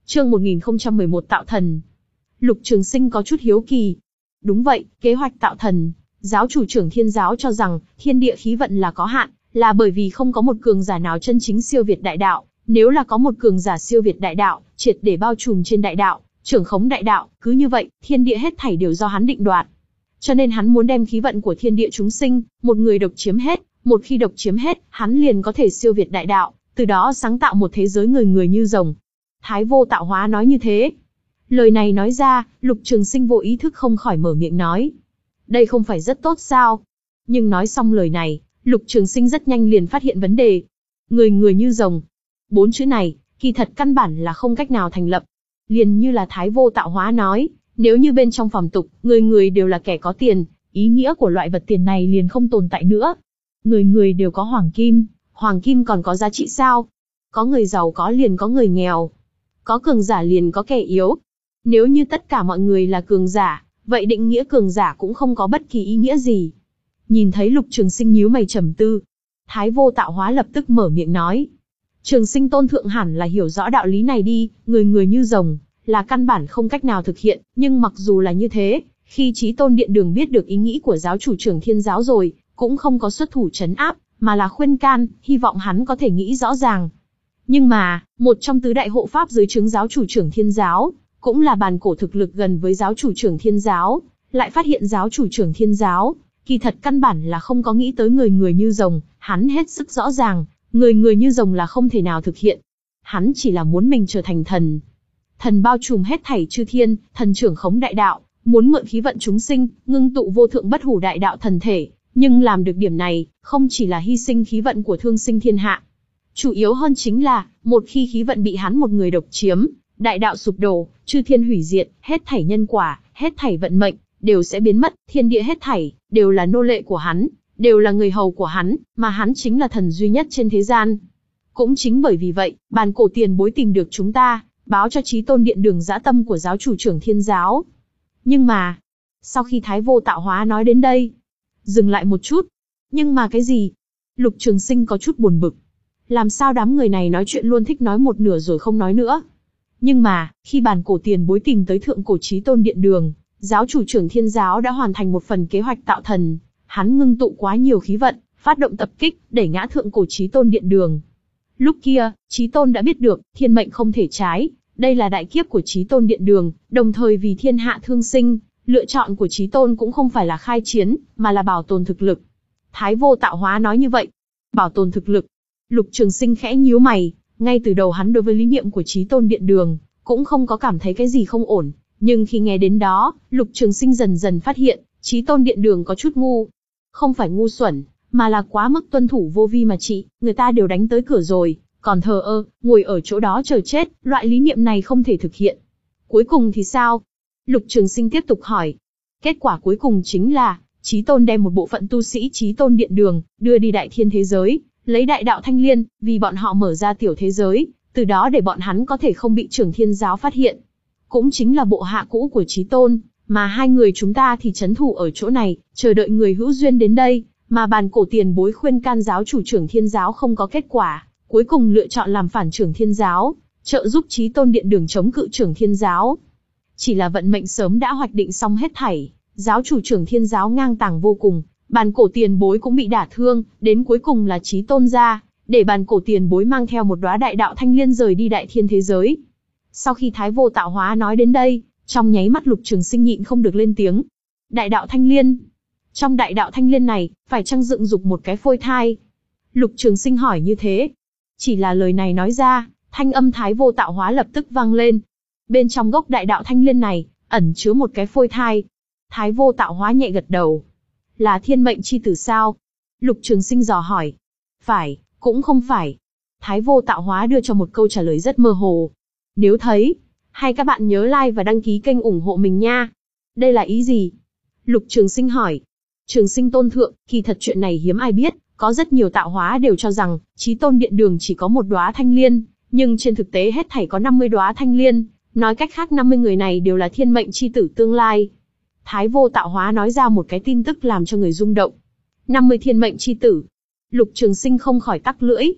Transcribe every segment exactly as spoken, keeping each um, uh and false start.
Chương một nghìn không trăm mười một tạo thần. Lục Trường Sinh có chút hiếu kỳ. Đúng vậy, kế hoạch tạo thần. Giáo chủ trưởng thiên giáo cho rằng, thiên địa khí vận là có hạn, là bởi vì không có một cường giả nào chân chính siêu việt đại đạo. Nếu là có một cường giả siêu việt đại đạo, triệt để bao trùm trên đại đạo, trưởng khống đại đạo, cứ như vậy, thiên địa hết thảy đều do hắn định đoạt. Cho nên hắn muốn đem khí vận của thiên địa chúng sinh, một người độc chiếm hết, một khi độc chiếm hết, hắn liền có thể siêu việt đại đạo, từ đó sáng tạo một thế giới người người như rồng. Thái Vô Tạo Hóa nói như thế. Lời này nói ra, Lục Trường Sinh vô ý thức không khỏi mở miệng nói. Đây không phải rất tốt sao? Nhưng nói xong lời này, Lục Trường Sinh rất nhanh liền phát hiện vấn đề. Người người như rồng. Bốn chữ này, kỳ thật căn bản là không cách nào thành lập. Liền như là Thái Vô Tạo Hóa nói, nếu như bên trong phàm tục, người người đều là kẻ có tiền, ý nghĩa của loại vật tiền này liền không tồn tại nữa. Người người đều có hoàng kim, hoàng kim còn có giá trị sao? Có người giàu có liền có người nghèo. Có cường giả liền có kẻ yếu. Nếu như tất cả mọi người là cường giả, vậy định nghĩa cường giả cũng không có bất kỳ ý nghĩa gì. Nhìn thấy Lục Trường Sinh nhíu mày trầm tư, Thái Vô Tạo Hóa lập tức mở miệng nói. Trường Sinh tôn thượng hẳn là hiểu rõ đạo lý này đi, người người như rồng, là căn bản không cách nào thực hiện, nhưng mặc dù là như thế, khi Chí Tôn Điện Đường biết được ý nghĩ của giáo chủ trưởng thiên giáo rồi, cũng không có xuất thủ trấn áp, mà là khuyên can, hy vọng hắn có thể nghĩ rõ ràng. Nhưng mà, một trong tứ đại hộ pháp dưới trướng giáo chủ trưởng thiên giáo, cũng là bàn cổ thực lực gần với giáo chủ trưởng thiên giáo, lại phát hiện giáo chủ trưởng thiên giáo, kỳ thật căn bản là không có nghĩ tới người người như rồng, hắn hết sức rõ ràng, người người như rồng là không thể nào thực hiện. Hắn chỉ là muốn mình trở thành thần. Thần bao trùm hết thảy chư thiên, thần trưởng khống đại đạo, muốn mượn khí vận chúng sinh, ngưng tụ vô thượng bất hủ đại đạo thần thể, nhưng làm được điểm này, không chỉ là hy sinh khí vận của thương sinh thiên hạ. Chủ yếu hơn chính là, một khi khí vận bị hắn một người độc chiếm, đại đạo sụp đổ, chư thiên hủy diệt, hết thảy nhân quả, hết thảy vận mệnh, đều sẽ biến mất, thiên địa hết thảy, đều là nô lệ của hắn, đều là người hầu của hắn, mà hắn chính là thần duy nhất trên thế gian. Cũng chính bởi vì vậy, bàn cổ tiền bối tìm được chúng ta, báo cho Chí Tôn Điện Đường dã tâm của giáo chủ trưởng thiên giáo. Nhưng mà, sau khi Thái Vô Tạo Hóa nói đến đây, dừng lại một chút. Nhưng mà cái gì? Lục Trường Sinh có chút buồn bực. Làm sao đám người này nói chuyện luôn thích nói một nửa rồi không nói nữa? Nhưng mà, khi bàn cổ tiền bối tìm tới thượng cổ Chí Tôn Điện Đường, giáo chủ trưởng thiên giáo đã hoàn thành một phần kế hoạch tạo thần. Hắn ngưng tụ quá nhiều khí vận, phát động tập kích, đẩy ngã thượng cổ Chí Tôn Điện Đường. Lúc kia, Chí Tôn đã biết được, thiên mệnh không thể trái, đây là đại kiếp của Chí Tôn Điện Đường, đồng thời vì thiên hạ thương sinh, lựa chọn của Chí Tôn cũng không phải là khai chiến, mà là bảo tồn thực lực. Thái Vô Tạo Hóa nói như vậy. Bảo tồn thực lực. Lục Trường Sinh khẽ nhíu mày, ngay từ đầu hắn đối với lý niệm của Chí Tôn Điện Đường, cũng không có cảm thấy cái gì không ổn, nhưng khi nghe đến đó, Lục Trường Sinh dần dần phát hiện, Chí Tôn Điện Đường có chút ngu. Không phải ngu xuẩn, mà là quá mức tuân thủ vô vi mà trị, người ta đều đánh tới cửa rồi, còn thờ ơ, ngồi ở chỗ đó chờ chết, loại lý niệm này không thể thực hiện. Cuối cùng thì sao? Lục Trường Sinh tiếp tục hỏi. Kết quả cuối cùng chính là, Chí Tôn đem một bộ phận tu sĩ Chí Tôn Điện Đường, đưa đi đại thiên thế giới, lấy đại đạo thanh liên, vì bọn họ mở ra tiểu thế giới, từ đó để bọn hắn có thể không bị trưởng thiên giáo phát hiện. Cũng chính là bộ hạ cũ của Chí Tôn, mà hai người chúng ta thì trấn thủ ở chỗ này, chờ đợi người hữu duyên đến đây, mà bàn cổ tiền bối khuyên can giáo chủ trưởng thiên giáo không có kết quả, cuối cùng lựa chọn làm phản trưởng thiên giáo, trợ giúp Chí Tôn Điện Đường chống cự trưởng thiên giáo. Chỉ là vận mệnh sớm đã hoạch định xong hết thảy, giáo chủ trưởng thiên giáo ngang tàng vô cùng, bàn cổ tiền bối cũng bị đả thương, đến cuối cùng là Chí Tôn ra, để bàn cổ tiền bối mang theo một đóa đại đạo thanh liên rời đi đại thiên thế giới. Sau khi Thái Vô Tạo Hóa nói đến đây, trong nháy mắt Lục Trường Sinh nhịn không được lên tiếng. Đại đạo thanh liên? Trong đại đạo thanh liên này, phải chăng dựng dục một cái phôi thai? Lục Trường Sinh hỏi như thế. Chỉ là lời này nói ra, thanh âm Thái Vô Tạo Hóa lập tức vang lên. Bên trong gốc đại đạo thanh liên này, ẩn chứa một cái phôi thai. Thái Vô Tạo Hóa nhẹ gật đầu. Là thiên mệnh chi tử sao? Lục Trường Sinh dò hỏi. Phải, cũng không phải. Thái Vô Tạo Hóa đưa cho một câu trả lời rất mơ hồ. Nếu thấy, hay các bạn nhớ like và đăng ký kênh ủng hộ mình nha. Đây là ý gì? Lục Trường Sinh hỏi. Trường Sinh tôn thượng, kỳ thật chuyện này hiếm ai biết, có rất nhiều tạo hóa đều cho rằng, Chí Tôn Điện Đường chỉ có một đóa thanh liên, nhưng trên thực tế hết thảy có năm mươi đóa thanh liên, nói cách khác năm mươi người này đều là thiên mệnh chi tử tương lai. Thái Vô Tạo Hóa nói ra một cái tin tức làm cho người rung động. năm mươi thiên mệnh chi tử. Lục Trường Sinh không khỏi tắc lưỡi.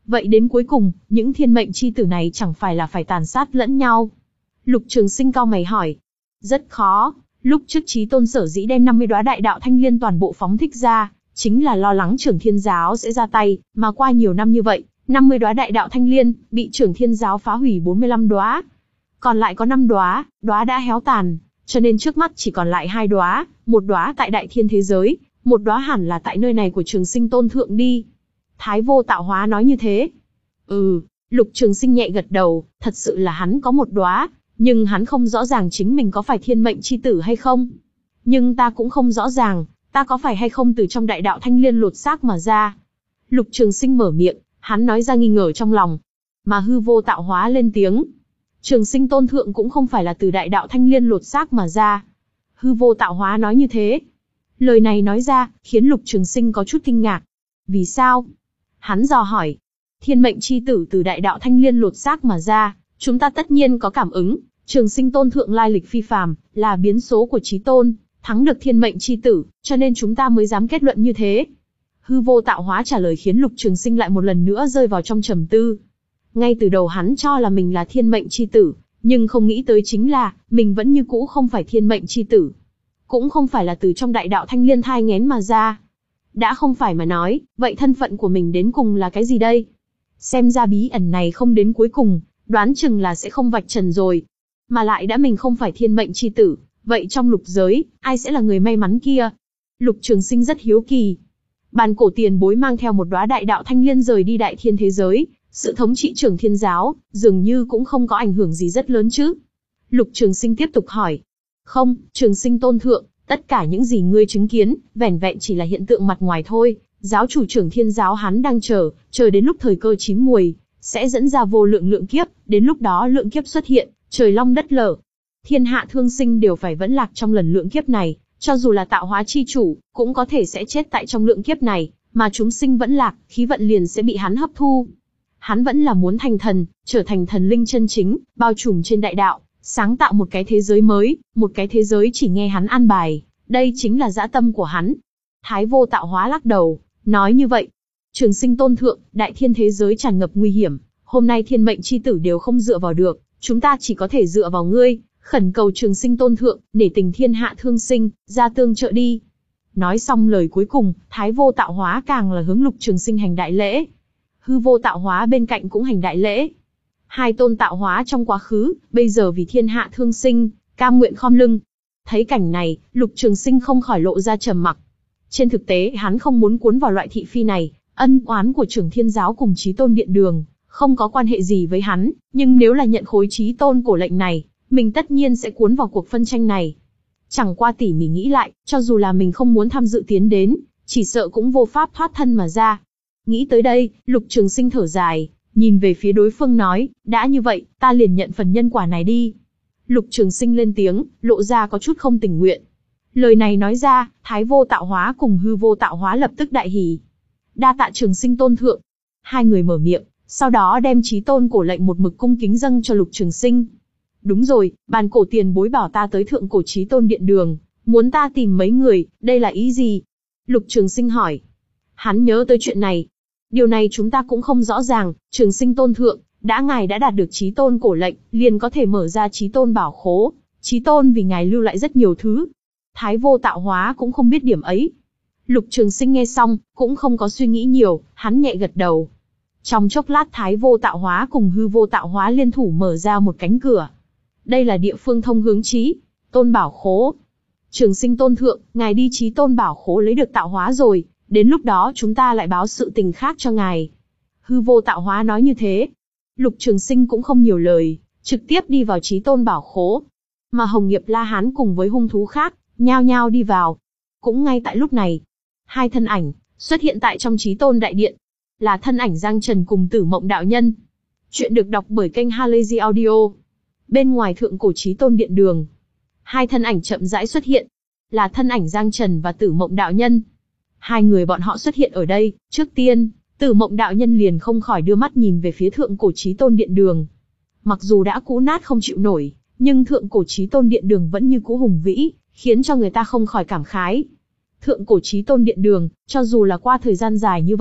Vậy đến cuối cùng, những thiên mệnh chi tử này chẳng phải là phải tàn sát lẫn nhau? Lục Trường Sinh cau mày hỏi. Rất khó, lúc trước Chí Tôn sở dĩ đem năm mươi đóa đại đạo thanh liên toàn bộ phóng thích ra, chính là lo lắng Trưởng Thiên Giáo sẽ ra tay, mà qua nhiều năm như vậy, năm mươi đóa đại đạo thanh liên bị Trưởng Thiên Giáo phá hủy bốn mươi lăm đóa, còn lại có năm đóa, đóa đã héo tàn, cho nên trước mắt chỉ còn lại hai đóa, một đóa tại Đại Thiên thế giới, một đóa hẳn là tại nơi này của Trường Sinh Tôn thượng đi. Thái Vô Tạo Hóa nói như thế. Ừ, Lục Trường Sinh nhẹ gật đầu, thật sự là hắn có một đóa, nhưng hắn không rõ ràng chính mình có phải thiên mệnh chi tử hay không. Nhưng ta cũng không rõ ràng, ta có phải hay không từ trong đại đạo thanh liên lột xác mà ra. Lục Trường Sinh mở miệng, hắn nói ra nghi ngờ trong lòng. Mà Hư Vô Tạo Hóa lên tiếng. Trường Sinh Tôn thượng cũng không phải là từ đại đạo thanh liên lột xác mà ra. Hư Vô Tạo Hóa nói như thế. Lời này nói ra, khiến Lục Trường Sinh có chút kinh ngạc. Vì sao? Hắn dò hỏi. Thiên mệnh chi tử từ đại đạo thanh liên lột xác mà ra, chúng ta tất nhiên có cảm ứng. Trường Sinh Tôn thượng lai lịch phi phàm, là biến số của Chí Tôn, thắng được thiên mệnh chi tử, cho nên chúng ta mới dám kết luận như thế. Hư Vô Tạo Hóa trả lời khiến Lục Trường Sinh lại một lần nữa rơi vào trong trầm tư. Ngay từ đầu hắn cho là mình là thiên mệnh chi tử, nhưng không nghĩ tới chính là, mình vẫn như cũ không phải thiên mệnh chi tử. Cũng không phải là từ trong đại đạo thanh liên thai nghén mà ra. Đã không phải mà nói, vậy thân phận của mình đến cùng là cái gì đây? Xem ra bí ẩn này không đến cuối cùng, đoán chừng là sẽ không vạch trần rồi. Mà lại đã mình không phải thiên mệnh chi tử, vậy trong lục giới, ai sẽ là người may mắn kia? Lục Trường Sinh rất hiếu kỳ. Bàn cổ tiền bối mang theo một đóa đại đạo thanh liên rời đi đại thiên thế giới, sự thống trị Trưởng Thiên Giáo, dường như cũng không có ảnh hưởng gì rất lớn chứ. Lục Trường Sinh tiếp tục hỏi. Không, Trường Sinh Tôn thượng, tất cả những gì ngươi chứng kiến, vẻn vẹn chỉ là hiện tượng mặt ngoài thôi. Giáo chủ Trưởng Thiên Giáo hắn đang chờ, chờ đến lúc thời cơ chín muồi, sẽ dẫn ra vô lượng lượng kiếp, đến lúc đó lượng kiếp xuất hiện, trời long đất lở. Thiên hạ thương sinh đều phải vẫn lạc trong lần lượng kiếp này, cho dù là tạo hóa chi chủ, cũng có thể sẽ chết tại trong lượng kiếp này, mà chúng sinh vẫn lạc, khí vận liền sẽ bị hắn hấp thu. Hắn vẫn là muốn thành thần, trở thành thần linh chân chính, bao trùm trên đại đạo, sáng tạo một cái thế giới mới, một cái thế giới chỉ nghe hắn an bài, đây chính là dã tâm của hắn. Thái Vô Tạo Hóa lắc đầu, nói như vậy. Trường Sinh Tôn thượng, đại thiên thế giới tràn ngập nguy hiểm, hôm nay thiên mệnh chi tử đều không dựa vào được, chúng ta chỉ có thể dựa vào ngươi, khẩn cầu Trường Sinh Tôn thượng, để tình thiên hạ thương sinh, ra tương trợ đi. Nói xong lời cuối cùng, Thái Vô Tạo Hóa càng là hướng Lục Trường Sinh hành đại lễ. Hư Vô Tạo Hóa bên cạnh cũng hành đại lễ. Hai tôn tạo hóa trong quá khứ, bây giờ vì thiên hạ thương sinh, cam nguyện khom lưng. Thấy cảnh này, Lục Trường Sinh không khỏi lộ ra trầm mặc. Trên thực tế hắn không muốn cuốn vào loại thị phi này, ân oán của Trưởng Thiên Giáo cùng Chí Tôn Điện Đường, không có quan hệ gì với hắn, nhưng nếu là nhận khối Chí Tôn cổ lệnh này, mình tất nhiên sẽ cuốn vào cuộc phân tranh này. Chẳng qua tỉ mỉ nghĩ lại, cho dù là mình không muốn tham dự tiến đến, chỉ sợ cũng vô pháp thoát thân mà ra. Nghĩ tới đây, Lục Trường Sinh thở dài, nhìn về phía đối phương nói, đã như vậy, ta liền nhận phần nhân quả này đi. Lục Trường Sinh lên tiếng, lộ ra có chút không tình nguyện. Lời này nói ra, Thái Vô Tạo Hóa cùng Hư Vô Tạo Hóa lập tức đại hỉ. Đa tạ Trường Sinh Tôn thượng. Hai người mở miệng, sau đó đem Chí Tôn cổ lệnh một mực cung kính dâng cho Lục Trường Sinh. Đúng rồi, bàn cổ tiền bối bảo ta tới thượng cổ Chí Tôn Điện Đường, muốn ta tìm mấy người, đây là ý gì? Lục Trường Sinh hỏi. Hắn nhớ tới chuyện này. Điều này chúng ta cũng không rõ ràng, Trường Sinh Tôn thượng, đã ngài đã đạt được Chí Tôn cổ lệnh, liền có thể mở ra Chí Tôn bảo khố. Chí Tôn vì ngài lưu lại rất nhiều thứ. Thái Vô Tạo Hóa cũng không biết điểm ấy. Lục Trường Sinh nghe xong, cũng không có suy nghĩ nhiều, hắn nhẹ gật đầu. Trong chốc lát Thái Vô Tạo Hóa cùng Hư Vô Tạo Hóa liên thủ mở ra một cánh cửa. Đây là địa phương thông hướng Chí Tôn bảo khố. Trường Sinh Tôn thượng, ngài đi Chí Tôn bảo khố lấy được tạo hóa rồi, đến lúc đó chúng ta lại báo sự tình khác cho ngài. Hư Vô Tạo Hóa nói như thế. Lục Trường Sinh cũng không nhiều lời, trực tiếp đi vào Chí Tôn bảo khố. Mà Hồng Nghiệp La Hán cùng với hung thú khác, nhao nhao đi vào. Cũng ngay tại lúc này, hai thân ảnh xuất hiện tại trong Chí Tôn đại điện, là thân ảnh Giang Trần cùng Tử Mộng đạo nhân. Chuyện được đọc bởi kênh Halazy Audio. Bên ngoài thượng cổ Chí Tôn điện đường, hai thân ảnh chậm rãi xuất hiện, là thân ảnh Giang Trần và Tử Mộng đạo nhân. Hai người bọn họ xuất hiện ở đây, trước tiên, Tử Mộng đạo nhân liền không khỏi đưa mắt nhìn về phía thượng cổ Chí Tôn điện đường. Mặc dù đã cũ nát không chịu nổi, nhưng thượng cổ Chí Tôn điện đường vẫn như cũ hùng vĩ, khiến cho người ta không khỏi cảm khái. Thượng cổ Chí Tôn điện đường, cho dù là qua thời gian dài như vậy,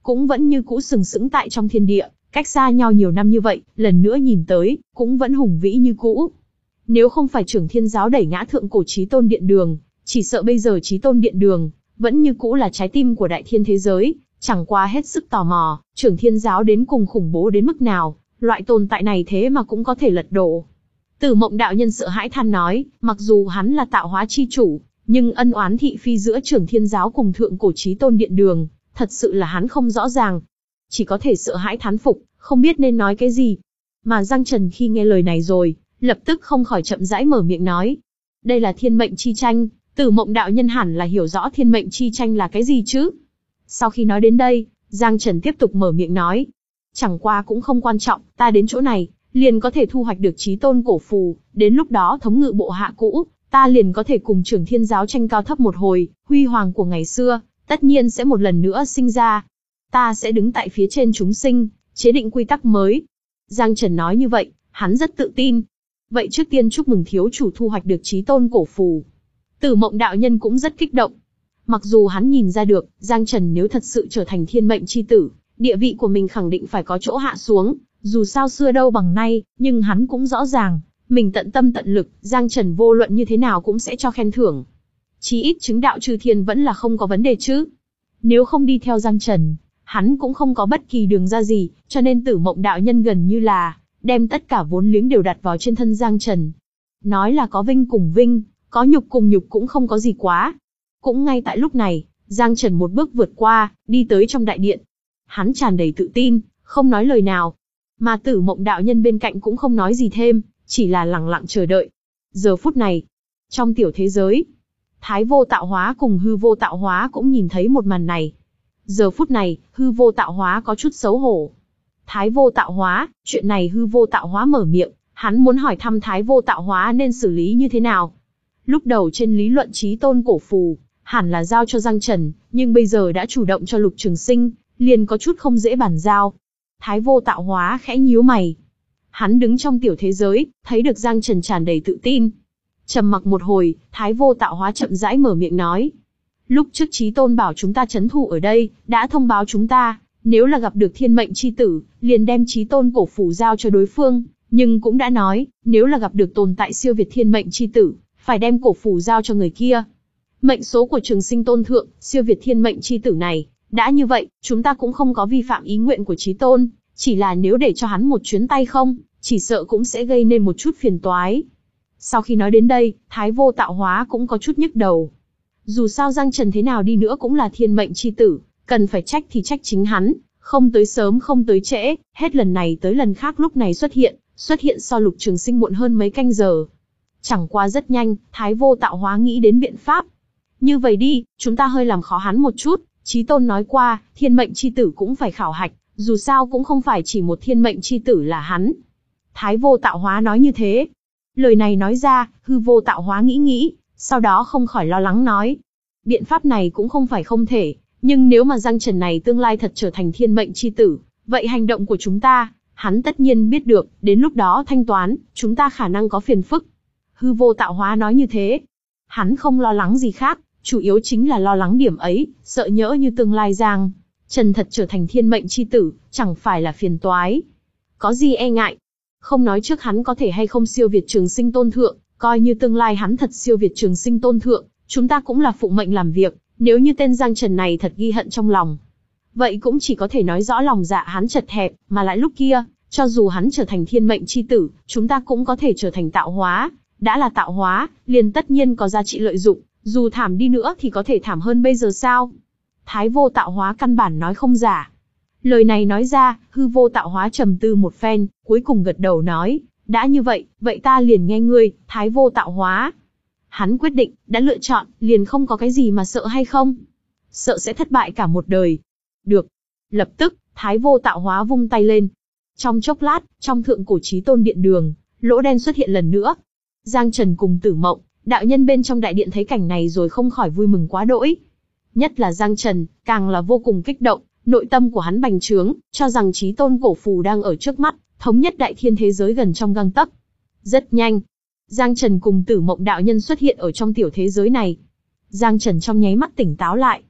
cũng vẫn như cũ sừng sững tại trong thiên địa, cách xa nhau nhiều năm như vậy, lần nữa nhìn tới, cũng vẫn hùng vĩ như cũ. Nếu không phải Trưởng Thiên Giáo đẩy ngã thượng cổ Chí Tôn Điện Đường, chỉ sợ bây giờ Chí Tôn Điện Đường vẫn như cũ là trái tim của đại thiên thế giới. Chẳng qua hết sức tò mò, Trưởng Thiên Giáo đến cùng khủng bố đến mức nào, loại tồn tại này thế mà cũng có thể lật đổ. Tử Mộng đạo nhân sợ hãi than nói, mặc dù hắn là tạo hóa chi chủ, nhưng ân oán thị phi giữa Trưởng Thiên Giáo cùng thượng cổ Chí Tôn Điện Đường, thật sự là hắn không rõ ràng. Chỉ có thể sợ hãi thán phục, không biết nên nói cái gì. Mà Giang Trần khi nghe lời này rồi, lập tức không khỏi chậm rãi mở miệng nói. Đây là thiên mệnh chi tranh, Tử Mộng đạo nhân hẳn là hiểu rõ thiên mệnh chi tranh là cái gì chứ. Sau khi nói đến đây, Giang Trần tiếp tục mở miệng nói. Chẳng qua cũng không quan trọng, ta đến chỗ này, liền có thể thu hoạch được Chí Tôn cổ phù, đến lúc đó thống ngự bộ hạ cũ, ta liền có thể cùng Trưởng Thiên Giáo tranh cao thấp một hồi, huy hoàng của ngày xưa, tất nhiên sẽ một lần nữa sinh ra. Ta sẽ đứng tại phía trên chúng sinh, chế định quy tắc mới. Giang Trần nói như vậy, hắn rất tự tin. Vậy trước tiên chúc mừng thiếu chủ thu hoạch được Chí Tôn cổ phù. Tử Mộng đạo nhân cũng rất kích động. Mặc dù hắn nhìn ra được, Giang Trần nếu thật sự trở thành thiên mệnh chi tử, địa vị của mình khẳng định phải có chỗ hạ xuống, dù sao xưa đâu bằng nay, nhưng hắn cũng rõ ràng, mình tận tâm tận lực, Giang Trần vô luận như thế nào cũng sẽ cho khen thưởng. Chí ít chứng đạo chư thiên vẫn là không có vấn đề chứ. Nếu không đi theo Giang Trần, hắn cũng không có bất kỳ đường ra gì, cho nên Tử Mộng đạo nhân gần như là đem tất cả vốn liếng đều đặt vào trên thân Giang Trần. Nói là có vinh cùng vinh, có nhục cùng nhục cũng không có gì quá. Cũng ngay tại lúc này, Giang Trần một bước vượt qua, đi tới trong đại điện. Hắn tràn đầy tự tin, không nói lời nào. Mà Tử Mộng đạo nhân bên cạnh cũng không nói gì thêm, chỉ là lặng lặng chờ đợi. Giờ phút này, trong tiểu thế giới, Thái Vô Tạo Hóa cùng Hư Vô Tạo Hóa cũng nhìn thấy một màn này. Giờ phút này, Hư Vô Tạo Hóa có chút xấu hổ. Thái Vô Tạo Hóa, chuyện này Hư Vô Tạo Hóa mở miệng, hắn muốn hỏi thăm Thái Vô Tạo Hóa nên xử lý như thế nào. Lúc đầu trên lý luận Chí Tôn cổ phù, hẳn là giao cho Giang Trần, nhưng bây giờ đã chủ động cho Lục Trường Sinh, liền có chút không dễ bàn giao. Thái Vô Tạo Hóa khẽ nhíu mày. Hắn đứng trong tiểu thế giới, thấy được Giang Trần tràn đầy tự tin. Trầm mặc một hồi, Thái Vô Tạo Hóa chậm rãi mở miệng nói. Lúc trước Chí Tôn bảo chúng ta trấn thủ ở đây, đã thông báo chúng ta, nếu là gặp được thiên mệnh chi tử, liền đem Chí Tôn cổ phù giao cho đối phương, nhưng cũng đã nói, nếu là gặp được tồn tại siêu việt thiên mệnh chi tử, phải đem cổ phù giao cho người kia. Mệnh số của Trường Sinh Tôn Thượng, siêu việt thiên mệnh chi tử này, đã như vậy, chúng ta cũng không có vi phạm ý nguyện của Chí Tôn, chỉ là nếu để cho hắn một chuyến tay không, chỉ sợ cũng sẽ gây nên một chút phiền toái. Sau khi nói đến đây, Thái Vô Tạo Hóa cũng có chút nhức đầu. Dù sao Giang Trần thế nào đi nữa cũng là thiên mệnh chi tử, cần phải trách thì trách chính hắn, không tới sớm không tới trễ, hết lần này tới lần khác lúc này xuất hiện, xuất hiện so Lục Trường Sinh muộn hơn mấy canh giờ. Chẳng qua rất nhanh, Thái Vô Tạo Hóa nghĩ đến biện pháp. Như vậy đi, chúng ta hơi làm khó hắn một chút, Chí Tôn nói qua, thiên mệnh chi tử cũng phải khảo hạch, dù sao cũng không phải chỉ một thiên mệnh chi tử là hắn. Thái Vô Tạo Hóa nói như thế. Lời này nói ra, Hư Vô Tạo Hóa nghĩ nghĩ, sau đó không khỏi lo lắng nói. Biện pháp này cũng không phải không thể, nhưng nếu mà Giang Trần này tương lai thật trở thành thiên mệnh chi tử, vậy hành động của chúng ta, hắn tất nhiên biết được, đến lúc đó thanh toán, chúng ta khả năng có phiền phức. Hư Vô Tạo Hóa nói như thế. Hắn không lo lắng gì khác, chủ yếu chính là lo lắng điểm ấy, sợ nhỡ như tương lai Giang Trần thật trở thành thiên mệnh chi tử, chẳng phải là phiền toái. Có gì e ngại? Không nói trước hắn có thể hay không siêu việt Trường Sinh Tôn Thượng, coi như tương lai hắn thật siêu việt Trường Sinh Tôn Thượng, chúng ta cũng là phụ mệnh làm việc, nếu như tên Giang Trần này thật ghi hận trong lòng. Vậy cũng chỉ có thể nói rõ lòng dạ hắn chật hẹp, mà lại lúc kia, cho dù hắn trở thành thiên mệnh chi tử, chúng ta cũng có thể trở thành tạo hóa, đã là tạo hóa, liền tất nhiên có giá trị lợi dụng, dù thảm đi nữa thì có thể thảm hơn bây giờ sao? Thái Vô Tạo Hóa căn bản nói không giả. Lời này nói ra, Hư Vô Tạo Hóa trầm tư một phen, cuối cùng gật đầu nói, đã như vậy, vậy ta liền nghe ngươi, Thái Vô Tạo Hóa. Hắn quyết định, đã lựa chọn, liền không có cái gì mà sợ hay không? Sợ sẽ thất bại cả một đời. Được. Lập tức, Thái Vô Tạo Hóa vung tay lên. Trong chốc lát, trong thượng cổ Chí Tôn Điện Đường, lỗ đen xuất hiện lần nữa. Giang Trần cùng Tử Mộng, đạo nhân bên trong đại điện thấy cảnh này rồi không khỏi vui mừng quá đỗi. Nhất là Giang Trần, càng là vô cùng kích động, nội tâm của hắn bành trướng, cho rằng Chí Tôn cổ phù đang ở trước mắt, thống nhất đại thiên thế giới gần trong gang tấc. Rất nhanh, Giang Trần cùng Tử Mộng đạo nhân xuất hiện ở trong tiểu thế giới này. Giang Trần trong nháy mắt tỉnh táo lại.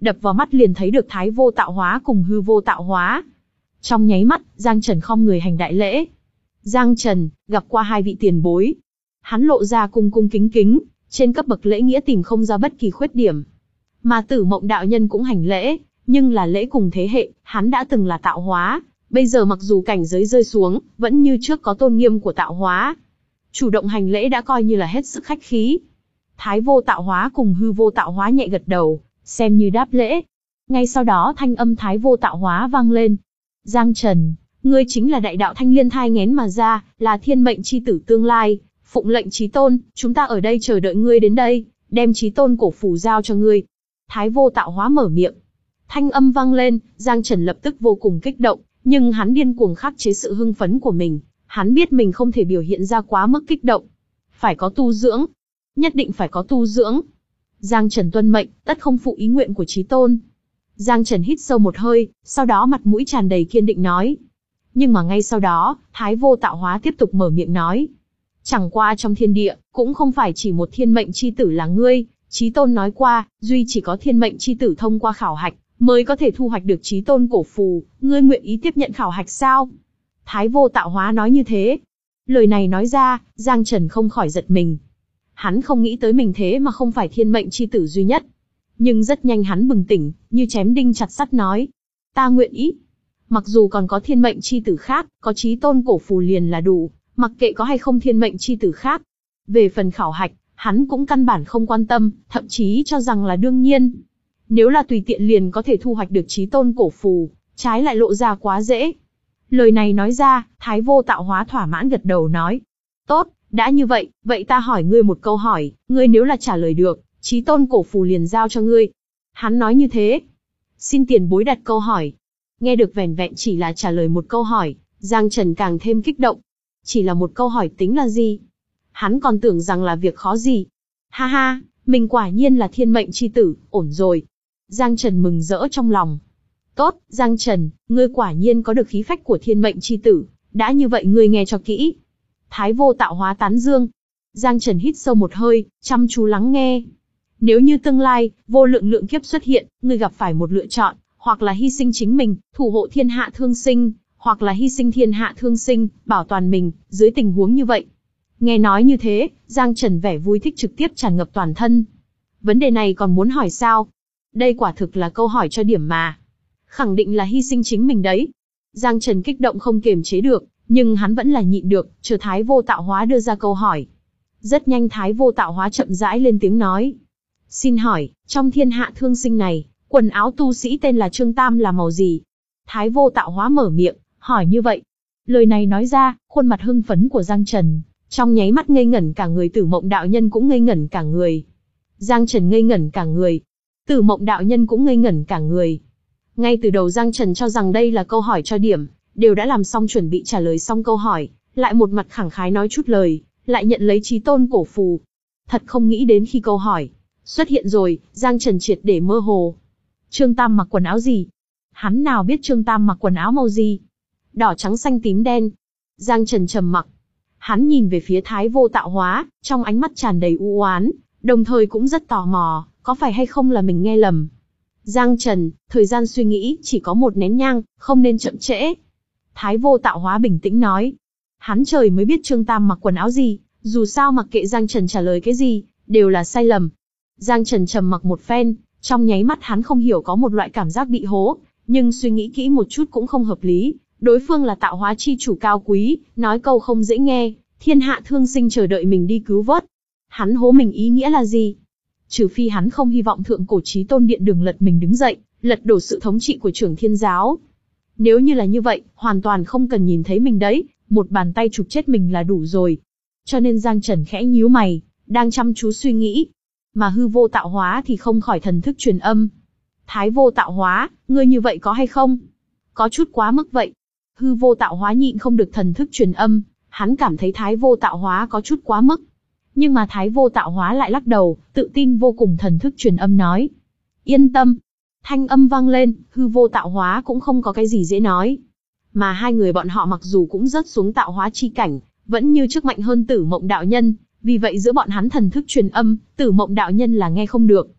đập vào mắt liền thấy được Thái Vô Tạo Hóa cùng Hư Vô Tạo Hóa. Trong nháy mắt, Giang Trần khom người hành đại lễ. Giang Trần, gặp qua hai vị tiền bối. Hắn lộ ra cung cung kính kính, trên cấp bậc lễ nghĩa tìm không ra bất kỳ khuyết điểm. Mà Tử Mộng đạo nhân cũng hành lễ, nhưng là lễ cùng thế hệ, hắn đã từng là tạo hóa, bây giờ mặc dù cảnh giới rơi xuống, vẫn như trước có tôn nghiêm của tạo hóa. Chủ động hành lễ đã coi như là hết sức khách khí. Thái Vô Tạo Hóa cùng Hư Vô Tạo Hóa nhẹ gật đầu, xem như đáp lễ. Ngay sau đó thanh âm Thái Vô Tạo Hóa vang lên. Giang Trần, ngươi chính là đại đạo thanh liên thai nghén mà ra, là thiên mệnh chi tử tương lai, phụng lệnh Chí Tôn, chúng ta ở đây chờ đợi ngươi đến đây, đem Chí Tôn cổ phù giao cho ngươi. Thái Vô Tạo Hóa mở miệng. Thanh âm vang lên, Giang Trần lập tức vô cùng kích động, nhưng hắn điên cuồng khắc chế sự hưng phấn của mình, hắn biết mình không thể biểu hiện ra quá mức kích động. Phải có tu dưỡng, nhất định phải có tu dưỡng. Giang Trần tuân mệnh, tất không phụ ý nguyện của Chí Tôn. Giang Trần hít sâu một hơi, sau đó mặt mũi tràn đầy kiên định nói. Nhưng mà ngay sau đó, Thái Vô Tạo Hóa tiếp tục mở miệng nói. Chẳng qua trong thiên địa, cũng không phải chỉ một thiên mệnh chi tử là ngươi, Chí Tôn nói qua, duy chỉ có thiên mệnh chi tử thông qua khảo hạch, mới có thể thu hoạch được Chí Tôn cổ phù, ngươi nguyện ý tiếp nhận khảo hạch sao? Thái Vô Tạo Hóa nói như thế. Lời này nói ra, Giang Trần không khỏi giật mình. Hắn không nghĩ tới mình thế mà không phải thiên mệnh chi tử duy nhất. Nhưng rất nhanh hắn bừng tỉnh, như chém đinh chặt sắt nói. Ta nguyện ý. Mặc dù còn có thiên mệnh chi tử khác, có Chí Tôn cổ phù liền là đủ, mặc kệ có hay không thiên mệnh chi tử khác. Về phần khảo hạch, hắn cũng căn bản không quan tâm, thậm chí cho rằng là đương nhiên. Nếu là tùy tiện liền có thể thu hoạch được Chí Tôn cổ phù, trái lại lộ ra quá dễ. Lời này nói ra, Thái Vô Tạo Hóa thỏa mãn gật đầu nói. Tốt, đã như vậy, vậy ta hỏi ngươi một câu hỏi, ngươi nếu là trả lời được, Chí Tôn cổ phù liền giao cho ngươi. Hắn nói như thế. Xin tiền bối đặt câu hỏi. Nghe được vẻn vẹn chỉ là trả lời một câu hỏi, Giang Trần càng thêm kích động. Chỉ là một câu hỏi tính là gì? Hắn còn tưởng rằng là việc khó gì. Ha ha, mình quả nhiên là thiên mệnh chi tử, ổn rồi. Giang Trần mừng rỡ trong lòng. Tốt, Giang Trần, ngươi quả nhiên có được khí phách của thiên mệnh chi tử, đã như vậy ngươi nghe cho kỹ. Thái Vô Tạo Hóa tán dương. Giang Trần hít sâu một hơi, chăm chú lắng nghe. Nếu như tương lai, vô lượng lượng kiếp xuất hiện, ngươi gặp phải một lựa chọn, hoặc là hy sinh chính mình, thủ hộ thiên hạ thương sinh, hoặc là hy sinh thiên hạ thương sinh, bảo toàn mình, dưới tình huống như vậy. Nghe nói như thế, Giang Trần vẻ vui thích trực tiếp tràn ngập toàn thân. Vấn đề này còn muốn hỏi sao? Đây quả thực là câu hỏi cho điểm mà. Khẳng định là hy sinh chính mình đấy. Giang Trần kích động không kiềm chế được, nhưng hắn vẫn là nhịn được, chờ Thái Vô Tạo Hóa đưa ra câu hỏi. Rất nhanh Thái Vô Tạo Hóa chậm rãi lên tiếng nói. Xin hỏi, trong thiên hạ thương sinh này, quần áo tu sĩ tên là Trương Tam là màu gì? Thái Vô Tạo Hóa mở miệng, hỏi như vậy. Lời này nói ra, khuôn mặt hưng phấn của Giang Trần, trong nháy mắt ngây ngẩn cả người. Tử Mộng đạo nhân cũng ngây ngẩn cả người. Giang Trần ngây ngẩn cả người. Tử Mộng đạo nhân cũng ngây ngẩn cả người. Ngay từ đầu Giang Trần cho rằng đây là câu hỏi cho điểm, đều đã làm xong chuẩn bị trả lời xong câu hỏi, lại một mặt khẳng khái nói chút lời, lại nhận lấy Chí Tôn cổ phù. Thật không nghĩ đến khi câu hỏi xuất hiện rồi, Giang Trần triệt để mơ hồ. Trương Tam mặc quần áo gì? Hắn nào biết Trương Tam mặc quần áo màu gì? Đỏ trắng xanh tím đen. Giang Trần trầm mặc. Hắn nhìn về phía Thái Vô Tạo Hóa, trong ánh mắt tràn đầy u oán, đồng thời cũng rất tò mò, có phải hay không là mình nghe lầm. Giang Trần, thời gian suy nghĩ chỉ có một nén nhang, không nên chậm trễ. Thái Vô Tạo Hóa bình tĩnh nói. Hắn trời mới biết Trương Tam mặc quần áo gì, dù sao mặc kệ Giang Trần trả lời cái gì, đều là sai lầm. Giang Trần trầm mặc một phen, trong nháy mắt hắn không hiểu có một loại cảm giác bị hố, nhưng suy nghĩ kỹ một chút cũng không hợp lý. Đối phương là tạo hóa chi chủ cao quý, nói câu không dễ nghe, thiên hạ thương sinh chờ đợi mình đi cứu vớt. Hắn hố mình ý nghĩa là gì? Trừ phi hắn không hy vọng thượng cổ Chí Tôn điện đường lật mình đứng dậy, lật đổ sự thống trị của Trưởng Thiên Giáo. Nếu như là như vậy, hoàn toàn không cần nhìn thấy mình đấy, một bàn tay chụp chết mình là đủ rồi. Cho nên Giang Trần khẽ nhíu mày, đang chăm chú suy nghĩ. Mà Hư Vô Tạo Hóa thì không khỏi thần thức truyền âm. Thái Vô Tạo Hóa, ngươi như vậy có hay không? Có chút quá mức vậy. Hư Vô Tạo Hóa nhịn không được thần thức truyền âm, hắn cảm thấy Thái Vô Tạo Hóa có chút quá mức. Nhưng mà Thái Vô Tạo Hóa lại lắc đầu, tự tin vô cùng thần thức truyền âm nói. Yên tâm. Thanh âm vang lên, Hư Vô Tạo Hóa cũng không có cái gì dễ nói. Mà hai người bọn họ mặc dù cũng rớt xuống tạo hóa chi cảnh, vẫn như trước mạnh hơn Tử Mộng đạo nhân, vì vậy giữa bọn hắn thần thức truyền âm, Tử Mộng đạo nhân là nghe không được.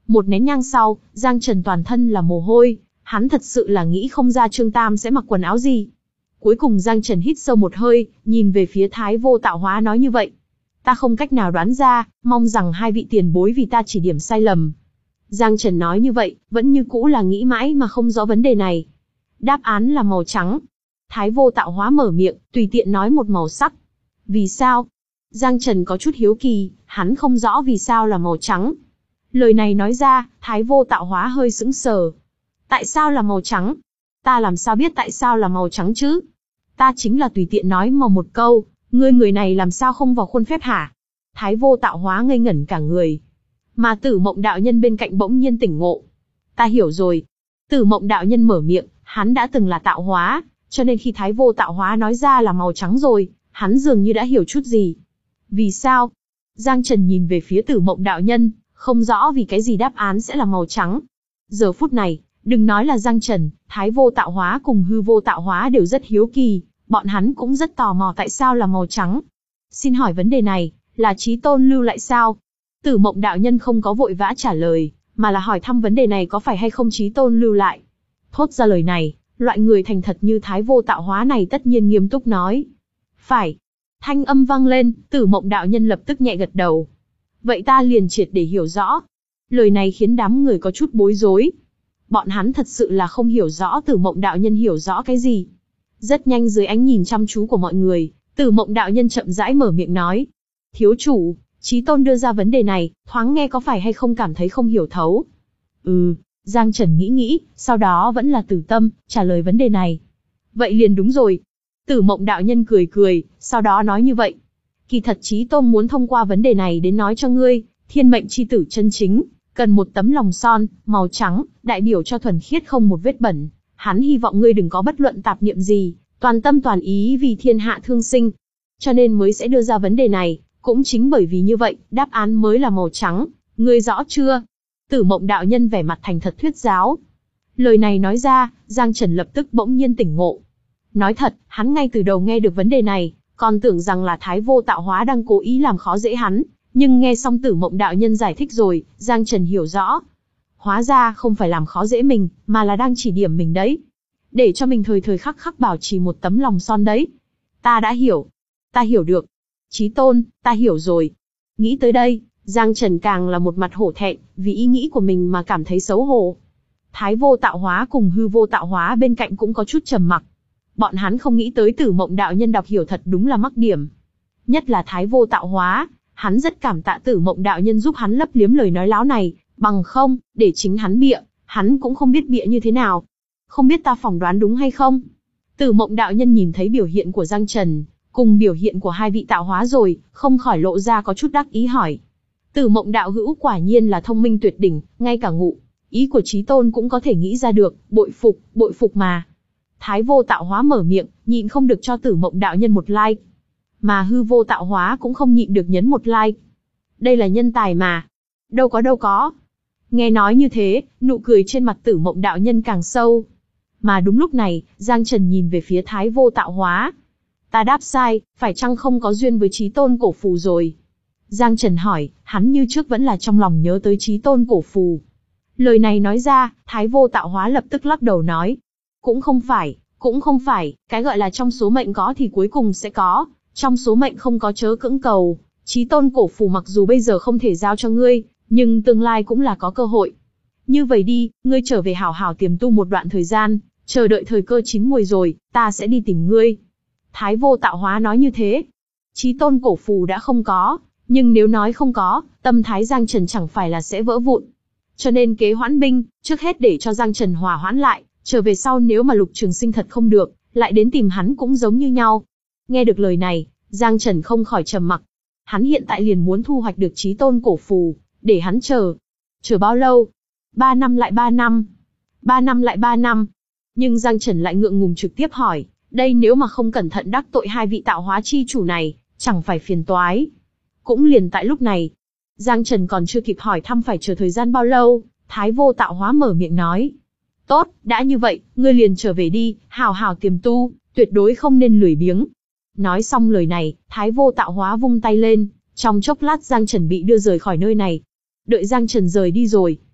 Một nén nhang sau, Giang Trần toàn thân là mồ hôi, hắn thật sự là nghĩ không ra Trương Tam sẽ mặc quần áo gì. Cuối cùng Giang Trần hít sâu một hơi, nhìn về phía Thái Vô Tạo Hóa nói như vậy. Ta không cách nào đoán ra, mong rằng hai vị tiền bối vì ta chỉ điểm sai lầm. Giang Trần nói như vậy, vẫn như cũ là nghĩ mãi mà không rõ vấn đề này. Đáp án là màu trắng. Thái Vô Tạo Hóa mở miệng, tùy tiện nói một màu sắc. Vì sao? Giang Trần có chút hiếu kỳ, hắn không rõ vì sao là màu trắng. Lời này nói ra, Thái Vô Tạo Hóa hơi sững sờ. Tại sao là màu trắng? Ta làm sao biết tại sao là màu trắng chứ? Ta chính là tùy tiện nói mà một câu, ngươi người này làm sao không vào khuôn phép hả? Thái Vô Tạo Hóa ngây ngẩn cả người. Mà Tử Mộng đạo nhân bên cạnh bỗng nhiên tỉnh ngộ. Ta hiểu rồi. Tử Mộng đạo nhân mở miệng, hắn đã từng là tạo hóa, cho nên khi Thái Vô Tạo Hóa nói ra là màu trắng rồi, hắn dường như đã hiểu chút gì. Vì sao? Giang Trần nhìn về phía Tử Mộng đạo nhân, không rõ vì cái gì đáp án sẽ là màu trắng. Giờ phút này, đừng nói là Giang Trần, Thái Vô Tạo Hóa cùng Hư Vô Tạo Hóa đều rất hiếu kỳ, bọn hắn cũng rất tò mò tại sao là màu trắng. Xin hỏi vấn đề này, là Chí Tôn lưu lại sao? Tử Mộng đạo nhân không có vội vã trả lời, mà là hỏi thăm vấn đề này có phải hay không Chí Tôn lưu lại. Thốt ra lời này, loại người thành thật như Thái Vô Tạo Hóa này tất nhiên nghiêm túc nói. Phải. Thanh âm vang lên, Tử Mộng đạo nhân lập tức nhẹ gật đầu. Vậy ta liền triệt để hiểu rõ. Lời này khiến đám người có chút bối rối. Bọn hắn thật sự là không hiểu rõ Tử Mộng đạo nhân hiểu rõ cái gì. Rất nhanh dưới ánh nhìn chăm chú của mọi người, Tử Mộng đạo nhân chậm rãi mở miệng nói. Thiếu chủ, Chí Tôn đưa ra vấn đề này, thoáng nghe có phải hay không cảm thấy không hiểu thấu? Ừ, Giang Trần nghĩ nghĩ, sau đó vẫn là Tử Tâm, trả lời vấn đề này. Vậy liền đúng rồi. Tử Mộng đạo nhân cười cười, sau đó nói như vậy. Kỳ thật Chí Tôn muốn thông qua vấn đề này đến nói cho ngươi, thiên mệnh chi tử chân chính, cần một tấm lòng son, màu trắng, đại biểu cho thuần khiết không một vết bẩn. Hắn hy vọng ngươi đừng có bất luận tạp niệm gì, toàn tâm toàn ý vì thiên hạ thương sinh. Cho nên mới sẽ đưa ra vấn đề này, cũng chính bởi vì như vậy, đáp án mới là màu trắng, ngươi rõ chưa? Tử Mộng đạo nhân vẻ mặt thành thật thuyết giáo. Lời này nói ra, Giang Trần lập tức bỗng nhiên tỉnh ngộ. Nói thật, hắn ngay từ đầu nghe được vấn đề này, còn tưởng rằng là Thái Vô Tạo Hóa đang cố ý làm khó dễ hắn, nhưng nghe xong Tử Mộng đạo nhân giải thích rồi, Giang Trần hiểu rõ. Hóa ra không phải làm khó dễ mình, mà là đang chỉ điểm mình đấy. Để cho mình thời thời khắc khắc bảo trì một tấm lòng son đấy. Ta đã hiểu. Ta hiểu được. Chí Tôn, ta hiểu rồi. Nghĩ tới đây, Giang Trần càng là một mặt hổ thẹn, vì ý nghĩ của mình mà cảm thấy xấu hổ. Thái Vô Tạo Hóa cùng Hư Vô Tạo Hóa bên cạnh cũng có chút trầm mặc. Bọn hắn không nghĩ tới Tử Mộng đạo nhân đọc hiểu thật đúng là mắc điểm. Nhất là Thái Vô Tạo Hóa, hắn rất cảm tạ Tử Mộng đạo nhân giúp hắn lấp liếm lời nói láo này, bằng không, để chính hắn bịa, hắn cũng không biết bịa như thế nào. Không biết ta phỏng đoán đúng hay không? Tử Mộng đạo nhân nhìn thấy biểu hiện của Giang Trần, cùng biểu hiện của hai vị tạo hóa rồi, không khỏi lộ ra có chút đắc ý hỏi. Tử Mộng đạo hữu quả nhiên là thông minh tuyệt đỉnh, ngay cả ngụ ý của Chí Tôn cũng có thể nghĩ ra được, bội phục, bội phục mà. Thái Vô Tạo Hóa mở miệng, nhịn không được cho Tử Mộng đạo nhân một like. Mà Hư Vô Tạo Hóa cũng không nhịn được nhấn một like. Đây là nhân tài mà. Đâu có đâu có. Nghe nói như thế, nụ cười trên mặt Tử Mộng đạo nhân càng sâu. Mà đúng lúc này, Giang Trần nhìn về phía Thái Vô Tạo Hóa. Ta đáp sai, phải chăng không có duyên với Chí Tôn cổ phù rồi? Giang Trần hỏi, hắn như trước vẫn là trong lòng nhớ tới Chí Tôn cổ phù. Lời này nói ra, Thái Vô Tạo Hóa lập tức lắc đầu nói. Cũng không phải, cũng không phải, cái gọi là trong số mệnh có thì cuối cùng sẽ có, trong số mệnh không có chớ cưỡng cầu. Chí Tôn cổ phù mặc dù bây giờ không thể giao cho ngươi, nhưng tương lai cũng là có cơ hội. Như vậy đi, ngươi trở về hảo hảo tiềm tu một đoạn thời gian, chờ đợi thời cơ chín muồi rồi, ta sẽ đi tìm ngươi. Thái Vô Tạo Hóa nói như thế. Chí Tôn cổ phù đã không có, nhưng nếu nói không có, tâm thái Giang Trần chẳng phải là sẽ vỡ vụn. Cho nên kế hoãn binh, trước hết để cho Giang Trần hòa hoãn lại, trở về sau nếu mà Lục Trường Sinh thật không được, lại đến tìm hắn cũng giống như nhau. Nghe được lời này, Giang Trần không khỏi trầm mặc. Hắn hiện tại liền muốn thu hoạch được Chí Tôn cổ phù, để hắn chờ. Chờ bao lâu? Ba năm lại ba năm. Ba năm lại ba năm. Nhưng Giang Trần lại ngượng ngùng trực tiếp hỏi, đây nếu mà không cẩn thận đắc tội hai vị tạo hóa chi chủ này, chẳng phải phiền toái. Cũng liền tại lúc này, Giang Trần còn chưa kịp hỏi thăm phải chờ thời gian bao lâu, Thái Vô Tạo Hóa mở miệng nói. Tốt, đã như vậy, ngươi liền trở về đi, hào hào tiềm tu, tuyệt đối không nên lười biếng. Nói xong lời này, Thái Vô Tạo Hóa vung tay lên, trong chốc lát Giang Trần bị đưa rời khỏi nơi này. Đợi Giang Trần rời đi rồi,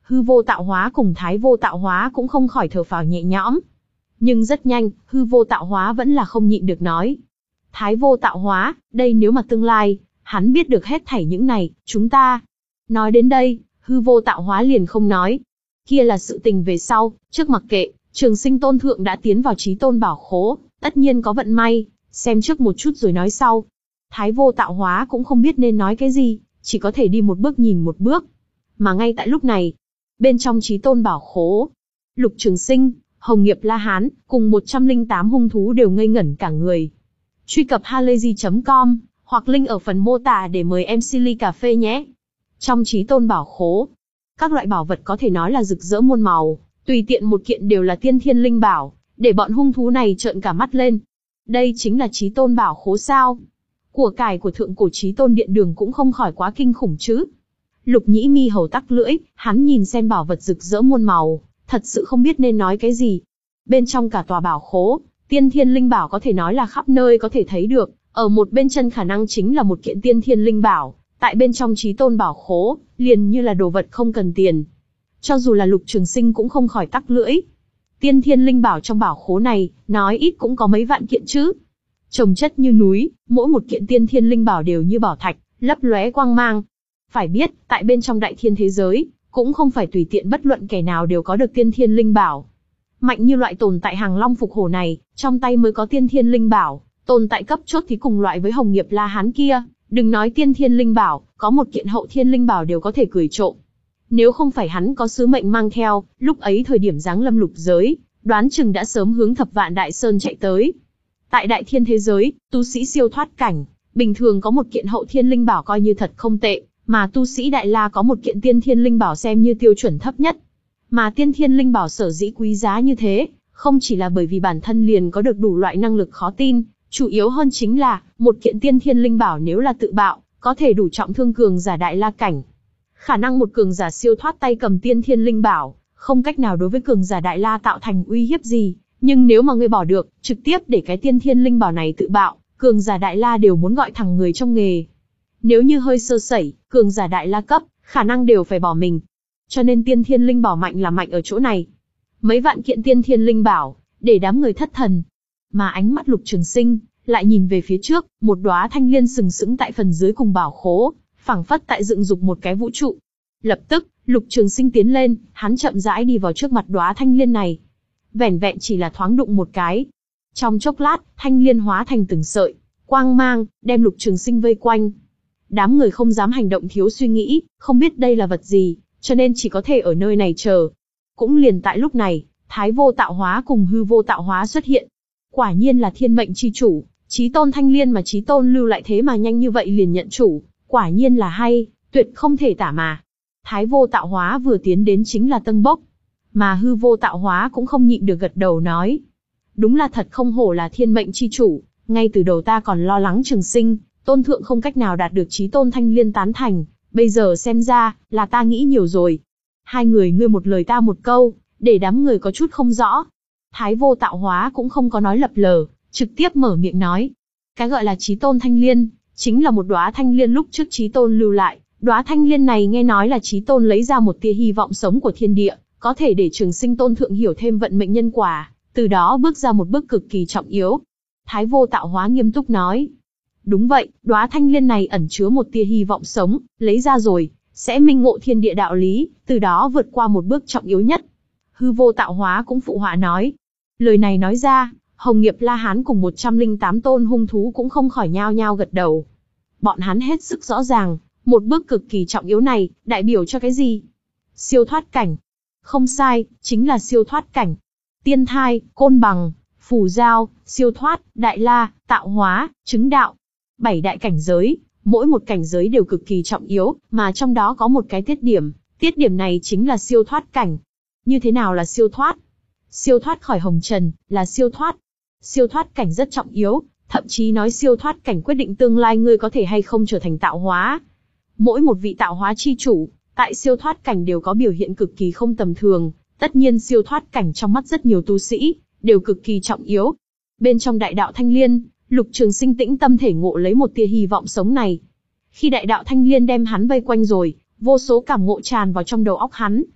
Hư vô tạo hóa cùng thái vô tạo hóa cũng không khỏi thở phào nhẹ nhõm. Nhưng rất nhanh, hư vô tạo hóa vẫn là không nhịn được nói. Thái vô tạo hóa, đây nếu mà tương lai, hắn biết được hết thảy những này, chúng ta. Nói đến đây, hư vô tạo hóa liền không nói. Kia là sự tình về sau, trước mặc kệ, Trường Sinh tôn thượng đã tiến vào chí tôn bảo khố, tất nhiên có vận may, xem trước một chút rồi nói sau. Thái vô tạo hóa cũng không biết nên nói cái gì, chỉ có thể đi một bước nhìn một bước. Mà ngay tại lúc này, bên trong chí tôn bảo khố, Lục Trường Sinh, Hồng Nghiệp La Hán, cùng một trăm lẻ tám hung thú đều ngây ngẩn cả người. Truy cập halayzi chấm com, hoặc link ở phần mô tả để mời em xê ly cà phê nhé. Trong chí tôn bảo khố, các loại bảo vật có thể nói là rực rỡ muôn màu, tùy tiện một kiện đều là tiên thiên linh bảo, để bọn hung thú này trợn cả mắt lên. Đây chính là chí tôn bảo khố sao? Của cải của thượng cổ chí tôn điện đường cũng không khỏi quá kinh khủng chứ. Lục Nhĩ Mi hầu tắc lưỡi, hắn nhìn xem bảo vật rực rỡ muôn màu, thật sự không biết nên nói cái gì. Bên trong cả tòa bảo khố, tiên thiên linh bảo có thể nói là khắp nơi có thể thấy được, ở một bên chân khả năng chính là một kiện tiên thiên linh bảo, tại bên trong chí tôn bảo khố, liền như là đồ vật không cần tiền. Cho dù là Lục Trường Sinh cũng không khỏi tắc lưỡi. Tiên thiên linh bảo trong bảo khố này, nói ít cũng có mấy vạn kiện chứ. Chồng chất như núi, mỗi một kiện tiên thiên linh bảo đều như bảo thạch, lấp lóe quang mang. Phải biết, tại bên trong đại thiên thế giới, cũng không phải tùy tiện bất luận kẻ nào đều có được tiên thiên linh bảo. Mạnh như loại tồn tại hàng long phục hổ này, trong tay mới có tiên thiên linh bảo, tồn tại cấp chốt thì cùng loại với Hồng Nghiệp La Hán kia, đừng nói tiên thiên linh bảo, có một kiện hậu thiên linh bảo đều có thể cười trộm. Nếu không phải hắn có sứ mệnh mang theo, lúc ấy thời điểm giáng lâm lục giới, đoán chừng đã sớm hướng Thập Vạn Đại Sơn chạy tới. Tại đại thiên thế giới, tu sĩ siêu thoát cảnh, bình thường có một kiện hậu thiên linh bảo coi như thật không tệ, mà tu sĩ Đại La có một kiện tiên thiên linh bảo xem như tiêu chuẩn thấp nhất. Mà tiên thiên linh bảo sở dĩ quý giá như thế, không chỉ là bởi vì bản thân liền có được đủ loại năng lực khó tin, chủ yếu hơn chính là, một kiện tiên thiên linh bảo nếu là tự bạo, có thể đủ trọng thương cường giả Đại La cảnh. Khả năng một cường giả siêu thoát tay cầm tiên thiên linh bảo, không cách nào đối với cường giả Đại La tạo thành uy hiếp gì, nhưng nếu mà ngươi bỏ được, trực tiếp để cái tiên thiên linh bảo này tự bạo, cường giả Đại La đều muốn gọi thẳng người trong nghề. Nếu như hơi sơ sẩy, cường giả Đại La cấp, khả năng đều phải bỏ mình. Cho nên tiên thiên linh bảo mạnh là mạnh ở chỗ này. Mấy vạn kiện tiên thiên linh bảo, để đám người thất thần. Mà ánh mắt Lục Trường Sinh, lại nhìn về phía trước, một đóa thanh liên sừng sững tại phần dưới cùng bảo khố, phảng phất tại dựng dục một cái vũ trụ. Lập tức, Lục Trường Sinh tiến lên, hắn chậm rãi đi vào trước mặt đóa thanh liên này. Vẻn vẹn chỉ là thoáng đụng một cái. Trong chốc lát, thanh liên hóa thành từng sợi, quang mang, đem Lục Trường Sinh vây quanh. Đám người không dám hành động thiếu suy nghĩ, không biết đây là vật gì, cho nên chỉ có thể ở nơi này chờ. Cũng liền tại lúc này, Thái vô tạo hóa cùng hư vô tạo hóa xuất hiện. Quả nhiên là thiên mệnh chi chủ, chí tôn thanh liên mà chí tôn lưu lại thế mà nhanh như vậy liền nhận chủ, quả nhiên là hay, tuyệt không thể tả mà. Thái vô tạo hóa vừa tiến đến chính là tân bốc, mà hư vô tạo hóa cũng không nhịn được gật đầu nói. Đúng là thật không hổ là thiên mệnh chi chủ, ngay từ đầu ta còn lo lắng Trường Sinh, tôn thượng không cách nào đạt được chí tôn thanh liên tán thành, bây giờ xem ra, là ta nghĩ nhiều rồi. Hai người ngươi một lời ta một câu, để đám người có chút không rõ. Thái vô tạo hóa cũng không có nói lập lờ, trực tiếp mở miệng nói. Cái gọi là chí tôn thanh liên, chính là một đóa thanh liên lúc trước chí tôn lưu lại. Đóa thanh liên này nghe nói là chí tôn lấy ra một tia hy vọng sống của thiên địa, có thể để Trường Sinh tôn thượng hiểu thêm vận mệnh nhân quả, từ đó bước ra một bước cực kỳ trọng yếu. Thái vô tạo hóa nghiêm túc nói. Đúng vậy, đóa thanh liên này ẩn chứa một tia hy vọng sống, lấy ra rồi, sẽ minh ngộ thiên địa đạo lý, từ đó vượt qua một bước trọng yếu nhất. Hư vô tạo hóa cũng phụ họa nói. Lời này nói ra, Hồng Nghiệp La Hán cùng một trăm lẻ tám tôn hung thú cũng không khỏi nhao nhao gật đầu. Bọn hắn hết sức rõ ràng, một bước cực kỳ trọng yếu này, đại biểu cho cái gì? Siêu thoát cảnh. Không sai, chính là siêu thoát cảnh. Tiên thai, côn bằng, phù giao, siêu thoát, đại la, tạo hóa, chứng đạo. Bảy đại cảnh giới, mỗi một cảnh giới đều cực kỳ trọng yếu, mà trong đó có một cái tiết điểm, tiết điểm này chính là siêu thoát cảnh. Như thế nào là siêu thoát? Siêu thoát khỏi hồng trần, là siêu thoát. Siêu thoát cảnh rất trọng yếu, thậm chí nói siêu thoát cảnh quyết định tương lai ngươi có thể hay không trở thành tạo hóa. Mỗi một vị tạo hóa chi chủ, tại siêu thoát cảnh đều có biểu hiện cực kỳ không tầm thường, tất nhiên siêu thoát cảnh trong mắt rất nhiều tu sĩ, đều cực kỳ trọng yếu. Bên trong đại đạo thanh liên, Lục Trường Sinh tĩnh tâm thể ngộ lấy một tia hy vọng sống này. Khi đại đạo thanh liên đem hắn vây quanh rồi, vô số cảm ngộ tràn vào trong đầu óc hắn.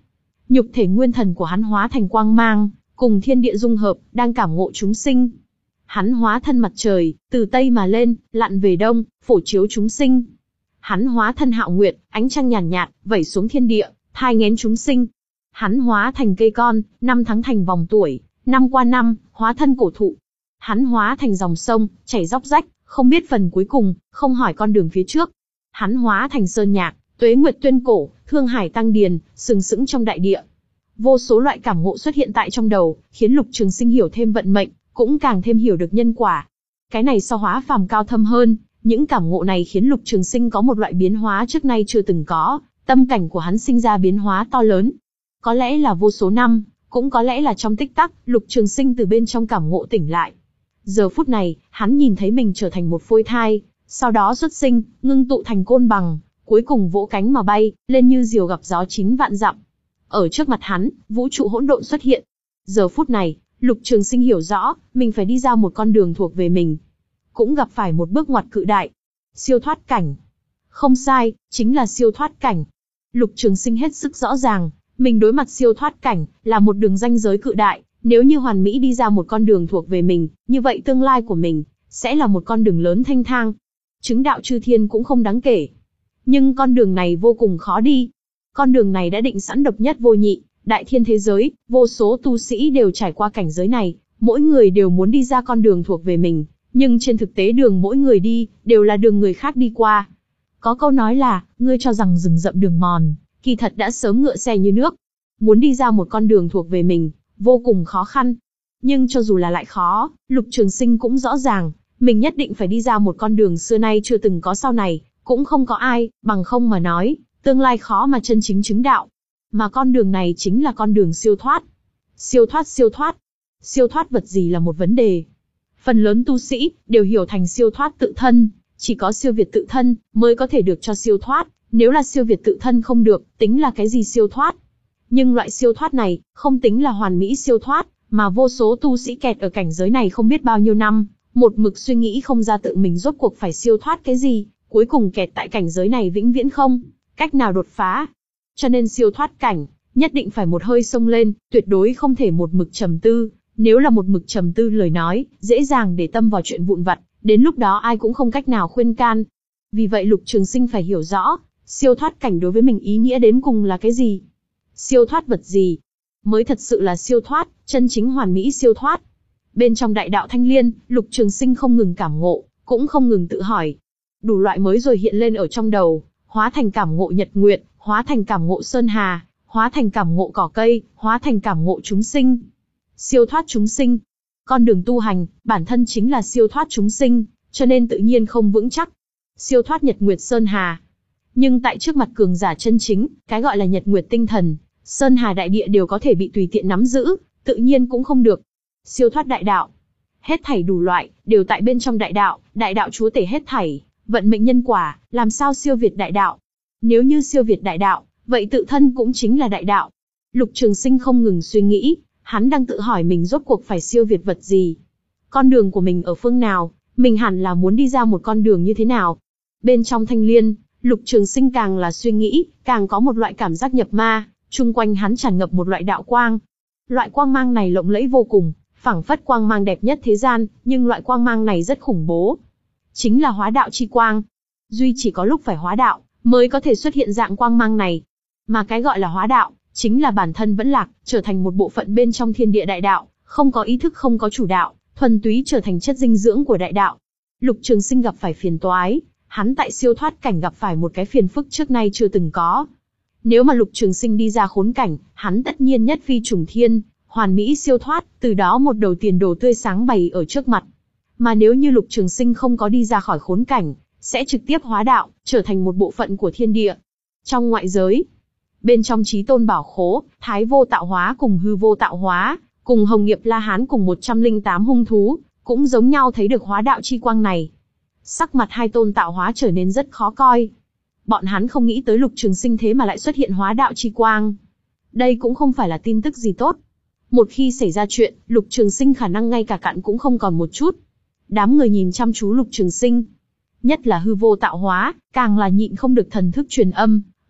nhục thể nguyên thần của hắn hóa thành quang mang, cùng thiên địa dung hợp, đang cảm ngộ chúng sinh. Hắn hóa thân mặt trời, từ tây mà lên, lặn về đông, phổ chiếu chúng sinh. Hắn hóa thân hạo nguyệt, ánh trăng nhàn nhạt, nhạt, vẩy xuống thiên địa, thai nghén chúng sinh. Hắn hóa thành cây con, năm tháng thành vòng tuổi, năm qua năm, hóa thân cổ thụ. Hắn hóa thành dòng sông, chảy róc rách, không biết phần cuối cùng, không hỏi con đường phía trước. Hắn hóa thành sơn nhạc, tuế nguyệt tuyên cổ, thương hải tăng điền, sừng sững trong đại địa. Vô số loại cảm ngộ xuất hiện tại trong đầu, khiến Lục Trường Sinh hiểu thêm vận mệnh, cũng càng thêm hiểu được nhân quả. Cái này so hóa phàm cao thâm hơn, những cảm ngộ này khiến Lục Trường Sinh có một loại biến hóa trước nay chưa từng có, tâm cảnh của hắn sinh ra biến hóa to lớn. Có lẽ là vô số năm, cũng có lẽ là trong tích tắc, Lục Trường Sinh từ bên trong cảm ngộ tỉnh lại. Giờ phút này, hắn nhìn thấy mình trở thành một phôi thai, sau đó xuất sinh, ngưng tụ thành côn bằng, cuối cùng vỗ cánh mà bay, lên như diều gặp gió chín vạn dặm. Ở trước mặt hắn, vũ trụ hỗn độn xuất hiện. Giờ phút này, Lục Trường Sinh hiểu rõ, mình phải đi ra một con đường thuộc về mình. Cũng gặp phải một bước ngoặt cự đại. Siêu thoát cảnh. Không sai, chính là siêu thoát cảnh. Lục Trường Sinh hết sức rõ ràng, mình đối mặt siêu thoát cảnh, là một đường ranh giới cự đại. Nếu như hoàn mỹ đi ra một con đường thuộc về mình, như vậy tương lai của mình, sẽ là một con đường lớn thanh thang. Chứng đạo chư thiên cũng không đáng kể. Nhưng con đường này vô cùng khó đi. Con đường này đã định sẵn độc nhất vô nhị, đại thiên thế giới, vô số tu sĩ đều trải qua cảnh giới này, mỗi người đều muốn đi ra con đường thuộc về mình, nhưng trên thực tế đường mỗi người đi, đều là đường người khác đi qua. Có câu nói là, ngươi cho rằng rừng rậm đường mòn, kỳ thật đã sớm ngựa xe như nước. Muốn đi ra một con đường thuộc về mình, vô cùng khó khăn. Nhưng cho dù là lại khó, Lục Trường Sinh cũng rõ ràng, mình nhất định phải đi ra một con đường xưa nay chưa từng có sau này, cũng không có ai, bằng không mà nói, tương lai khó mà chân chính chứng đạo. Mà con đường này chính là con đường siêu thoát. Siêu thoát siêu thoát. Siêu thoát vật gì là một vấn đề. Phần lớn tu sĩ, đều hiểu thành siêu thoát tự thân, chỉ có siêu việt tự thân, mới có thể được cho siêu thoát, nếu là siêu việt tự thân không được, tính là cái gì siêu thoát. Nhưng loại siêu thoát này, không tính là hoàn mỹ siêu thoát, mà vô số tu sĩ kẹt ở cảnh giới này không biết bao nhiêu năm, một mực suy nghĩ không ra tự mình rốt cuộc phải siêu thoát cái gì, cuối cùng kẹt tại cảnh giới này vĩnh viễn không cách nào đột phá. Cho nên siêu thoát cảnh, nhất định phải một hơi xông lên, tuyệt đối không thể một mực trầm tư, nếu là một mực trầm tư lời nói, dễ dàng để tâm vào chuyện vụn vặt, đến lúc đó ai cũng không cách nào khuyên can. Vì vậy Lục Trường Sinh phải hiểu rõ, siêu thoát cảnh đối với mình ý nghĩa đến cùng là cái gì? Siêu thoát vật gì mới thật sự là siêu thoát, chân chính hoàn mỹ siêu thoát? Bên trong đại đạo Thanh Liên, Lục Trường Sinh không ngừng cảm ngộ, cũng không ngừng tự hỏi. Đủ loại mới rồi hiện lên ở trong đầu, hóa thành cảm ngộ nhật nguyệt, hóa thành cảm ngộ sơn hà, hóa thành cảm ngộ cỏ cây, hóa thành cảm ngộ chúng sinh. Siêu thoát chúng sinh. Con đường tu hành, bản thân chính là siêu thoát chúng sinh, cho nên tự nhiên không vững chắc. Siêu thoát nhật nguyệt sơn hà. Nhưng tại trước mặt cường giả chân chính, cái gọi là nhật nguyệt tinh thần, sơn hà đại địa đều có thể bị tùy tiện nắm giữ, tự nhiên cũng không được. Siêu thoát đại đạo. Hết thảy đủ loại, đều tại bên trong đại đạo, đại đạo chúa tể hết thảy, vận mệnh nhân quả, làm sao siêu việt đại đạo? Nếu như siêu việt đại đạo, vậy tự thân cũng chính là đại đạo. Lục Trường Sinh không ngừng suy nghĩ, hắn đang tự hỏi mình rốt cuộc phải siêu việt vật gì? Con đường của mình ở phương nào? Mình hẳn là muốn đi ra một con đường như thế nào? Bên trong Thanh Liên, Lục Trường Sinh càng là suy nghĩ, càng có một loại cảm giác nhập ma, chung quanh hắn tràn ngập một loại đạo quang. Loại quang mang này lộng lẫy vô cùng, phảng phất quang mang đẹp nhất thế gian, nhưng loại quang mang này rất khủng bố. Chính là hóa đạo chi quang. Duy chỉ có lúc phải hóa đạo, mới có thể xuất hiện dạng quang mang này. Mà cái gọi là hóa đạo, chính là bản thân vẫn lạc, trở thành một bộ phận bên trong thiên địa đại đạo, không có ý thức không có chủ đạo, thuần túy trở thành chất dinh dưỡng của đại đạo. Lục Trường Sinh gặp phải phiền toái, hắn tại siêu thoát cảnh gặp phải một cái phiền phức trước nay chưa từng có. Nếu mà Lục Trường Sinh đi ra khốn cảnh, hắn tất nhiên nhất phi trùng thiên, hoàn mỹ siêu thoát, từ đó một đầu tiền đồ tươi sáng bày ở trước mặt. Mà nếu như Lục Trường Sinh không có đi ra khỏi khốn cảnh, sẽ trực tiếp hóa đạo, trở thành một bộ phận của thiên địa. Trong ngoại giới, bên trong Chí Tôn Bảo Khố, Thái Vô Tạo Hóa cùng Hư Vô Tạo Hóa, cùng Hồng Nghiệp La Hán cùng một trăm lẻ tám hung thú, cũng giống nhau thấy được hóa đạo chi quang này. Sắc mặt hai tôn tạo hóa trở nên rất khó coi. Bọn hắn không nghĩ tới Lục Trường Sinh thế mà lại xuất hiện hóa đạo chi quang. Đây cũng không phải là tin tức gì tốt. Một khi xảy ra chuyện, Lục Trường Sinh khả năng ngay cả cặn cũng không còn một chút. Đám người nhìn chăm chú Lục Trường Sinh. Nhất là Hư Vô Tạo Hóa, càng là nhịn không được thần thức truyền âm,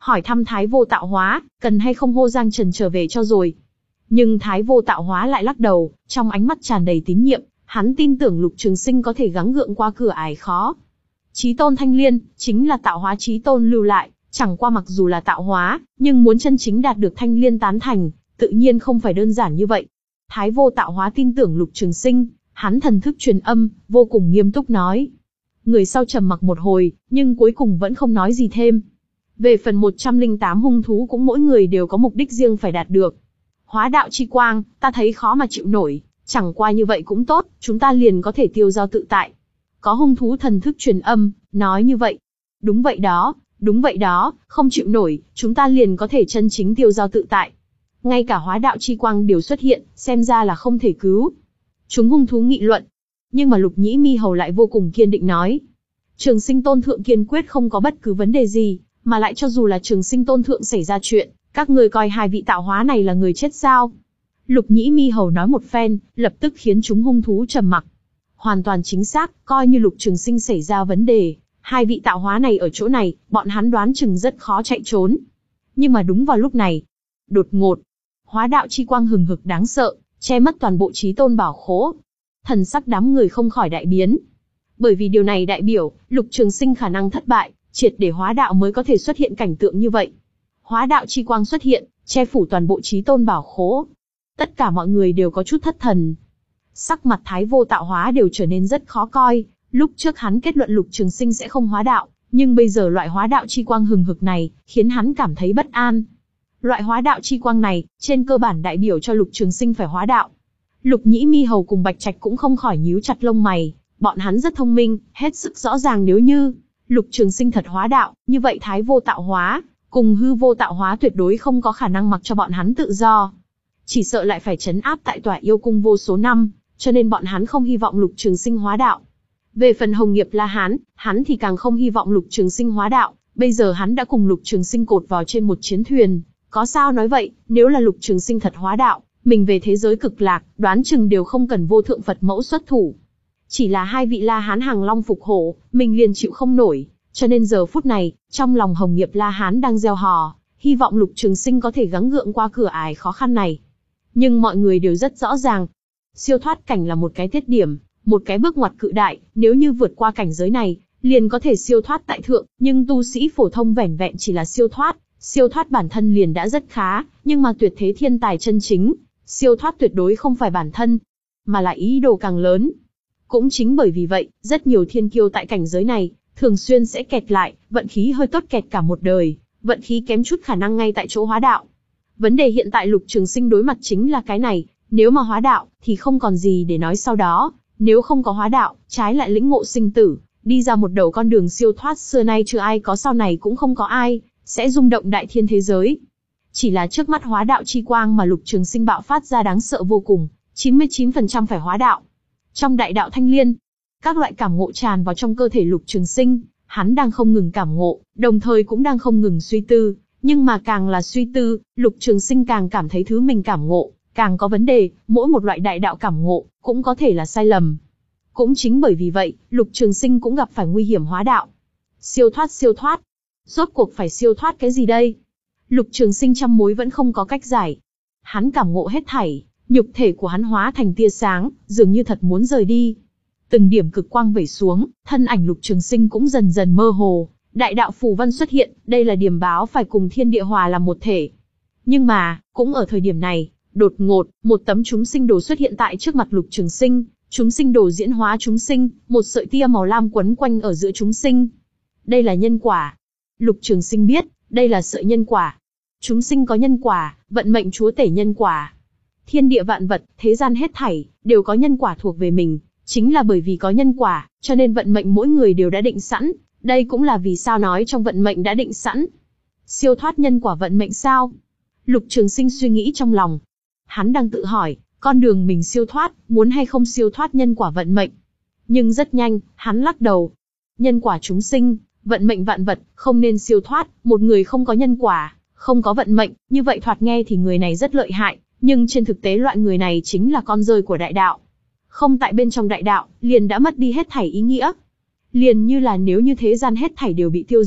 hỏi thăm Thái Vô Tạo Hóa, cần hay không hô Giang Trần trở về cho rồi. Nhưng Thái Vô Tạo Hóa lại lắc đầu, trong ánh mắt tràn đầy tín nhiệm, hắn tin tưởng Lục Trường Sinh có thể gắng gượng qua cửa ải khó. Chí tôn Thanh Liên, chính là tạo hóa chí tôn lưu lại, chẳng qua mặc dù là tạo hóa, nhưng muốn chân chính đạt được Thanh Liên tán thành, tự nhiên không phải đơn giản như vậy. Thái Vô Tạo Hóa tin tưởng Lục Trường Sinh, hắn thần thức truyền âm, vô cùng nghiêm túc nói. Người sau trầm mặc một hồi, nhưng cuối cùng vẫn không nói gì thêm. Về phần một trăm lẻ tám hung thú cũng mỗi người đều có mục đích riêng phải đạt được. Hóa đạo chi quang, ta thấy khó mà chịu nổi, chẳng qua như vậy cũng tốt, chúng ta liền có thể tiêu dao tự tại. Có hung thú thần thức truyền âm, nói như vậy. Đúng vậy đó, đúng vậy đó, không chịu nổi, chúng ta liền có thể chân chính tiêu dao tự tại. Ngay cả hóa đạo chi quang đều xuất hiện, xem ra là không thể cứu. Chúng hung thú nghị luận. Nhưng mà Lục Nhĩ Mi Hầu lại vô cùng kiên định nói. Trường Sinh Tôn Thượng kiên quyết không có bất cứ vấn đề gì, mà lại cho dù là Trường Sinh Tôn Thượng xảy ra chuyện, các người coi hai vị tạo hóa này là người chết sao? Lục Nhĩ Mi Hầu nói một phen, lập tức khiến chúng hung thú trầm mặc. Hoàn toàn chính xác, coi như Lục Trường Sinh xảy ra vấn đề, hai vị tạo hóa này ở chỗ này, bọn hắn đoán chừng rất khó chạy trốn. Nhưng mà đúng vào lúc này, đột ngột, hóa đạo chi quang hừng hực đáng sợ, che mất toàn bộ chí tôn bảo khố. Thần sắc đám người không khỏi đại biến. Bởi vì điều này đại biểu, Lục Trường Sinh khả năng thất bại, triệt để hóa đạo mới có thể xuất hiện cảnh tượng như vậy. Hóa đạo chi quang xuất hiện, che phủ toàn bộ chí tôn bảo khố. Tất cả mọi người đều có chút thất thần. Sắc mặt Thái Vô Tạo Hóa đều trở nên rất khó coi, lúc trước hắn kết luận Lục Trường Sinh sẽ không hóa đạo, nhưng bây giờ loại hóa đạo chi quang hừng hực này, khiến hắn cảm thấy bất an. Loại hóa đạo chi quang này, trên cơ bản đại biểu cho Lục Trường Sinh phải hóa đạo. Lục Nhĩ Mi Hầu cùng Bạch Trạch cũng không khỏi nhíu chặt lông mày, bọn hắn rất thông minh, hết sức rõ ràng nếu như Lục Trường Sinh thật hóa đạo, như vậy Thái Vô Tạo Hóa cùng Hư Vô Tạo Hóa tuyệt đối không có khả năng mặc cho bọn hắn tự do. Chỉ sợ lại phải trấn áp tại Tỏa Yêu Cung vô số năm, cho nên bọn hắn không hy vọng Lục Trường Sinh hóa đạo. Về phần Hồng Nghiệp La Hán, hắn thì càng không hy vọng Lục Trường Sinh hóa đạo, bây giờ hắn đã cùng Lục Trường Sinh cột vào trên một chiến thuyền, có sao nói vậy, nếu là Lục Trường Sinh thật hóa đạo, mình về thế giới cực lạc, đoán chừng đều không cần vô thượng Phật mẫu xuất thủ. Chỉ là hai vị La Hán hàng long phục hổ, mình liền chịu không nổi, cho nên giờ phút này, trong lòng Hồng Nghiệp La Hán đang gieo hò, hy vọng Lục Trường Sinh có thể gắng gượng qua cửa ải khó khăn này. Nhưng mọi người đều rất rõ ràng, siêu thoát cảnh là một cái tiết điểm, một cái bước ngoặt cự đại, nếu như vượt qua cảnh giới này, liền có thể siêu thoát tại thượng, nhưng tu sĩ phổ thông vẻn vẹn chỉ là siêu thoát, siêu thoát bản thân liền đã rất khá, nhưng mà tuyệt thế thiên tài chân chính, siêu thoát tuyệt đối không phải bản thân, mà là ý đồ càng lớn. Cũng chính bởi vì vậy, rất nhiều thiên kiêu tại cảnh giới này, thường xuyên sẽ kẹt lại, vận khí hơi tốt kẹt cả một đời, vận khí kém chút khả năng ngay tại chỗ hóa đạo. Vấn đề hiện tại Lục Trường Sinh đối mặt chính là cái này, nếu mà hóa đạo, thì không còn gì để nói sau đó, nếu không có hóa đạo, trái lại lĩnh ngộ sinh tử, đi ra một đầu con đường siêu thoát xưa nay chưa ai có sau này cũng không có ai, sẽ rung động đại thiên thế giới. Chỉ là trước mắt hóa đạo chi quang mà Lục Trường Sinh bạo phát ra đáng sợ vô cùng, chín mươi chín phần trăm phải hóa đạo. Trong đại đạo Thanh Liên, các loại cảm ngộ tràn vào trong cơ thể Lục Trường Sinh, hắn đang không ngừng cảm ngộ, đồng thời cũng đang không ngừng suy tư, nhưng mà càng là suy tư, Lục Trường Sinh càng cảm thấy thứ mình cảm ngộ càng có vấn đề, mỗi một loại đại đạo cảm ngộ cũng có thể là sai lầm. Cũng chính bởi vì vậy, Lục Trường Sinh cũng gặp phải nguy hiểm hóa đạo. Siêu thoát siêu thoát, rốt cuộc phải siêu thoát cái gì đây? Lục Trường Sinh trăm mối vẫn không có cách giải. Hắn cảm ngộ hết thảy, nhục thể của hắn hóa thành tia sáng, dường như thật muốn rời đi. Từng điểm cực quang vẩy xuống, thân ảnh Lục Trường Sinh cũng dần dần mơ hồ, đại đạo phù văn xuất hiện, đây là điểm báo phải cùng thiên địa hòa làm một thể. Nhưng mà, cũng ở thời điểm này, đột ngột, một tấm chúng sinh đồ xuất hiện tại trước mặt Lục Trường Sinh, chúng sinh đồ diễn hóa chúng sinh, một sợi tia màu lam quấn quanh ở giữa chúng sinh. Đây là nhân quả. Lục Trường Sinh biết, đây là sợi nhân quả. Chúng sinh có nhân quả, vận mệnh chúa tể nhân quả. Thiên địa vạn vật, thế gian hết thảy, đều có nhân quả thuộc về mình. Chính là bởi vì có nhân quả, cho nên vận mệnh mỗi người đều đã định sẵn. Đây cũng là vì sao nói trong vận mệnh đã định sẵn. Siêu thoát nhân quả vận mệnh sao? Lục Trường Sinh suy nghĩ trong lòng. Hắn đang tự hỏi, con đường mình siêu thoát, muốn hay không siêu thoát nhân quả vận mệnh. Nhưng rất nhanh, hắn lắc đầu. Nhân quả chúng sinh, vận mệnh vạn vật, không nên siêu thoát, một người không có nhân quả, không có vận mệnh, như vậy thoạt nghe thì người này rất lợi hại, nhưng trên thực tế loại người này chính là con rơi của đại đạo. Không tại bên trong đại đạo, liền đã mất đi hết thảy ý nghĩa. Liền như là nếu như thế gian hết thảy đều bị tiêu diệt,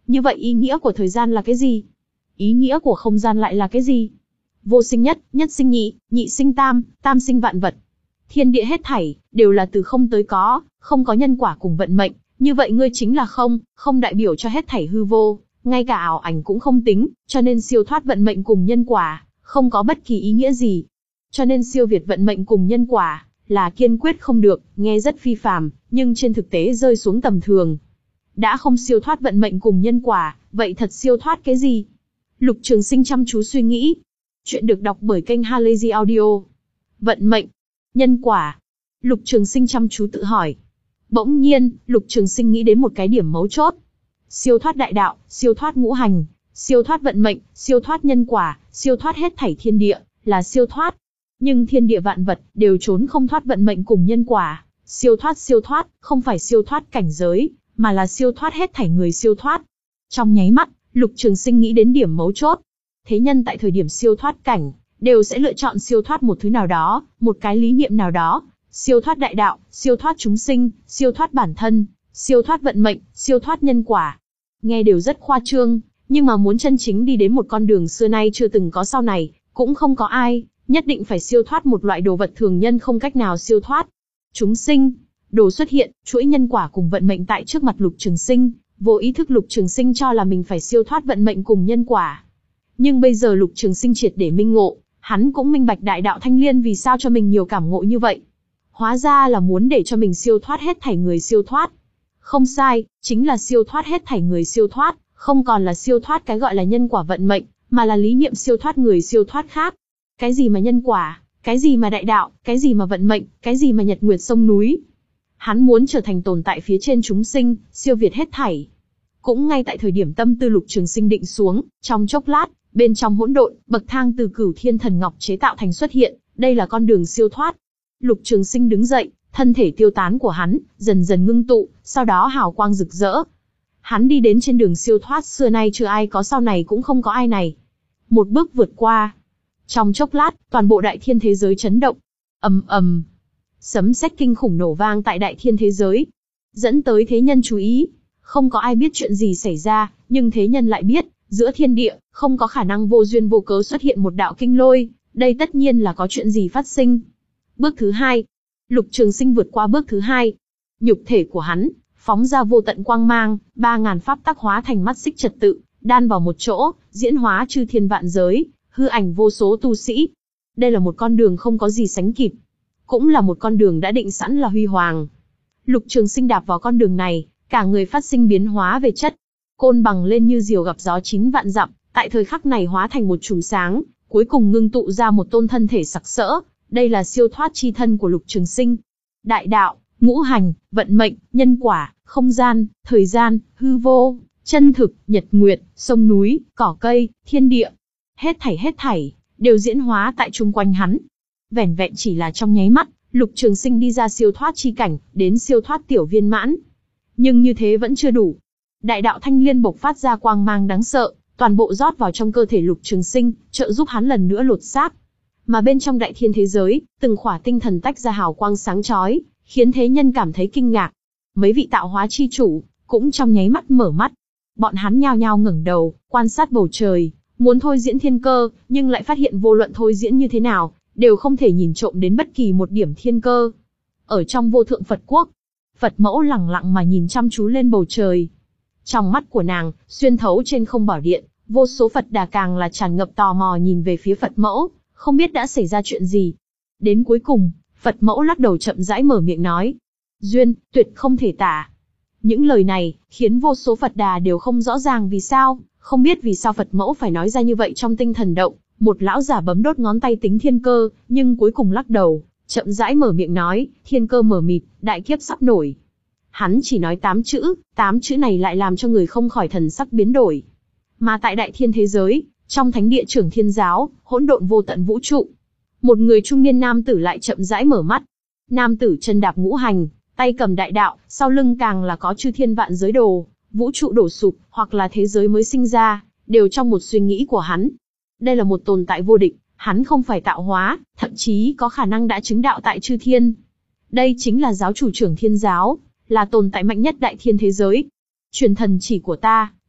Như vậy ý nghĩa của thời gian là cái gì? Ý nghĩa của không gian lại là cái gì? Vô sinh nhất, nhất sinh nhị, nhị sinh tam, tam sinh vạn vật. Thiên địa hết thảy, đều là từ không tới có, không có nhân quả cùng vận mệnh. Như vậy ngươi chính là không, không đại biểu cho hết thảy hư vô, ngay cả ảo ảnh cũng không tính, cho nên siêu thoát vận mệnh cùng nhân quả, không có bất kỳ ý nghĩa gì. Cho nên siêu việt vận mệnh cùng nhân quả, là kiên quyết không được, nghe rất phi phàm, nhưng trên thực tế rơi xuống tầm thường. Đã không siêu thoát vận mệnh cùng nhân quả, vậy thật siêu thoát cái gì? Lục Trường Sinh chăm chú suy nghĩ. Chuyện được đọc bởi kênh Halazy Audio. Vận mệnh, nhân quả. Lục Trường Sinh chăm chú tự hỏi. Bỗng nhiên, Lục Trường Sinh nghĩ đến một cái điểm mấu chốt. Siêu thoát đại đạo, siêu thoát ngũ hành, siêu thoát vận mệnh, siêu thoát nhân quả, siêu thoát hết thảy thiên địa, là siêu thoát. Nhưng thiên địa vạn vật, đều trốn không thoát vận mệnh cùng nhân quả. Siêu thoát siêu thoát, không phải siêu thoát cảnh giới, mà là siêu thoát hết thảy người siêu thoát. Trong nháy mắt, Lục Trường Sinh nghĩ đến điểm mấu chốt. Thế nhân tại thời điểm siêu thoát cảnh, đều sẽ lựa chọn siêu thoát một thứ nào đó, một cái lý niệm nào đó. Siêu thoát đại đạo, siêu thoát chúng sinh, siêu thoát bản thân, siêu thoát vận mệnh, siêu thoát nhân quả. Nghe đều rất khoa trương, nhưng mà muốn chân chính đi đến một con đường xưa nay chưa từng có sau này, cũng không có ai, nhất định phải siêu thoát một loại đồ vật thường nhân không cách nào siêu thoát. Chúng sinh, đồ xuất hiện, chuỗi nhân quả cùng vận mệnh tại trước mặt Lục Trường Sinh, vô ý thức Lục Trường Sinh cho là mình phải siêu thoát vận mệnh cùng nhân quả. Nhưng bây giờ Lục Trường Sinh triệt để minh ngộ, hắn cũng minh bạch đại đạo Thanh Liên vì sao cho mình nhiều cảm ngộ như vậy. Hóa ra là muốn để cho mình siêu thoát hết thảy người siêu thoát. Không sai, chính là siêu thoát hết thảy người siêu thoát, không còn là siêu thoát cái gọi là nhân quả vận mệnh, mà là lý niệm siêu thoát người siêu thoát khác. Cái gì mà nhân quả, cái gì mà đại đạo, cái gì mà vận mệnh, cái gì mà nhật nguyệt sông núi. Hắn muốn trở thành tồn tại phía trên chúng sinh, siêu việt hết thảy. Cũng ngay tại thời điểm tâm tư Lục Trường Sinh định xuống, trong chốc lát, bên trong hỗn độn, bậc thang từ Cửu Thiên Thần Ngọc chế tạo thành xuất hiện, đây là con đường siêu thoát. Lục Trường Sinh đứng dậy, thân thể tiêu tán của hắn, dần dần ngưng tụ, sau đó hào quang rực rỡ. Hắn đi đến trên đường siêu thoát xưa nay chưa ai có sau này cũng không có ai này. Một bước vượt qua. Trong chốc lát, toàn bộ đại thiên thế giới chấn động. Ầm ầm. Sấm sét kinh khủng nổ vang tại đại thiên thế giới. Dẫn tới thế nhân chú ý. Không có ai biết chuyện gì xảy ra, nhưng thế nhân lại biết, giữa thiên địa, không có khả năng vô duyên vô cớ xuất hiện một đạo kinh lôi. Đây tất nhiên là có chuyện gì phát sinh. Bước thứ hai. Lục Trường Sinh vượt qua bước thứ hai. Nhục thể của hắn, phóng ra vô tận quang mang, ba ngàn pháp tắc hóa thành mắt xích trật tự, đan vào một chỗ, diễn hóa chư thiên vạn giới, hư ảnh vô số tu sĩ. Đây là một con đường không có gì sánh kịp. Cũng là một con đường đã định sẵn là huy hoàng. Lục Trường Sinh đạp vào con đường này, cả người phát sinh biến hóa về chất. Côn bằng lên như diều gặp gió chín vạn dặm, tại thời khắc này hóa thành một chùm sáng, cuối cùng ngưng tụ ra một tôn thân thể sặc sỡ. Đây là siêu thoát chi thân của Lục Trường Sinh. Đại đạo, ngũ hành, vận mệnh, nhân quả, không gian, thời gian, hư vô, chân thực, nhật nguyệt, sông núi, cỏ cây, thiên địa. Hết thảy hết thảy, đều diễn hóa tại chung quanh hắn. Vẻn vẹn chỉ là trong nháy mắt, Lục Trường Sinh đi ra siêu thoát chi cảnh, đến siêu thoát tiểu viên mãn. Nhưng như thế vẫn chưa đủ. Đại đạo Thanh Liên bộc phát ra quang mang đáng sợ, toàn bộ rót vào trong cơ thể Lục Trường Sinh, trợ giúp hắn lần nữa lột xác. Mà bên trong đại thiên thế giới, từng khỏa tinh thần tách ra hào quang sáng chói, khiến thế nhân cảm thấy kinh ngạc. Mấy vị tạo hóa chi chủ, cũng trong nháy mắt mở mắt. Bọn hắn nhao nhao ngẩng đầu, quan sát bầu trời, muốn thôi diễn thiên cơ, nhưng lại phát hiện vô luận thôi diễn như thế nào, đều không thể nhìn trộm đến bất kỳ một điểm thiên cơ. Ở trong vô thượng Phật quốc, Phật mẫu lẳng lặng mà nhìn chăm chú lên bầu trời. Trong mắt của nàng, xuyên thấu trên không bảo điện, vô số Phật đà càng là tràn ngập tò mò nhìn về phía Phật mẫu, không biết đã xảy ra chuyện gì. Đến cuối cùng, Phật mẫu lắc đầu chậm rãi mở miệng nói. Duyên, tuyệt không thể tả. Những lời này, khiến vô số Phật đà đều không rõ ràng vì sao, không biết vì sao Phật mẫu phải nói ra như vậy trong tinh thần động. Một lão giả bấm đốt ngón tay tính thiên cơ, nhưng cuối cùng lắc đầu, chậm rãi mở miệng nói, thiên cơ mờ mịt, đại kiếp sắp nổi. Hắn chỉ nói tám chữ, tám chữ này lại làm cho người không khỏi thần sắc biến đổi. Mà tại đại thiên thế giới, trong thánh địa trưởng thiên giáo, hỗn độn vô tận vũ trụ, một người trung niên nam tử lại chậm rãi mở mắt. Nam tử chân đạp ngũ hành, tay cầm đại đạo, sau lưng càng là có chư thiên vạn giới đồ, vũ trụ đổ sụp, hoặc là thế giới mới sinh ra, đều trong một suy nghĩ của hắn. Đây là một tồn tại vô địch, hắn không phải tạo hóa, thậm chí có khả năng đã chứng đạo tại chư thiên. Đây chính là giáo chủ trưởng thiên giáo, là tồn tại mạnh nhất đại thiên thế giới. Truyền thần chỉ của ta,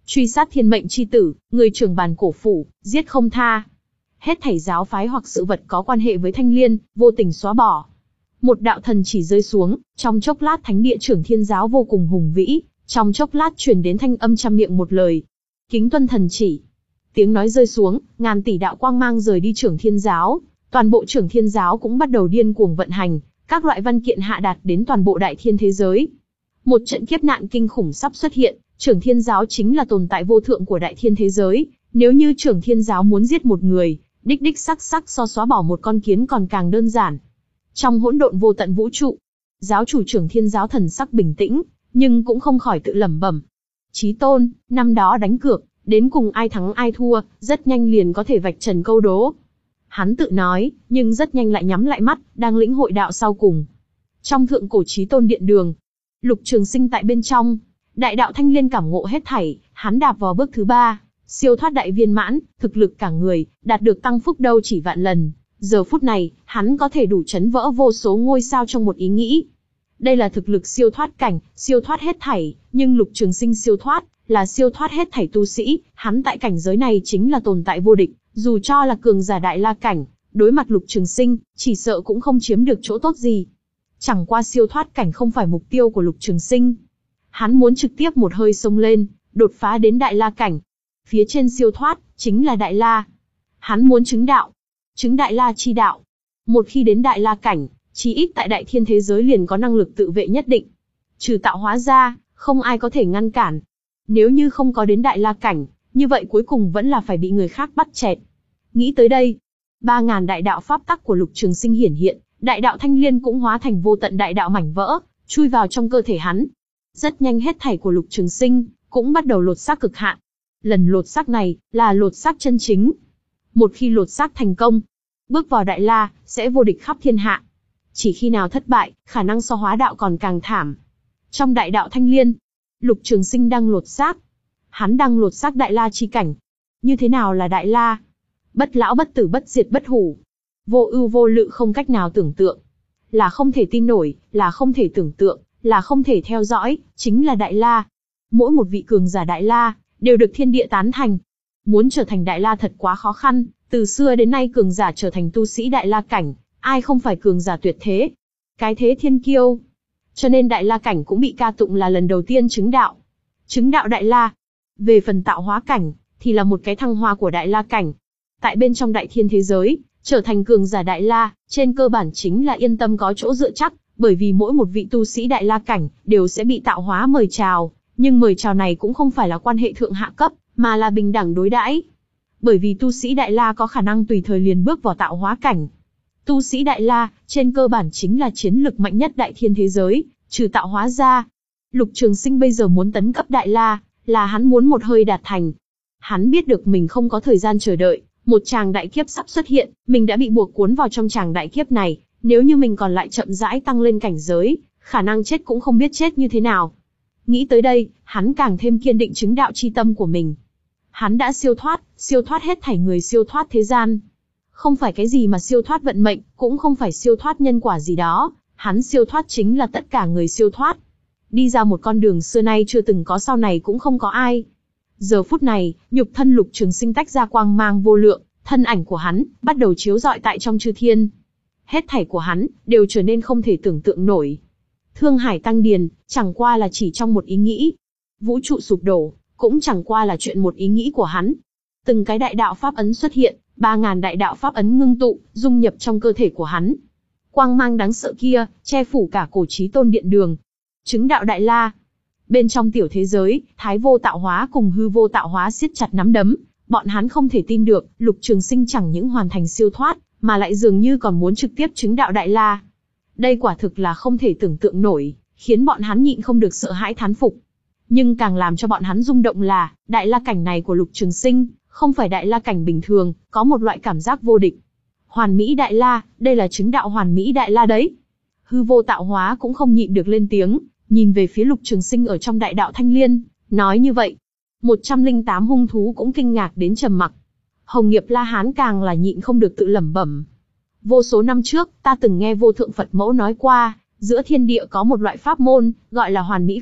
truy sát thiên mệnh chi tử, người trưởng bàn cổ phủ, giết không tha. Hết thảy giáo phái hoặc sự vật có quan hệ với Thanh Liên, vô tình xóa bỏ. Một đạo thần chỉ rơi xuống, trong chốc lát thánh địa trưởng thiên giáo vô cùng hùng vĩ, trong chốc lát truyền đến thanh âm trăm miệng một lời. Kính tuân thần chỉ. Tiếng nói rơi xuống, ngàn tỷ đạo quang mang rời đi trưởng thiên giáo, toàn bộ trưởng thiên giáo cũng bắt đầu điên cuồng vận hành, các loại văn kiện hạ đạt đến toàn bộ đại thiên thế giới. Một trận kiếp nạn kinh khủng sắp xuất hiện, trưởng thiên giáo chính là tồn tại vô thượng của đại thiên thế giới, nếu như trưởng thiên giáo muốn giết một người, đích đích sắc sắc so xóa bỏ một con kiến còn càng đơn giản. Trong hỗn độn vô tận vũ trụ, giáo chủ trưởng thiên giáo thần sắc bình tĩnh, nhưng cũng không khỏi tự lẩm bẩm. Chí tôn, năm đó đánh cược, đến cùng ai thắng ai thua, rất nhanh liền có thể vạch trần câu đố. Hắn tự nói, nhưng rất nhanh lại nhắm lại mắt, đang lĩnh hội đạo sau cùng. Trong thượng cổ chí tôn điện đường, Lục Trường Sinh tại bên trong, đại đạo thanh liên cảm ngộ hết thảy, hắn đạp vào bước thứ ba, siêu thoát đại viên mãn, thực lực cả người, đạt được tăng phúc đâu chỉ vạn lần. Giờ phút này, hắn có thể đủ chấn vỡ vô số ngôi sao trong một ý nghĩ. Đây là thực lực siêu thoát cảnh, siêu thoát hết thảy, nhưng Lục Trường Sinh siêu thoát, là siêu thoát hết thảy tu sĩ, hắn tại cảnh giới này chính là tồn tại vô địch, dù cho là cường giả đại la cảnh, đối mặt Lục Trường Sinh, chỉ sợ cũng không chiếm được chỗ tốt gì. Chẳng qua siêu thoát cảnh không phải mục tiêu của Lục Trường Sinh. Hắn muốn trực tiếp một hơi xông lên, đột phá đến đại la cảnh. Phía trên siêu thoát, chính là đại la. Hắn muốn chứng đạo, chứng đại la chi đạo. Một khi đến đại la cảnh, chí ít tại đại thiên thế giới liền có năng lực tự vệ nhất định. Trừ tạo hóa ra, không ai có thể ngăn cản. Nếu như không có đến đại la cảnh, như vậy cuối cùng vẫn là phải bị người khác bắt chẹt. Nghĩ tới đây, ba ngàn đại đạo pháp tắc của Lục Trường Sinh hiển hiện, đại đạo thanh liên cũng hóa thành vô tận đại đạo mảnh vỡ, chui vào trong cơ thể hắn. Rất nhanh hết thảy của Lục Trường Sinh cũng bắt đầu lột xác cực hạn. Lần lột xác này là lột xác chân chính. Một khi lột xác thành công, bước vào đại la sẽ vô địch khắp thiên hạ. Chỉ khi nào thất bại, khả năng so hóa đạo còn càng thảm. Trong đại đạo thanh liên, Lục Trường Sinh đang lột xác. Hắn đang lột xác đại la chi cảnh. Như thế nào là đại la? Bất lão bất tử bất diệt bất hủ. Vô ưu vô lự không cách nào tưởng tượng. Là không thể tin nổi, là không thể tưởng tượng, là không thể theo dõi, chính là đại la. Mỗi một vị cường giả đại la, đều được thiên địa tán thành. Muốn trở thành đại la thật quá khó khăn, từ xưa đến nay cường giả trở thành tu sĩ đại la cảnh, ai không phải cường giả tuyệt thế. Cái thế thiên kiêu. Cho nên đại la cảnh cũng bị ca tụng là lần đầu tiên chứng đạo. Chứng đạo đại la. Về phần tạo hóa cảnh, thì là một cái thăng hoa của đại la cảnh. Tại bên trong đại thiên thế giới, trở thành cường giả đại la, trên cơ bản chính là yên tâm có chỗ dựa chắc, bởi vì mỗi một vị tu sĩ đại la cảnh, đều sẽ bị tạo hóa mời chào. Nhưng mời chào này cũng không phải là quan hệ thượng hạ cấp, mà là bình đẳng đối đãi. Bởi vì tu sĩ đại la có khả năng tùy thời liền bước vào tạo hóa cảnh. Tu sĩ đại la, trên cơ bản chính là chiến lực mạnh nhất đại thiên thế giới, trừ tạo hóa ra. Lục Trường Sinh bây giờ muốn tấn cấp đại la, là hắn muốn một hơi đạt thành. Hắn biết được mình không có thời gian chờ đợi, một tràng đại kiếp sắp xuất hiện, mình đã bị buộc cuốn vào trong tràng đại kiếp này, nếu như mình còn lại chậm rãi tăng lên cảnh giới, khả năng chết cũng không biết chết như thế nào. Nghĩ tới đây, hắn càng thêm kiên định chứng đạo chi tâm của mình. Hắn đã siêu thoát, siêu thoát hết thảy người siêu thoát thế gian. Không phải cái gì mà siêu thoát vận mệnh, cũng không phải siêu thoát nhân quả gì đó, hắn siêu thoát chính là tất cả người siêu thoát. Đi ra một con đường xưa nay chưa từng có, sau này cũng không có ai. Giờ phút này, nhục thân Lục Trường Sinh tách ra quang mang vô lượng, thân ảnh của hắn bắt đầu chiếu rọi tại trong chư thiên. Hết thảy của hắn đều trở nên không thể tưởng tượng nổi. Thương hải tăng điền, chẳng qua là chỉ trong một ý nghĩ. Vũ trụ sụp đổ, cũng chẳng qua là chuyện một ý nghĩ của hắn. Từng cái đại đạo pháp ấn xuất hiện, ba ngàn đại đạo pháp ấn ngưng tụ, dung nhập trong cơ thể của hắn. Quang mang đáng sợ kia, che phủ cả cổ chí tôn điện đường. Chứng đạo đại la. Bên trong tiểu thế giới, Thái vô tạo hóa cùng hư vô tạo hóa siết chặt nắm đấm. Bọn hắn không thể tin được, Lục Trường Sinh chẳng những hoàn thành siêu thoát, mà lại dường như còn muốn trực tiếp chứng đạo đại la. Đây quả thực là không thể tưởng tượng nổi, khiến bọn hắn nhịn không được sợ hãi thán phục. Nhưng càng làm cho bọn hắn rung động là, đại la cảnh này của Lục Trường Sinh, không phải đại la cảnh bình thường, có một loại cảm giác vô địch. Hoàn mỹ đại la, đây là chứng đạo hoàn mỹ đại la đấy. Hư vô tạo hóa cũng không nhịn được lên tiếng, nhìn về phía Lục Trường Sinh ở trong đại đạo thanh liên, nói như vậy. một trăm lẻ tám hung thú cũng kinh ngạc đến trầm mặc. Hồng Nghiệp La Hán càng là nhịn không được tự lẩm bẩm. Vô số năm trước, ta từng nghe Vô Thượng Phật Mẫu nói qua, giữa thiên địa có một loại pháp môn, gọi là hoàn mỹ pháp,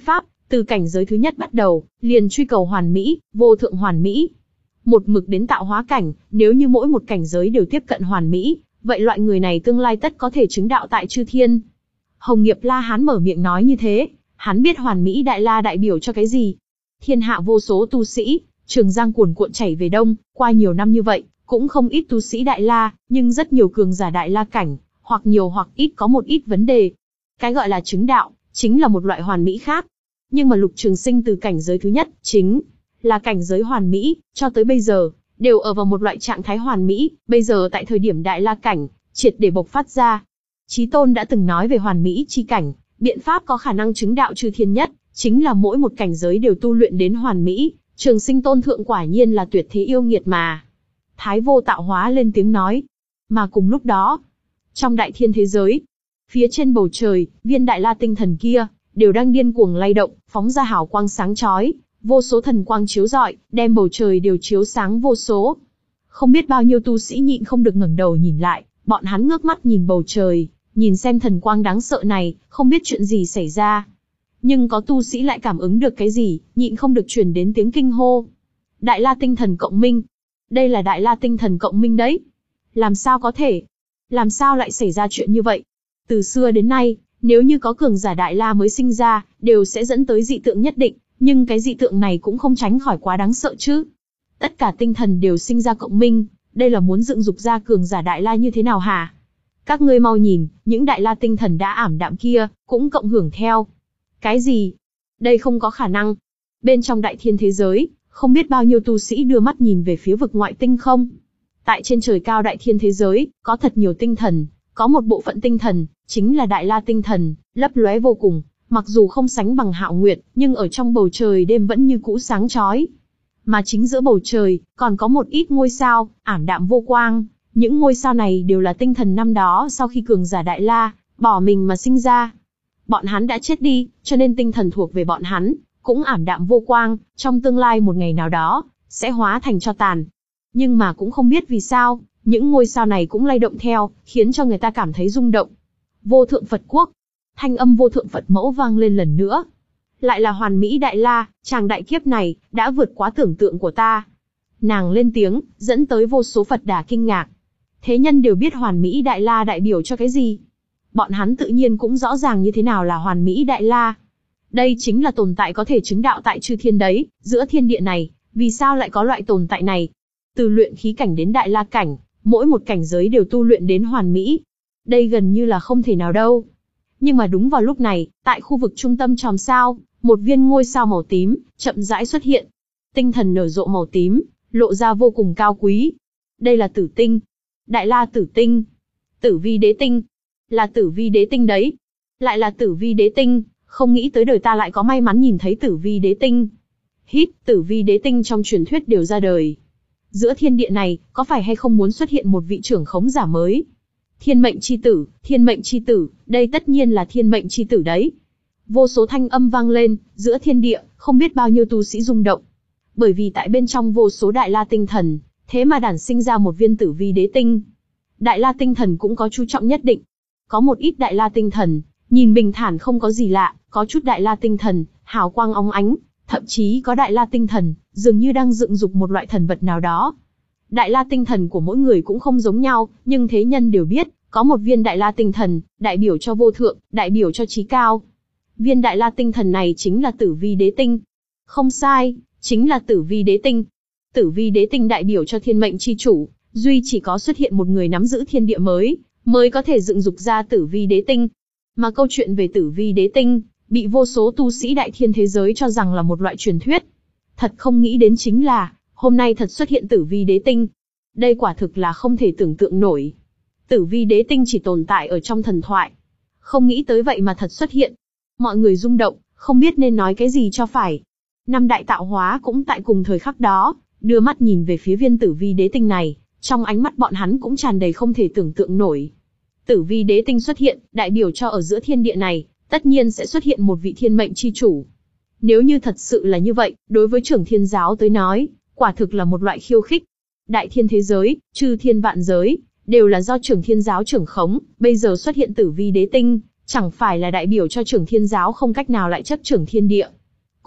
Từ cảnh giới thứ nhất bắt đầu, liền truy cầu hoàn mỹ, vô thượng hoàn mỹ. Một mực đến tạo hóa cảnh, nếu như mỗi một cảnh giới đều tiếp cận hoàn mỹ, vậy loại người này tương lai tất có thể chứng đạo tại chư thiên. Hồng Nghiệp La Hán mở miệng nói như thế, hắn biết hoàn mỹ đại la đại biểu cho cái gì. Thiên hạ vô số tu sĩ, Trường Giang cuồn cuộn chảy về đông, qua nhiều năm như vậy, cũng không ít tu sĩ đại la, nhưng rất nhiều cường giả đại la cảnh, hoặc nhiều hoặc ít có một ít vấn đề. Cái gọi là chứng đạo, chính là một loại hoàn mỹ khác. Nhưng mà Lục Trường Sinh từ cảnh giới thứ nhất, chính là cảnh giới hoàn mỹ, cho tới bây giờ, đều ở vào một loại trạng thái hoàn mỹ, bây giờ tại thời điểm đại la cảnh, triệt để bộc phát ra. Chí Tôn đã từng nói về hoàn mỹ chi cảnh, biện pháp có khả năng chứng đạo chư thiên nhất, chính là mỗi một cảnh giới đều tu luyện đến hoàn mỹ. Trường Sinh Tôn thượng quả nhiên là tuyệt thế yêu nghiệt mà. Thái Vô Tạo Hóa lên tiếng nói. Mà cùng lúc đó, trong đại thiên thế giới, phía trên bầu trời, viên đại la tinh thần kia, đều đang điên cuồng lay động, phóng ra hào quang sáng chói, vô số thần quang chiếu rọi, đem bầu trời đều chiếu sáng vô số. Không biết bao nhiêu tu sĩ nhịn không được ngẩng đầu nhìn lại, bọn hắn ngước mắt nhìn bầu trời, nhìn xem thần quang đáng sợ này, không biết chuyện gì xảy ra. Nhưng có tu sĩ lại cảm ứng được cái gì, nhịn không được truyền đến tiếng kinh hô. Đại la tinh thần cộng minh. Đây là đại la tinh thần cộng minh đấy. Làm sao có thể? Làm sao lại xảy ra chuyện như vậy? Từ xưa đến nay, nếu như có cường giả đại la mới sinh ra, đều sẽ dẫn tới dị tượng nhất định, nhưng cái dị tượng này cũng không tránh khỏi quá đáng sợ chứ. Tất cả tinh thần đều sinh ra cộng minh, đây là muốn dựng dục ra cường giả đại la như thế nào hả? Các ngươi mau nhìn, những đại la tinh thần đã ảm đạm kia, cũng cộng hưởng theo. Cái gì? Đây không có khả năng. Bên trong đại thiên thế giới, không biết bao nhiêu tu sĩ đưa mắt nhìn về phía vực ngoại tinh không. Tại trên trời cao đại thiên thế giới, có thật nhiều tinh thần, có một bộ phận tinh thần, chính là đại la tinh thần, lấp lóe vô cùng, mặc dù không sánh bằng Hạo Nguyệt, nhưng ở trong bầu trời đêm vẫn như cũ sáng chói. Mà chính giữa bầu trời, còn có một ít ngôi sao, ảm đạm vô quang, những ngôi sao này đều là tinh thần năm đó sau khi cường giả đại la, bỏ mình mà sinh ra. Bọn hắn đã chết đi, cho nên tinh thần thuộc về bọn hắn, cũng ảm đạm vô quang, trong tương lai một ngày nào đó, sẽ hóa thành tro tàn. Nhưng mà cũng không biết vì sao, những ngôi sao này cũng lay động theo, khiến cho người ta cảm thấy rung động. Vô thượng Phật quốc, thanh âm vô thượng Phật mẫu vang lên lần nữa. Lại là hoàn mỹ đại la, chàng đại kiếp này, đã vượt quá tưởng tượng của ta. Nàng lên tiếng, dẫn tới vô số Phật đà kinh ngạc. Thế nhân đều biết hoàn mỹ đại la đại biểu cho cái gì. Bọn hắn tự nhiên cũng rõ ràng như thế nào là hoàn mỹ đại la. Đây chính là tồn tại có thể chứng đạo tại chư thiên đấy, giữa thiên địa này, vì sao lại có loại tồn tại này? Từ luyện khí cảnh đến đại la cảnh, mỗi một cảnh giới đều tu luyện đến hoàn mỹ. Đây gần như là không thể nào đâu. Nhưng mà đúng vào lúc này, tại khu vực trung tâm chòm sao, một viên ngôi sao màu tím, chậm rãi xuất hiện. Tinh thần nở rộ màu tím, lộ ra vô cùng cao quý. Đây là tử tinh. Đại la tử tinh. Tử vi đế tinh. Là tử vi đế tinh đấy. Lại là tử vi đế tinh, không nghĩ tới đời ta lại có may mắn nhìn thấy tử vi đế tinh. Hít, tử vi đế tinh trong truyền thuyết đều ra đời. Giữa thiên địa này, có phải hay không muốn xuất hiện một vị trưởng khống giả mới? Thiên mệnh chi tử, thiên mệnh chi tử, đây tất nhiên là thiên mệnh chi tử đấy. Vô số thanh âm vang lên, giữa thiên địa, không biết bao nhiêu tu sĩ rung động. Bởi vì tại bên trong vô số đại la tinh thần, thế mà đản sinh ra một viên tử vi đế tinh. Đại la tinh thần cũng có chú trọng nhất định. Có một ít đại la tinh thần, nhìn bình thản không có gì lạ, có chút đại la tinh thần, hào quang óng ánh, thậm chí có đại la tinh thần, dường như đang dựng dục một loại thần vật nào đó. Đại la tinh thần của mỗi người cũng không giống nhau, nhưng thế nhân đều biết, có một viên đại la tinh thần, đại biểu cho vô thượng, đại biểu cho trí cao. Viên đại la tinh thần này chính là tử vi đế tinh. Không sai, chính là tử vi đế tinh. Tử vi đế tinh đại biểu cho thiên mệnh chi chủ, duy chỉ có xuất hiện một người nắm giữ thiên địa mới, mới có thể dựng dục ra tử vi đế tinh. Mà câu chuyện về tử vi đế tinh, bị vô số tu sĩ đại thiên thế giới cho rằng là một loại truyền thuyết. Thật không nghĩ đến chính là, hôm nay thật xuất hiện tử vi đế tinh. Đây quả thực là không thể tưởng tượng nổi. Tử vi đế tinh chỉ tồn tại ở trong thần thoại. Không nghĩ tới vậy mà thật xuất hiện. Mọi người rung động, không biết nên nói cái gì cho phải. Năm đại tạo hóa cũng tại cùng thời khắc đó, đưa mắt nhìn về phía viên tử vi đế tinh này, trong ánh mắt bọn hắn cũng tràn đầy không thể tưởng tượng nổi. Tử vi đế tinh xuất hiện, đại biểu cho ở giữa thiên địa này, tất nhiên sẽ xuất hiện một vị thiên mệnh chi chủ. Nếu như thật sự là như vậy, đối với Trưởng Thiên giáo tới nói, quả thực là một loại khiêu khích. Đại thiên thế giới, chư thiên vạn giới, đều là do Trưởng Thiên giáo trưởng khống, bây giờ xuất hiện tử vi đế tinh, chẳng phải là đại biểu cho Trưởng Thiên giáo không cách nào lại chấp trưởng thiên địa.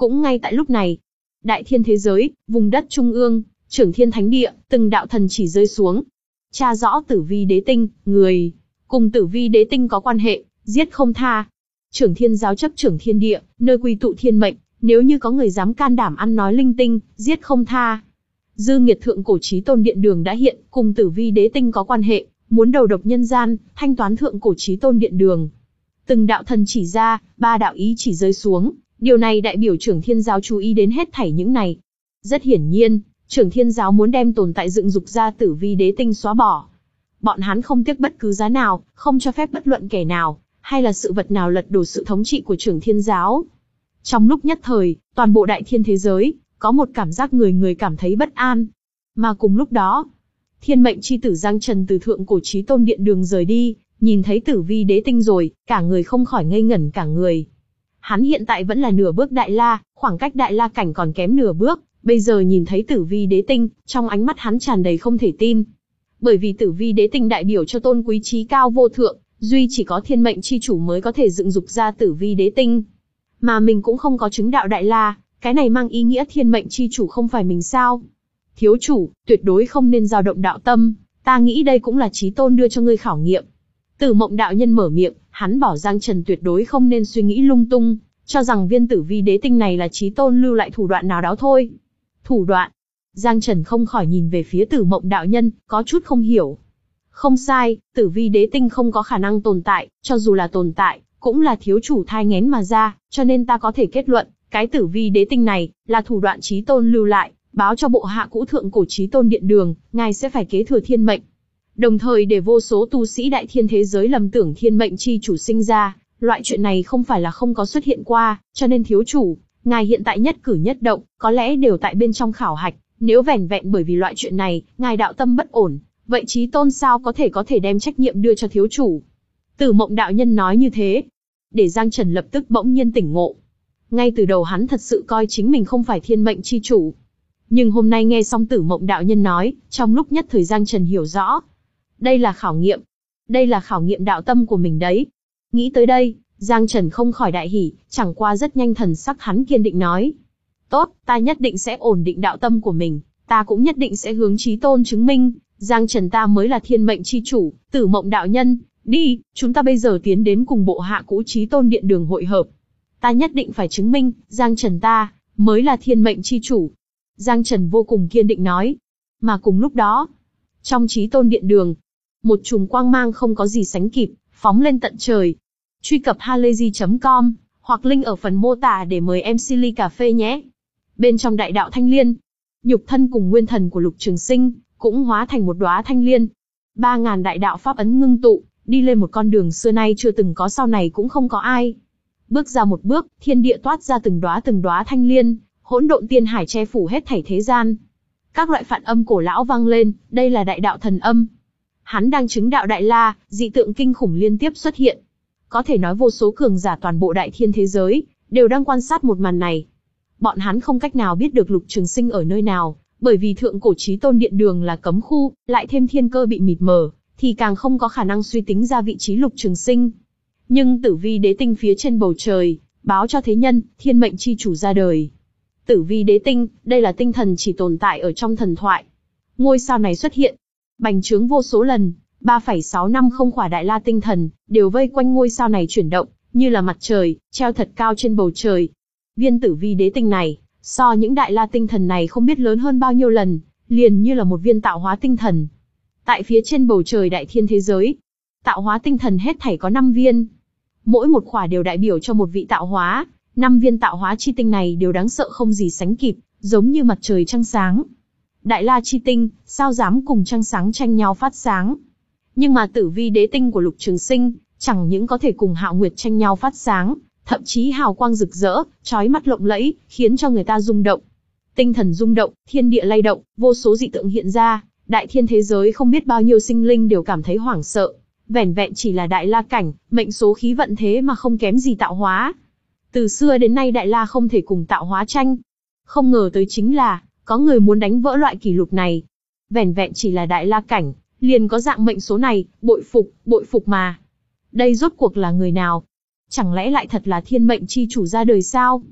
Cũng ngay tại lúc này, đại thiên thế giới, vùng đất trung ương, Trưởng Thiên Thánh Địa, từng đạo thần chỉ rơi xuống. Tra rõ Tử Vi Đế Tinh, người cùng Tử Vi Đế Tinh có quan hệ, giết không tha. Trưởng Thiên Giáo chấp trưởng thiên địa, nơi quy tụ thiên mệnh, nếu như có người dám can đảm ăn nói linh tinh, giết không tha. Dư nghiệt thượng cổ chí tôn điện đường đã hiện, cùng Tử Vi Đế Tinh có quan hệ, muốn đầu độc nhân gian, thanh toán thượng cổ chí tôn điện đường. Từng đạo thần chỉ ra, ba đạo ý chỉ rơi xuống, điều này đại biểu Trưởng Thiên Giáo chú ý đến hết thảy những này. Rất hiển nhiên, Trưởng Thiên Giáo muốn đem tồn tại dựng dục ra Tử Vi Đế Tinh xóa bỏ. Bọn hắn không tiếc bất cứ giá nào, không cho phép bất luận kẻ nào, hay là sự vật nào lật đổ sự thống trị của Trưởng Thiên Giáo. Trong lúc nhất thời, toàn bộ đại thiên thế giới, có một cảm giác người người cảm thấy bất an. Mà cùng lúc đó, thiên mệnh chi tử Giang Trần từ thượng cổ chí tôn điện đường rời đi, nhìn thấy Tử Vi Đế Tinh rồi, cả người không khỏi ngây ngẩn cả người. Hắn hiện tại vẫn là nửa bước đại la, khoảng cách đại la cảnh còn kém nửa bước, bây giờ nhìn thấy Tử Vi Đế Tinh, trong ánh mắt hắn tràn đầy không thể tin. Bởi vì Tử Vi Đế Tinh đại biểu cho tôn quý trí cao vô thượng, duy chỉ có thiên mệnh chi chủ mới có thể dựng dục ra Tử Vi Đế Tinh. Mà mình cũng không có chứng đạo đại la, cái này mang ý nghĩa thiên mệnh chi chủ không phải mình sao? Thiếu chủ, tuyệt đối không nên dao động đạo tâm, ta nghĩ đây cũng là chí tôn đưa cho ngươi khảo nghiệm. Tử Mộng đạo nhân mở miệng, hắn bảo Giang Trần tuyệt đối không nên suy nghĩ lung tung, cho rằng viên Tử Vi Đế Tinh này là chí tôn lưu lại thủ đoạn nào đó thôi. Thủ đoạn? Giang Trần không khỏi nhìn về phía Tử Mộng đạo nhân, có chút không hiểu. Không sai, Tử Vi Đế Tinh không có khả năng tồn tại, cho dù là tồn tại, cũng là thiếu chủ thai nghén mà ra, cho nên ta có thể kết luận, cái Tử Vi Đế Tinh này, là thủ đoạn chí tôn lưu lại, báo cho bộ hạ cũ thượng cổ chí tôn điện đường, ngài sẽ phải kế thừa thiên mệnh. Đồng thời để vô số tu sĩ đại thiên thế giới lầm tưởng thiên mệnh chi chủ sinh ra, loại chuyện này không phải là không có xuất hiện qua, cho nên thiếu chủ, ngài hiện tại nhất cử nhất động, có lẽ đều tại bên trong khảo hạch, nếu vẻn vẹn bởi vì loại chuyện này, ngài đạo tâm bất ổn, vậy chí tôn sao có thể có thể đem trách nhiệm đưa cho thiếu chủ. Tử Mộng đạo nhân nói như thế, để Giang Trần lập tức bỗng nhiên tỉnh ngộ. Ngay từ đầu hắn thật sự coi chính mình không phải thiên mệnh chi chủ. Nhưng hôm nay nghe xong Tử Mộng đạo nhân nói, trong lúc nhất thời Giang Trần hiểu rõ. Đây là khảo nghiệm. Đây là khảo nghiệm đạo tâm của mình đấy. Nghĩ tới đây, Giang Trần không khỏi đại hỉ, chẳng qua rất nhanh thần sắc hắn kiên định nói. Tốt, ta nhất định sẽ ổn định đạo tâm của mình, ta cũng nhất định sẽ hướng chí tôn chứng minh, Giang Trần ta mới là thiên mệnh chi chủ. Tử Mộng đạo nhân, đi, chúng ta bây giờ tiến đến cùng bộ hạ cũ chí tôn điện đường hội hợp. Ta nhất định phải chứng minh, Giang Trần ta, mới là thiên mệnh chi chủ. Giang Trần vô cùng kiên định nói. Mà cùng lúc đó, trong chí tôn điện đường, một chùm quang mang không có gì sánh kịp, phóng lên tận trời. Truy cập halayzi chấm com, hoặc link ở phần mô tả để mời em xê ly cà phê nhé. Bên trong đại đạo thanh liên, nhục thân cùng nguyên thần của Lục Trường Sinh, cũng hóa thành một đóa thanh liên. Ba ngàn đại đạo pháp ấn ngưng tụ, đi lên một con đường xưa nay chưa từng có, sau này cũng không có ai. Bước ra một bước, thiên địa toát ra từng đóa từng đóa thanh liên, hỗn độn tiên hải che phủ hết thảy thế gian. Các loại phản âm cổ lão vang lên, đây là đại đạo thần âm. Hắn đang chứng đạo đại la, dị tượng kinh khủng liên tiếp xuất hiện. Có thể nói vô số cường giả toàn bộ đại thiên thế giới, đều đang quan sát một màn này. Bọn hắn không cách nào biết được Lục Trường Sinh ở nơi nào, bởi vì thượng cổ chí tôn điện đường là cấm khu, lại thêm thiên cơ bị mịt mờ, thì càng không có khả năng suy tính ra vị trí Lục Trường Sinh. Nhưng Tử Vi Đế Tinh phía trên bầu trời, báo cho thế nhân, thiên mệnh chi chủ ra đời. Tử Vi Đế Tinh, đây là tinh thần chỉ tồn tại ở trong thần thoại. Ngôi sao này xuất hiện, bành trướng vô số lần, ba phẩy sáu năm không khỏa đại la tinh thần, đều vây quanh ngôi sao này chuyển động, như là mặt trời, treo thật cao trên bầu trời. Viên Tử Vi Đế Tinh này, so những đại la tinh thần này không biết lớn hơn bao nhiêu lần, liền như là một viên tạo hóa tinh thần. Tại phía trên bầu trời đại thiên thế giới, tạo hóa tinh thần hết thảy có năm viên. Mỗi một khỏa đều đại biểu cho một vị tạo hóa, năm viên tạo hóa chi tinh này đều đáng sợ không gì sánh kịp, giống như mặt trời trăng sáng. Đại la chi tinh, sao dám cùng trăng sáng tranh nhau phát sáng. Nhưng mà Tử Vi Đế Tinh của Lục Trường Sinh, chẳng những có thể cùng Hạo Nguyệt tranh nhau phát sáng, thậm chí hào quang rực rỡ, chói mắt lộng lẫy, khiến cho người ta rung động. Tinh thần rung động, thiên địa lay động, vô số dị tượng hiện ra, đại thiên thế giới không biết bao nhiêu sinh linh đều cảm thấy hoảng sợ. Vẻn vẹn chỉ là đại la cảnh, mệnh số khí vận thế mà không kém gì tạo hóa. Từ xưa đến nay đại la không thể cùng tạo hóa tranh. Không ngờ tới chính là, có người muốn đánh vỡ loại kỷ lục này. Vẻn vẹn chỉ là đại la cảnh, liền có dạng mệnh số này, bội phục, bội phục mà. Đây rốt cuộc là người nào? Chẳng lẽ lại thật là thiên mệnh chi chủ ra đời sao?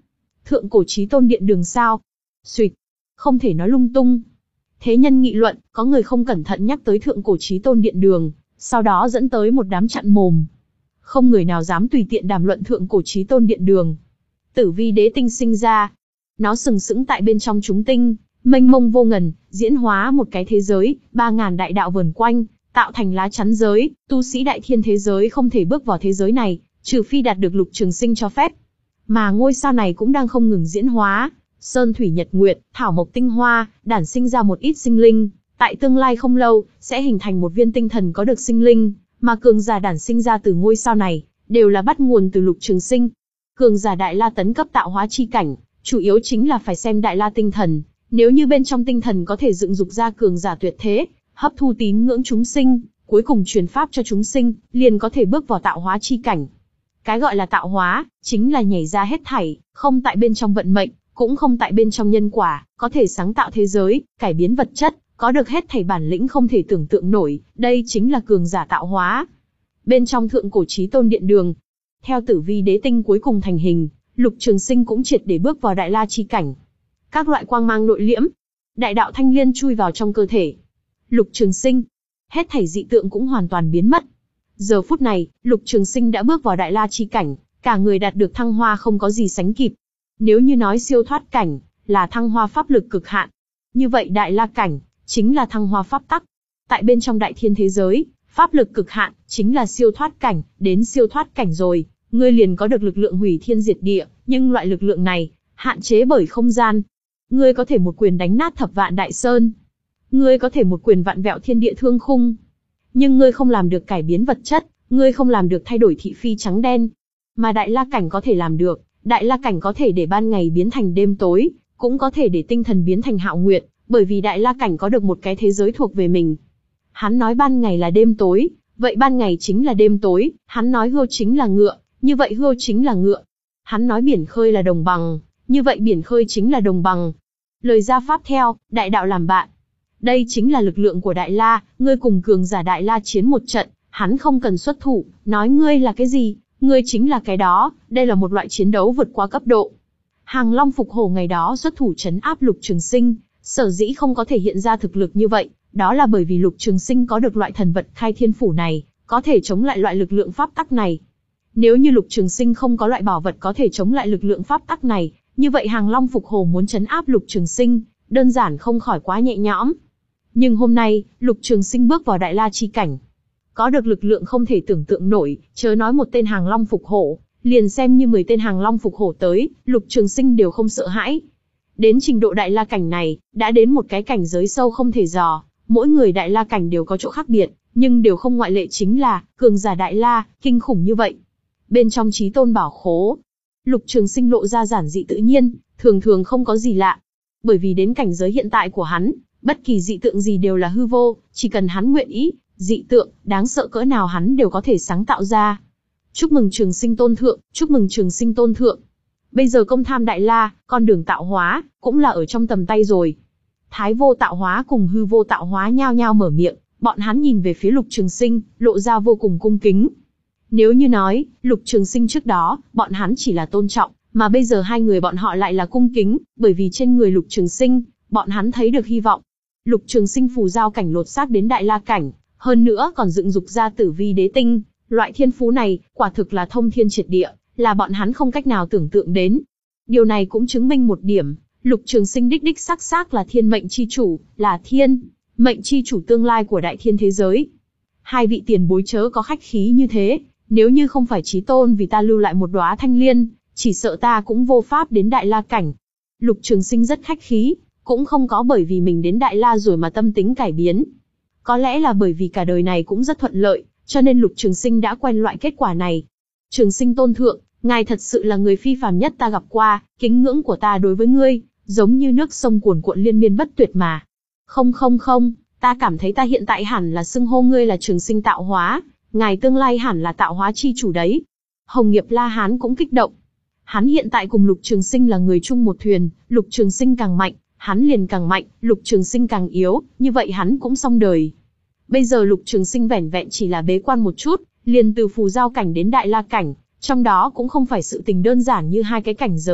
Thượng cổ chí tôn điện đường sao? Xuỵt, không thể nói lung tung. Thế nhân nghị luận, có người không cẩn thận nhắc tới thượng cổ chí tôn điện đường, sau đó dẫn tới một đám chặn mồm. Không người nào dám tùy tiện đàm luận thượng cổ chí tôn điện đường. Tử vi đế tinh sinh ra. Nó sừng sững tại bên trong chúng tinh, mênh mông vô ngần, diễn hóa một cái thế giới, ba ngàn đại đạo vờn quanh, tạo thành lá chắn giới, tu sĩ đại thiên thế giới không thể bước vào thế giới này, trừ phi đạt được Lục Trường Sinh cho phép. Mà ngôi sao này cũng đang không ngừng diễn hóa, sơn thủy nhật nguyệt, thảo mộc tinh hoa, đản sinh ra một ít sinh linh, tại tương lai không lâu, sẽ hình thành một viên tinh thần có được sinh linh, mà cường giả đản sinh ra từ ngôi sao này, đều là bắt nguồn từ Lục Trường Sinh. Cường giả Đại La tấn cấp tạo hóa chi cảnh, chủ yếu chính là phải xem Đại La tinh thần, nếu như bên trong tinh thần có thể dựng dục ra cường giả tuyệt thế, hấp thu tín ngưỡng chúng sinh, cuối cùng truyền pháp cho chúng sinh, liền có thể bước vào tạo hóa chi cảnh. Cái gọi là tạo hóa, chính là nhảy ra hết thảy, không tại bên trong vận mệnh, cũng không tại bên trong nhân quả, có thể sáng tạo thế giới, cải biến vật chất, có được hết thảy bản lĩnh không thể tưởng tượng nổi, đây chính là cường giả tạo hóa. Bên trong thượng cổ chí tôn điện đường, theo tử vi đế tinh cuối cùng thành hình, Lục Trường Sinh cũng triệt để bước vào Đại La chi cảnh. Các loại quang mang nội liễm, đại đạo thanh liên chui vào trong cơ thể Lục Trường Sinh, hết thảy dị tượng cũng hoàn toàn biến mất. Giờ phút này, Lục Trường Sinh đã bước vào Đại La chi cảnh, cả người đạt được thăng hoa không có gì sánh kịp. Nếu như nói siêu thoát cảnh là thăng hoa pháp lực cực hạn, như vậy Đại La cảnh chính là thăng hoa pháp tắc. Tại bên trong đại thiên thế giới, pháp lực cực hạn chính là siêu thoát cảnh, đến siêu thoát cảnh rồi, ngươi liền có được lực lượng hủy thiên diệt địa, nhưng loại lực lượng này hạn chế bởi không gian. Ngươi có thể một quyền đánh nát thập vạn đại sơn, ngươi có thể một quyền vạn vẹo thiên địa thương khung, nhưng ngươi không làm được cải biến vật chất, ngươi không làm được thay đổi thị phi trắng đen. Mà Đại La cảnh có thể làm được, Đại La cảnh có thể để ban ngày biến thành đêm tối, cũng có thể để tinh thần biến thành hạo nguyệt, bởi vì Đại La cảnh có được một cái thế giới thuộc về mình. Hắn nói ban ngày là đêm tối, vậy ban ngày chính là đêm tối, hắn nói hươu chính là ngựa, như vậy hươu chính là ngựa. Hắn nói biển khơi là đồng bằng, như vậy biển khơi chính là đồng bằng. Lời ra pháp theo, đại đạo làm bạn. Đây chính là lực lượng của Đại La, ngươi cùng cường giả Đại La chiến một trận, hắn không cần xuất thủ, nói ngươi là cái gì, ngươi chính là cái đó, đây là một loại chiến đấu vượt qua cấp độ. Hàng Long Phục Hổ ngày đó xuất thủ trấn áp Lục Trường Sinh, sở dĩ không có thể hiện ra thực lực như vậy, đó là bởi vì Lục Trường Sinh có được loại thần vật khai thiên phủ này, có thể chống lại loại lực lượng pháp tắc này. Nếu như Lục Trường Sinh không có loại bảo vật có thể chống lại lực lượng pháp tắc này, như vậy Hàng Long Phục Hổ muốn trấn áp Lục Trường Sinh, đơn giản không khỏi quá nhẹ nhõm. Nhưng hôm nay, Lục Trường Sinh bước vào Đại La chi cảnh, có được lực lượng không thể tưởng tượng nổi, chớ nói một tên Hàng Long Phục Hổ, liền xem như mười tên Hàng Long Phục Hổ tới, Lục Trường Sinh đều không sợ hãi. Đến trình độ Đại La cảnh này, đã đến một cái cảnh giới sâu không thể dò, mỗi người Đại La cảnh đều có chỗ khác biệt, nhưng đều không ngoại lệ chính là, cường giả Đại La, kinh khủng như vậy. Bên trong Chí Tôn Bảo Khố, Lục Trường Sinh lộ ra giản dị tự nhiên, thường thường không có gì lạ. Bởi vì đến cảnh giới hiện tại của hắn, bất kỳ dị tượng gì đều là hư vô, chỉ cần hắn nguyện ý, dị tượng, đáng sợ cỡ nào hắn đều có thể sáng tạo ra. Chúc mừng Trường Sinh tôn thượng, chúc mừng Trường Sinh tôn thượng. Bây giờ công tham Đại La, con đường tạo hóa, cũng là ở trong tầm tay rồi. Thái vô tạo hóa cùng hư vô tạo hóa nhao nhao mở miệng, bọn hắn nhìn về phía Lục Trường Sinh, lộ ra vô cùng cung kính. Nếu như nói, Lục Trường Sinh trước đó, bọn hắn chỉ là tôn trọng, mà bây giờ hai người bọn họ lại là cung kính, bởi vì trên người Lục Trường Sinh, bọn hắn thấy được hy vọng. Lục Trường Sinh phù giao cảnh lột xác đến Đại La cảnh, hơn nữa còn dựng dục ra tử vi đế tinh, loại thiên phú này, quả thực là thông thiên triệt địa, là bọn hắn không cách nào tưởng tượng đến. Điều này cũng chứng minh một điểm, Lục Trường Sinh đích đích xác xác là thiên mệnh chi chủ, là thiên mệnh chi chủ tương lai của đại thiên thế giới. Hai vị tiền bối chớ có khách khí như thế, nếu như không phải Chí Tôn vì ta lưu lại một đóa thanh liên, chỉ sợ ta cũng vô pháp đến Đại La cảnh. Lục Trường Sinh rất khách khí, cũng không có bởi vì mình đến Đại La rồi mà tâm tính cải biến. Có lẽ là bởi vì cả đời này cũng rất thuận lợi, cho nên Lục Trường Sinh đã quen loại kết quả này. Trường Sinh tôn thượng, ngài thật sự là người phi phàm nhất ta gặp qua, kính ngưỡng của ta đối với ngươi, giống như nước sông cuồn cuộn liên miên bất tuyệt mà. Không không không, ta cảm thấy ta hiện tại hẳn là xưng hô ngươi là Trường Sinh tạo hóa, ngài tương lai hẳn là tạo hóa chi chủ đấy. Hồng Nghiệp La Hán cũng kích động. Hắn hiện tại cùng Lục Trường Sinh là người chung một thuyền, Lục Trường Sinh càng mạnh, hắn liền càng mạnh, Lục Trường Sinh càng yếu, như vậy hắn cũng xong đời. Bây giờ Lục Trường Sinh vẻn vẹn chỉ là bế quan một chút, liền từ phù giao cảnh đến Đại La cảnh, trong đó cũng không phải sự tình đơn giản như hai cái cảnh giới,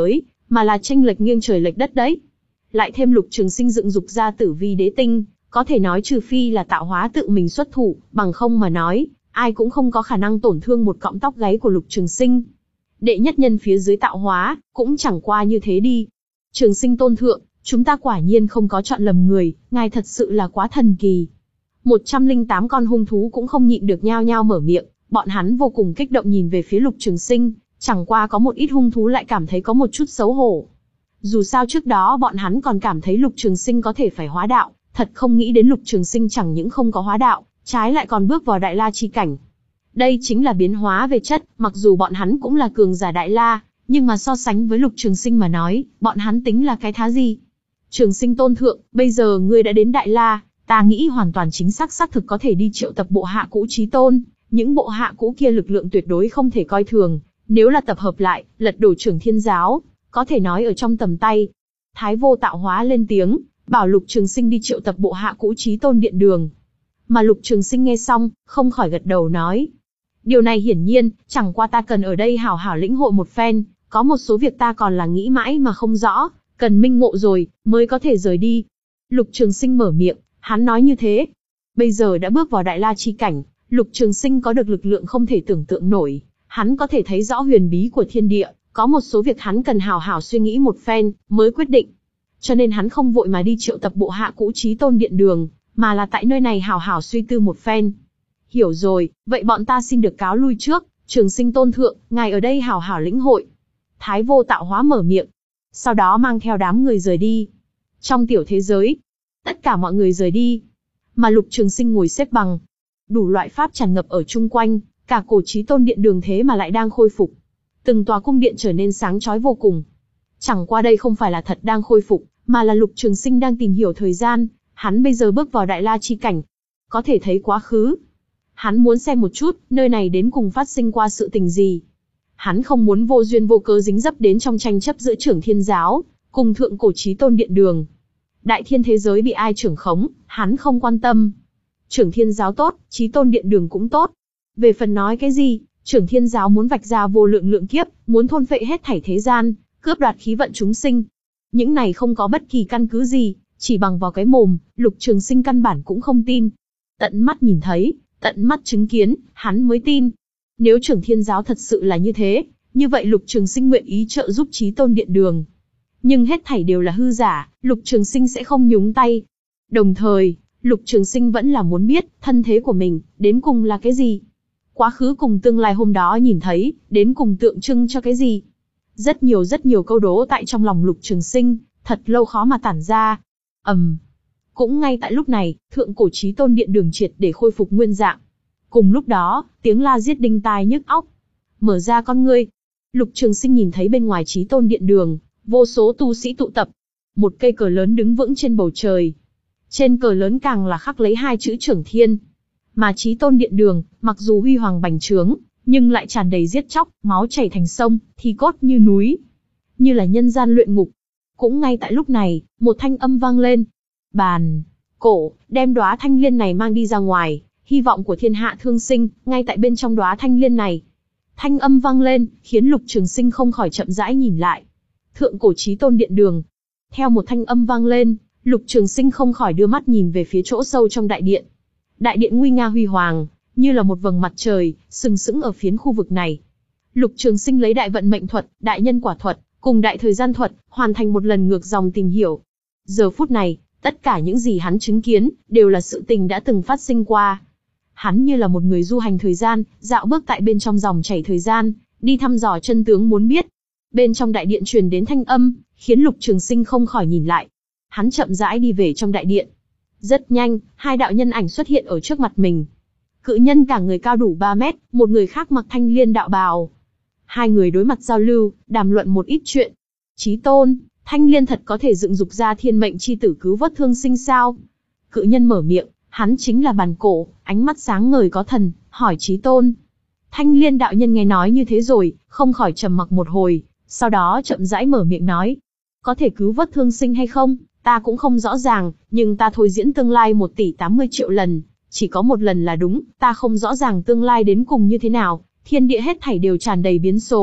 mà là chênh lệch nghiêng trời lệch đất đấy. Lại thêm Lục Trường Sinh dựng dục ra Tử Vi Đế Tinh, có thể nói trừ phi là tạo hóa tự mình xuất thủ, bằng không mà nói, ai cũng không có khả năng tổn thương một cọng tóc gáy của Lục Trường Sinh. Đệ nhất nhân phía dưới tạo hóa, cũng chẳng qua như thế đi. Trường Sinh tôn thượng, chúng ta quả nhiên không có chọn lầm người, ngài thật sự là quá thần kỳ. một trăm lẻ tám con hung thú cũng không nhịn được nhao nhao mở miệng, bọn hắn vô cùng kích động nhìn về phía Lục Trường Sinh, chẳng qua có một ít hung thú lại cảm thấy có một chút xấu hổ. Dù sao trước đó bọn hắn còn cảm thấy Lục Trường Sinh có thể phải hóa đạo, thật không nghĩ đến Lục Trường Sinh chẳng những không có hóa đạo, trái lại còn bước vào Đại La chi cảnh. Đây chính là biến hóa về chất, mặc dù bọn hắn cũng là cường giả Đại La, nhưng mà so sánh với Lục Trường Sinh mà nói, bọn hắn tính là cái thá gì? Trường Sinh tôn thượng, bây giờ ngươi đã đến Đại La, ta nghĩ hoàn toàn chính xác xác thực có thể đi triệu tập bộ hạ cũ Chí Tôn, những bộ hạ cũ kia lực lượng tuyệt đối không thể coi thường, nếu là tập hợp lại, lật đổ Trưởng Thiên giáo, có thể nói ở trong tầm tay. Thái Vô Tạo Hóa lên tiếng, bảo Lục Trường Sinh đi triệu tập bộ hạ cũ Chí Tôn điện đường. Mà Lục Trường Sinh nghe xong, không khỏi gật đầu nói. Điều này hiển nhiên, chẳng qua ta cần ở đây hảo hảo lĩnh hội một phen, có một số việc ta còn là nghĩ mãi mà không rõ, cần minh ngộ rồi, mới có thể rời đi. Lục Trường Sinh mở miệng, hắn nói như thế. Bây giờ đã bước vào Đại La chi cảnh, Lục Trường Sinh có được lực lượng không thể tưởng tượng nổi, hắn có thể thấy rõ huyền bí của thiên địa, có một số việc hắn cần hảo hảo suy nghĩ một phen, mới quyết định. Cho nên hắn không vội mà đi triệu tập bộ hạ cũ Chí Tôn điện đường, mà là tại nơi này hảo hảo suy tư một phen. Hiểu rồi, vậy bọn ta xin được cáo lui trước, Trường Sinh tôn thượng, ngài ở đây hảo hảo lĩnh hội. Thái Vô Tạo Hóa mở miệng, sau đó mang theo đám người rời đi. Trong tiểu thế giới, tất cả mọi người rời đi, mà Lục Trường Sinh ngồi xếp bằng. Đủ loại pháp tràn ngập ở chung quanh, cả cổ Chí Tôn điện đường thế mà lại đang khôi phục. Từng tòa cung điện trở nên sáng chói vô cùng. Chẳng qua đây không phải là thật đang khôi phục, mà là Lục Trường Sinh đang tìm hiểu thời gian, hắn bây giờ bước vào Đại La chi cảnh, có thể thấy quá khứ. Hắn muốn xem một chút, nơi này đến cùng phát sinh qua sự tình gì. Hắn không muốn vô duyên vô cớ dính dấp đến trong tranh chấp giữa Trưởng Thiên giáo cùng thượng cổ Chí Tôn điện đường. Đại thiên thế giới bị ai trưởng khống, hắn không quan tâm. Trưởng Thiên giáo tốt, Chí Tôn điện đường cũng tốt. Về phần nói cái gì, Trưởng Thiên giáo muốn vạch ra vô lượng lượng kiếp, muốn thôn phệ hết thảy thế gian, cướp đoạt khí vận chúng sinh. Những này không có bất kỳ căn cứ gì, chỉ bằng vào cái mồm, Lục Trường Sinh căn bản cũng không tin. Tận mắt nhìn thấy, tận mắt chứng kiến, hắn mới tin. Nếu Trưởng Thiên giáo thật sự là như thế, như vậy Lục Trường Sinh nguyện ý trợ giúp Chí Tôn điện đường. Nhưng hết thảy đều là hư giả, Lục Trường Sinh sẽ không nhúng tay. Đồng thời, Lục Trường Sinh vẫn là muốn biết, thân thế của mình, đến cùng là cái gì? Quá khứ cùng tương lai hôm đó nhìn thấy, đến cùng tượng trưng cho cái gì? Rất nhiều rất nhiều câu đố tại trong lòng Lục Trường Sinh, thật lâu khó mà tản ra. ầm, um. Cũng ngay tại lúc này, thượng cổ Chí Tôn điện đường triệt để khôi phục nguyên dạng. Cùng lúc đó, tiếng la giết đinh tai nhức óc. Mở ra con ngươi, Lục Trường Sinh nhìn thấy bên ngoài Chí Tôn điện đường, vô số tu sĩ tụ tập. Một cây cờ lớn đứng vững trên bầu trời. Trên cờ lớn càng là khắc lấy hai chữ Trưởng Thiên. Mà Chí Tôn điện đường, mặc dù huy hoàng bành trướng, nhưng lại tràn đầy giết chóc, máu chảy thành sông, thi cốt như núi, như là nhân gian luyện ngục. Cũng ngay tại lúc này, một thanh âm vang lên. Bàn, cổ, đem đóa thanh liên này mang đi ra ngoài, hy vọng của thiên hạ thương sinh, ngay tại bên trong đóa thanh liên này. Thanh âm vang lên, khiến Lục Trường Sinh không khỏi chậm rãi nhìn lại. Thượng cổ Chí Tôn điện đường. Theo một thanh âm vang lên, Lục Trường Sinh không khỏi đưa mắt nhìn về phía chỗ sâu trong đại điện. Đại điện nguy nga huy hoàng, như là một vầng mặt trời, sừng sững ở phiến khu vực này. Lục Trường Sinh lấy đại vận mệnh thuật, đại nhân quả thuật, cùng đại thời gian thuật, hoàn thành một lần ngược dòng tìm hiểu. Giờ phút này, tất cả những gì hắn chứng kiến, đều là sự tình đã từng phát sinh qua. Hắn như là một người du hành thời gian, dạo bước tại bên trong dòng chảy thời gian, đi thăm dò chân tướng muốn biết. Bên trong đại điện truyền đến thanh âm, khiến Lục Trường Sinh không khỏi nhìn lại. Hắn chậm rãi đi về trong đại điện. Rất nhanh, hai đạo nhân ảnh xuất hiện ở trước mặt mình. Cự nhân cả người cao đủ ba mét, một người khác mặc thanh liên đạo bào. Hai người đối mặt giao lưu, đàm luận một ít chuyện. Chí Tôn, thanh liên thật có thể dựng dục ra thiên mệnh chi tử cứu vớt thương sinh sao? Cự nhân mở miệng, hắn chính là Bàn Cổ, ánh mắt sáng ngời có thần, hỏi Chí Tôn. Thanh liên đạo nhân nghe nói như thế rồi, không khỏi trầm mặc một hồi, sau đó chậm rãi mở miệng nói. Có thể cứu vớt thương sinh hay không, ta cũng không rõ ràng, nhưng ta thôi diễn tương lai một tỷ tám mươi triệu lần, chỉ có một lần là đúng, ta không rõ ràng tương lai đến cùng như thế nào, thiên địa hết thảy đều tràn đầy biến số,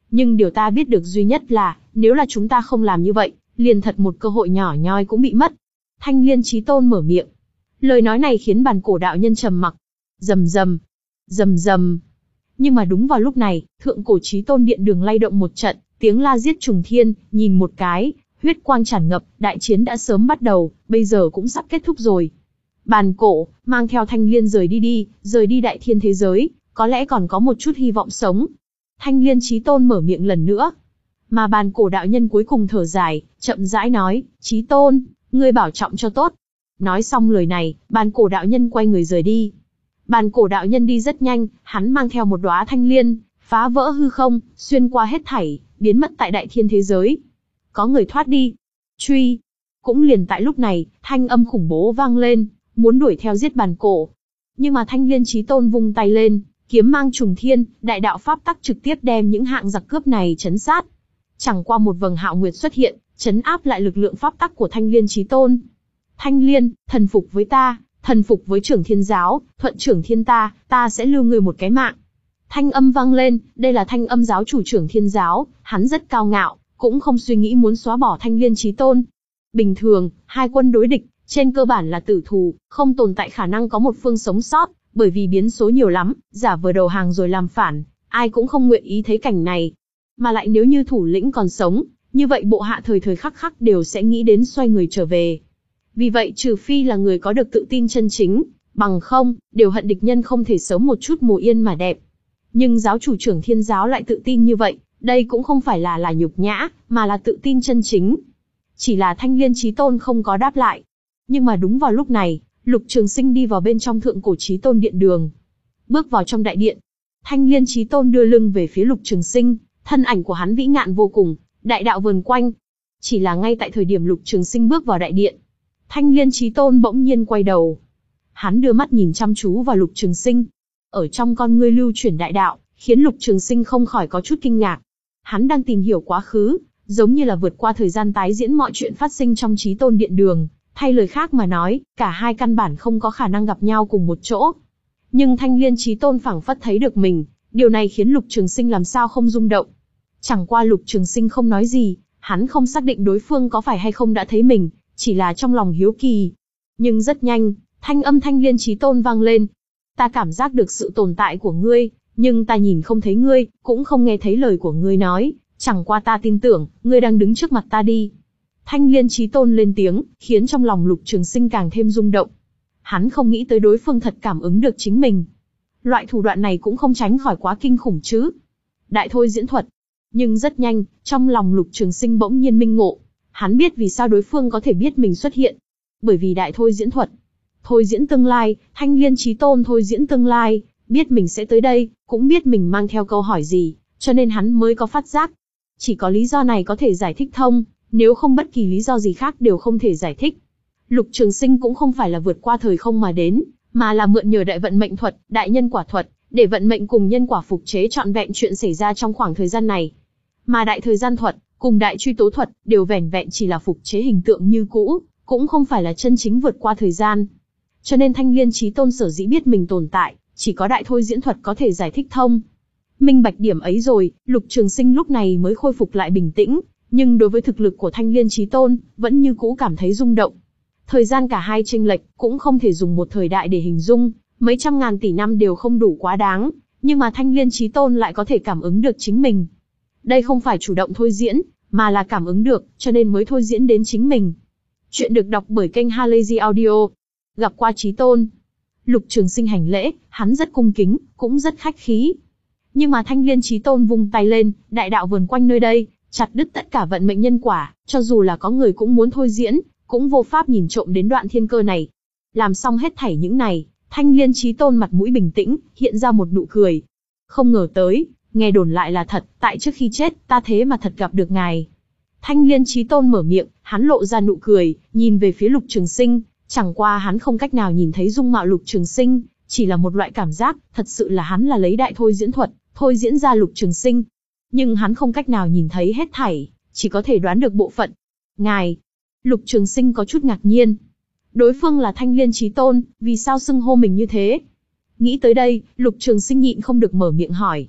Nhưng điều ta biết được duy nhất là, nếu là chúng ta không làm như vậy, liền thật một cơ hội nhỏ nhoi cũng bị mất. Thanh Liên Chí Tôn mở miệng. Lời nói này khiến bàn cổ đạo nhân trầm mặc. Rầm rầm, rầm rầm. Nhưng mà đúng vào lúc này, thượng cổ Chí Tôn điện đường lay động một trận, tiếng la giết trùng thiên, nhìn một cái, huyết quang tràn ngập, đại chiến đã sớm bắt đầu, bây giờ cũng sắp kết thúc rồi. Bàn cổ, mang theo Thanh Liên rời đi đi, rời đi đại thiên thế giới, có lẽ còn có một chút hy vọng sống. Thanh Liên Chí Tôn mở miệng lần nữa. Mà bàn cổ đạo nhân cuối cùng thở dài, chậm rãi nói, Chí Tôn, ngươi bảo trọng cho tốt. Nói xong lời này, bàn cổ đạo nhân quay người rời đi. Bàn cổ đạo nhân đi rất nhanh, hắn mang theo một đóa thanh liên, phá vỡ hư không, xuyên qua hết thảy, biến mất tại đại thiên thế giới. Có người thoát đi. Truy. Cũng liền tại lúc này, thanh âm khủng bố vang lên, muốn đuổi theo giết bàn cổ. Nhưng mà Thanh Liên Chí Tôn vung tay lên, kiếm mang trùng thiên, đại đạo pháp tắc trực tiếp đem những hạng giặc cướp này chấn sát. Chẳng qua một vầng hạo nguyệt xuất hiện, chấn áp lại lực lượng pháp tắc của Thanh Liên Chí Tôn. Thanh Liên, thần phục với ta, thần phục với Trưởng Thiên giáo, thuận Trưởng Thiên ta, ta sẽ lưu ngươi một cái mạng. Thanh âm vang lên, đây là thanh âm giáo chủ Trưởng Thiên giáo, hắn rất cao ngạo, cũng không suy nghĩ muốn xóa bỏ Thanh Liên Chí Tôn. Bình thường, hai quân đối địch, trên cơ bản là tử thù, không tồn tại khả năng có một phương sống sót, bởi vì biến số nhiều lắm, giả vờ đầu hàng rồi làm phản, ai cũng không nguyện ý thấy cảnh này. Mà lại nếu như thủ lĩnh còn sống, như vậy bộ hạ thời thời khắc khắc đều sẽ nghĩ đến xoay người trở về. Vì vậy trừ phi là người có được tự tin chân chính, bằng không, điều hận địch nhân không thể sớm một chút mồ yên mà đẹp. Nhưng giáo chủ Trưởng Thiên giáo lại tự tin như vậy, đây cũng không phải là là nhục nhã, mà là tự tin chân chính. Chỉ là Thanh Liên Chí Tôn không có đáp lại. Nhưng mà đúng vào lúc này, Lục Trường Sinh đi vào bên trong thượng cổ Chí Tôn điện đường. Bước vào trong đại điện, Thanh Liên Chí Tôn đưa lưng về phía Lục Trường Sinh, thân ảnh của hắn vĩ ngạn vô cùng, đại đạo vờn quanh. Chỉ là ngay tại thời điểm Lục Trường Sinh bước vào đại điện, Thanh Liên Chí Tôn bỗng nhiên quay đầu. Hắn đưa mắt nhìn chăm chú vào Lục Trường Sinh. Ở trong con ngươi lưu chuyển đại đạo, khiến Lục Trường Sinh không khỏi có chút kinh ngạc. Hắn đang tìm hiểu quá khứ, giống như là vượt qua thời gian tái diễn mọi chuyện phát sinh trong Chí Tôn điện đường. Thay lời khác mà nói, cả hai căn bản không có khả năng gặp nhau cùng một chỗ. Nhưng Thanh Liên Chí Tôn phảng phất thấy được mình, điều này khiến Lục Trường Sinh làm sao không rung động. Chẳng qua Lục Trường Sinh không nói gì, hắn không xác định đối phương có phải hay không đã thấy mình, chỉ là trong lòng hiếu kỳ. Nhưng rất nhanh, thanh âm Thanh Liên Chí Tôn vang lên. Ta cảm giác được sự tồn tại của ngươi, nhưng ta nhìn không thấy ngươi, cũng không nghe thấy lời của ngươi nói, chẳng qua ta tin tưởng, ngươi đang đứng trước mặt ta đi. Thanh Liên Chí Tôn lên tiếng, khiến trong lòng Lục Trường Sinh càng thêm rung động. Hắn không nghĩ tới đối phương thật cảm ứng được chính mình. Loại thủ đoạn này cũng không tránh khỏi quá kinh khủng chứ. Đại thôi diễn thuật. Nhưng rất nhanh, trong lòng Lục Trường Sinh bỗng nhiên minh ngộ. Hắn biết vì sao đối phương có thể biết mình xuất hiện. Bởi vì đại thôi diễn thuật. Thôi diễn tương lai, Thanh Liên Chí Tôn thôi diễn tương lai, biết mình sẽ tới đây, cũng biết mình mang theo câu hỏi gì, cho nên hắn mới có phát giác. Chỉ có lý do này có thể giải thích thông, nếu không bất kỳ lý do gì khác đều không thể giải thích. Lục Trường Sinh cũng không phải là vượt qua thời không mà đến, mà là mượn nhờ đại vận mệnh thuật, đại nhân quả thuật, để vận mệnh cùng nhân quả phục chế trọn vẹn chuyện xảy ra trong khoảng thời gian này. Mà đại thời gian thuật, cùng đại truy tố thuật, đều vẻn vẹn chỉ là phục chế hình tượng như cũ, cũng không phải là chân chính vượt qua thời gian. Cho nên Thanh Liên Chí Tôn sở dĩ biết mình tồn tại, chỉ có đại thôi diễn thuật có thể giải thích thông. Minh bạch điểm ấy rồi, Lục Trường Sinh lúc này mới khôi phục lại bình tĩnh, nhưng đối với thực lực của Thanh Liên Chí Tôn, vẫn như cũ cảm thấy rung động. Thời gian cả hai chênh lệch, cũng không thể dùng một thời đại để hình dung, mấy trăm ngàn tỷ năm đều không đủ quá đáng, nhưng mà Thanh Liên Chí Tôn lại có thể cảm ứng được chính mình. Đây không phải chủ động thôi diễn, mà là cảm ứng được, cho nên mới thôi diễn đến chính mình. Chuyện được đọc bởi kênh Halazy Audio. Gặp qua Chí Tôn. Lục Trường Sinh hành lễ, hắn rất cung kính, cũng rất khách khí. Nhưng mà Thanh Liên Chí Tôn vung tay lên, đại đạo vờn quanh nơi đây, chặt đứt tất cả vận mệnh nhân quả, cho dù là có người cũng muốn thôi diễn, cũng vô pháp nhìn trộm đến đoạn thiên cơ này. Làm xong hết thảy những này, Thanh Liên Chí Tôn mặt mũi bình tĩnh, hiện ra một nụ cười. Không ngờ tới, nghe đồn lại là thật, tại trước khi chết, ta thế mà thật gặp được ngài. Thanh Liên Chí Tôn mở miệng, hắn lộ ra nụ cười, nhìn về phía Lục Trường Sinh, chẳng qua hắn không cách nào nhìn thấy dung mạo Lục Trường Sinh, chỉ là một loại cảm giác, thật sự là hắn là lấy đại thôi diễn thuật, thôi diễn ra Lục Trường Sinh. Nhưng hắn không cách nào nhìn thấy hết thảy, chỉ có thể đoán được bộ phận. Ngài, Lục Trường Sinh có chút ngạc nhiên. Đối phương là Thanh Liên Chí Tôn, vì sao xưng hô mình như thế? Nghĩ tới đây, Lục Trường Sinh nhịn không được mở miệng hỏi.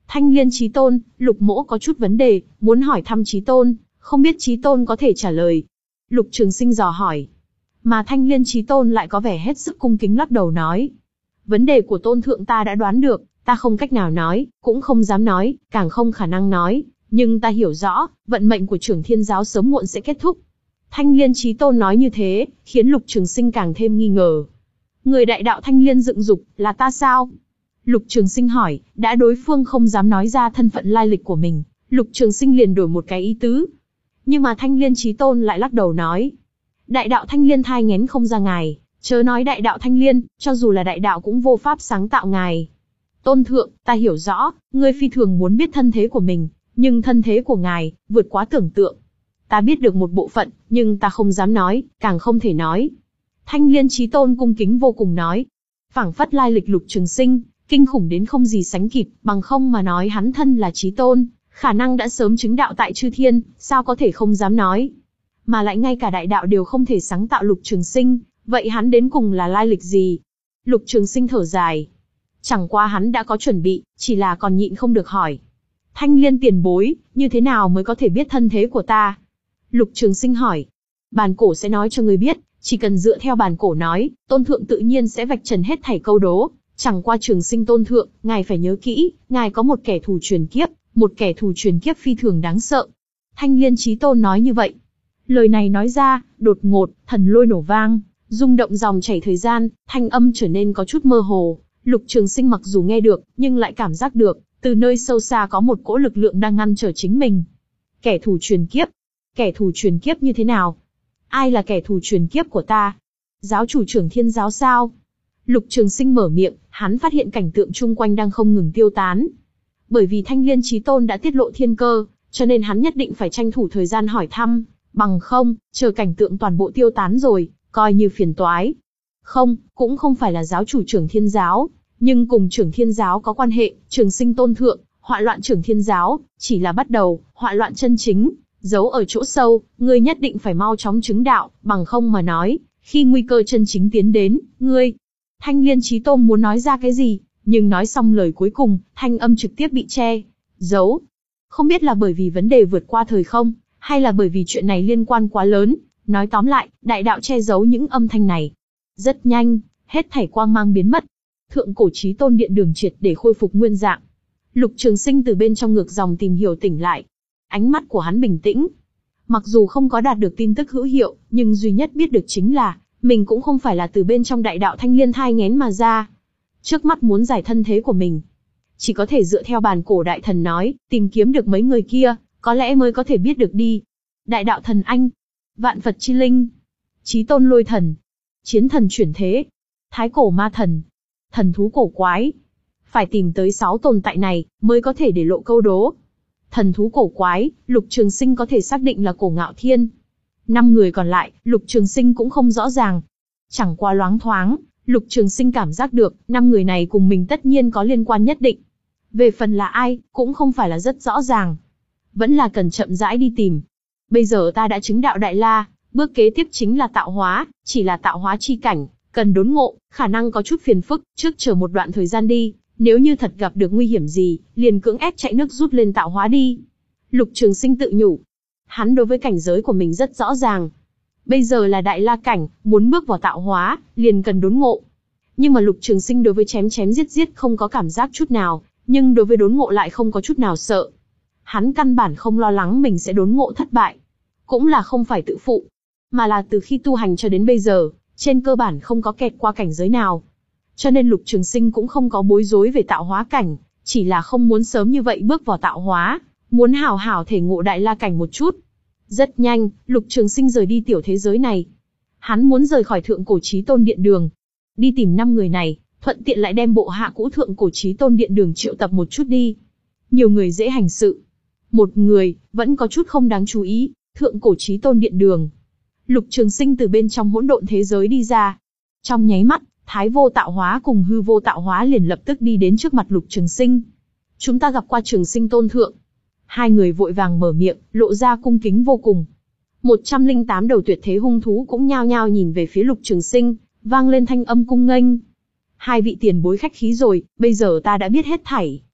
Thanh Liên Chí Tôn, Lục Mỗ có chút vấn đề, muốn hỏi thăm Chí Tôn, không biết Chí Tôn có thể trả lời. Lục Trường Sinh dò hỏi. Mà Thanh Liên Chí Tôn lại có vẻ hết sức cung kính lắc đầu nói. Vấn đề của Tôn Thượng ta đã đoán được, ta không cách nào nói, cũng không dám nói, càng không khả năng nói, nhưng ta hiểu rõ, vận mệnh của Trưởng Thiên Giáo sớm muộn sẽ kết thúc. Thanh Liên Chí Tôn nói như thế, khiến Lục Trường Sinh càng thêm nghi ngờ. Người đại đạo Thanh Liên dựng dục, là ta sao? Lục Trường Sinh hỏi, đã đối phương không dám nói ra thân phận lai lịch của mình, Lục Trường Sinh liền đổi một cái ý tứ. Nhưng mà Thanh Liên Chí Tôn lại lắc đầu nói. Đại đạo Thanh Liên thai nghén không ra ngài, chớ nói đại đạo Thanh Liên, cho dù là đại đạo cũng vô pháp sáng tạo ngài. Tôn Thượng, ta hiểu rõ, ngươi phi thường muốn biết thân thế của mình, nhưng thân thế của ngài, vượt quá tưởng tượng. Ta biết được một bộ phận, nhưng ta không dám nói, càng không thể nói. Thanh Liên Chí Tôn cung kính vô cùng nói. Phảng phất lai lịch Lục Trường Sinh, kinh khủng đến không gì sánh kịp, bằng không mà nói hắn thân là Chí Tôn, khả năng đã sớm chứng đạo tại chư thiên, sao có thể không dám nói. Mà lại ngay cả đại đạo đều không thể sáng tạo Lục Trường Sinh, vậy hắn đến cùng là lai lịch gì? Lục Trường Sinh thở dài. Chẳng qua hắn đã có chuẩn bị, chỉ là còn nhịn không được hỏi. Thanh Liên tiền bối, như thế nào mới có thể biết thân thế của ta? Lục Trường Sinh hỏi. Bản cổ sẽ nói cho ngươi biết, chỉ cần dựa theo bản cổ nói, Tôn Thượng tự nhiên sẽ vạch trần hết thảy câu đố. Chẳng qua Trường Sinh Tôn Thượng, ngài phải nhớ kỹ, ngài có một kẻ thù truyền kiếp, một kẻ thù truyền kiếp phi thường đáng sợ. Thanh Liên Chí Tôn nói như vậy. Lời này nói ra, đột ngột, thần lôi nổ vang, rung động dòng chảy thời gian, thanh âm trở nên có chút mơ hồ. Lục Trường Sinh mặc dù nghe được, nhưng lại cảm giác được, từ nơi sâu xa có một cỗ lực lượng đang ngăn trở chính mình. Kẻ thù truyền kiếp. Kẻ thù truyền kiếp như thế nào? Ai là kẻ thù truyền kiếp của ta? Giáo chủ Trưởng Thiên Giáo sao? Lục Trường Sinh mở miệng, hắn phát hiện cảnh tượng chung quanh đang không ngừng tiêu tán. Bởi vì Thanh Liên Chí Tôn đã tiết lộ thiên cơ, cho nên hắn nhất định phải tranh thủ thời gian hỏi thăm, bằng không, chờ cảnh tượng toàn bộ tiêu tán rồi, coi như phiền toái. Không, cũng không phải là giáo chủ Trưởng Thiên Giáo, nhưng cùng Trưởng Thiên Giáo có quan hệ, Trường Sinh Tôn Thượng, họa loạn Trưởng Thiên Giáo, chỉ là bắt đầu, họa loạn chân chính, giấu ở chỗ sâu, ngươi nhất định phải mau chóng chứng đạo, bằng không mà nói, khi nguy cơ chân chính tiến đến, ngươi... Thanh Liên Chí Tôn muốn nói ra cái gì, nhưng nói xong lời cuối cùng, thanh âm trực tiếp bị che, giấu. Không biết là bởi vì vấn đề vượt qua thời không, hay là bởi vì chuyện này liên quan quá lớn, nói tóm lại, đại đạo che giấu những âm thanh này. Rất nhanh, hết thảy quang mang biến mất. Thượng cổ Chí Tôn điện đường triệt để khôi phục nguyên dạng. Lục Trường Sinh từ bên trong ngược dòng tìm hiểu tỉnh lại. Ánh mắt của hắn bình tĩnh. Mặc dù không có đạt được tin tức hữu hiệu, nhưng duy nhất biết được chính là, mình cũng không phải là từ bên trong đại đạo Thanh Liên thai nghén mà ra. Trước mắt muốn giải thân thế của mình, chỉ có thể dựa theo bản cổ đại thần nói, tìm kiếm được mấy người kia, có lẽ mới có thể biết được đi. Đại đạo thần anh, vạn Phật chi linh, Chí Tôn lôi thần, chiến thần chuyển thế, thái cổ ma thần, thần thú cổ quái. Phải tìm tới sáu tồn tại này, mới có thể để lộ câu đố. Thần thú cổ quái, Lục Trường Sinh có thể xác định là Cổ Ngạo Thiên. Năm người còn lại, Lục Trường Sinh cũng không rõ ràng. Chẳng qua loáng thoáng, Lục Trường Sinh cảm giác được, năm người này cùng mình tất nhiên có liên quan nhất định. Về phần là ai, cũng không phải là rất rõ ràng. Vẫn là cần chậm rãi đi tìm. Bây giờ ta đã chứng đạo Đại La, bước kế tiếp chính là tạo hóa, chỉ là tạo hóa chi cảnh, cần đốn ngộ, khả năng có chút phiền phức, trước chờ một đoạn thời gian đi, nếu như thật gặp được nguy hiểm gì, liền cưỡng ép chạy nước rút lên tạo hóa đi. Lục Trường Sinh tự nhủ. Hắn đối với cảnh giới của mình rất rõ ràng. Bây giờ là Đại La cảnh, muốn bước vào tạo hóa, liền cần đốn ngộ. Nhưng mà Lục Trường Sinh đối với chém chém giết giết không có cảm giác chút nào, nhưng đối với đốn ngộ lại không có chút nào sợ. Hắn căn bản không lo lắng mình sẽ đốn ngộ thất bại. Cũng là không phải tự phụ, mà là từ khi tu hành cho đến bây giờ, trên cơ bản không có kẹt qua cảnh giới nào. Cho nên Lục Trường Sinh cũng không có bối rối về tạo hóa cảnh, chỉ là không muốn sớm như vậy bước vào tạo hóa, muốn hảo hảo thể ngộ Đại La cảnh một chút. Rất nhanh, Lục Trường Sinh rời đi tiểu thế giới này. Hắn muốn rời khỏi Thượng cổ Chí Tôn điện đường, đi tìm năm người này, thuận tiện lại đem bộ hạ cũ Thượng cổ Chí Tôn điện đường triệu tập một chút đi. Nhiều người dễ hành sự. Một người, vẫn có chút không đáng chú ý, Thượng cổ Chí Tôn điện đường. Lục Trường Sinh từ bên trong hỗn độn thế giới đi ra. Trong nháy mắt, Thái vô tạo hóa cùng hư vô tạo hóa liền lập tức đi đến trước mặt Lục Trường Sinh. Chúng ta gặp qua Trường Sinh Tôn Thượng. Hai người vội vàng mở miệng, lộ ra cung kính vô cùng. một trăm lẻ tám đầu tuyệt thế hung thú cũng nhao nhao nhìn về phía Lục Trường Sinh, vang lên thanh âm cung nghênh. Hai vị tiền bối khách khí rồi, bây giờ ta đã biết hết thảy.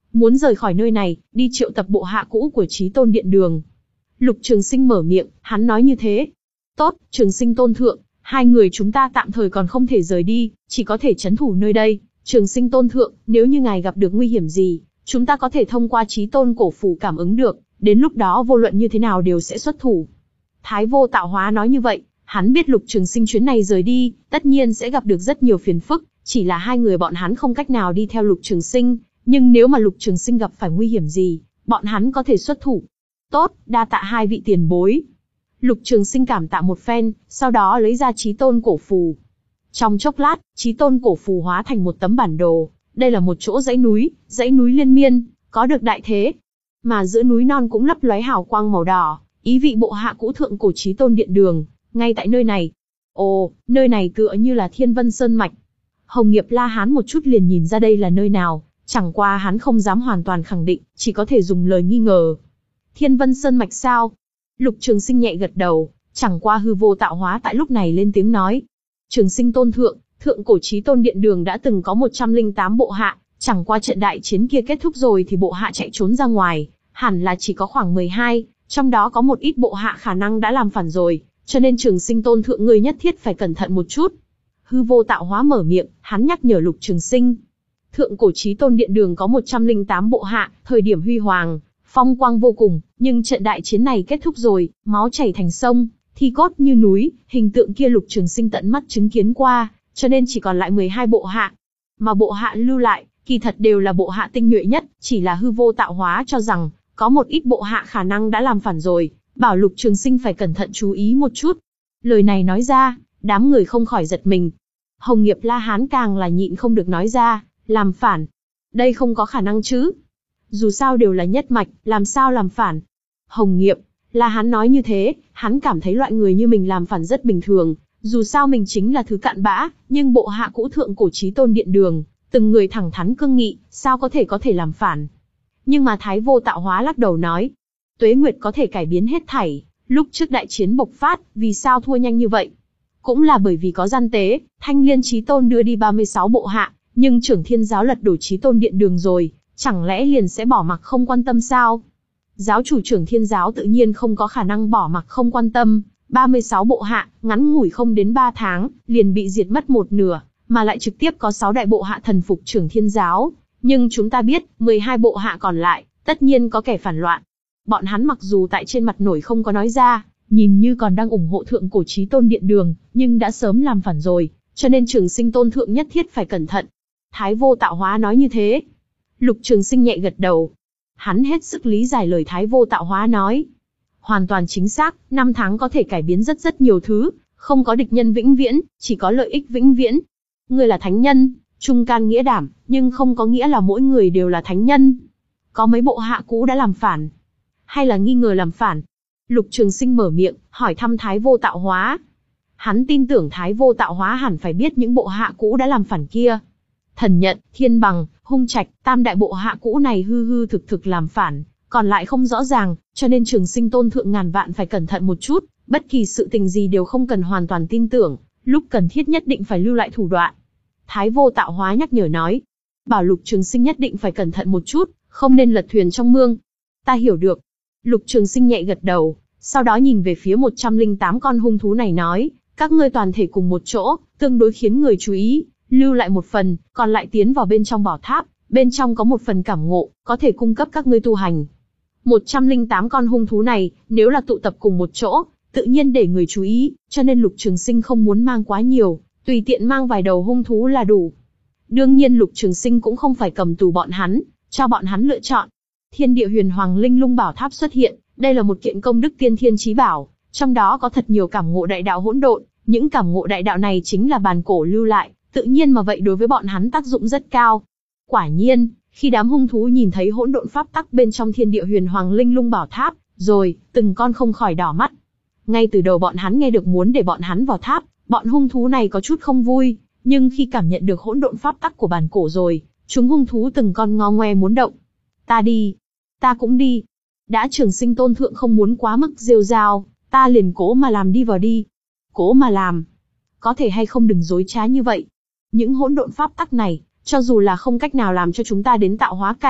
muốn rời khỏi nơi này, đi triệu tập bộ hạ cũ của Chí Tôn Điện Đường. Lục Trường Sinh mở miệng, hắn nói như thế. Tốt, Trường Sinh Tôn Thượng, hai người chúng ta tạm thời còn không thể rời đi, chỉ có thể trấn thủ nơi đây. Trường Sinh Tôn Thượng, nếu như ngài gặp được nguy hiểm gì, chúng ta có thể thông qua Chí Tôn cổ phủ cảm ứng được, đến lúc đó vô luận như thế nào đều sẽ xuất thủ. Thái Vô Tạo Hóa nói như vậy, hắn biết Lục Trường Sinh chuyến này rời đi, tất nhiên sẽ gặp được rất nhiều phiền phức, chỉ là hai người bọn hắn không cách nào đi theo Lục Trường Sinh, nhưng nếu mà Lục Trường Sinh gặp phải nguy hiểm gì, bọn hắn có thể xuất thủ. Tốt, đa tạ hai vị tiền bối. Lục Trường Sinh cảm tạ một phen, sau đó lấy ra Chí Tôn cổ phù. Trong chốc lát, Chí Tôn cổ phù hóa thành một tấm bản đồ. Đây là một chỗ dãy núi, dãy núi liên miên, có được đại thế. Mà giữa núi non cũng lấp lóe hào quang màu đỏ, ý vị bộ hạ cũ thượng cổ Chí Tôn Điện Đường, ngay tại nơi này. Ồ, nơi này tựa như là Thiên Vân Sơn Mạch. Hồng Nghiệp La Hán một chút liền nhìn ra đây là nơi nào, chẳng qua hắn không dám hoàn toàn khẳng định, chỉ có thể dùng lời nghi ngờ. Thiên Vân Sơn Mạch sao? Lục Trường Sinh nhẹ gật đầu, chẳng qua Hư Vô Tạo Hóa tại lúc này lên tiếng nói. Trường Sinh Tôn Thượng, thượng cổ Chí Tôn Điện Đường đã từng có một trăm lẻ tám bộ hạ, chẳng qua trận đại chiến kia kết thúc rồi thì bộ hạ chạy trốn ra ngoài, hẳn là chỉ có khoảng mười hai, trong đó có một ít bộ hạ khả năng đã làm phản rồi, cho nên Trường Sinh Tôn Thượng ngươi nhất thiết phải cẩn thận một chút. Hư Vô Tạo Hóa mở miệng, hắn nhắc nhở Lục Trường Sinh. Thượng cổ Chí Tôn Điện Đường có một trăm lẻ tám bộ hạ, thời điểm huy hoàng, phong quang vô cùng, nhưng trận đại chiến này kết thúc rồi, máu chảy thành sông, thi cốt như núi, hình tượng kia Lục Trường Sinh tận mắt chứng kiến qua, cho nên chỉ còn lại mười hai bộ hạ. Mà bộ hạ lưu lại, kỳ thật đều là bộ hạ tinh nhuệ nhất, chỉ là Hư Vô Tạo Hóa cho rằng, có một ít bộ hạ khả năng đã làm phản rồi, bảo Lục Trường Sinh phải cẩn thận chú ý một chút. Lời này nói ra, đám người không khỏi giật mình. Hồng Nghiệp La Hán càng là nhịn không được nói ra, làm phản. Đây không có khả năng chứ. Dù sao đều là nhất mạch, làm sao làm phản. Hồng Nghiệp La Hán nói như thế, hắn cảm thấy loại người như mình làm phản rất bình thường. Dù sao mình chính là thứ cặn bã, nhưng bộ hạ cũ thượng cổ Chí Tôn Điện Đường, từng người thẳng thắn cương nghị, sao có thể có thể làm phản. Nhưng mà Thái Vô Tạo Hóa lắc đầu nói, tuế nguyệt có thể cải biến hết thảy, lúc trước đại chiến bộc phát, vì sao thua nhanh như vậy? Cũng là bởi vì có gian tế, Thanh Liên Chí Tôn đưa đi ba mươi sáu bộ hạ, nhưng Trưởng Thiên Giáo lật đổ Chí Tôn Điện Đường rồi, chẳng lẽ liền sẽ bỏ mặc không quan tâm sao? Giáo chủ Trưởng Thiên Giáo tự nhiên không có khả năng bỏ mặc không quan tâm, ba mươi sáu bộ hạ, ngắn ngủi không đến ba tháng, liền bị diệt mất một nửa, mà lại trực tiếp có sáu đại bộ hạ thần phục Trưởng Thiên Giáo. Nhưng chúng ta biết, mười hai bộ hạ còn lại, tất nhiên có kẻ phản loạn. Bọn hắn mặc dù tại trên mặt nổi không có nói ra, nhìn như còn đang ủng hộ thượng cổ Chí Tôn Điện Đường, nhưng đã sớm làm phản rồi, cho nên Trường Sinh Tôn Thượng nhất thiết phải cẩn thận. Thái Vô Tạo Hóa nói như thế. Lục Trường Sinh nhẹ gật đầu. Hắn hết sức lý giải lời Thái Vô Tạo Hóa nói. Hoàn toàn chính xác, năm tháng có thể cải biến rất rất nhiều thứ, không có địch nhân vĩnh viễn, chỉ có lợi ích vĩnh viễn. Ngươi là thánh nhân, trung can nghĩa đảm, nhưng không có nghĩa là mỗi người đều là thánh nhân. Có mấy bộ hạ cũ đã làm phản, hay là nghi ngờ làm phản? Lục Trường Sinh mở miệng, hỏi thăm Thái Vô Tạo Hóa. Hắn tin tưởng Thái Vô Tạo Hóa hẳn phải biết những bộ hạ cũ đã làm phản kia. Thần Nhận, Thiên Bằng, Hung Trạch, tam đại bộ hạ cũ này hư hư thực thực làm phản, còn lại không rõ ràng, cho nên Trường Sinh Tôn Thượng ngàn vạn phải cẩn thận một chút, bất kỳ sự tình gì đều không cần hoàn toàn tin tưởng, lúc cần thiết nhất định phải lưu lại thủ đoạn. Thái Vô Tạo Hóa nhắc nhở nói, bảo Lục Trường Sinh nhất định phải cẩn thận một chút, không nên lật thuyền trong mương. Ta hiểu được. Lục Trường Sinh nhẹ gật đầu, sau đó nhìn về phía một trăm lẻ tám con hung thú này nói, các ngươi toàn thể cùng một chỗ, tương đối khiến người chú ý, lưu lại một phần, còn lại tiến vào bên trong bảo tháp, bên trong có một phần cảm ngộ, có thể cung cấp các ngươi tu hành. một trăm lẻ tám con hung thú này, nếu là tụ tập cùng một chỗ, tự nhiên để người chú ý, cho nên Lục Trường Sinh không muốn mang quá nhiều, tùy tiện mang vài đầu hung thú là đủ. Đương nhiên Lục Trường Sinh cũng không phải cầm tù bọn hắn, cho bọn hắn lựa chọn. Thiên Địa Huyền Hoàng Linh Lung Bảo Tháp xuất hiện, đây là một kiện công đức tiên thiên chí bảo, trong đó có thật nhiều cảm ngộ đại đạo hỗn độn, những cảm ngộ đại đạo này chính là bàn cổ lưu lại, tự nhiên mà vậy đối với bọn hắn tác dụng rất cao. Quả nhiên, khi đám hung thú nhìn thấy hỗn độn pháp tắc bên trong Thiên Địa Huyền Hoàng Linh Lung Bảo Tháp, rồi, từng con không khỏi đỏ mắt. Ngay từ đầu bọn hắn nghe được muốn để bọn hắn vào tháp, bọn hung thú này có chút không vui, nhưng khi cảm nhận được hỗn độn pháp tắc của bàn cổ rồi, chúng hung thú từng con ngo ngoe muốn động. Ta đi, ta cũng đi. Đã Trường Sinh Tôn Thượng không muốn quá mức rêu rao, ta liền cố mà làm đi vào đi. Cố mà làm. Có thể hay không đừng dối trá như vậy. Những hỗn độn pháp tắc này, cho dù là không cách nào làm cho chúng ta đến tạo hóa cảnh,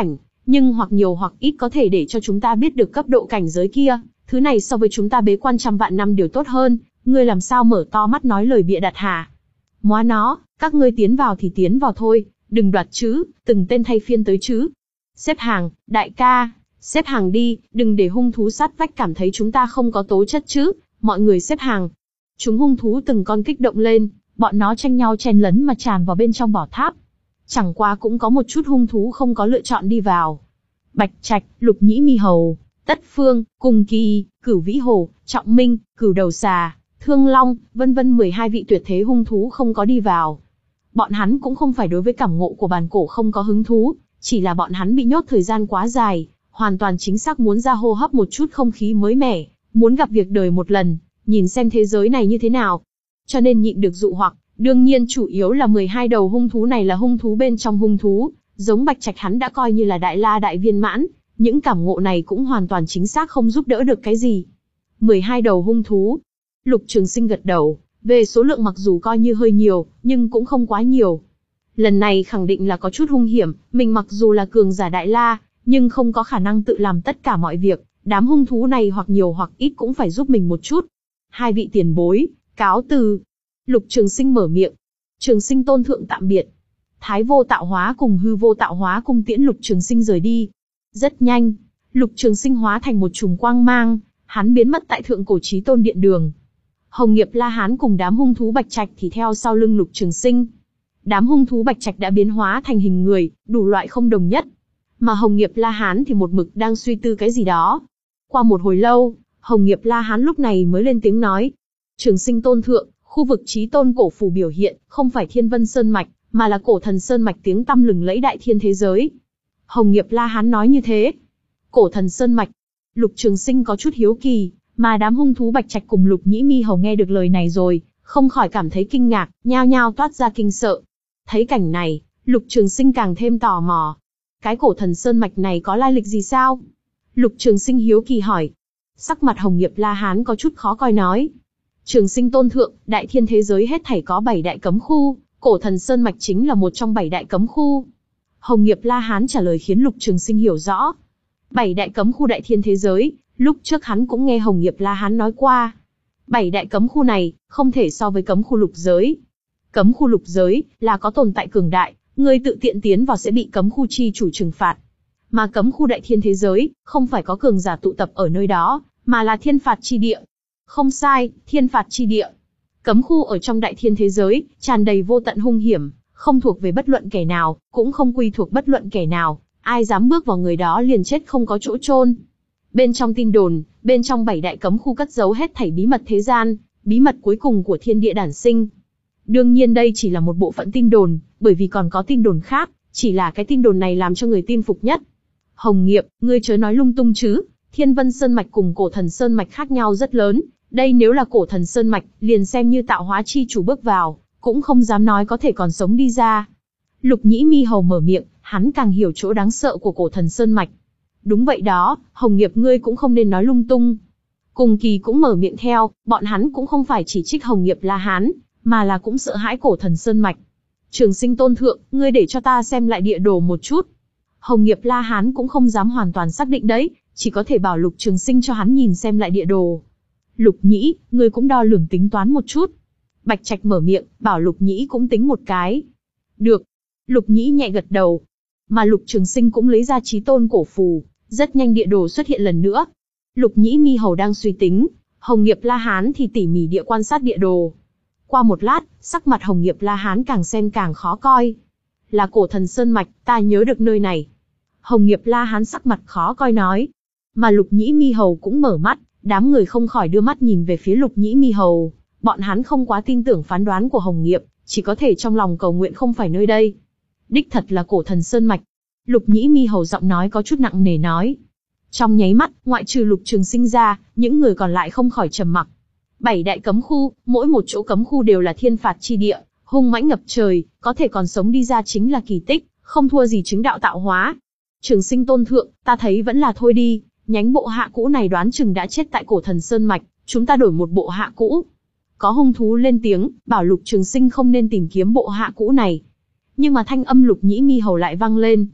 nhưng hoặc nhiều hoặc ít có thể để cho chúng ta biết được cấp độ cảnh giới kia, thứ này so với chúng ta bế quan trăm vạn năm đều tốt hơn, ngươi làm sao mở to mắt nói lời bịa đặt hả? Móa nó, các ngươi tiến vào thì tiến vào thôi, đừng đoạt chứ, từng tên thay phiên tới chứ. Xếp hàng, đại ca, xếp hàng đi, đừng để hung thú sát vách cảm thấy chúng ta không có tố chất chứ, mọi người xếp hàng. Chúng hung thú từng con kích động lên, bọn nó tranh nhau chen lấn mà tràn vào bên trong bảo tháp. Chẳng qua cũng có một chút hung thú không có lựa chọn đi vào. Bạch Trạch, Lục Nhĩ Mi Hầu, Tất Phương, Cùng Kỳ, Cửu Vĩ Hổ, Trọng Minh, Cửu Đầu Xà, Thương Long, vân vân mười hai vị tuyệt thế hung thú không có đi vào. Bọn hắn cũng không phải đối với cảm ngộ của bàn cổ không có hứng thú, chỉ là bọn hắn bị nhốt thời gian quá dài, hoàn toàn chính xác muốn ra hô hấp một chút không khí mới mẻ, muốn gặp việc đời một lần, nhìn xem thế giới này như thế nào. Cho nên nhịn được dụ hoặc, đương nhiên chủ yếu là mười hai đầu hung thú này là hung thú bên trong hung thú, giống Bạch Trạch hắn đã coi như là đại la đại viên mãn, những cảm ngộ này cũng hoàn toàn chính xác không giúp đỡ được cái gì. mười hai đầu hung thú. Lục Trường Sinh gật đầu, về số lượng mặc dù coi như hơi nhiều, nhưng cũng không quá nhiều. Lần này khẳng định là có chút hung hiểm, mình mặc dù là cường giả đại la, nhưng không có khả năng tự làm tất cả mọi việc, đám hung thú này hoặc nhiều hoặc ít cũng phải giúp mình một chút. Hai vị tiền bối, cáo từ. Lục Trường Sinh mở miệng. Trường Sinh tôn thượng tạm biệt. Thái Vô Tạo Hóa cùng Hư Vô Tạo Hóa cùng tiễn Lục Trường Sinh rời đi. Rất nhanh, Lục Trường Sinh hóa thành một chùm quang mang, hắn biến mất tại Thượng Cổ Chí Tôn Điện đường. Hồng Nghiệp La Hán cùng đám hung thú Bạch Trạch thì theo sau lưng Lục Trường Sinh. Đám hung thú Bạch Trạch đã biến hóa thành hình người, đủ loại không đồng nhất. Mà Hồng Nghiệp La Hán thì một mực đang suy tư cái gì đó. Qua một hồi lâu, Hồng Nghiệp La Hán lúc này mới lên tiếng nói. Trường Sinh tôn thượng, khu vực Chí Tôn cổ phủ biểu hiện, không phải Thiên Vân Sơn Mạch, mà là Cổ Thần Sơn Mạch tiếng tăm lừng lẫy đại thiên thế giới. Hồng Nghiệp La Hán nói như thế. Cổ Thần Sơn Mạch. Lục Trường Sinh có chút hiếu kỳ, mà đám hung thú Bạch Trạch cùng Lục Nhĩ Mi Hầu nghe được lời này rồi, không khỏi cảm thấy kinh ngạc, nhao nhao toát ra kinh sợ. Thấy cảnh này, Lục Trường Sinh càng thêm tò mò. Cái Cổ Thần Sơn Mạch này có lai lịch gì sao? Lục Trường Sinh hiếu kỳ hỏi. Sắc mặt Hồng Nghiệp La Hán có chút khó coi nói. Trường Sinh tôn thượng, đại thiên thế giới hết thảy có bảy đại cấm khu, Cổ Thần Sơn Mạch chính là một trong bảy đại cấm khu. Hồng Nghiệp La Hán trả lời khiến Lục Trường Sinh hiểu rõ. Bảy đại cấm khu đại thiên thế giới, lúc trước hắn cũng nghe Hồng Nghiệp La Hán nói qua. Bảy đại cấm khu này, không thể so với cấm khu lục giới. Cấm khu lục giới, là có tồn tại cường đại, người tự tiện tiến vào sẽ bị cấm khu chi chủ trừng phạt. Mà cấm khu đại thiên thế giới, không phải có cường giả tụ tập ở nơi đó, mà là thiên phạt chi địa. Không sai, thiên phạt chi địa. Cấm khu ở trong đại thiên thế giới, tràn đầy vô tận hung hiểm, không thuộc về bất luận kẻ nào, cũng không quy thuộc bất luận kẻ nào, ai dám bước vào người đó liền chết không có chỗ chôn. Bên trong tin đồn, bên trong bảy đại cấm khu cất giấu hết thảy bí mật thế gian, bí mật cuối cùng của thiên địa đản sinh. Đương nhiên đây chỉ là một bộ phận tin đồn, bởi vì còn có tin đồn khác, chỉ là cái tin đồn này làm cho người tin phục nhất. Hồng Nghiệp, ngươi chớ nói lung tung chứ, Thiên Vân Sơn Mạch cùng Cổ Thần Sơn Mạch khác nhau rất lớn, đây nếu là Cổ Thần Sơn Mạch, liền xem như tạo hóa chi chủ bước vào, cũng không dám nói có thể còn sống đi ra. Lục Nhĩ Mi Hầu mở miệng, hắn càng hiểu chỗ đáng sợ của Cổ Thần Sơn Mạch. Đúng vậy đó, Hồng Nghiệp ngươi cũng không nên nói lung tung. Cùng Kỳ cũng mở miệng theo, bọn hắn cũng không phải chỉ trích Hồng Nghiệp La Hán, mà là cũng sợ hãi Cổ Thần Sơn Mạch. Trường Sinh tôn thượng, ngươi để cho ta xem lại địa đồ một chút. Hồng Nghiệp La Hán cũng không dám hoàn toàn xác định đấy, chỉ có thể bảo Lục Trường Sinh cho hắn nhìn xem lại địa đồ. Lục Nhĩ, ngươi cũng đo lường tính toán một chút. Bạch Trạch mở miệng, bảo Lục Nhĩ cũng tính một cái. Được. Lục Nhĩ nhẹ gật đầu. Mà Lục Trường Sinh cũng lấy ra Chí Tôn cổ phù, rất nhanh địa đồ xuất hiện lần nữa. Lục Nhĩ Mi Hầu đang suy tính, Hồng Nghiệp La Hán thì tỉ mỉ địa quan sát địa đồ. Qua một lát, sắc mặt Hồng Nghiệp La Hán càng xem càng khó coi. Là Cổ Thần Sơn Mạch, ta nhớ được nơi này. Hồng Nghiệp La Hán sắc mặt khó coi nói. Mà Lục Nhĩ Mi Hầu cũng mở mắt, đám người không khỏi đưa mắt nhìn về phía Lục Nhĩ Mi Hầu. Bọn hắn không quá tin tưởng phán đoán của Hồng Nghiệp, chỉ có thể trong lòng cầu nguyện không phải nơi đây. Đích thật là Cổ Thần Sơn Mạch. Lục Nhĩ Mi Hầu giọng nói có chút nặng nề nói. Trong nháy mắt, ngoại trừ Lục Trường Sinh ra, những người còn lại không khỏi trầm mặc. Bảy đại cấm khu, mỗi một chỗ cấm khu đều là thiên phạt chi địa, hung mãnh ngập trời, có thể còn sống đi ra chính là kỳ tích, không thua gì chứng đạo tạo hóa. Trường Sinh tôn thượng, ta thấy vẫn là thôi đi, nhánh bộ hạ cũ này đoán chừng đã chết tại Cổ Thần Sơn Mạch, chúng ta đổi một bộ hạ cũ. Có hung thú lên tiếng, bảo Lục Trường Sinh không nên tìm kiếm bộ hạ cũ này. Nhưng mà thanh âm Lục Nhĩ Mi Hầu lại vang lên.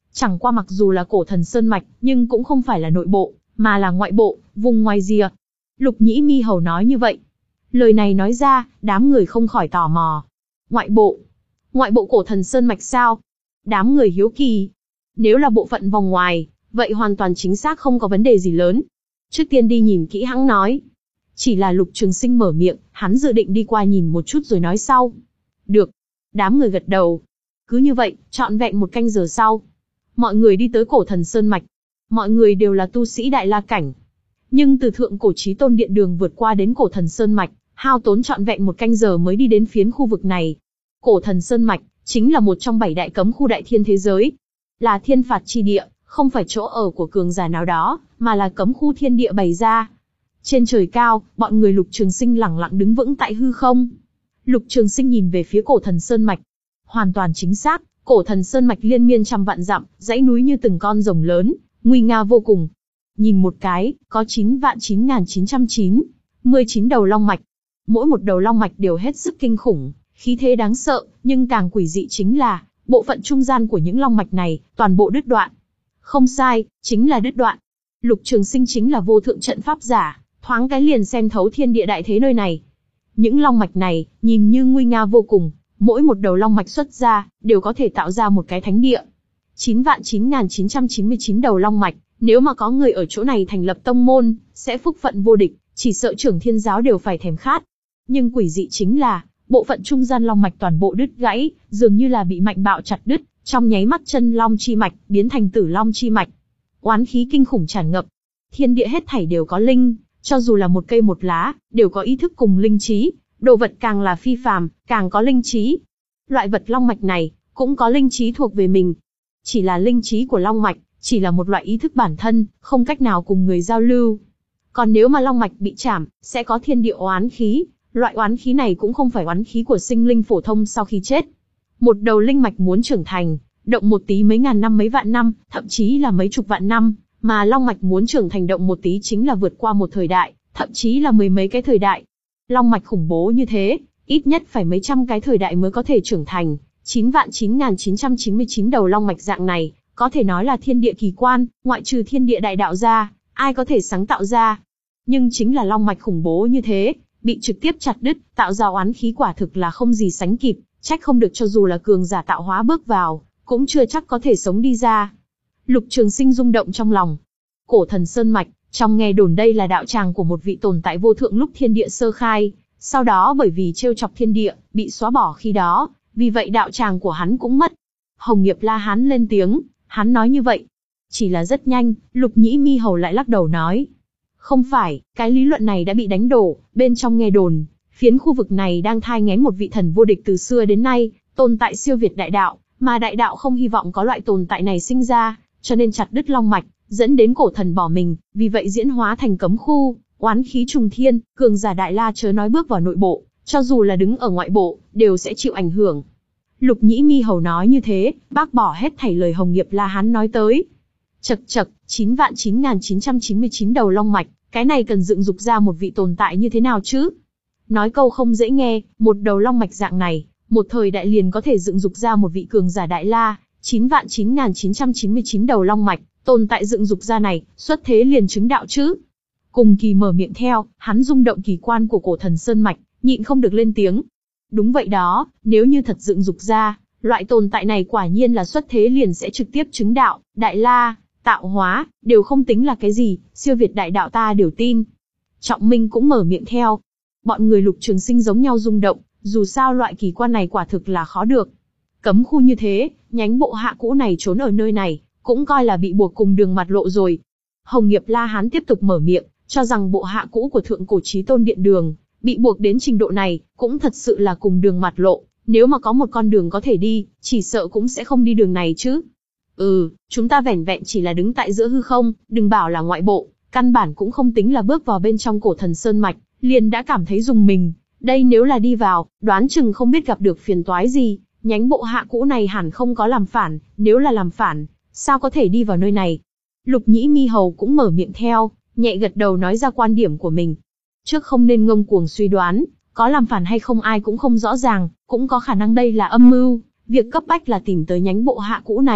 Chẳng qua mặc dù là cổ thần sơn mạch, nhưng cũng không phải là nội bộ, mà là ngoại bộ, vùng ngoài rìa. Lục Nhĩ Mi Hầu nói như vậy. Lời này nói ra, đám người không khỏi tò mò. Ngoại bộ? Ngoại bộ cổ thần sơn mạch sao? Đám người hiếu kỳ. Nếu là bộ phận vòng ngoài, vậy hoàn toàn chính xác không có vấn đề gì lớn. Trước tiên đi nhìn kỹ hãng nói. Chỉ là Lục Trường Sinh mở miệng, hắn dự định đi qua nhìn một chút rồi nói sau. Được. Đám người gật đầu. Cứ như vậy, trọn vẹn một canh giờ sau. Mọi người đi tới cổ thần sơn mạch. Mọi người đều là tu sĩ Đại La cảnh. Nhưng từ thượng cổ chí tôn điện đường vượt qua đến cổ thần sơn mạch, hao tốn trọn vẹn một canh giờ mới đi đến phiến khu vực này. Cổ thần sơn mạch, chính là một trong bảy đại cấm khu đại thiên thế giới. Là thiên phạt chi địa, không phải chỗ ở của cường giả nào đó, mà là cấm khu thiên địa bày ra. Trên trời cao, bọn người Lục Trường Sinh lẳng lặng đứng vững tại hư không. Lục Trường Sinh nhìn về phía cổ thần sơn mạch. Hoàn toàn chính xác, cổ thần sơn mạch liên miên trăm vạn dặm, dãy núi như từng con rồng lớn, nguy nga vô cùng. Nhìn một cái, có chín vạn chín nghìn chín trăm chín mươi chín đầu long mạch. Mỗi một đầu long mạch đều hết sức kinh khủng, khí thế đáng sợ, nhưng càng quỷ dị chính là, bộ phận trung gian của những long mạch này, toàn bộ đứt đoạn. Không sai, chính là đứt đoạn. Lục Trường Sinh chính là vô thượng trận pháp giả, thoáng cái liền xem thấu thiên địa đại thế nơi này. Những long mạch này, nhìn như nguy nga vô cùng, mỗi một đầu long mạch xuất ra, đều có thể tạo ra một cái thánh địa. chín vạn chín nghìn chín trăm chín mươi chín đầu long mạch, nếu mà có người ở chỗ này thành lập tông môn, sẽ phúc phận vô địch, chỉ sợ Trưởng Thiên giáo đều phải thèm khát. Nhưng quỷ dị chính là, bộ phận trung gian long mạch toàn bộ đứt gãy, dường như là bị mạnh bạo chặt đứt, trong nháy mắt chân long chi mạch biến thành tử long chi mạch. Oán khí kinh khủng tràn ngập. Thiên địa hết thảy đều có linh, cho dù là một cây một lá, đều có ý thức cùng linh trí, đồ vật càng là phi phàm, càng có linh trí. Loại vật long mạch này cũng có linh trí thuộc về mình. Chỉ là linh trí của long mạch chỉ là một loại ý thức bản thân, không cách nào cùng người giao lưu. Còn nếu mà long mạch bị chảm, sẽ có thiên địa oán khí. Loại oán khí này cũng không phải oán khí của sinh linh phổ thông sau khi chết. Một đầu linh mạch muốn trưởng thành, động một tí mấy ngàn năm mấy vạn năm, thậm chí là mấy chục vạn năm, mà long mạch muốn trưởng thành động một tí chính là vượt qua một thời đại, thậm chí là mười mấy cái thời đại. Long mạch khủng bố như thế, ít nhất phải mấy trăm cái thời đại mới có thể trưởng thành. chín vạn chín nghìn chín trăm chín mươi chín đầu long mạch dạng này, có thể nói là thiên địa kỳ quan, ngoại trừ thiên địa đại đạo ra, ai có thể sáng tạo ra. Nhưng chính là long mạch khủng bố như thế, bị trực tiếp chặt đứt, tạo ra oán khí quả thực là không gì sánh kịp, trách không được cho dù là cường giả tạo hóa bước vào, cũng chưa chắc có thể sống đi ra. Lục Trường Sinh rung động trong lòng. Cổ thần sơn mạch, trong nghe đồn đây là đạo tràng của một vị tồn tại vô thượng lúc thiên địa sơ khai, sau đó bởi vì trêu chọc thiên địa, bị xóa bỏ khi đó, vì vậy đạo tràng của hắn cũng mất. Hồng Nghiệp La Hán lên tiếng, hắn nói như vậy. Chỉ là rất nhanh, Lục Nhĩ Mi Hầu lại lắc đầu nói. Không phải, cái lý luận này đã bị đánh đổ, bên trong nghe đồn, phiến khu vực này đang thai nghén một vị thần vô địch từ xưa đến nay, tồn tại siêu việt đại đạo, mà đại đạo không hy vọng có loại tồn tại này sinh ra, cho nên chặt đứt long mạch, dẫn đến cổ thần bỏ mình, vì vậy diễn hóa thành cấm khu, oán khí trùng thiên, cường giả Đại La chớ nói bước vào nội bộ, cho dù là đứng ở ngoại bộ, đều sẽ chịu ảnh hưởng. Lục Nhĩ Mi Hầu nói như thế, bác bỏ hết thảy lời Hồng Nghiệp La Hán nói tới. Chậc chậc, chín vạn chín nghìn chín trăm chín mươi chín đầu long mạch, cái này cần dựng dục ra một vị tồn tại như thế nào chứ? Nói câu không dễ nghe, một đầu long mạch dạng này, một thời đại liền có thể dựng dục ra một vị cường giả Đại La, chín vạn chín nghìn chín trăm chín mươi chín đầu long mạch, tồn tại dựng dục ra này, xuất thế liền chứng đạo chứ? Cùng Kỳ mở miệng theo, hắn rung động kỳ quan của cổ thần sơn mạch, nhịn không được lên tiếng. Đúng vậy đó, nếu như thật dựng dục ra, loại tồn tại này quả nhiên là xuất thế liền sẽ trực tiếp chứng đạo, Đại La, tạo hóa, đều không tính là cái gì, siêu việt đại đạo ta đều tin. Trọng Minh cũng mở miệng theo. Bọn người Lục Trường Sinh giống nhau rung động, dù sao loại kỳ quan này quả thực là khó được. Cấm khu như thế, nhánh bộ hạ cũ này trốn ở nơi này, cũng coi là bị buộc cùng đường mặt lộ rồi. Hồng Nghiệp La Hán tiếp tục mở miệng, cho rằng bộ hạ cũ của thượng cổ chí tôn điện đường, bị buộc đến trình độ này, cũng thật sự là cùng đường mặt lộ, nếu mà có một con đường có thể đi, chỉ sợ cũng sẽ không đi đường này chứ. Ừ, chúng ta vẻn vẹn chỉ là đứng tại giữa hư không, đừng bảo là ngoại bộ, căn bản cũng không tính là bước vào bên trong cổ thần sơn mạch, liền đã cảm thấy rùng mình. Đây nếu là đi vào, đoán chừng không biết gặp được phiền toái gì, nhánh bộ hạ cũ này hẳn không có làm phản, nếu là làm phản, sao có thể đi vào nơi này? Lục Nhĩ Mi Hầu cũng mở miệng theo, nhẹ gật đầu nói ra quan điểm của mình. Trước không nên ngông cuồng suy đoán, có làm phản hay không ai cũng không rõ ràng, cũng có khả năng đây là âm mưu, việc cấp bách là tìm tới nhánh bộ hạ cũ này,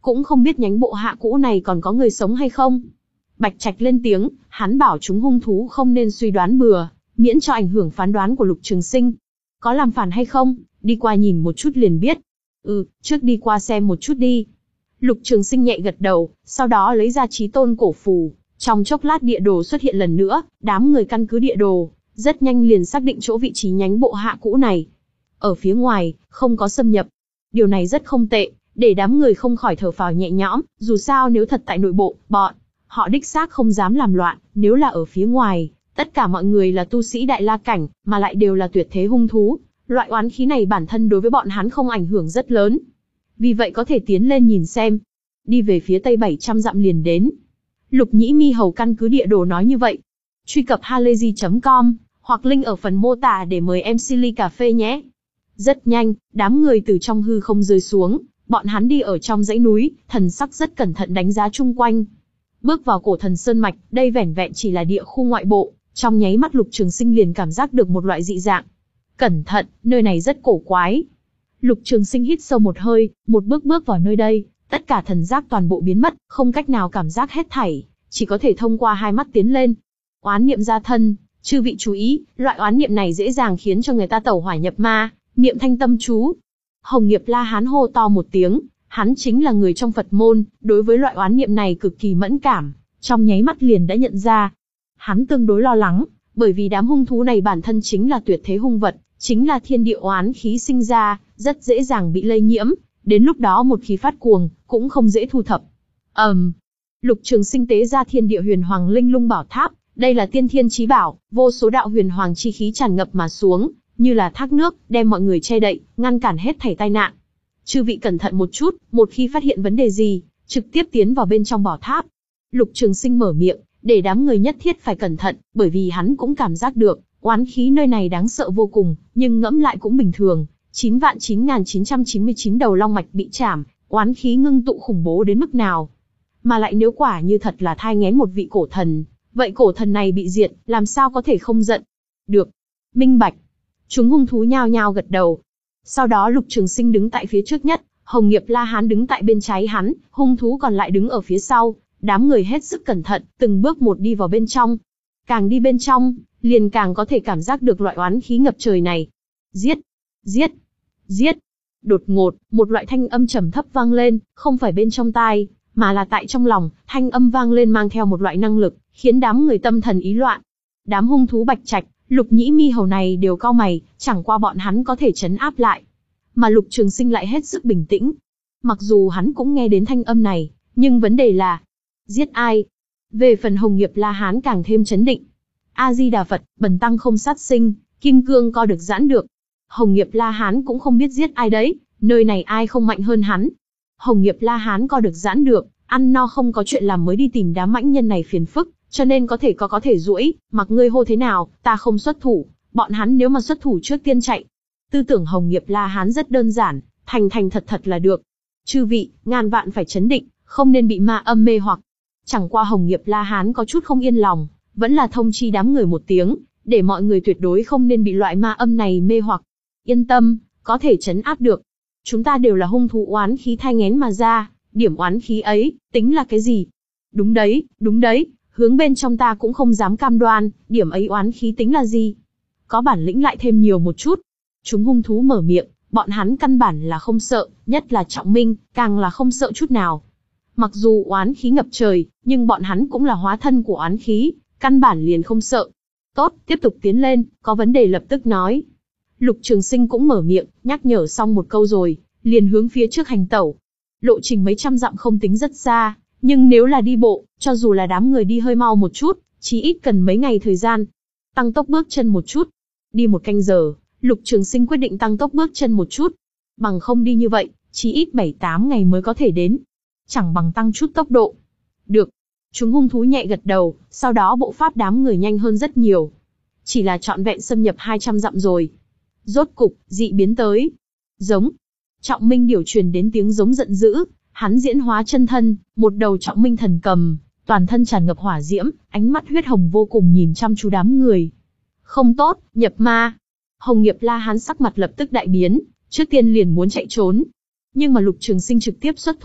cũng không biết nhánh bộ hạ cũ này còn có người sống hay không. Bạch Trạch lên tiếng, hắn bảo chúng hung thú không nên suy đoán bừa, miễn cho ảnh hưởng phán đoán của Lục Trường Sinh. Có làm phản hay không, đi qua nhìn một chút liền biết. Ừ, trước đi qua xem một chút đi. Lục Trường Sinh nhẹ gật đầu, sau đó lấy ra chí tôn cổ phù. Trong chốc lát địa đồ xuất hiện lần nữa, đám người căn cứ địa đồ, rất nhanh liền xác định chỗ vị trí nhánh bộ hạ cũ này. Ở phía ngoài, không có xâm nhập. Điều này rất không tệ, để đám người không khỏi thở phào nhẹ nhõm, dù sao nếu thật tại nội bộ, bọn họ đích xác không dám làm loạn, nếu là ở phía ngoài, tất cả mọi người là tu sĩ đại la cảnh, mà lại đều là tuyệt thế hung thú, loại oán khí này bản thân đối với bọn hắn không ảnh hưởng rất lớn. Vì vậy có thể tiến lên nhìn xem. Đi về phía tây bảy trăm dặm liền đến. Lục Nhĩ Mi Hầu căn cứ địa đồ nói như vậy. Truy cập halayzi chấm com, hoặc link ở phần mô tả để mời em xê ly cà phê nhé. Rất nhanh, đám người từ trong hư không rơi xuống, bọn hắn đi ở trong dãy núi, thần sắc rất cẩn thận đánh giá chung quanh. Bước vào cổ thần sơn mạch, đây vẻn vẹn chỉ là địa khu ngoại bộ, trong nháy mắt Lục Trường Sinh liền cảm giác được một loại dị dạng. Cẩn thận, nơi này rất cổ quái. Lục Trường Sinh hít sâu một hơi, một bước bước vào nơi đây, tất cả thần giác toàn bộ biến mất, không cách nào cảm giác hết thảy, chỉ có thể thông qua hai mắt tiến lên. Oán niệm ra thân, chư vị chú ý, loại oán niệm này dễ dàng khiến cho người ta tẩu hỏa nhập ma, niệm thanh tâm chú. Hồng Nghiệp La Hán hô to một tiếng, hắn chính là người trong Phật môn, đối với loại oán niệm này cực kỳ mẫn cảm, trong nháy mắt liền đã nhận ra. Hắn tương đối lo lắng, bởi vì đám hung thú này bản thân chính là tuyệt thế hung vật, chính là thiên địa oán khí sinh ra, rất dễ dàng bị lây nhiễm, đến lúc đó một khi phát cuồng, cũng không dễ thu thập. Ầm, um, Lục Trường Sinh tế ra thiên địa huyền hoàng linh lung bảo tháp, đây là tiên thiên chí bảo, vô số đạo huyền hoàng chi khí tràn ngập mà xuống, như là thác nước, đem mọi người che đậy, ngăn cản hết thảy tai nạn. Chư vị cẩn thận một chút, một khi phát hiện vấn đề gì, trực tiếp tiến vào bên trong bảo tháp. Lục Trường Sinh mở miệng, để đám người nhất thiết phải cẩn thận, bởi vì hắn cũng cảm giác được, oán khí nơi này đáng sợ vô cùng, nhưng ngẫm lại cũng bình thường. chín vạn chín nghìn chín trăm chín mươi chín đầu long mạch bị chảm, oán khí ngưng tụ khủng bố đến mức nào. Mà lại nếu quả như thật là thai nghén một vị cổ thần, vậy cổ thần này bị diệt, làm sao có thể không giận? Được. Minh bạch. Chúng hung thú nhao nhao gật đầu. Sau đó Lục Trường Sinh đứng tại phía trước nhất, Hồng Nghiệp La Hán đứng tại bên trái hắn, hung thú còn lại đứng ở phía sau. Đám người hết sức cẩn thận, từng bước một đi vào bên trong. Càng đi bên trong, liền càng có thể cảm giác được loại oán khí ngập trời này. Giết! Giết! Giết! Đột ngột, một loại thanh âm trầm thấp vang lên, không phải bên trong tai, mà là tại trong lòng, thanh âm vang lên mang theo một loại năng lực, khiến đám người tâm thần ý loạn. Đám hung thú Bạch Trạch, Lục Nhĩ Mi Hầu này đều cau mày, chẳng qua bọn hắn có thể trấn áp lại. Mà Lục Trường Sinh lại hết sức bình tĩnh. Mặc dù hắn cũng nghe đến thanh âm này, nhưng vấn đề là, giết ai? Về phần Hồng Nghiệp La Hán càng thêm chấn định. A-di-đà Phật, bần tăng không sát sinh, kim cương co được giãn được. Hồng Nghiệp La Hán cũng không biết giết ai đấy, nơi này ai không mạnh hơn hắn. Hồng Nghiệp La Hán co được giãn được, ăn no không có chuyện làm mới đi tìm đám mãnh nhân này phiền phức, cho nên có thể có có thể duỗi, mặc ngươi hô thế nào, ta không xuất thủ, bọn hắn nếu mà xuất thủ trước tiên chạy. Tư tưởng Hồng Nghiệp La Hán rất đơn giản, thành thành thật thật là được. Chư vị, ngàn vạn phải chấn định, không nên bị ma âm mê hoặc. Chẳng qua Hồng Nghiệp La Hán có chút không yên lòng, vẫn là thông chi đám người một tiếng, để mọi người tuyệt đối không nên bị loại ma âm này mê hoặc. Yên tâm, có thể trấn áp được. Chúng ta đều là hung thú oán khí thai nghén mà ra, điểm oán khí ấy, tính là cái gì? Đúng đấy, đúng đấy, hướng bên trong ta cũng không dám cam đoan, điểm ấy oán khí tính là gì? Có bản lĩnh lại thêm nhiều một chút. Chúng hung thú mở miệng, bọn hắn căn bản là không sợ, nhất là Trọng Minh, càng là không sợ chút nào. Mặc dù oán khí ngập trời, nhưng bọn hắn cũng là hóa thân của oán khí, căn bản liền không sợ. Tốt, tiếp tục tiến lên, có vấn đề lập tức nói. Lục Trường Sinh cũng mở miệng, nhắc nhở xong một câu rồi, liền hướng phía trước hành tẩu. Lộ trình mấy trăm dặm không tính rất xa, nhưng nếu là đi bộ, cho dù là đám người đi hơi mau một chút, chỉ ít cần mấy ngày thời gian. Tăng tốc bước chân một chút. Đi một canh giờ, Lục Trường Sinh quyết định tăng tốc bước chân một chút. Bằng không đi như vậy, chỉ ít bảy tám ngày mới có thể đến. Chẳng bằng tăng chút tốc độ. Được. Chúng hung thú nhẹ gật đầu, sau đó bộ pháp đám người nhanh hơn rất nhiều. Chỉ là trọn vẹn xâm nhập hai trăm dặm rồi. Rốt cục, dị biến tới. Giống. Trọng Minh điều truyền đến tiếng giống giận dữ, hắn diễn hóa chân thân, một đầu Trọng Minh thần cầm, toàn thân tràn ngập hỏa diễm, ánh mắt huyết hồng vô cùng nhìn chăm chú đám người. Không tốt, nhập ma. Hồng Nghiệp La Hán sắc mặt lập tức đại biến, trước tiên liền muốn chạy trốn. Nhưng mà Lục Trường Sinh trực tiếp xuất thủ,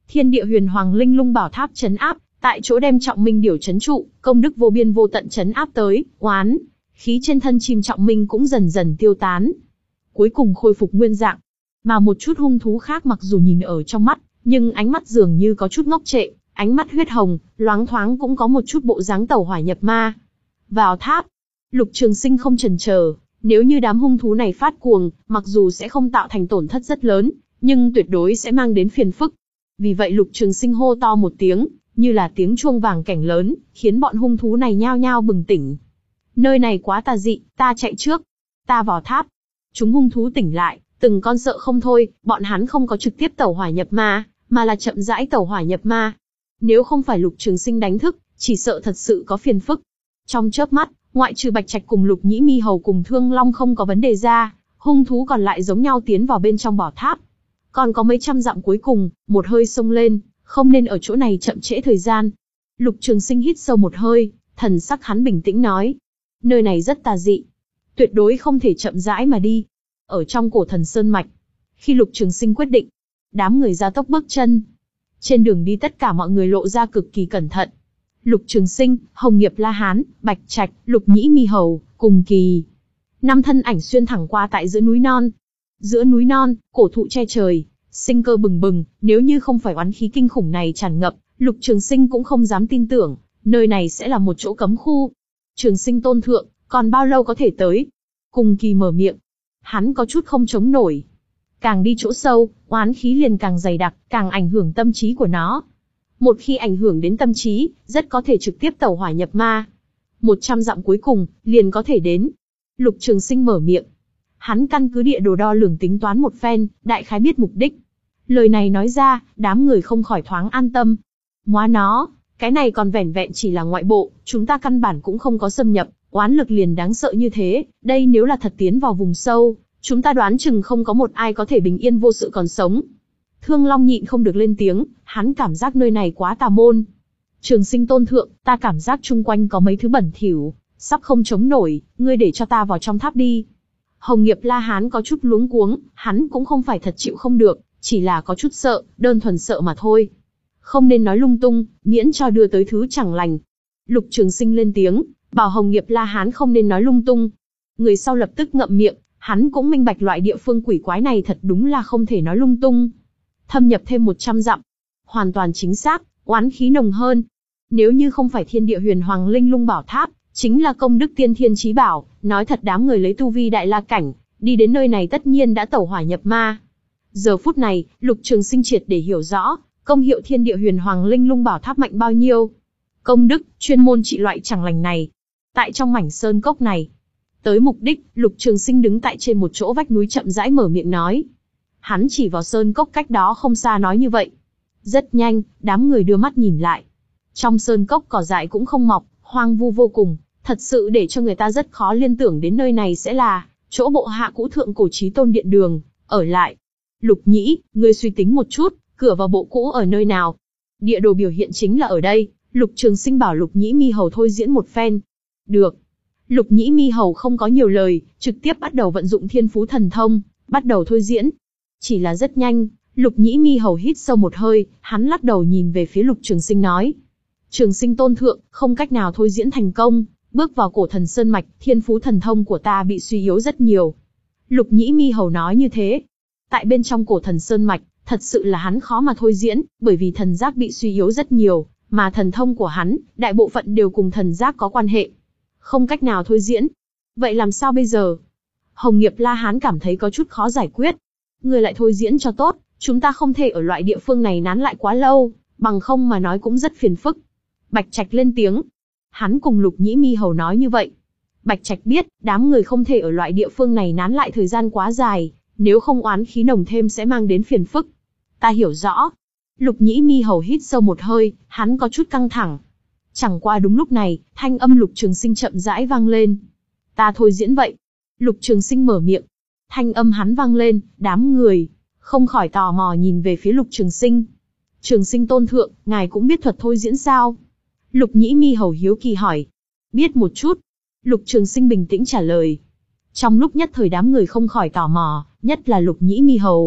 Thiên địa huyền hoàng linh lung bảo tháp trấn áp, tại chỗ đem trọng minh điểu trấn trụ, công đức vô biên vô tận trấn áp tới, oán khí trên thân chim trọng minh cũng dần dần tiêu tán, cuối cùng khôi phục nguyên dạng. Mà một chút hung thú khác mặc dù nhìn ở trong mắt, nhưng ánh mắt dường như có chút ngốc trệ, ánh mắt huyết hồng, loáng thoáng cũng có một chút bộ dáng tẩu hỏa nhập ma. Vào tháp, Lục Trường Sinh không chần chờ, nếu như đám hung thú này phát cuồng, mặc dù sẽ không tạo thành tổn thất rất lớn, nhưng tuyệt đối sẽ mang đến phiền phức. Vì vậy Lục Trường Sinh hô to một tiếng, như là tiếng chuông vàng cảnh lớn, khiến bọn hung thú này nhao nhao bừng tỉnh. Nơi này quá tà dị, ta chạy trước. Ta vào tháp. Chúng hung thú tỉnh lại, từng con sợ không thôi, bọn hắn không có trực tiếp tẩu hỏa nhập ma, mà là chậm rãi tẩu hỏa nhập ma. Nếu không phải Lục Trường Sinh đánh thức, chỉ sợ thật sự có phiền phức. Trong chớp mắt, ngoại trừ Bạch Trạch cùng Lục Nhĩ Mi Hầu cùng Thương Long không có vấn đề ra, hung thú còn lại giống nhau tiến vào bên trong bảo tháp. Còn có mấy trăm dặm cuối cùng, một hơi xông lên, không nên ở chỗ này chậm trễ thời gian. Lục Trường Sinh hít sâu một hơi, thần sắc hắn bình tĩnh nói. Nơi này rất tà dị, tuyệt đối không thể chậm rãi mà đi. Ở trong cổ thần sơn mạch, khi Lục Trường Sinh quyết định, đám người gia tốc bước chân. Trên đường đi tất cả mọi người lộ ra cực kỳ cẩn thận. Lục Trường Sinh, Hồng Nghiệp La Hán, Bạch Trạch, Lục Nhĩ Mi Hầu, cùng kỳ. Năm thân ảnh xuyên thẳng qua tại giữa núi non. Giữa núi non, cổ thụ che trời, sinh cơ bừng bừng, nếu như không phải oán khí kinh khủng này tràn ngập, Lục Trường Sinh cũng không dám tin tưởng, nơi này sẽ là một chỗ cấm khu. Trường Sinh tôn thượng, còn bao lâu có thể tới? Cùng kỳ mở miệng. Hắn có chút không chống nổi. Càng đi chỗ sâu, oán khí liền càng dày đặc, càng ảnh hưởng tâm trí của nó. Một khi ảnh hưởng đến tâm trí, rất có thể trực tiếp tẩu hỏa nhập ma. Một trăm dặm cuối cùng, liền có thể đến. Lục Trường Sinh mở miệng. Hắn căn cứ địa đồ đo lường tính toán một phen, đại khái biết mục đích. Lời này nói ra, đám người không khỏi thoáng an tâm. Móa nó, cái này còn vẻn vẹn chỉ là ngoại bộ, chúng ta căn bản cũng không có xâm nhập, oán lực liền đáng sợ như thế, đây nếu là thật tiến vào vùng sâu, chúng ta đoán chừng không có một ai có thể bình yên vô sự còn sống. Thương Long nhịn không được lên tiếng, hắn cảm giác nơi này quá tà môn. Trường Sinh tôn thượng, ta cảm giác chung quanh có mấy thứ bẩn thỉu, sắp không chống nổi, ngươi để cho ta vào trong tháp đi. Hồng Nghiệp La Hán có chút luống cuống, hắn cũng không phải thật chịu không được, chỉ là có chút sợ, đơn thuần sợ mà thôi. Không nên nói lung tung, miễn cho đưa tới thứ chẳng lành. Lục Trường Sinh lên tiếng, bảo Hồng Nghiệp La Hán không nên nói lung tung. Người sau lập tức ngậm miệng, hắn cũng minh bạch loại địa phương quỷ quái này thật đúng là không thể nói lung tung. Thâm nhập thêm một trăm dặm, hoàn toàn chính xác, oán khí nồng hơn. Nếu như không phải thiên địa huyền hoàng linh lung bảo tháp, chính là công đức tiên thiên chí bảo, nói thật đám người lấy tu vi đại la cảnh, đi đến nơi này tất nhiên đã tẩu hỏa nhập ma. Giờ phút này, Lục Trường Sinh triệt để hiểu rõ, công hiệu thiên địa huyền hoàng linh lung bảo tháp mạnh bao nhiêu. Công đức, chuyên môn trị loại chẳng lành này. Tại trong mảnh sơn cốc này, tới mục đích, Lục Trường Sinh đứng tại trên một chỗ vách núi chậm rãi mở miệng nói. Hắn chỉ vào sơn cốc cách đó không xa nói như vậy. Rất nhanh, đám người đưa mắt nhìn lại. Trong sơn cốc cỏ dại cũng không mọc, hoang vu vô cùng, thật sự để cho người ta rất khó liên tưởng đến nơi này sẽ là chỗ bộ hạ cũ thượng cổ chí tôn điện đường, ở lại. Lục Nhĩ, ngươi suy tính một chút, cửa vào bộ cũ ở nơi nào? Địa đồ biểu hiện chính là ở đây. Lục Trường Sinh bảo Lục Nhĩ Mi Hầu thôi diễn một phen. Được. Lục Nhĩ Mi Hầu không có nhiều lời, trực tiếp bắt đầu vận dụng thiên phú thần thông, bắt đầu thôi diễn. Chỉ là rất nhanh, Lục Nhĩ Mi Hầu hít sâu một hơi, hắn lắc đầu nhìn về phía Lục Trường Sinh nói. Trường Sinh tôn thượng, không cách nào thôi diễn thành công, bước vào cổ thần sơn mạch, thiên phú thần thông của ta bị suy yếu rất nhiều. Lục Nhĩ Mi Hầu nói như thế. Tại bên trong cổ thần sơn mạch, thật sự là hắn khó mà thôi diễn, bởi vì thần giác bị suy yếu rất nhiều, mà thần thông của hắn, đại bộ phận đều cùng thần giác có quan hệ. Không cách nào thôi diễn. Vậy làm sao bây giờ? Hồng Nghiệp La Hán cảm thấy có chút khó giải quyết. Người lại thôi diễn cho tốt, chúng ta không thể ở loại địa phương này nán lại quá lâu, bằng không mà nói cũng rất phiền phức. Bạch Trạch lên tiếng. Hắn cùng Lục Nhĩ Mi Hầu nói như vậy. Bạch Trạch biết, đám người không thể ở loại địa phương này nán lại thời gian quá dài, nếu không oán khí nồng thêm sẽ mang đến phiền phức. Ta hiểu rõ. Lục Nhĩ Mi Hầu hít sâu một hơi, hắn có chút căng thẳng. Chẳng qua đúng lúc này, thanh âm Lục Trường Sinh chậm rãi vang lên. Ta thôi diễn vậy. Lục Trường Sinh mở miệng. Thanh âm hắn vang lên, đám người không khỏi tò mò nhìn về phía Lục Trường Sinh. Trường Sinh tôn thượng, ngài cũng biết thuật thôi diễn sao? Lục Nhĩ Mi Hầu hiếu kỳ hỏi. Biết một chút. Lục Trường Sinh bình tĩnh trả lời. Trong lúc nhất thời đám người không khỏi tò mò, nhất là Lục Nhĩ Mi Hầu,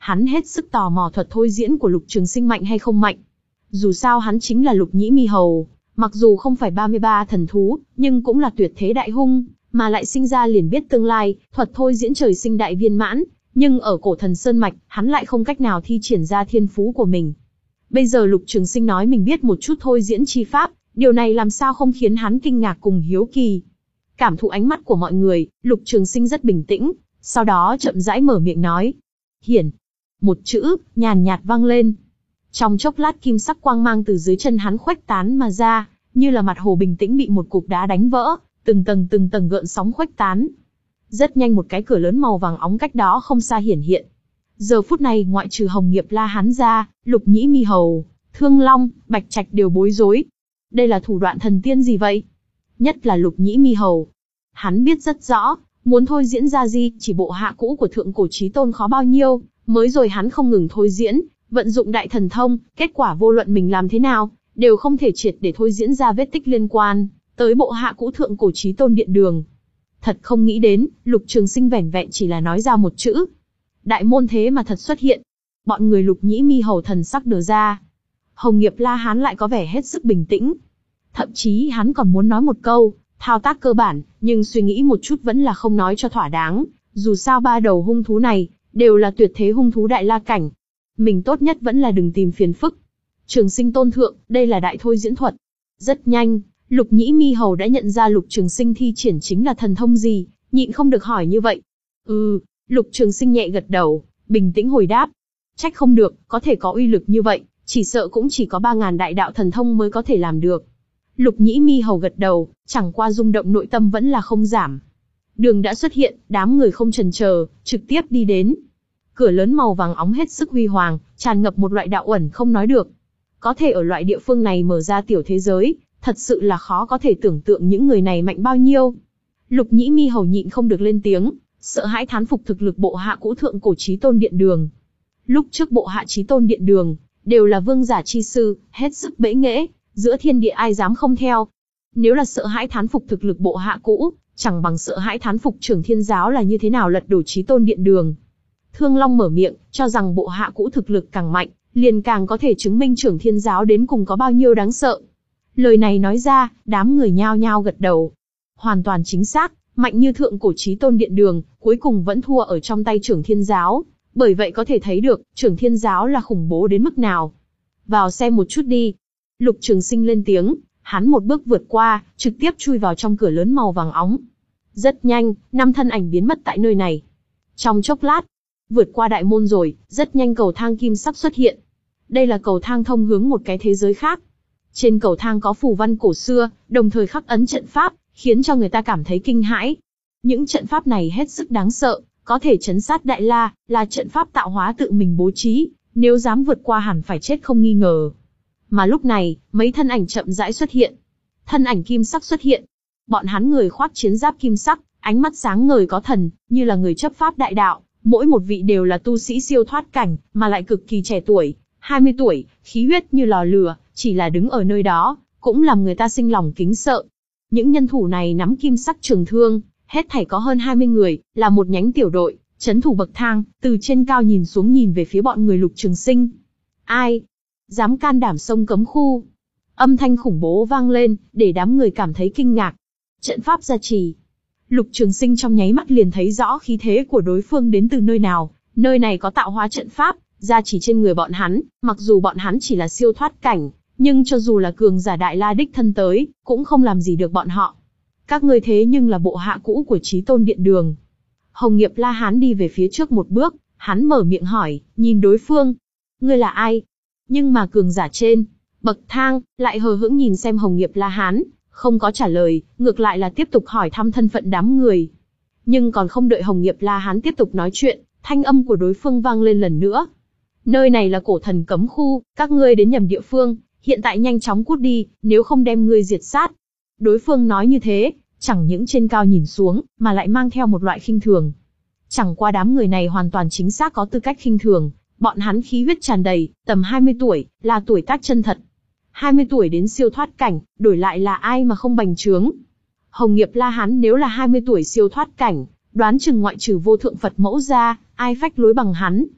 Hắn hết sức tò mò thuật thôi diễn của Lục Trường Sinh mạnh hay không mạnh. Dù sao hắn chính là Lục Nhĩ Mi Hầu, mặc dù không phải ba mươi ba thần thú, nhưng cũng là tuyệt thế đại hung, mà lại sinh ra liền biết tương lai, thuật thôi diễn trời sinh đại viên mãn, nhưng ở Cổ Thần Sơn mạch, hắn lại không cách nào thi triển ra thiên phú của mình. Bây giờ Lục Trường Sinh nói mình biết một chút thôi diễn chi pháp, điều này làm sao không khiến hắn kinh ngạc cùng hiếu kỳ. Cảm thụ ánh mắt của mọi người, Lục Trường Sinh rất bình tĩnh, sau đó chậm rãi mở miệng nói. Hiển. Một chữ, nhàn nhạt vang lên. Trong chốc lát kim sắc quang mang từ dưới chân hắn khuếch tán mà ra, như là mặt hồ bình tĩnh bị một cục đá đánh vỡ, từng tầng từng tầng gợn sóng khuếch tán. Rất nhanh một cái cửa lớn màu vàng óng cách đó không xa hiển hiện. Giờ phút này ngoại trừ Hồng Nghiệp La Hán ra, Lục Nhĩ Mi Hầu, Thương Long, Bạch Trạch đều bối rối. Đây là thủ đoạn thần tiên gì vậy? Nhất là Lục Nhĩ Mi Hầu. Hắn biết rất rõ, muốn thôi diễn ra gì, chỉ bộ hạ cũ của Thượng Cổ Chí Tôn khó bao nhiêu, mới rồi hắn không ngừng thôi diễn, vận dụng đại thần thông, kết quả vô luận mình làm thế nào, đều không thể triệt để thôi diễn ra vết tích liên quan tới bộ hạ cũ Thượng Cổ Chí Tôn Điện Đường. Thật không nghĩ đến, Lục Trường Sinh vẻn vẹn chỉ là nói ra một chữ. Đại môn thế mà thật xuất hiện. Bọn người Lục Nhĩ Mi Hầu thần sắc đờ ra. Hồng Nghiệp La Hán lại có vẻ hết sức bình tĩnh. Thậm chí hắn còn muốn nói một câu, thao tác cơ bản, nhưng suy nghĩ một chút vẫn là không nói cho thỏa đáng. Dù sao ba đầu hung thú này, đều là tuyệt thế hung thú đại la cảnh. Mình tốt nhất vẫn là đừng tìm phiền phức. Trường Sinh tôn thượng, đây là đại thôi diễn thuật. Rất nhanh, Lục Nhĩ Mi Hầu đã nhận ra Lục Trường Sinh thi triển chính là thần thông gì, nhịn không được hỏi như vậy. Ừ, Lục Trường Sinh nhẹ gật đầu, bình tĩnh hồi đáp. Trách không được, có thể có uy lực như vậy, chỉ sợ cũng chỉ có ba ngàn đại đạo thần thông mới có thể làm được. Lục Nhĩ Mi Hầu gật đầu, chẳng qua rung động nội tâm vẫn là không giảm. Đường đã xuất hiện, đám người không chần chờ, trực tiếp đi đến. Cửa lớn màu vàng óng hết sức huy hoàng, tràn ngập một loại đạo ẩn không nói được. Có thể ở loại địa phương này mở ra tiểu thế giới, thật sự là khó có thể tưởng tượng những người này mạnh bao nhiêu. Lục Nhĩ Mi Hầu nhịn không được lên tiếng, sợ hãi thán phục thực lực bộ hạ cũ Thượng Cổ Chí Tôn Điện Đường. Lúc trước bộ hạ Chí Tôn Điện Đường, đều là vương giả chi sư, hết sức bẽ nghễ, giữa thiên địa ai dám không theo. Nếu là sợ hãi thán phục thực lực bộ hạ cũ, chẳng bằng sợ hãi thán phục Trưởng Thiên Giáo là như thế nào lật đổ Chí Tôn Điện Đường. Thương Long mở miệng, cho rằng bộ hạ cũ thực lực càng mạnh, liền càng có thể chứng minh Trưởng Thiên Giáo đến cùng có bao nhiêu đáng sợ. Lời này nói ra, đám người nhao nhao gật đầu. Hoàn toàn chính xác, mạnh như Thượng Cổ Chí Tôn Điện Đường, cuối cùng vẫn thua ở trong tay Trưởng Thiên Giáo. Bởi vậy có thể thấy được, Trưởng Thiên Giáo là khủng bố đến mức nào. Vào xem một chút đi. Lục Trường Sinh lên tiếng, hắn một bước vượt qua, trực tiếp chui vào trong cửa lớn màu vàng óng. Rất nhanh, năm thân ảnh biến mất tại nơi này. Trong chốc lát, vượt qua đại môn rồi, rất nhanh cầu thang kim sắc xuất hiện. Đây là cầu thang thông hướng một cái thế giới khác. Trên cầu thang có phù văn cổ xưa, đồng thời khắc ấn trận pháp, khiến cho người ta cảm thấy kinh hãi. Những trận pháp này hết sức đáng sợ, có thể trấn sát Đại La, là trận pháp tạo hóa tự mình bố trí, nếu dám vượt qua hẳn phải chết không nghi ngờ. Mà lúc này, mấy thân ảnh chậm rãi xuất hiện. Thân ảnh kim sắc xuất hiện. Bọn hắn người khoác chiến giáp kim sắc, ánh mắt sáng ngời có thần, như là người chấp pháp đại đạo, mỗi một vị đều là tu sĩ siêu thoát cảnh, mà lại cực kỳ trẻ tuổi, hai mươi tuổi, khí huyết như lò lửa, chỉ là đứng ở nơi đó, cũng làm người ta sinh lòng kính sợ. Những nhân thủ này nắm kim sắc trường thương, hết thảy có hơn hai mươi người, là một nhánh tiểu đội, trấn thủ bậc thang, từ trên cao nhìn xuống nhìn về phía bọn người Lục Trường Sinh. Ai dám can đảm xông cấm khu? Âm thanh khủng bố vang lên, để đám người cảm thấy kinh ngạc. Trận pháp gia trì. Lục Trường Sinh trong nháy mắt liền thấy rõ khí thế của đối phương đến từ nơi nào, nơi này có tạo hóa trận pháp, gia trì trên người bọn hắn, mặc dù bọn hắn chỉ là siêu thoát cảnh, nhưng cho dù là cường giả Đại La đích thân tới, cũng không làm gì được bọn họ. Các ngươi thế nhưng là bộ hạ cũ của Chí Tôn Điện Đường. Hồng Nghiệp La Hán đi về phía trước một bước, hắn mở miệng hỏi, nhìn đối phương. Ngươi là ai? Nhưng mà cường giả trên bậc thang, lại hờ hững nhìn xem Hồng Nghiệp La Hán, không có trả lời, ngược lại là tiếp tục hỏi thăm thân phận đám người. Nhưng còn không đợi Hồng Nghiệp La Hán tiếp tục nói chuyện, thanh âm của đối phương vang lên lần nữa. Nơi này là cổ thần cấm khu, các ngươi đến nhầm địa phương, hiện tại nhanh chóng cút đi, nếu không đem ngươi diệt sát. Đối phương nói như thế, chẳng những trên cao nhìn xuống, mà lại mang theo một loại khinh thường. Chẳng qua đám người này hoàn toàn chính xác có tư cách khinh thường, bọn hắn khí huyết tràn đầy, tầm hai mươi tuổi, là tuổi tác chân thật. hai mươi tuổi đến siêu thoát cảnh, đổi lại là ai mà không bành trướng. Hồng Nghiệp La Hán nếu là hai mươi tuổi siêu thoát cảnh, đoán chừng ngoại trừ vô thượng Phật mẫu ra, ai phách lối bằng hắn.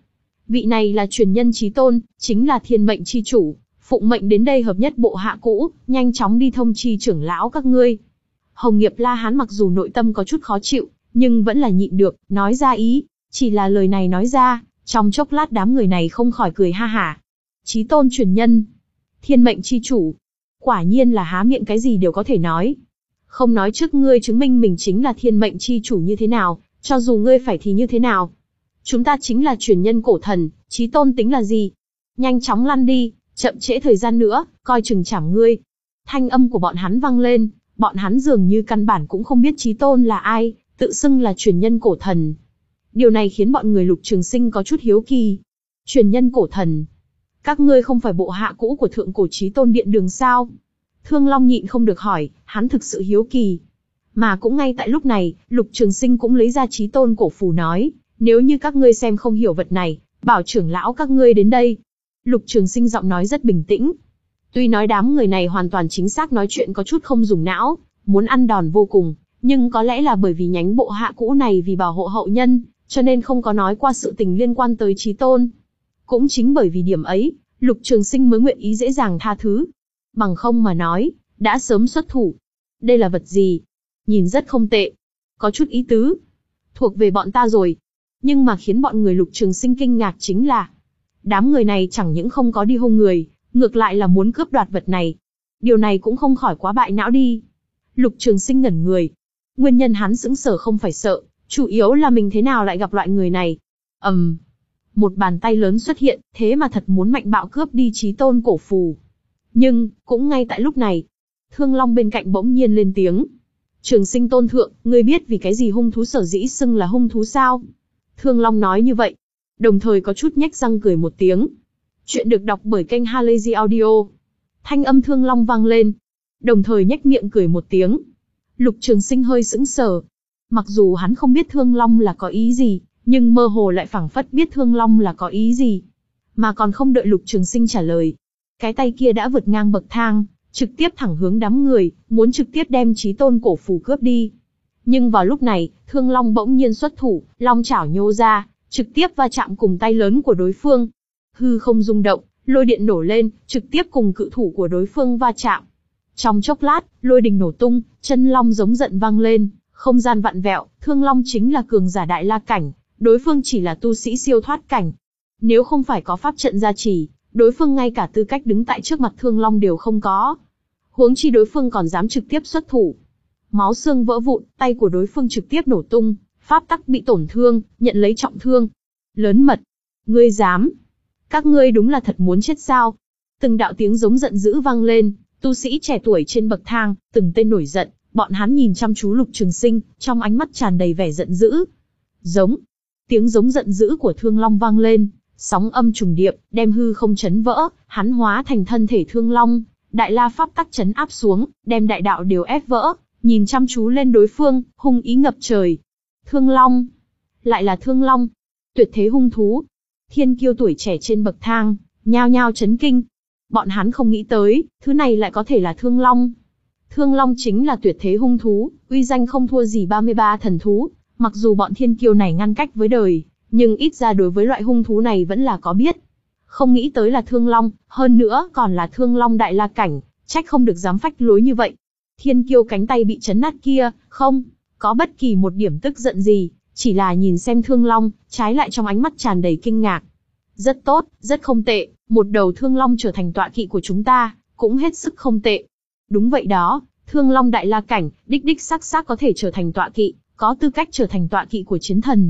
Vị này là truyền nhân chí tôn, chính là thiên mệnh chi chủ, phụng mệnh đến đây hợp nhất bộ hạ cũ, nhanh chóng đi thông chi trưởng lão các ngươi. Hồng Nghiệp La Hán mặc dù nội tâm có chút khó chịu, nhưng vẫn là nhịn được, nói ra ý. Chỉ là lời này nói ra, trong chốc lát đám người này không khỏi cười ha hả. Chí tôn truyền nhân, thiên mệnh chi chủ, quả nhiên là há miệng cái gì đều có thể nói. Không nói trước ngươi chứng minh mình chính là thiên mệnh chi chủ như thế nào, cho dù ngươi phải thì như thế nào. Chúng ta chính là truyền nhân cổ thần, chí tôn tính là gì? Nhanh chóng lăn đi, chậm trễ thời gian nữa, coi chừng chảm ngươi. Thanh âm của bọn hắn vang lên, bọn hắn dường như căn bản cũng không biết chí tôn là ai, tự xưng là truyền nhân cổ thần. Điều này khiến bọn người Lục Trường Sinh có chút hiếu kỳ. Truyền nhân cổ thần, các ngươi không phải bộ hạ cũ của thượng cổ chí tôn điện đường sao? Thương Long nhịn không được hỏi, hắn thực sự hiếu kỳ. Mà cũng ngay tại lúc này, Lục Trường Sinh cũng lấy ra chí tôn cổ phù nói, nếu như các ngươi xem không hiểu vật này, bảo trưởng lão các ngươi đến đây. Lục Trường Sinh giọng nói rất bình tĩnh. Tuy nói đám người này hoàn toàn chính xác nói chuyện có chút không dùng não, muốn ăn đòn vô cùng, nhưng có lẽ là bởi vì nhánh bộ hạ cũ này vì bảo hộ hậu nhân, cho nên không có nói qua sự tình liên quan tới chí tôn. Cũng chính bởi vì điểm ấy, Lục Trường Sinh mới nguyện ý dễ dàng tha thứ. Bằng không mà nói, đã sớm xuất thủ. Đây là vật gì? Nhìn rất không tệ. Có chút ý tứ. Thuộc về bọn ta rồi. Nhưng mà khiến bọn người Lục Trường Sinh kinh ngạc chính là, đám người này chẳng những không có đi hung người, ngược lại là muốn cướp đoạt vật này. Điều này cũng không khỏi quá bại não đi. Lục Trường Sinh ngẩn người. Nguyên nhân hắn sững sờ không phải sợ, chủ yếu là mình thế nào lại gặp loại người này. ầm, um, một bàn tay lớn xuất hiện, thế mà thật muốn mạnh bạo cướp đi chí tôn cổ phù. Nhưng, cũng ngay tại lúc này, Thương Long bên cạnh bỗng nhiên lên tiếng. Trường Sinh tôn thượng, ngươi biết vì cái gì hung thú sở dĩ xưng là hung thú sao? Thương Long nói như vậy, đồng thời có chút nhếch răng cười một tiếng. Chuyện được đọc bởi kênh Halazy Audio. Thanh âm Thương Long vang lên, đồng thời nhếch miệng cười một tiếng. Lục Trường Sinh hơi sững sờ. Mặc dù hắn không biết Thương Long là có ý gì, nhưng mơ hồ lại phảng phất biết Thương Long là có ý gì. Mà còn không đợi Lục Trường Sinh trả lời, cái tay kia đã vượt ngang bậc thang, trực tiếp thẳng hướng đám người, muốn trực tiếp đem chí tôn cổ phù cướp đi. Nhưng vào lúc này, Thương Long bỗng nhiên xuất thủ, long chảo nhô ra, trực tiếp va chạm cùng tay lớn của đối phương. Hư không rung động, lôi điện nổ lên, trực tiếp cùng cự thủ của đối phương va chạm. Trong chốc lát, lôi đình nổ tung, chân long giống giận vang lên, không gian vặn vẹo. Thương Long chính là cường giả đại la cảnh, đối phương chỉ là tu sĩ siêu thoát cảnh. Nếu không phải có pháp trận gia trì, đối phương ngay cả tư cách đứng tại trước mặt Thương Long đều không có. Huống chi đối phương còn dám trực tiếp xuất thủ. Máu xương vỡ vụn, tay của đối phương trực tiếp nổ tung, pháp tắc bị tổn thương, nhận lấy trọng thương. Lớn mật, ngươi dám? Các ngươi đúng là thật muốn chết sao? Từng đạo tiếng giống giận dữ vang lên, tu sĩ trẻ tuổi trên bậc thang, từng tên nổi giận, bọn hắn nhìn chăm chú Lục Trường Sinh, trong ánh mắt tràn đầy vẻ giận dữ. Giống, tiếng giống giận dữ của Thương Long vang lên, sóng âm trùng điệp, đem hư không chấn vỡ, hắn hóa thành thân thể Thương Long, đại la pháp tắc chấn áp xuống, đem đại đạo đều ép vỡ, nhìn chăm chú lên đối phương, hung ý ngập trời. Thương Long, lại là Thương Long, tuyệt thế hung thú. Thiên kiêu tuổi trẻ trên bậc thang, nhao nhao chấn kinh. Bọn hắn không nghĩ tới, thứ này lại có thể là Thương Long. Thương Long chính là tuyệt thế hung thú, uy danh không thua gì ba mươi ba thần thú. Mặc dù bọn thiên kiêu này ngăn cách với đời, nhưng ít ra đối với loại hung thú này vẫn là có biết. Không nghĩ tới là Thương Long, hơn nữa còn là Thương Long đại la cảnh, trách không được dám phách lối như vậy. Thiên kiêu cánh tay bị chấn nát kia, không có bất kỳ một điểm tức giận gì, chỉ là nhìn xem Thương Long, trái lại trong ánh mắt tràn đầy kinh ngạc. Rất tốt, rất không tệ, một đầu Thương Long trở thành tọa kỵ của chúng ta, cũng hết sức không tệ. Đúng vậy đó, Thương Long đại la cảnh, đích đích xác xác có thể trở thành tọa kỵ, có tư cách trở thành tọa kỵ của chiến thần.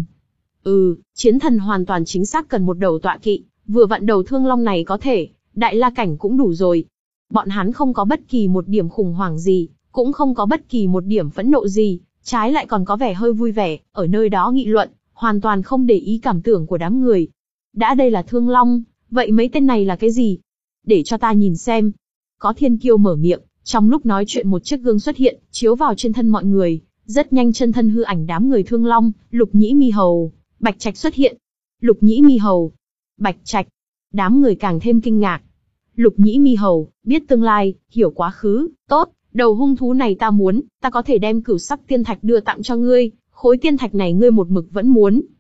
Ừ, chiến thần hoàn toàn chính xác cần một đầu tọa kỵ, vừa vặn đầu Thương Long này có thể, đại la cảnh cũng đủ rồi. Bọn hắn không có bất kỳ một điểm khủng hoảng gì, cũng không có bất kỳ một điểm phẫn nộ gì, trái lại còn có vẻ hơi vui vẻ, ở nơi đó nghị luận, hoàn toàn không để ý cảm tưởng của đám người. Đã đây là Thương Long, vậy mấy tên này là cái gì? Để cho ta nhìn xem. Có thiên kiêu mở miệng, trong lúc nói chuyện một chiếc gương xuất hiện, chiếu vào trên thân mọi người, rất nhanh chân thân hư ảnh đám người Thương Long, Lục Nhĩ Mi Hầu, Bạch Trạch xuất hiện. Lục Nhĩ Mi Hầu, Bạch Trạch, đám người càng thêm kinh ngạc. Lục Nhĩ Mi Hầu, biết tương lai, hiểu quá khứ, tốt, đầu hung thú này ta muốn, ta có thể đem cửu sắc tiên thạch đưa tặng cho ngươi, khối tiên thạch này ngươi một mực vẫn muốn.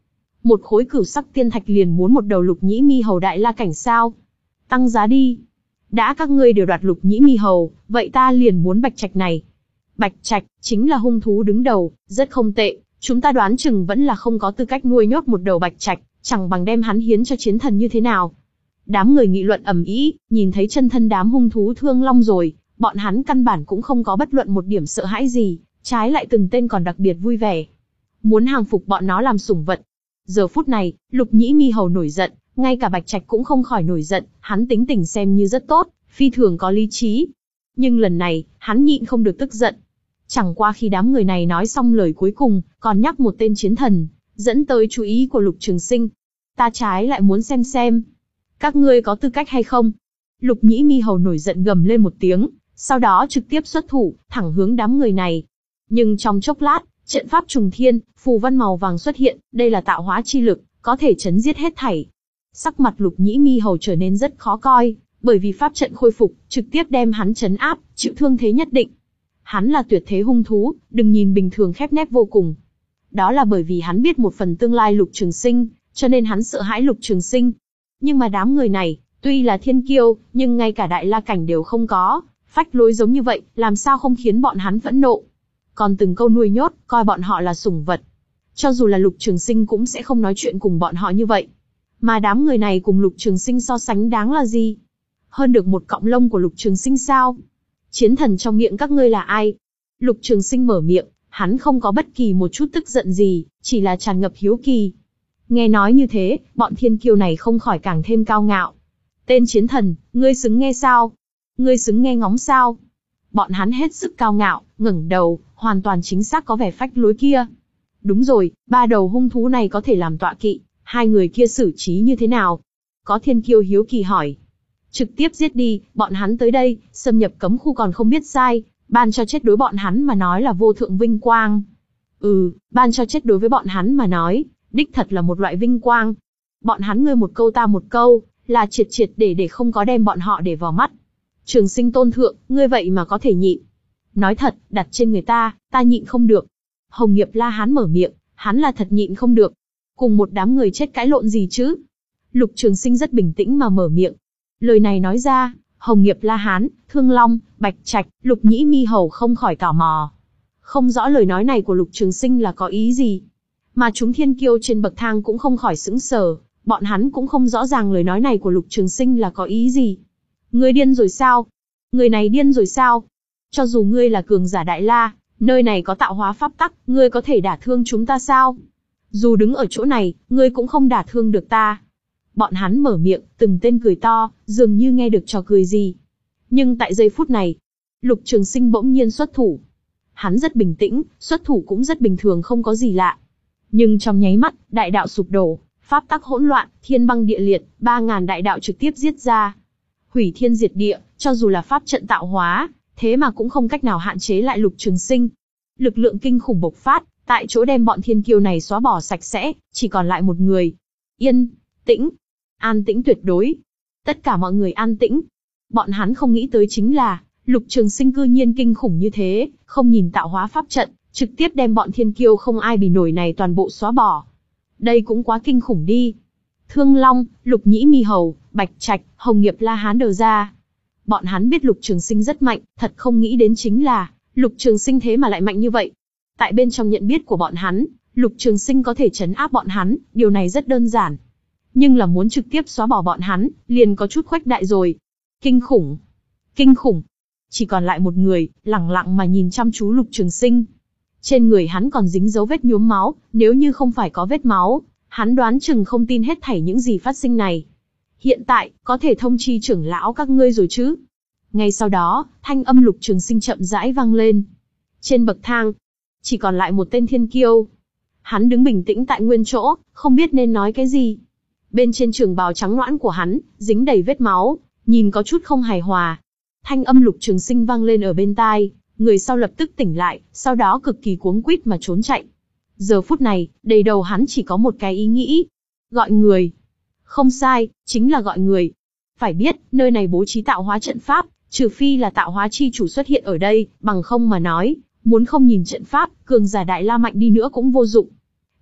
một khối cửu sắc tiên thạch liền muốn một đầu Lục Nhĩ Mi Hầu đại la cảnh sao? Tăng giá đi. Đã các ngươi đều đoạt Lục Nhĩ Mi Hầu, vậy ta liền muốn Bạch Trạch này. Bạch Trạch chính là hung thú đứng đầu, rất không tệ, chúng ta đoán chừng vẫn là không có tư cách nuôi nhốt một đầu Bạch Trạch, chẳng bằng đem hắn hiến cho chiến thần như thế nào. Đám người nghị luận ầm ĩ, nhìn thấy chân thân đám hung thú Thương Long rồi, bọn hắn căn bản cũng không có bất luận một điểm sợ hãi gì, trái lại từng tên còn đặc biệt vui vẻ. Muốn hàng phục bọn nó làm sủng vật. Giờ phút này, Lục Nhĩ Mi Hầu nổi giận, ngay cả Bạch Trạch cũng không khỏi nổi giận, hắn tính tình xem như rất tốt, phi thường có lý trí. Nhưng lần này, hắn nhịn không được tức giận. Chẳng qua khi đám người này nói xong lời cuối cùng, còn nhắc một tên chiến thần, dẫn tới chú ý của Lục Trường Sinh. Ta trái lại muốn xem xem, các ngươi có tư cách hay không? Lục Nhĩ Mi Hầu nổi giận gầm lên một tiếng, sau đó trực tiếp xuất thủ, thẳng hướng đám người này. Nhưng trong chốc lát, trận pháp trùng thiên, phù văn màu vàng xuất hiện, đây là tạo hóa chi lực, có thể chấn giết hết thảy. Sắc mặt Lục Nhĩ Mi Hầu trở nên rất khó coi, bởi vì pháp trận khôi phục, trực tiếp đem hắn chấn áp, chịu thương thế nhất định. Hắn là tuyệt thế hung thú, đừng nhìn bình thường khép nép vô cùng. Đó là bởi vì hắn biết một phần tương lai Lục Trường Sinh, cho nên hắn sợ hãi Lục Trường Sinh. Nhưng mà đám người này, tuy là thiên kiêu, nhưng ngay cả đại la cảnh đều không có, phách lối giống như vậy, làm sao không khiến bọn hắn phẫn nộ. Còn từng câu nuôi nhốt, coi bọn họ là sủng vật. Cho dù là Lục Trường Sinh cũng sẽ không nói chuyện cùng bọn họ như vậy. Mà đám người này cùng Lục Trường Sinh so sánh đáng là gì? Hơn được một cọng lông của Lục Trường Sinh sao? Chiến thần trong miệng các ngươi là ai? Lục Trường Sinh mở miệng, hắn không có bất kỳ một chút tức giận gì, chỉ là tràn ngập hiếu kỳ. Nghe nói như thế, bọn thiên kiêu này không khỏi càng thêm cao ngạo. Tên chiến thần, ngươi xứng nghe sao? Ngươi xứng nghe ngóng sao? Bọn hắn hết sức cao ngạo, ngẩng đầu, hoàn toàn chính xác có vẻ phách lối kia. Đúng rồi, ba đầu hung thú này có thể làm tọa kỵ, hai người kia xử trí như thế nào? Có thiên kiêu hiếu kỳ hỏi. Trực tiếp giết đi, bọn hắn tới đây, xâm nhập cấm khu còn không biết sai, ban cho chết đối bọn hắn mà nói là vô thượng vinh quang. Ừ, ban cho chết đối với bọn hắn mà nói, đích thật là một loại vinh quang. Bọn hắn ngươi một câu ta một câu, là triệt triệt để để không có đem bọn họ để vào mắt. Trường Sinh tôn thượng, ngươi vậy mà có thể nhịn. Nói thật, đặt trên người ta, ta nhịn không được. Hồng Nghiệp La Hán mở miệng, hắn là thật nhịn không được. Cùng một đám người chết cãi lộn gì chứ? Lục Trường Sinh rất bình tĩnh mà mở miệng. Lời này nói ra, Hồng Nghiệp La Hán, Thương Long, Bạch Trạch, Lục Nhĩ Mi Hầu không khỏi tò mò. Không rõ lời nói này của Lục Trường Sinh là có ý gì. Mà chúng thiên kiêu trên bậc thang cũng không khỏi sững sờ, bọn hắn cũng không rõ ràng lời nói này của Lục Trường Sinh là có ý gì. Ngươi điên rồi sao? Người này điên rồi sao? Cho dù ngươi là cường giả đại la, nơi này có tạo hóa pháp tắc, ngươi có thể đả thương chúng ta sao? Dù đứng ở chỗ này, ngươi cũng không đả thương được ta. Bọn hắn mở miệng, từng tên cười to, dường như nghe được trò cười gì. Nhưng tại giây phút này, Lục Trường Sinh bỗng nhiên xuất thủ. Hắn rất bình tĩnh, xuất thủ cũng rất bình thường không có gì lạ. Nhưng trong nháy mắt, đại đạo sụp đổ, pháp tắc hỗn loạn, thiên băng địa liệt, ba ngàn đại đạo trực tiếp giết ra. Hủy thiên diệt địa, cho dù là pháp trận tạo hóa, thế mà cũng không cách nào hạn chế lại Lục Trường Sinh. Lực lượng kinh khủng bộc phát, tại chỗ đem bọn thiên kiêu này xóa bỏ sạch sẽ, chỉ còn lại một người. Yên, tĩnh, an tĩnh tuyệt đối. Tất cả mọi người an tĩnh. Bọn hắn không nghĩ tới chính là, Lục Trường Sinh cư nhiên kinh khủng như thế, không nhìn tạo hóa pháp trận, trực tiếp đem bọn thiên kiêu không ai bì nổi này toàn bộ xóa bỏ. Đây cũng quá kinh khủng đi. Thương Long, Lục Nhĩ Mi Hầu, Bạch Trạch, Hồng Nghiệp La Hán đều ra. Bọn hắn biết Lục Trường Sinh rất mạnh, thật không nghĩ đến chính là, Lục Trường Sinh thế mà lại mạnh như vậy. Tại bên trong nhận biết của bọn hắn, Lục Trường Sinh có thể trấn áp bọn hắn, điều này rất đơn giản. Nhưng là muốn trực tiếp xóa bỏ bọn hắn, liền có chút khuếch đại rồi. Kinh khủng! Kinh khủng! Chỉ còn lại một người, lẳng lặng mà nhìn chăm chú Lục Trường Sinh. Trên người hắn còn dính dấu vết nhuốm máu, nếu như không phải có vết máu, hắn đoán chừng không tin hết thảy những gì phát sinh này. Hiện tại, có thể thông chi trưởng lão các ngươi rồi chứ? Ngay sau đó, thanh âm Lục Trường Sinh chậm rãi vang lên. Trên bậc thang, chỉ còn lại một tên thiên kiêu. Hắn đứng bình tĩnh tại nguyên chỗ, không biết nên nói cái gì. Bên trên trường bào trắng nõn của hắn, dính đầy vết máu, nhìn có chút không hài hòa. Thanh âm Lục Trường Sinh vang lên ở bên tai, người sau lập tức tỉnh lại, sau đó cực kỳ cuống quýt mà trốn chạy. Giờ phút này, đầy đầu hắn chỉ có một cái ý nghĩ. Gọi người. Không sai, chính là gọi người. Phải biết, nơi này bố trí tạo hóa trận pháp, trừ phi là tạo hóa chi chủ xuất hiện ở đây, bằng không mà nói, muốn không nhìn trận pháp, cường giả đại la mạnh đi nữa cũng vô dụng.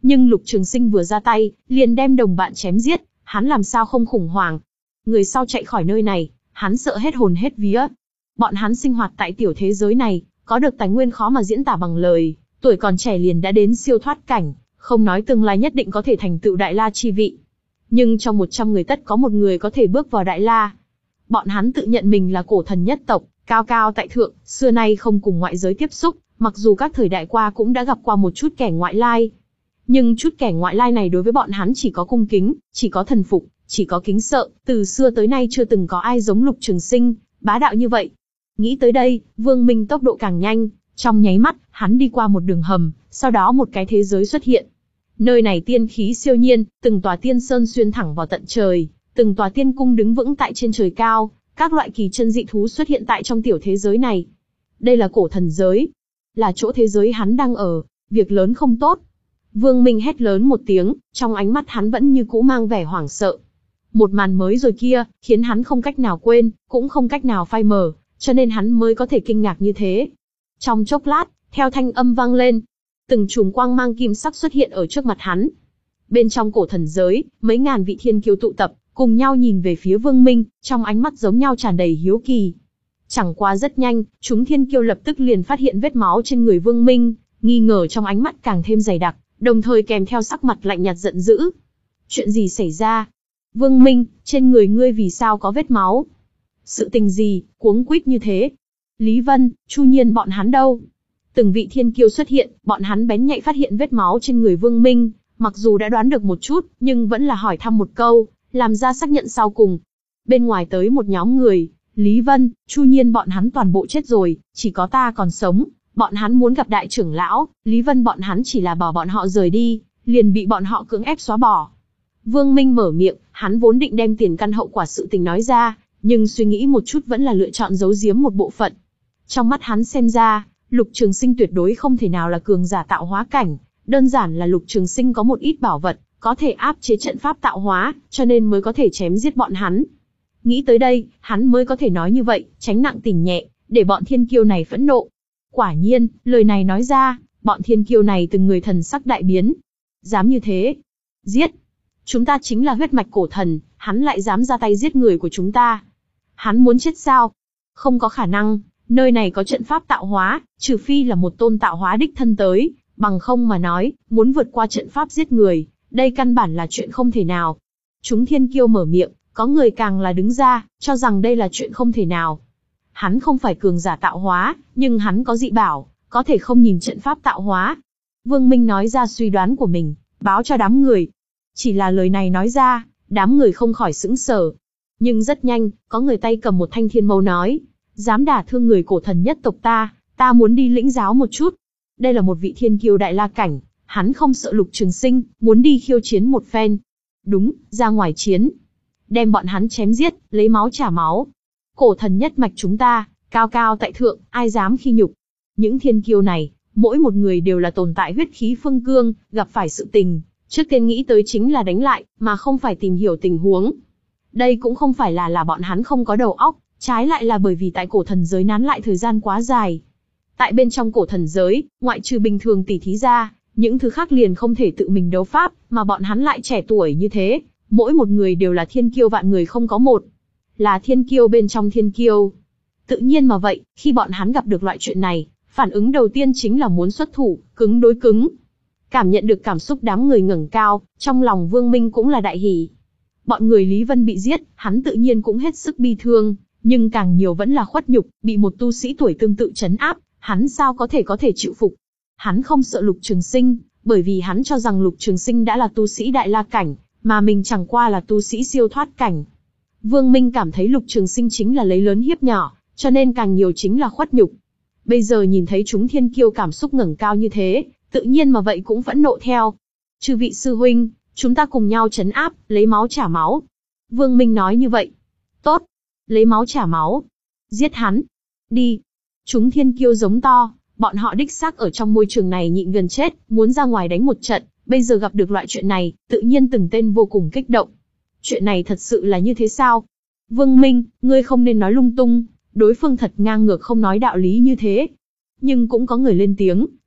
Nhưng Lục Trường Sinh vừa ra tay, liền đem đồng bạn chém giết, hắn làm sao không khủng hoảng. Người sau chạy khỏi nơi này, hắn sợ hết hồn hết vía. Bọn hắn sinh hoạt tại tiểu thế giới này, có được tài nguyên khó mà diễn tả bằng lời, tuổi còn trẻ liền đã đến siêu thoát cảnh, không nói tương lai nhất định có thể thành tựu Đại La chi vị. Nhưng trong một trăm người tất có một người có thể bước vào Đại La. Bọn hắn tự nhận mình là cổ thần nhất tộc, cao cao tại thượng, xưa nay không cùng ngoại giới tiếp xúc, mặc dù các thời đại qua cũng đã gặp qua một chút kẻ ngoại lai. Nhưng chút kẻ ngoại lai này đối với bọn hắn chỉ có cung kính, chỉ có thần phục, chỉ có kính sợ, từ xưa tới nay chưa từng có ai giống Lục Trường Sinh, bá đạo như vậy. Nghĩ tới đây, Vương Minh tốc độ càng nhanh, trong nháy mắt, hắn đi qua một đường hầm, sau đó một cái thế giới xuất hiện. Nơi này tiên khí siêu nhiên, từng tòa tiên sơn xuyên thẳng vào tận trời, từng tòa tiên cung đứng vững tại trên trời cao, các loại kỳ chân dị thú xuất hiện tại trong tiểu thế giới này. Đây là cổ thần giới, là chỗ thế giới hắn đang ở, việc lớn không tốt. Vương Minh hét lớn một tiếng, trong ánh mắt hắn vẫn như cũ mang vẻ hoảng sợ. Một màn mới rồi kia, khiến hắn không cách nào quên, cũng không cách nào phai mờ, cho nên hắn mới có thể kinh ngạc như thế. Trong chốc lát, theo thanh âm vang lên, từng chùm quang mang kim sắc xuất hiện ở trước mặt hắn. Bên trong cổ thần giới, mấy ngàn vị thiên kiêu tụ tập, cùng nhau nhìn về phía Vương Minh, trong ánh mắt giống nhau tràn đầy hiếu kỳ. Chẳng qua rất nhanh, chúng thiên kiêu lập tức liền phát hiện vết máu trên người Vương Minh, nghi ngờ trong ánh mắt càng thêm dày đặc, đồng thời kèm theo sắc mặt lạnh nhạt giận dữ. Chuyện gì xảy ra? Vương Minh, trên người ngươi vì sao có vết máu? Sự tình gì, cuống quýt như thế? Lý Vân, Chu Nhiên bọn hắn đâu? Từng vị thiên kiêu xuất hiện, bọn hắn bén nhạy phát hiện vết máu trên người Vương Minh, mặc dù đã đoán được một chút, nhưng vẫn là hỏi thăm một câu, làm ra xác nhận sau cùng. Bên ngoài tới một nhóm người, Lý Vân, Chu Nhiên bọn hắn toàn bộ chết rồi, chỉ có ta còn sống. Bọn hắn muốn gặp đại trưởng lão, Lý Vân bọn hắn chỉ là bỏ bọn họ rời đi, liền bị bọn họ cưỡng ép xóa bỏ. Vương Minh mở miệng, hắn vốn định đem tiền căn hậu quả sự tình nói ra, nhưng suy nghĩ một chút vẫn là lựa chọn giấu giếm một bộ phận. Trong mắt hắn xem ra, Lục Trường Sinh tuyệt đối không thể nào là cường giả tạo hóa cảnh, đơn giản là Lục Trường Sinh có một ít bảo vật, có thể áp chế trận pháp tạo hóa, cho nên mới có thể chém giết bọn hắn. Nghĩ tới đây, hắn mới có thể nói như vậy, tránh nặng tình nhẹ, để bọn thiên kiêu này phẫn nộ. Quả nhiên, lời này nói ra, bọn thiên kiêu này từng người thần sắc đại biến. Dám như thế? Giết! Chúng ta chính là huyết mạch cổ thần, hắn lại dám ra tay giết người của chúng ta. Hắn muốn chết sao? Không có khả năng, nơi này có trận pháp tạo hóa, trừ phi là một tôn tạo hóa đích thân tới, bằng không mà nói, muốn vượt qua trận pháp giết người, đây căn bản là chuyện không thể nào. Chúng thiên kiêu mở miệng, có người càng là đứng ra, cho rằng đây là chuyện không thể nào. Hắn không phải cường giả tạo hóa, nhưng hắn có dị bảo, có thể không nhìn trận pháp tạo hóa. Vương Minh nói ra suy đoán của mình, báo cho đám người. Chỉ là lời này nói ra, đám người không khỏi sững sờ. Nhưng rất nhanh, có người tay cầm một thanh thiên mâu nói, dám đả thương người cổ thần nhất tộc ta, ta muốn đi lĩnh giáo một chút. Đây là một vị thiên kiêu đại la cảnh, hắn không sợ Lục Trường Sinh, muốn đi khiêu chiến một phen. Đúng, ra ngoài chiến. Đem bọn hắn chém giết, lấy máu trả máu. Cổ thần nhất mạch chúng ta, cao cao tại thượng, ai dám khi nhục. Những thiên kiêu này, mỗi một người đều là tồn tại huyết khí phương cương, gặp phải sự tình, trước tiên nghĩ tới chính là đánh lại, mà không phải tìm hiểu tình huống. Đây cũng không phải là là bọn hắn không có đầu óc, trái lại là bởi vì tại cổ thần giới nán lại thời gian quá dài. Tại bên trong cổ thần giới, ngoại trừ bình thường tỉ thí ra, những thứ khác liền không thể tự mình đấu pháp, mà bọn hắn lại trẻ tuổi như thế, mỗi một người đều là thiên kiêu vạn người không có một. Là thiên kiêu bên trong thiên kiêu. Tự nhiên mà vậy, khi bọn hắn gặp được loại chuyện này, phản ứng đầu tiên chính là muốn xuất thủ, cứng đối cứng. Cảm nhận được cảm xúc đám người ngẩng cao, trong lòng Vương Minh cũng là đại hỉ. Bọn người Lý Vân bị giết, hắn tự nhiên cũng hết sức bi thương, nhưng càng nhiều vẫn là khuất nhục, bị một tu sĩ tuổi tương tự trấn áp, hắn sao có thể có thể chịu phục. Hắn không sợ Lục Trường Sinh, bởi vì hắn cho rằng Lục Trường Sinh đã là tu sĩ đại la cảnh, mà mình chẳng qua là tu sĩ siêu thoát cảnh. Vương Minh cảm thấy Lục Trường Sinh chính là lấy lớn hiếp nhỏ, cho nên càng nhiều chính là khuất nhục. Bây giờ nhìn thấy chúng thiên kiêu cảm xúc ngẩng cao như thế, tự nhiên mà vậy cũng phẫn nộ theo. Chư vị sư huynh, chúng ta cùng nhau trấn áp, lấy máu trả máu. Vương Minh nói như vậy. Tốt, lấy máu trả máu. Giết hắn. Đi. Chúng thiên kiêu giống to, bọn họ đích xác ở trong môi trường này nhịn gần chết, muốn ra ngoài đánh một trận, bây giờ gặp được loại chuyện này, tự nhiên từng tên vô cùng kích động. Chuyện này thật sự là như thế sao? Vương Minh, ngươi không nên nói lung tung, đối phương thật ngang ngược không nói đạo lý như thế. Nhưng cũng có người lên tiếng,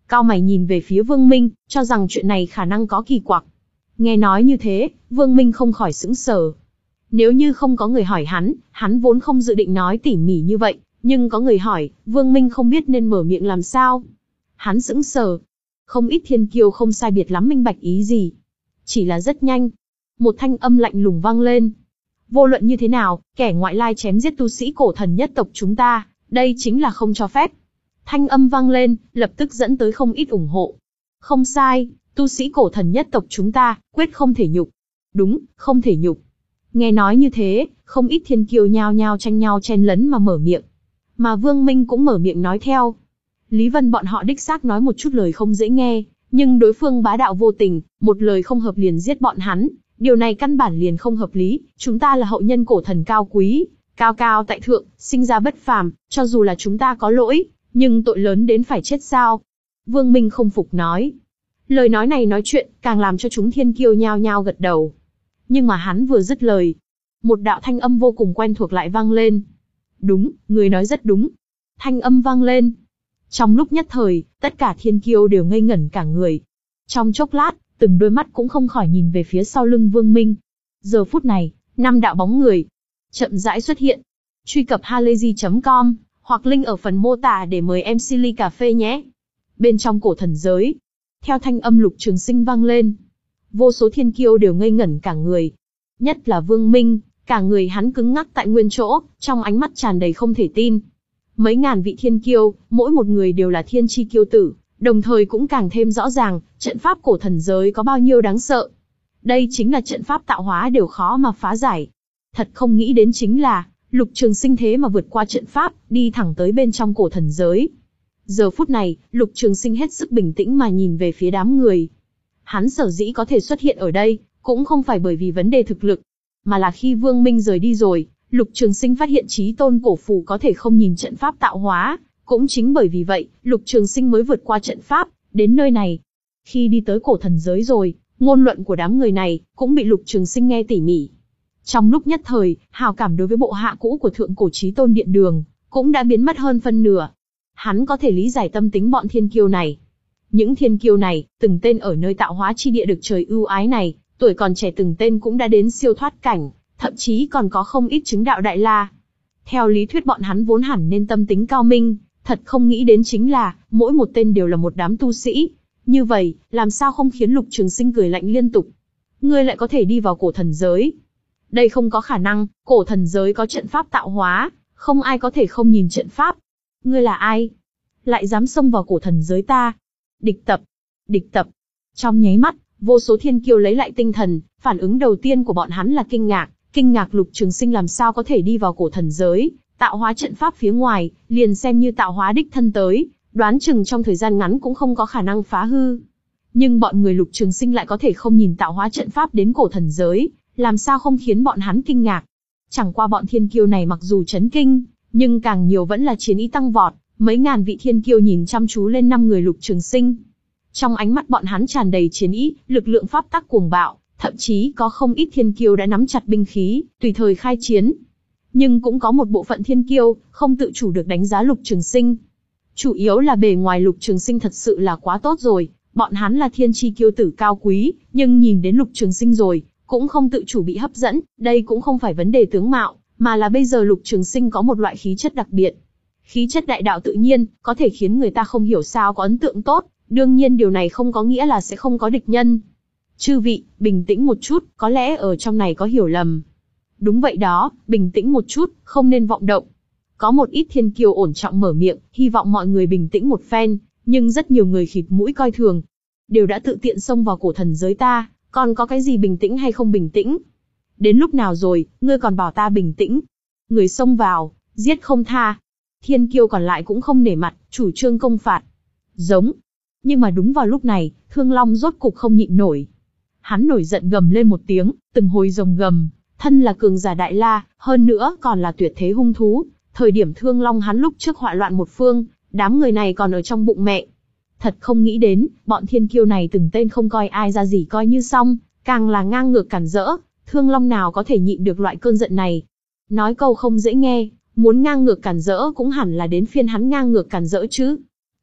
Cao mày nhìn về phía Vương Minh, cho rằng chuyện này khả năng có kỳ quặc. Nghe nói như thế, Vương Minh không khỏi sững sờ. Nếu như không có người hỏi hắn, hắn vốn không dự định nói tỉ mỉ như vậy, nhưng có người hỏi, Vương Minh không biết nên mở miệng làm sao. Hắn sững sờ. Không ít thiên kiêu không sai biệt lắm minh bạch ý gì. Chỉ là rất nhanh. Một thanh âm lạnh lùng vang lên. Vô luận như thế nào, kẻ ngoại lai chém giết tu sĩ cổ thần nhất tộc chúng ta, đây chính là không cho phép. Thanh âm vang lên, lập tức dẫn tới không ít ủng hộ. Không sai, tu sĩ cổ thần nhất tộc chúng ta, quyết không thể nhục. Đúng, không thể nhục. Nghe nói như thế, không ít thiên kiêu nhao nhao tranh nhau chen lấn mà mở miệng. Mà Vương Minh cũng mở miệng nói theo. Lý Vân bọn họ đích xác nói một chút lời không dễ nghe, nhưng đối phương bá đạo vô tình, một lời không hợp liền giết bọn hắn. Điều này căn bản liền không hợp lý, chúng ta là hậu nhân cổ thần cao quý, cao cao tại thượng, sinh ra bất phàm, cho dù là chúng ta có lỗi, nhưng tội lớn đến phải chết sao? Vương Minh không phục nói. Lời nói này nói chuyện, càng làm cho chúng thiên kiêu nhao nhao gật đầu. Nhưng mà hắn vừa dứt lời, một đạo thanh âm vô cùng quen thuộc lại vang lên. Đúng, người nói rất đúng. Thanh âm vang lên. Trong lúc nhất thời, tất cả thiên kiêu đều ngây ngẩn cả người. Trong chốc lát, từng đôi mắt cũng không khỏi nhìn về phía sau lưng Vương Minh. Giờ phút này, năm đạo bóng người chậm rãi xuất hiện. Truy cập halayzi chấm com hoặc link ở phần mô tả để mời em xê ly cà phê nhé. Bên trong cổ thần giới, theo thanh âm Lục Trường Sinh vang lên, vô số thiên kiêu đều ngây ngẩn cả người. Nhất là Vương Minh, cả người hắn cứng ngắc tại nguyên chỗ, trong ánh mắt tràn đầy không thể tin. Mấy ngàn vị thiên kiêu, mỗi một người đều là thiên chi kiêu tử, đồng thời cũng càng thêm rõ ràng, trận pháp cổ thần giới có bao nhiêu đáng sợ. Đây chính là trận pháp tạo hóa đều khó mà phá giải. Thật không nghĩ đến chính là, Lục Trường Sinh thế mà vượt qua trận pháp, đi thẳng tới bên trong cổ thần giới. Giờ phút này, Lục Trường Sinh hết sức bình tĩnh mà nhìn về phía đám người. Hắn sở dĩ có thể xuất hiện ở đây, cũng không phải bởi vì vấn đề thực lực, mà là khi Vương Minh rời đi rồi, Lục Trường Sinh phát hiện chí tôn cổ phù có thể không nhìn trận pháp tạo hóa. Cũng chính bởi vì vậy, Lục Trường Sinh mới vượt qua trận pháp, đến nơi này. Khi đi tới cổ thần giới rồi, ngôn luận của đám người này, cũng bị Lục Trường Sinh nghe tỉ mỉ. Trong lúc nhất thời, hào cảm đối với bộ hạ cũ của Thượng Cổ Chí Tôn Điện Đường, cũng đã biến mất hơn phân nửa. Hắn có thể lý giải tâm tính bọn thiên kiêu này. Những thiên kiêu này, từng tên ở nơi tạo hóa chi địa được trời ưu ái này, tuổi còn trẻ từng tên cũng đã đến siêu thoát cảnh, thậm chí còn có không ít chứng đạo đại la. Theo lý thuyết bọn hắn vốn hẳn nên tâm tính cao minh, thật không nghĩ đến chính là, mỗi một tên đều là một đám tu sĩ. Như vậy, làm sao không khiến Lục Trường Sinh cười lạnh liên tục. Ngươi lại có thể đi vào cổ thần giới. Đây không có khả năng, cổ thần giới có trận pháp tạo hóa, không ai có thể không nhìn trận pháp. Ngươi là ai? Lại dám xông vào cổ thần giới ta? Địch tập! Địch tập! Trong nháy mắt, vô số thiên kiêu lấy lại tinh thần, phản ứng đầu tiên của bọn hắn là kinh ngạc, kinh ngạc Lục Trường Sinh làm sao có thể đi vào cổ thần giới, tạo hóa trận pháp phía ngoài, liền xem như tạo hóa đích thân tới, đoán chừng trong thời gian ngắn cũng không có khả năng phá hư. Nhưng bọn người Lục Trường Sinh lại có thể không nhìn tạo hóa trận pháp đến cổ thần giới, làm sao không khiến bọn hắn kinh ngạc. Chẳng qua bọn thiên kiêu này mặc dù chấn kinh, nhưng càng nhiều vẫn là chiến ý tăng vọt, mấy ngàn vị thiên kiêu nhìn chăm chú lên năm người Lục Trường Sinh. Trong ánh mắt bọn hắn tràn đầy chiến ý, lực lượng pháp tắc cuồng bạo, thậm chí có không ít thiên kiêu đã nắm chặt binh khí, tùy thời khai chiến. Nhưng cũng có một bộ phận thiên kiêu, không tự chủ được đánh giá Lục Trường Sinh. Chủ yếu là bề ngoài Lục Trường Sinh thật sự là quá tốt rồi, bọn hắn là thiên chi kiêu tử cao quý, nhưng nhìn đến Lục Trường Sinh rồi, cũng không tự chủ bị hấp dẫn, đây cũng không phải vấn đề tướng mạo, mà là bây giờ Lục Trường Sinh có một loại khí chất đặc biệt. Khí chất đại đạo tự nhiên, có thể khiến người ta không hiểu sao có ấn tượng tốt, đương nhiên điều này không có nghĩa là sẽ không có địch nhân. Chư vị, bình tĩnh một chút, có lẽ ở trong này có hiểu lầm. Đúng vậy đó, bình tĩnh một chút, không nên vọng động. Có một ít thiên kiêu ổn trọng mở miệng, hy vọng mọi người bình tĩnh một phen, nhưng rất nhiều người khịt mũi coi thường. Đều đã tự tiện xông vào cổ thần giới ta, còn có cái gì bình tĩnh hay không bình tĩnh? Đến lúc nào rồi, ngươi còn bảo ta bình tĩnh? Người xông vào, giết không tha. Thiên kiêu còn lại cũng không nể mặt, chủ trương công phạt. Giống. Nhưng mà đúng vào lúc này, Thương Long rốt cục không nhịn nổi. Hắn nổi giận gầm lên một tiếng, từng hồi rồng gầm, thân là cường giả đại la, hơn nữa còn là tuyệt thế hung thú. Thời điểm Thương Long hắn lúc trước họa loạn một phương, đám người này còn ở trong bụng mẹ. Thật không nghĩ đến, bọn thiên kiêu này từng tên không coi ai ra gì coi như xong, càng là ngang ngược cản rỡ, Thương Long nào có thể nhịn được loại cơn giận này. Nói câu không dễ nghe, muốn ngang ngược cản rỡ cũng hẳn là đến phiên hắn ngang ngược cản rỡ chứ.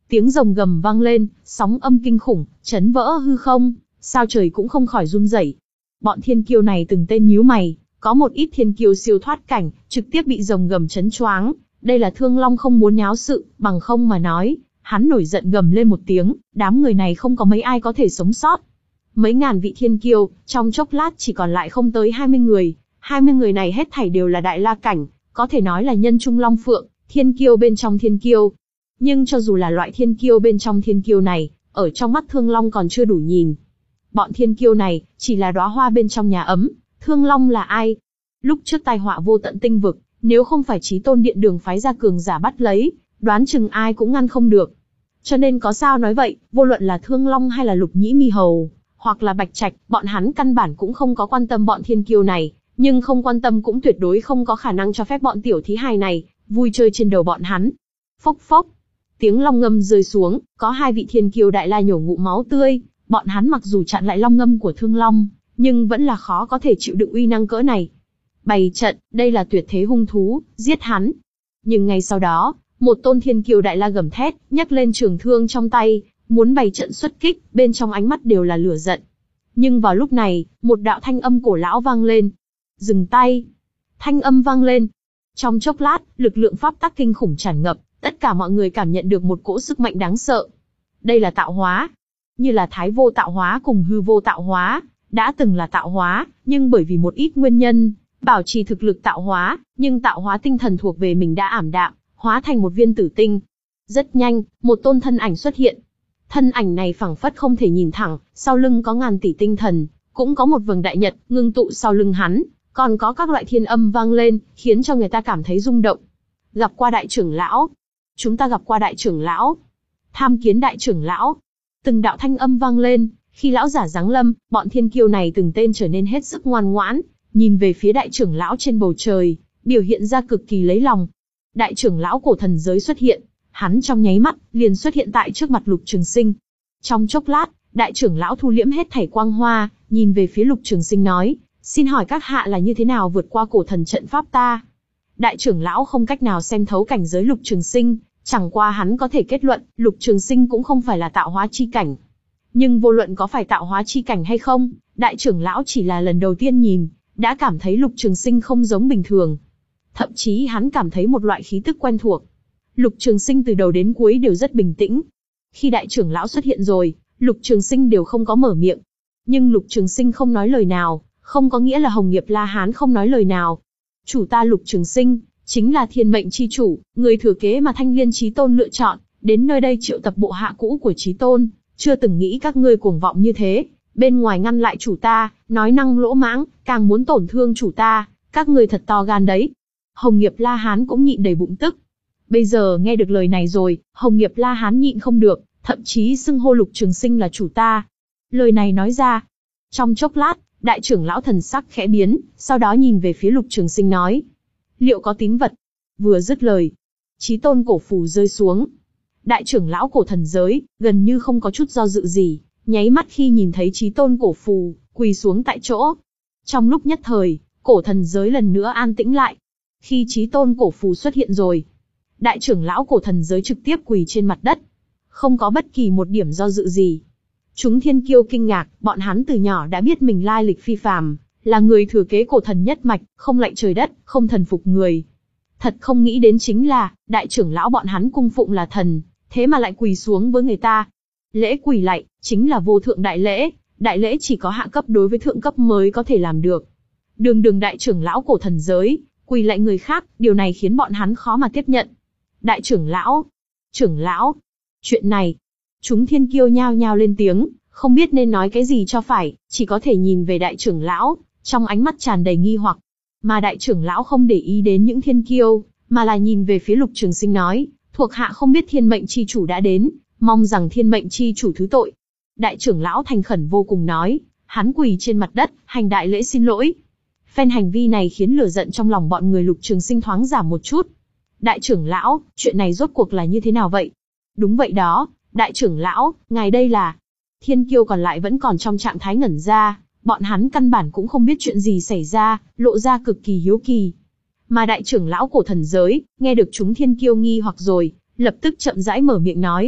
Tiếng rồng gầm vang lên, sóng âm kinh khủng, chấn vỡ hư không, sao trời cũng không khỏi run rẩy. Bọn thiên kiêu này từng tên nhíu mày, có một ít thiên kiêu siêu thoát cảnh, trực tiếp bị rồng gầm chấn choáng. Đây là Thương Long không muốn nháo sự, bằng không mà nói, hắn nổi giận gầm lên một tiếng, đám người này không có mấy ai có thể sống sót. Mấy ngàn vị thiên kiêu, trong chốc lát chỉ còn lại không tới hai mươi người, hai mươi người này hết thảy đều là đại la cảnh, có thể nói là nhân trung long phượng, thiên kiêu bên trong thiên kiêu. Nhưng cho dù là loại thiên kiêu bên trong thiên kiêu này, ở trong mắt Thương Long còn chưa đủ nhìn. Bọn thiên kiêu này, chỉ là đóa hoa bên trong nhà ấm, Thương Long là ai? Lúc trước tai họa vô tận tinh vực, nếu không phải Chí Tôn Điện Đường phái ra cường giả bắt lấy, đoán chừng ai cũng ngăn không được. Cho nên có sao nói vậy, vô luận là Thương Long hay là Lục Nhĩ Mi Hầu, hoặc là Bạch Trạch, bọn hắn căn bản cũng không có quan tâm bọn thiên kiêu này, nhưng không quan tâm cũng tuyệt đối không có khả năng cho phép bọn tiểu thí hài này vui chơi trên đầu bọn hắn. Phốc phốc, tiếng long ngâm rơi xuống, có hai vị thiên kiêu đại la nhổ ngụm máu tươi, bọn hắn mặc dù chặn lại long ngâm của Thương Long, nhưng vẫn là khó có thể chịu đựng uy năng cỡ này. Bày trận, đây là tuyệt thế hung thú, giết hắn. Nhưng ngay sau đó, một tôn thiên kiêu đại la gầm thét, nhấc lên trường thương trong tay, muốn bày trận xuất kích, bên trong ánh mắt đều là lửa giận. Nhưng vào lúc này, một đạo thanh âm cổ lão vang lên. Dừng tay. Thanh âm vang lên. Trong chốc lát, lực lượng pháp tắc kinh khủng tràn ngập, tất cả mọi người cảm nhận được một cỗ sức mạnh đáng sợ. Đây là tạo hóa. Như là thái vô tạo hóa cùng hư vô tạo hóa, đã từng là tạo hóa, nhưng bởi vì một ít nguyên nhân, bảo trì thực lực tạo hóa, nhưng tạo hóa tinh thần thuộc về mình đã ảm đạm, hóa thành một viên tử tinh. Rất nhanh, một tôn thân ảnh xuất hiện. Thân ảnh này phảng phất không thể nhìn thẳng, sau lưng có ngàn tỷ tinh thần, cũng có một vầng đại nhật ngưng tụ sau lưng hắn, còn có các loại thiên âm vang lên, khiến cho người ta cảm thấy rung động. Gặp qua đại trưởng lão. Chúng ta gặp qua đại trưởng lão. Tham kiến đại trưởng lão. Từng đạo thanh âm vang lên, khi lão giả giáng lâm, bọn thiên kiêu này từng tên trở nên hết sức ngoan ngoãn, nhìn về phía đại trưởng lão trên bầu trời, biểu hiện ra cực kỳ lấy lòng. Đại trưởng lão cổ thần giới xuất hiện, hắn trong nháy mắt, liền xuất hiện tại trước mặt Lục Trường Sinh. Trong chốc lát, đại trưởng lão thu liễm hết thảy quang hoa, nhìn về phía Lục Trường Sinh nói, xin hỏi các hạ là như thế nào vượt qua cổ thần trận pháp ta? Đại trưởng lão không cách nào xem thấu cảnh giới Lục Trường Sinh, chẳng qua hắn có thể kết luận, Lục Trường Sinh cũng không phải là tạo hóa chi cảnh. Nhưng vô luận có phải tạo hóa chi cảnh hay không, đại trưởng lão chỉ là lần đầu tiên nhìn, đã cảm thấy Lục Trường Sinh không giống bình thường. Thậm chí hắn cảm thấy một loại khí tức quen thuộc. Lục Trường Sinh từ đầu đến cuối đều rất bình tĩnh. Khi đại trưởng lão xuất hiện rồi, Lục Trường Sinh đều không có mở miệng. Nhưng Lục Trường Sinh không nói lời nào, không có nghĩa là Hồng Nghiệp La Hán không nói lời nào. Chủ ta Lục Trường Sinh, chính là thiên mệnh chi chủ, người thừa kế mà Thanh Liên Chí Tôn lựa chọn, đến nơi đây triệu tập bộ hạ cũ của Chí Tôn, chưa từng nghĩ các ngươi cuồng vọng như thế, bên ngoài ngăn lại chủ ta, nói năng lỗ mãng, càng muốn tổn thương chủ ta, các ngươi thật to gan đấy. Hồng Nghiệp La Hán cũng nhịn đầy bụng tức. Bây giờ nghe được lời này rồi, Hồng Nghiệp La Hán nhịn không được, thậm chí xưng hô Lục Trường Sinh là chủ ta. Lời này nói ra, trong chốc lát, đại trưởng lão thần sắc khẽ biến, sau đó nhìn về phía Lục Trường Sinh nói, liệu có tín vật? Vừa dứt lời, Chí Tôn cổ phù rơi xuống. Đại trưởng lão cổ thần giới, gần như không có chút do dự gì, nháy mắt khi nhìn thấy Chí Tôn cổ phù, quỳ xuống tại chỗ. Trong lúc nhất thời, cổ thần giới lần nữa an tĩnh lại. Khi Chí Tôn cổ phù xuất hiện rồi, đại trưởng lão cổ thần giới trực tiếp quỳ trên mặt đất, không có bất kỳ một điểm do dự gì. Chúng thiên kiêu kinh ngạc, bọn hắn từ nhỏ đã biết mình lai lịch phi phàm, là người thừa kế cổ thần nhất mạch, không lạy trời đất, không thần phục người. Thật không nghĩ đến chính là, đại trưởng lão bọn hắn cung phụng là thần, thế mà lại quỳ xuống với người ta. Lễ quỳ lạy, chính là vô thượng đại lễ, đại lễ chỉ có hạ cấp đối với thượng cấp mới có thể làm được. Đường đường đại trưởng lão cổ thần giới, quỳ lạy người khác, điều này khiến bọn hắn khó mà tiếp nhận. Đại trưởng lão, trưởng lão, chuyện này, chúng thiên kiêu nhao nhao lên tiếng, không biết nên nói cái gì cho phải, chỉ có thể nhìn về đại trưởng lão, trong ánh mắt tràn đầy nghi hoặc. Mà đại trưởng lão không để ý đến những thiên kiêu, mà là nhìn về phía Lục Trường Sinh nói, thuộc hạ không biết thiên mệnh chi chủ đã đến, mong rằng thiên mệnh chi chủ thứ tội. Đại trưởng lão thành khẩn vô cùng nói, hắn quỳ trên mặt đất, hành đại lễ xin lỗi. Phen hành vi này khiến lửa giận trong lòng bọn người Lục Trường Sinh thoáng giảm một chút. Đại trưởng lão, chuyện này rốt cuộc là như thế nào vậy? Đúng vậy đó, đại trưởng lão, ngài đây là... Thiên kiêu còn lại vẫn còn trong trạng thái ngẩn ra, bọn hắn căn bản cũng không biết chuyện gì xảy ra, lộ ra cực kỳ hiếu kỳ. Mà đại trưởng lão cổ thần giới, nghe được chúng thiên kiêu nghi hoặc rồi, lập tức chậm rãi mở miệng nói.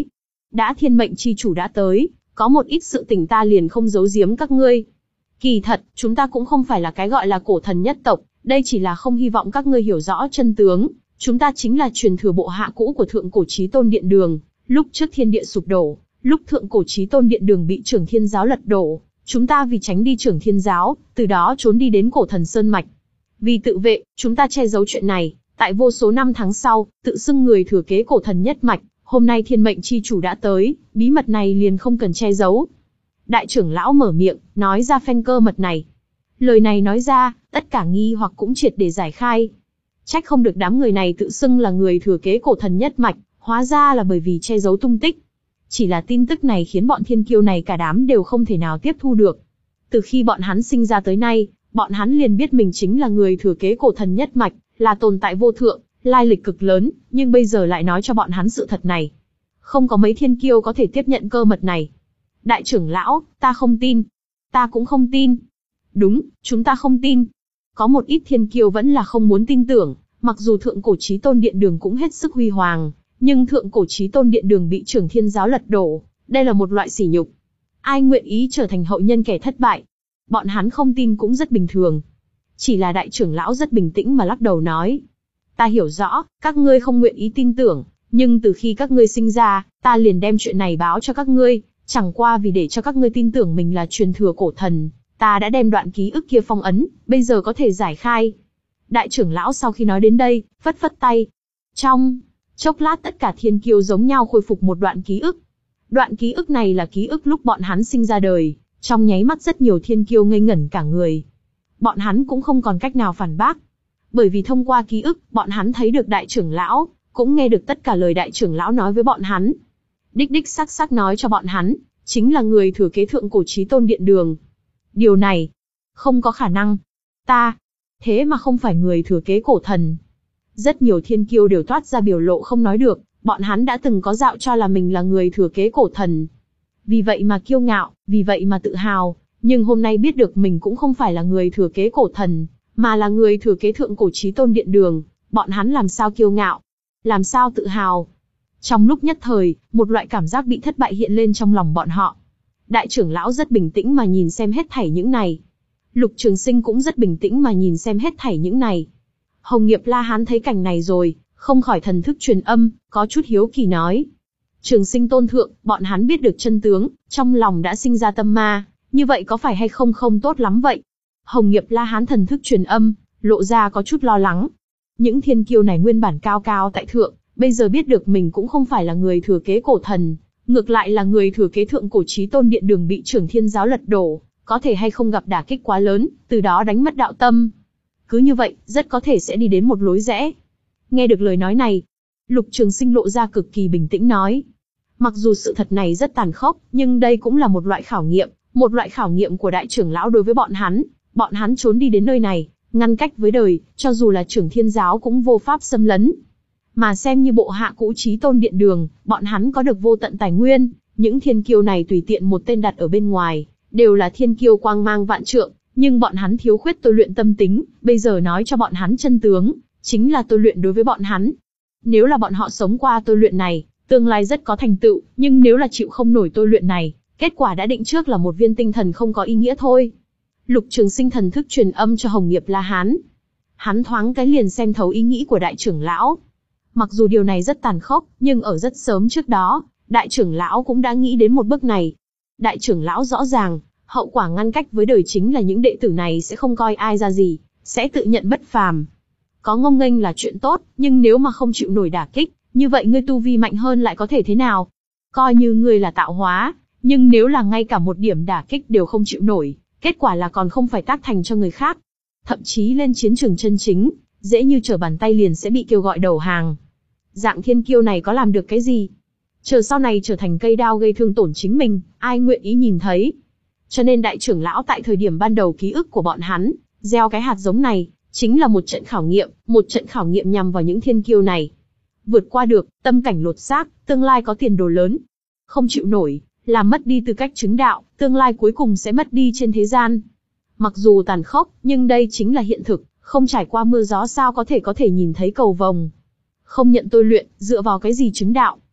đã thiên mệnh chi chủ đã tới, có một ít sự tình ta liền không giấu giếm các ngươi. Kỳ thật, chúng ta cũng không phải là cái gọi là cổ thần nhất tộc, đây chỉ là không hy vọng các ngươi hiểu rõ chân tướng. Chúng ta chính là truyền thừa bộ hạ cũ của Thượng Cổ Chí Tôn Điện Đường. Lúc trước thiên địa sụp đổ, lúc Thượng Cổ Chí Tôn Điện Đường bị Trưởng Thiên Giáo lật đổ, chúng ta vì tránh đi Trưởng Thiên Giáo, từ đó trốn đi đến Cổ Thần Sơn Mạch. Vì tự vệ, chúng ta che giấu chuyện này, tại vô số năm tháng sau, tự xưng người thừa kế Cổ Thần nhất mạch, hôm nay thiên mệnh chi chủ đã tới, bí mật này liền không cần che giấu. Đại trưởng lão mở miệng, nói ra phen cơ mật này. Lời này nói ra, tất cả nghi hoặc cũng triệt để giải khai. Trách không được đám người này tự xưng là người thừa kế Cổ Thần nhất mạch, hóa ra là bởi vì che giấu tung tích. Chỉ là tin tức này khiến bọn thiên kiêu này cả đám đều không thể nào tiếp thu được. Từ khi bọn hắn sinh ra tới nay, bọn hắn liền biết mình chính là người thừa kế Cổ Thần nhất mạch, là tồn tại vô thượng, lai lịch cực lớn, nhưng bây giờ lại nói cho bọn hắn sự thật này. Không có mấy thiên kiêu có thể tiếp nhận cơ mật này. Đại trưởng lão, ta không tin. Ta cũng không tin. Đúng, chúng ta không tin. Có một ít thiên kiêu vẫn là không muốn tin tưởng, mặc dù Thượng Cổ Chí Tôn Điện Đường cũng hết sức huy hoàng, nhưng Thượng Cổ Chí Tôn Điện Đường bị Trưởng Thiên Giáo lật đổ, đây là một loại sỉ nhục. Ai nguyện ý trở thành hậu nhân kẻ thất bại? Bọn hắn không tin cũng rất bình thường. Chỉ là đại trưởng lão rất bình tĩnh mà lắc đầu nói. Ta hiểu rõ, các ngươi không nguyện ý tin tưởng, nhưng từ khi các ngươi sinh ra, ta liền đem chuyện này báo cho các ngươi, chẳng qua vì để cho các ngươi tin tưởng mình là truyền thừa cổ thần, ta đã đem đoạn ký ức kia phong ấn, bây giờ có thể giải khai. Đại trưởng lão sau khi nói đến đây, phất phất tay. Trong chốc lát tất cả thiên kiêu giống nhau khôi phục một đoạn ký ức. Đoạn ký ức này là ký ức lúc bọn hắn sinh ra đời, trong nháy mắt rất nhiều thiên kiêu ngây ngẩn cả người. Bọn hắn cũng không còn cách nào phản bác. Bởi vì thông qua ký ức, bọn hắn thấy được đại trưởng lão, cũng nghe được tất cả lời đại trưởng lão nói với bọn hắn. Đích đích sắc sắc nói cho bọn hắn, chính là người thừa kế Thượng Cổ Chí Tôn Điện Đường. Điều này, không có khả năng. Ta, thế mà không phải người thừa kế cổ thần. Rất nhiều thiên kiêu đều toát ra biểu lộ không nói được, bọn hắn đã từng có dạo cho là mình là người thừa kế cổ thần. Vì vậy mà kiêu ngạo, vì vậy mà tự hào, nhưng hôm nay biết được mình cũng không phải là người thừa kế cổ thần, mà là người thừa kế Thượng Cổ Chí Tôn Điện Đường, bọn hắn làm sao kiêu ngạo, làm sao tự hào. Trong lúc nhất thời, một loại cảm giác bị thất bại hiện lên trong lòng bọn họ. Đại trưởng lão rất bình tĩnh mà nhìn xem hết thảy những này. Lục Trường Sinh cũng rất bình tĩnh mà nhìn xem hết thảy những này. Hồng Nghiệp La Hán thấy cảnh này rồi, không khỏi thần thức truyền âm, có chút hiếu kỳ nói. Trường Sinh tôn thượng, bọn hắn biết được chân tướng, trong lòng đã sinh ra tâm ma, như vậy có phải hay không không tốt lắm vậy? Hồng Nghiệp La Hán thần thức truyền âm, lộ ra có chút lo lắng. Những thiên kiêu này nguyên bản cao cao tại thượng, bây giờ biết được mình cũng không phải là người thừa kế cổ thần, ngược lại là người thừa kế Thượng Cổ Chí Tôn Điện Đường bị Trưởng Thiên Giáo lật đổ, có thể hay không gặp đả kích quá lớn, từ đó đánh mất đạo tâm. Cứ như vậy, rất có thể sẽ đi đến một lối rẽ. Nghe được lời nói này, Lục Trường Sinh lộ ra cực kỳ bình tĩnh nói. Mặc dù sự thật này rất tàn khốc, nhưng đây cũng là một loại khảo nghiệm, một loại khảo nghiệm của đại trưởng lão đối với bọn hắn. Bọn hắn trốn đi đến nơi này, ngăn cách với đời, cho dù là Trưởng Thiên Giáo cũng vô pháp xâm lấn. Mà xem như bộ hạ cũ Chí Tôn Điện Đường, bọn hắn có được vô tận tài nguyên, những thiên kiêu này tùy tiện một tên đặt ở bên ngoài, đều là thiên kiêu quang mang vạn trượng, nhưng bọn hắn thiếu khuyết tôi luyện tâm tính, bây giờ nói cho bọn hắn chân tướng, chính là tôi luyện đối với bọn hắn. Nếu là bọn họ sống qua tôi luyện này, tương lai rất có thành tựu, nhưng nếu là chịu không nổi tôi luyện này, kết quả đã định trước là một viên tinh thần không có ý nghĩa thôi. Lục Trường Sinh thần thức truyền âm cho Hồng Nghiệp La Hán. Hắn thoáng cái liền xem thấu ý nghĩ của đại trưởng lão. Mặc dù điều này rất tàn khốc, nhưng ở rất sớm trước đó, đại trưởng lão cũng đã nghĩ đến một bước này. Đại trưởng lão rõ ràng, hậu quả ngăn cách với đời chính là những đệ tử này sẽ không coi ai ra gì, sẽ tự nhận bất phàm. Có ngông nghênh là chuyện tốt, nhưng nếu mà không chịu nổi đả kích, như vậy ngươi tu vi mạnh hơn lại có thể thế nào? Coi như ngươi là tạo hóa, nhưng nếu là ngay cả một điểm đả kích đều không chịu nổi, kết quả là còn không phải tác thành cho người khác. Thậm chí lên chiến trường chân chính, dễ như trở bàn tay liền sẽ bị kêu gọi đầu hàng. Dạng thiên kiêu này có làm được cái gì? Chờ sau này trở thành cây đao gây thương tổn chính mình, ai nguyện ý nhìn thấy? Cho nên đại trưởng lão tại thời điểm ban đầu ký ức của bọn hắn, gieo cái hạt giống này, chính là một trận khảo nghiệm, một trận khảo nghiệm nhằm vào những thiên kiêu này. Vượt qua được, tâm cảnh lột xác, tương lai có tiền đồ lớn. Không chịu nổi, làm mất đi tư cách chứng đạo, tương lai cuối cùng sẽ mất đi trên thế gian. Mặc dù tàn khốc, nhưng đây chính là hiện thực, không trải qua mưa gió sao có thể có thể nhìn thấy cầu vồng. Không nhận tôi luyện, dựa vào cái gì chứng đạo?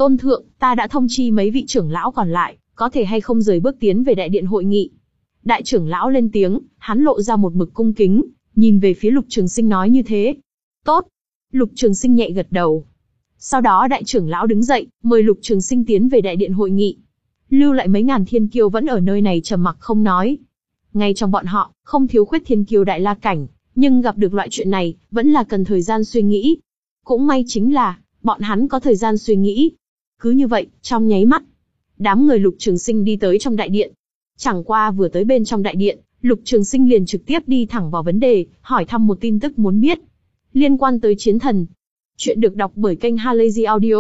Tôn thượng, ta đã thông chi mấy vị trưởng lão còn lại, có thể hay không rời bước tiến về đại điện hội nghị. Đại trưởng lão lên tiếng, hắn lộ ra một mực cung kính, nhìn về phía Lục Trường Sinh nói như thế. Tốt. Lục Trường Sinh nhẹ gật đầu. Sau đó đại trưởng lão đứng dậy, mời Lục Trường Sinh tiến về đại điện hội nghị. Lưu lại mấy ngàn thiên kiêu vẫn ở nơi này trầm mặc không nói. Ngay trong bọn họ, không thiếu khuyết thiên kiêu đại la cảnh, nhưng gặp được loại chuyện này, vẫn là cần thời gian suy nghĩ. Cũng may chính là, bọn hắn có thời gian suy nghĩ. Cứ như vậy, trong nháy mắt, đám người Lục Trường Sinh đi tới trong đại điện. Chẳng qua vừa tới bên trong đại điện, Lục Trường Sinh liền trực tiếp đi thẳng vào vấn đề, hỏi thăm một tin tức muốn biết. Liên quan tới chiến thần. Chuyện được đọc bởi kênh Halazy Audio.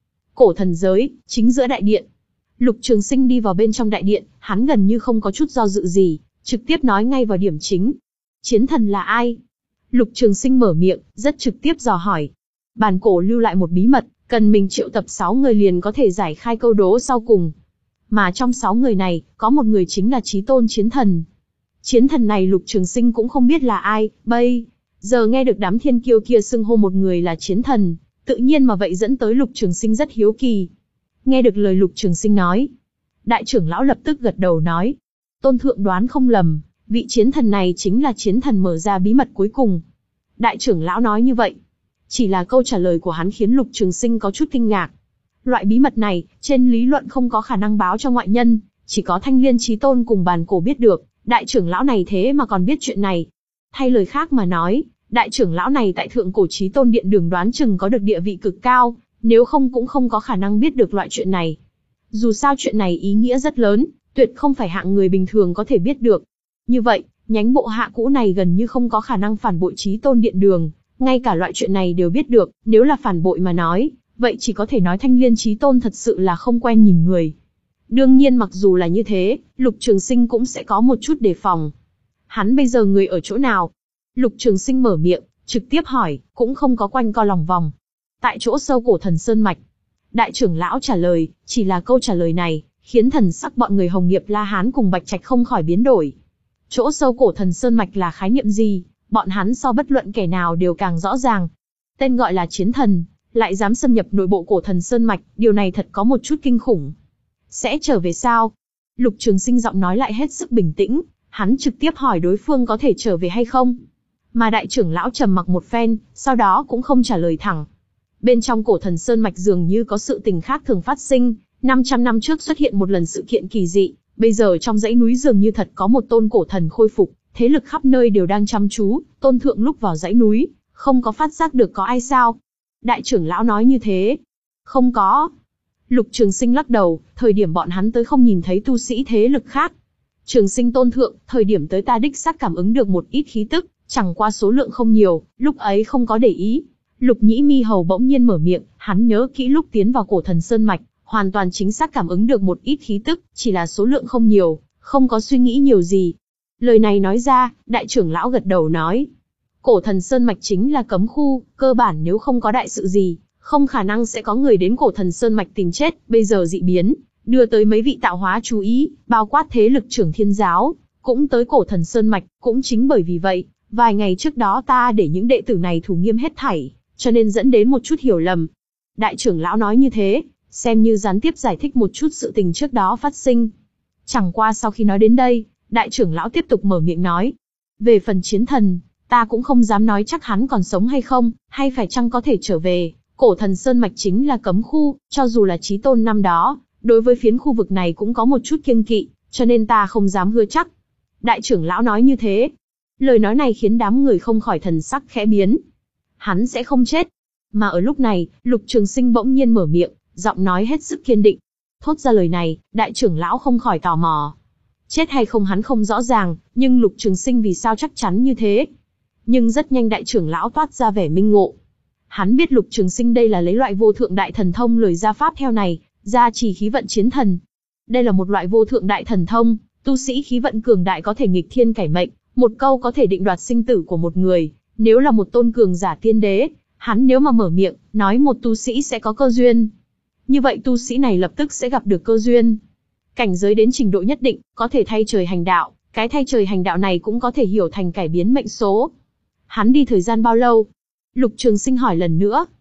Cổ thần giới, chính giữa đại điện. Lục Trường Sinh đi vào bên trong đại điện, hắn gần như không có chút do dự gì, trực tiếp nói ngay vào điểm chính. Chiến thần là ai? Lục Trường Sinh mở miệng, rất trực tiếp dò hỏi. Bàn cổ lưu lại một bí mật, cần mình triệu tập sáu người liền có thể giải khai câu đố sau cùng. Mà trong sáu người này, có một người chính là Chí Tôn Chiến Thần. Chiến thần này Lục Trường Sinh cũng không biết là ai, bây giờ nghe được đám thiên kiêu kia xưng hô một người là Chiến Thần, tự nhiên mà vậy dẫn tới Lục Trường Sinh rất hiếu kỳ. Nghe được lời Lục Trường Sinh nói, đại trưởng lão lập tức gật đầu nói. Tôn thượng đoán không lầm, vị chiến thần này chính là chiến thần mở ra bí mật cuối cùng. Đại trưởng lão nói như vậy. Chỉ là câu trả lời của hắn khiến Lục Trường Sinh có chút kinh ngạc. Loại bí mật này, trên lý luận không có khả năng báo cho ngoại nhân, chỉ có Thanh Liên Chí Tôn cùng Bàn Cổ biết được, đại trưởng lão này thế mà còn biết chuyện này. Thay lời khác mà nói, đại trưởng lão này tại Thượng Cổ Chí Tôn Điện Đường đoán chừng có được địa vị cực cao, nếu không cũng không có khả năng biết được loại chuyện này. Dù sao chuyện này ý nghĩa rất lớn, tuyệt không phải hạng người bình thường có thể biết được. Như vậy, nhánh bộ hạ cũ này gần như không có khả năng phản bội Chí Tôn Điện Đường, ngay cả loại chuyện này đều biết được, nếu là phản bội mà nói, vậy chỉ có thể nói Thanh Liên Chí Tôn thật sự là không quen nhìn người. Đương nhiên mặc dù là như thế, Lục Trường Sinh cũng sẽ có một chút đề phòng. Hắn bây giờ người ở chỗ nào? Lục Trường Sinh mở miệng, trực tiếp hỏi, cũng không có quanh co lòng vòng. Tại chỗ sâu Cổ Thần Sơn Mạch. Đại trưởng lão trả lời, chỉ là câu trả lời này, khiến thần sắc bọn người Hồng Nghiệp La Hán cùng Bạch Trạch không khỏi biến đổi. Chỗ sâu Cổ Thần Sơn Mạch là khái niệm gì? Bọn hắn so bất luận kẻ nào đều càng rõ ràng. Tên gọi là chiến thần, lại dám xâm nhập nội bộ Cổ Thần Sơn Mạch, điều này thật có một chút kinh khủng. Sẽ trở về sao? Lục Trường Sinh giọng nói lại hết sức bình tĩnh, hắn trực tiếp hỏi đối phương có thể trở về hay không. Mà đại trưởng lão trầm mặc một phen, sau đó cũng không trả lời thẳng. Bên trong Cổ Thần Sơn Mạch dường như có sự tình khác thường phát sinh, năm trăm năm trước xuất hiện một lần sự kiện kỳ dị, bây giờ trong dãy núi dường như thật có một tôn cổ thần khôi phục, thế lực khắp nơi đều đang chăm chú, tôn thượng lúc vào dãy núi, không có phát giác được có ai sao? Đại trưởng lão nói như thế. Không có. Lục Trường Sinh lắc đầu, thời điểm bọn hắn tới không nhìn thấy tu sĩ thế lực khác. Trường Sinh tôn thượng, thời điểm tới ta đích xác cảm ứng được một ít khí tức, chẳng qua số lượng không nhiều, lúc ấy không có để ý. Lục Nhĩ Mi Hầu bỗng nhiên mở miệng, hắn nhớ kỹ lúc tiến vào Cổ Thần Sơn Mạch, hoàn toàn chính xác cảm ứng được một ít khí tức, chỉ là số lượng không nhiều, không có suy nghĩ nhiều gì. Lời này nói ra, đại trưởng lão gật đầu nói. Cổ Thần Sơn Mạch chính là cấm khu, cơ bản nếu không có đại sự gì, không khả năng sẽ có người đến Cổ Thần Sơn Mạch tìm chết, bây giờ dị biến, đưa tới mấy vị tạo hóa chú ý, bao quát thế lực Trưởng Thiên Giáo, cũng tới Cổ Thần Sơn Mạch, cũng chính bởi vì vậy, vài ngày trước đó ta để những đệ tử này thủ nghiêm hết thảy, cho nên dẫn đến một chút hiểu lầm. Đại trưởng lão nói như thế, xem như gián tiếp giải thích một chút sự tình trước đó phát sinh. Chẳng qua sau khi nói đến đây, đại trưởng lão tiếp tục mở miệng nói. Về phần chiến thần, ta cũng không dám nói chắc hắn còn sống hay không, hay phải chăng có thể trở về. Cổ Thần Sơn Mạch chính là cấm khu, cho dù là Chí Tôn năm đó, đối với phiến khu vực này cũng có một chút kiêng kỵ, cho nên ta không dám hứa chắc. Đại trưởng lão nói như thế. Lời nói này khiến đám người không khỏi thần sắc khẽ biến. Hắn sẽ không chết. Mà ở lúc này, Lục Trường Sinh bỗng nhiên mở miệng, giọng nói hết sức kiên định. Thốt ra lời này, đại trưởng lão không khỏi tò mò. Chết hay không hắn không rõ ràng, nhưng Lục Trường Sinh vì sao chắc chắn như thế. Nhưng rất nhanh đại trưởng lão toát ra vẻ minh ngộ. Hắn biết Lục Trường Sinh đây là lấy loại vô thượng đại thần thông lời ra pháp theo này, gia trì khí vận chiến thần. Đây là một loại vô thượng đại thần thông, tu sĩ khí vận cường đại có thể nghịch thiên cải mệnh, một câu có thể định đoạt sinh tử của một người. Nếu là một tôn cường giả tiên đế, hắn nếu mà mở miệng, nói một tu sĩ sẽ có cơ duyên. Như vậy tu sĩ này lập tức sẽ gặp được cơ duyên. Cảnh giới đến trình độ nhất định, có thể thay trời hành đạo, cái thay trời hành đạo này cũng có thể hiểu thành cải biến mệnh số. Hắn đi thời gian bao lâu? Lục Trường Sinh hỏi lần nữa.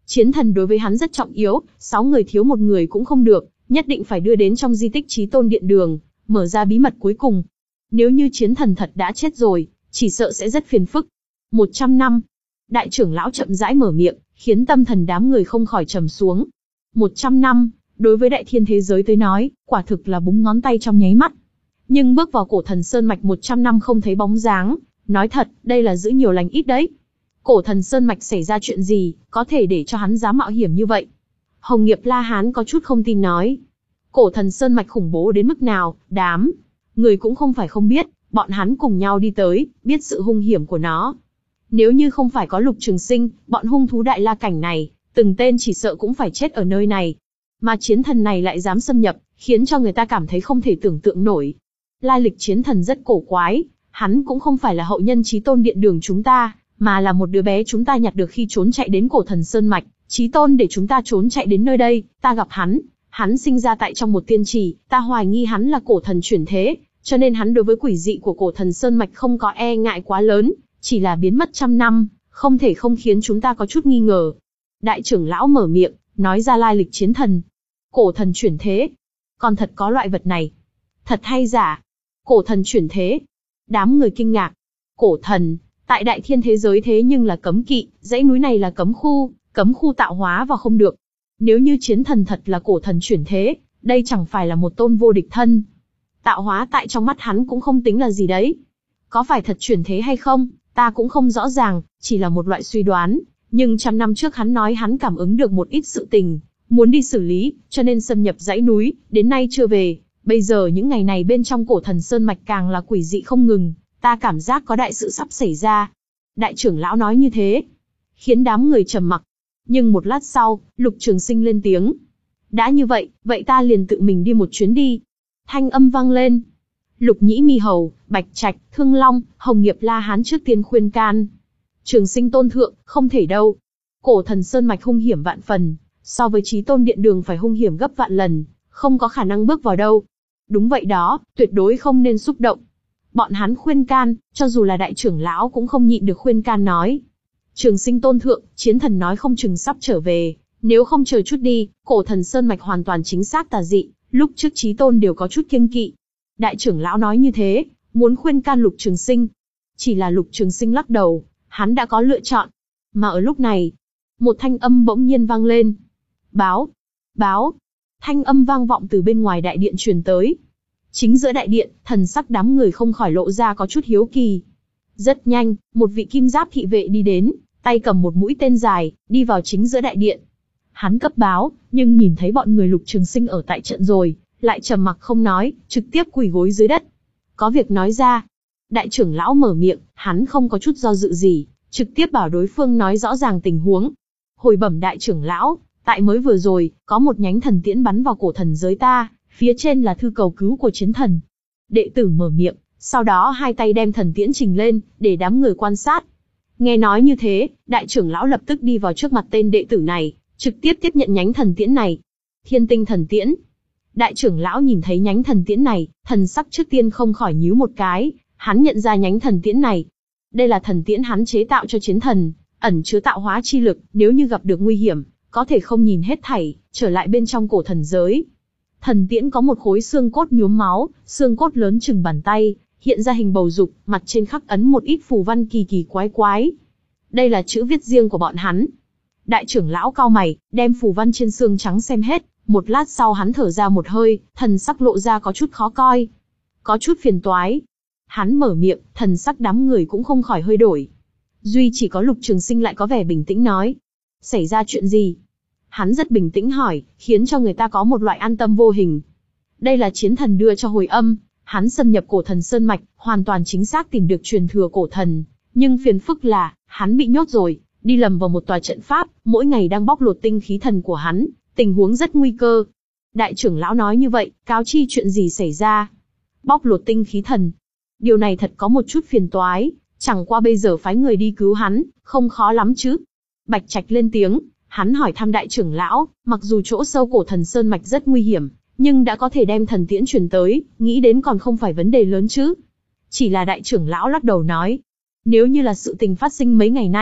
Chiến thần đối với hắn rất trọng yếu, sáu người thiếu một người cũng không được, nhất định phải đưa đến trong di tích Chí Tôn Điện Đường, mở ra bí mật cuối cùng. Nếu như chiến thần thật đã chết rồi, chỉ sợ sẽ rất phiền phức. Một trăm năm. Đại trưởng lão chậm rãi mở miệng, khiến tâm thần đám người không khỏi trầm xuống. Một trăm năm, đối với đại thiên thế giới tới nói, quả thực là búng ngón tay trong nháy mắt. Nhưng bước vào cổ thần Sơn Mạch một trăm năm không thấy bóng dáng, nói thật, đây là giữ nhiều lành ít đấy. Cổ thần Sơn Mạch xảy ra chuyện gì, có thể để cho hắn dám mạo hiểm như vậy? Hồng Nghiệp La Hán có chút không tin nói. Cổ thần Sơn Mạch khủng bố đến mức nào, đám người cũng không phải không biết, bọn hắn cùng nhau đi tới, biết sự hung hiểm của nó. Nếu như không phải có Lục Trường Sinh, bọn hung thú đại la cảnh này, từng tên chỉ sợ cũng phải chết ở nơi này. Mà chiến thần này lại dám xâm nhập, khiến cho người ta cảm thấy không thể tưởng tượng nổi. Lai lịch chiến thần rất cổ quái, hắn cũng không phải là hậu nhân Chí Tôn Điện Đường chúng ta, mà là một đứa bé chúng ta nhặt được khi trốn chạy đến cổ thần Sơn Mạch. Chí Tôn để chúng ta trốn chạy đến nơi đây, ta gặp hắn, hắn sinh ra tại trong một tiên trì, ta hoài nghi hắn là cổ thần chuyển thế, cho nên hắn đối với quỷ dị của cổ thần Sơn Mạch không có e ngại quá lớn, chỉ là biến mất trăm năm, không thể không khiến chúng ta có chút nghi ngờ. Đại trưởng lão mở miệng, nói ra lai lịch chiến thần. Cổ thần chuyển thế, còn thật có loại vật này. Thật hay giả? Cổ thần chuyển thế. Đám người kinh ngạc. Cổ thần, tại đại thiên thế giới thế nhưng là cấm kỵ, dãy núi này là cấm khu, cấm khu tạo hóa vào không được. Nếu như chiến thần thật là cổ thần chuyển thế, đây chẳng phải là một tôn vô địch thân. Tạo hóa tại trong mắt hắn cũng không tính là gì đấy. Có phải thật chuyển thế hay không, ta cũng không rõ ràng, chỉ là một loại suy đoán. Nhưng trăm năm trước hắn nói hắn cảm ứng được một ít sự tình, muốn đi xử lý, cho nên xâm nhập dãy núi, đến nay chưa về. Bây giờ những ngày này bên trong cổ thần Sơn Mạch càng là quỷ dị không ngừng, ta cảm giác có đại sự sắp xảy ra. Đại trưởng lão nói như thế, khiến đám người trầm mặc. Nhưng một lát sau, Lục Trường Sinh lên tiếng. Đã như vậy, vậy ta liền tự mình đi một chuyến đi. Thanh âm vang lên. Lục Nhĩ Mi Hầu, Bạch Trạch, Thương Long, Hồng Nghiệp La Hán trước tiên khuyên can. Trường Sinh tôn thượng, không thể đâu. Cổ thần Sơn Mạch hung hiểm vạn phần, so với Chí Tôn Điện Đường phải hung hiểm gấp vạn lần, không có khả năng bước vào đâu. Đúng vậy đó, tuyệt đối không nên xúc động. Bọn hắn khuyên can, cho dù là đại trưởng lão cũng không nhịn được khuyên can nói. Trường Sinh tôn thượng, chiến thần nói không chừng sắp trở về, nếu không chờ chút đi, cổ thần Sơn Mạch hoàn toàn chính xác tà dị, lúc trước Chí Tôn đều có chút kiêng kỵ. Đại trưởng lão nói như thế, muốn khuyên can Lục Trường Sinh. Chỉ là Lục Trường Sinh lắc đầu, hắn đã có lựa chọn. Mà ở lúc này, một thanh âm bỗng nhiên vang lên. Báo! Báo! Thanh âm vang vọng từ bên ngoài đại điện truyền tới. Chính giữa đại điện, thần sắc đám người không khỏi lộ ra có chút hiếu kỳ. Rất nhanh, một vị kim giáp thị vệ đi đến, tay cầm một mũi tên dài, đi vào chính giữa đại điện. Hắn cấp báo, nhưng nhìn thấy bọn người Lục Trường Sinh ở tại trận rồi, lại trầm mặc không nói, trực tiếp quỳ gối dưới đất. Có việc nói ra. Đại trưởng lão mở miệng, hắn không có chút do dự gì, trực tiếp bảo đối phương nói rõ ràng tình huống. Hồi bẩm đại trưởng lão, tại mới vừa rồi, có một nhánh thần tiễn bắn vào cổ thần giới ta, phía trên là thư cầu cứu của chiến thần. Đệ tử mở miệng, sau đó hai tay đem thần tiễn trình lên, để đám người quan sát. Nghe nói như thế, đại trưởng lão lập tức đi vào trước mặt tên đệ tử này, trực tiếp tiếp nhận nhánh thần tiễn này. Thiên tinh thần tiễn. Đại trưởng lão nhìn thấy nhánh thần tiễn này, thần sắc trước tiên không khỏi nhíu một cái, hắn nhận ra nhánh thần tiễn này. Đây là thần tiễn hắn chế tạo cho chiến thần, ẩn chứa tạo hóa chi lực, nếu như gặp được nguy hiểm, có thể không nhìn hết thảy, trở lại bên trong cổ thần giới. Thần tiễn có một khối xương cốt nhuốm máu, xương cốt lớn chừng bàn tay, hiện ra hình bầu dục, mặt trên khắc ấn một ít phù văn kỳ kỳ quái quái. Đây là chữ viết riêng của bọn hắn. Đại trưởng lão cau mày, đem phù văn trên xương trắng xem hết, một lát sau hắn thở ra một hơi, thần sắc lộ ra có chút khó coi, có chút phiền toái. Hắn mở miệng, thần sắc đám người cũng không khỏi hơi đổi. Duy chỉ có Lục Trường Sinh lại có vẻ bình tĩnh nói. Xảy ra chuyện gì? Hắn rất bình tĩnh hỏi, khiến cho người ta có một loại an tâm vô hình. Đây là chiến thần đưa cho hồi âm, hắn xâm nhập cổ thần Sơn Mạch, hoàn toàn chính xác tìm được truyền thừa cổ thần. Nhưng phiền phức là, hắn bị nhốt rồi, đi lầm vào một tòa trận pháp, mỗi ngày đang bóc lột tinh khí thần của hắn, tình huống rất nguy cơ. Đại trưởng lão nói như vậy, cáo chi chuyện gì xảy ra? Bóc lột tinh khí thần. Điều này thật có một chút phiền toái, chẳng qua bây giờ phái người đi cứu hắn, không khó lắm chứ. Bạch Trạch lên tiếng, hắn hỏi thăm đại trưởng lão, mặc dù chỗ sâu cổ thần Sơn Mạch rất nguy hiểm, nhưng đã có thể đem thần tiễn truyền tới, nghĩ đến còn không phải vấn đề lớn chứ. Chỉ là đại trưởng lão lắc đầu nói, nếu như là sự tình phát sinh mấy ngày nay,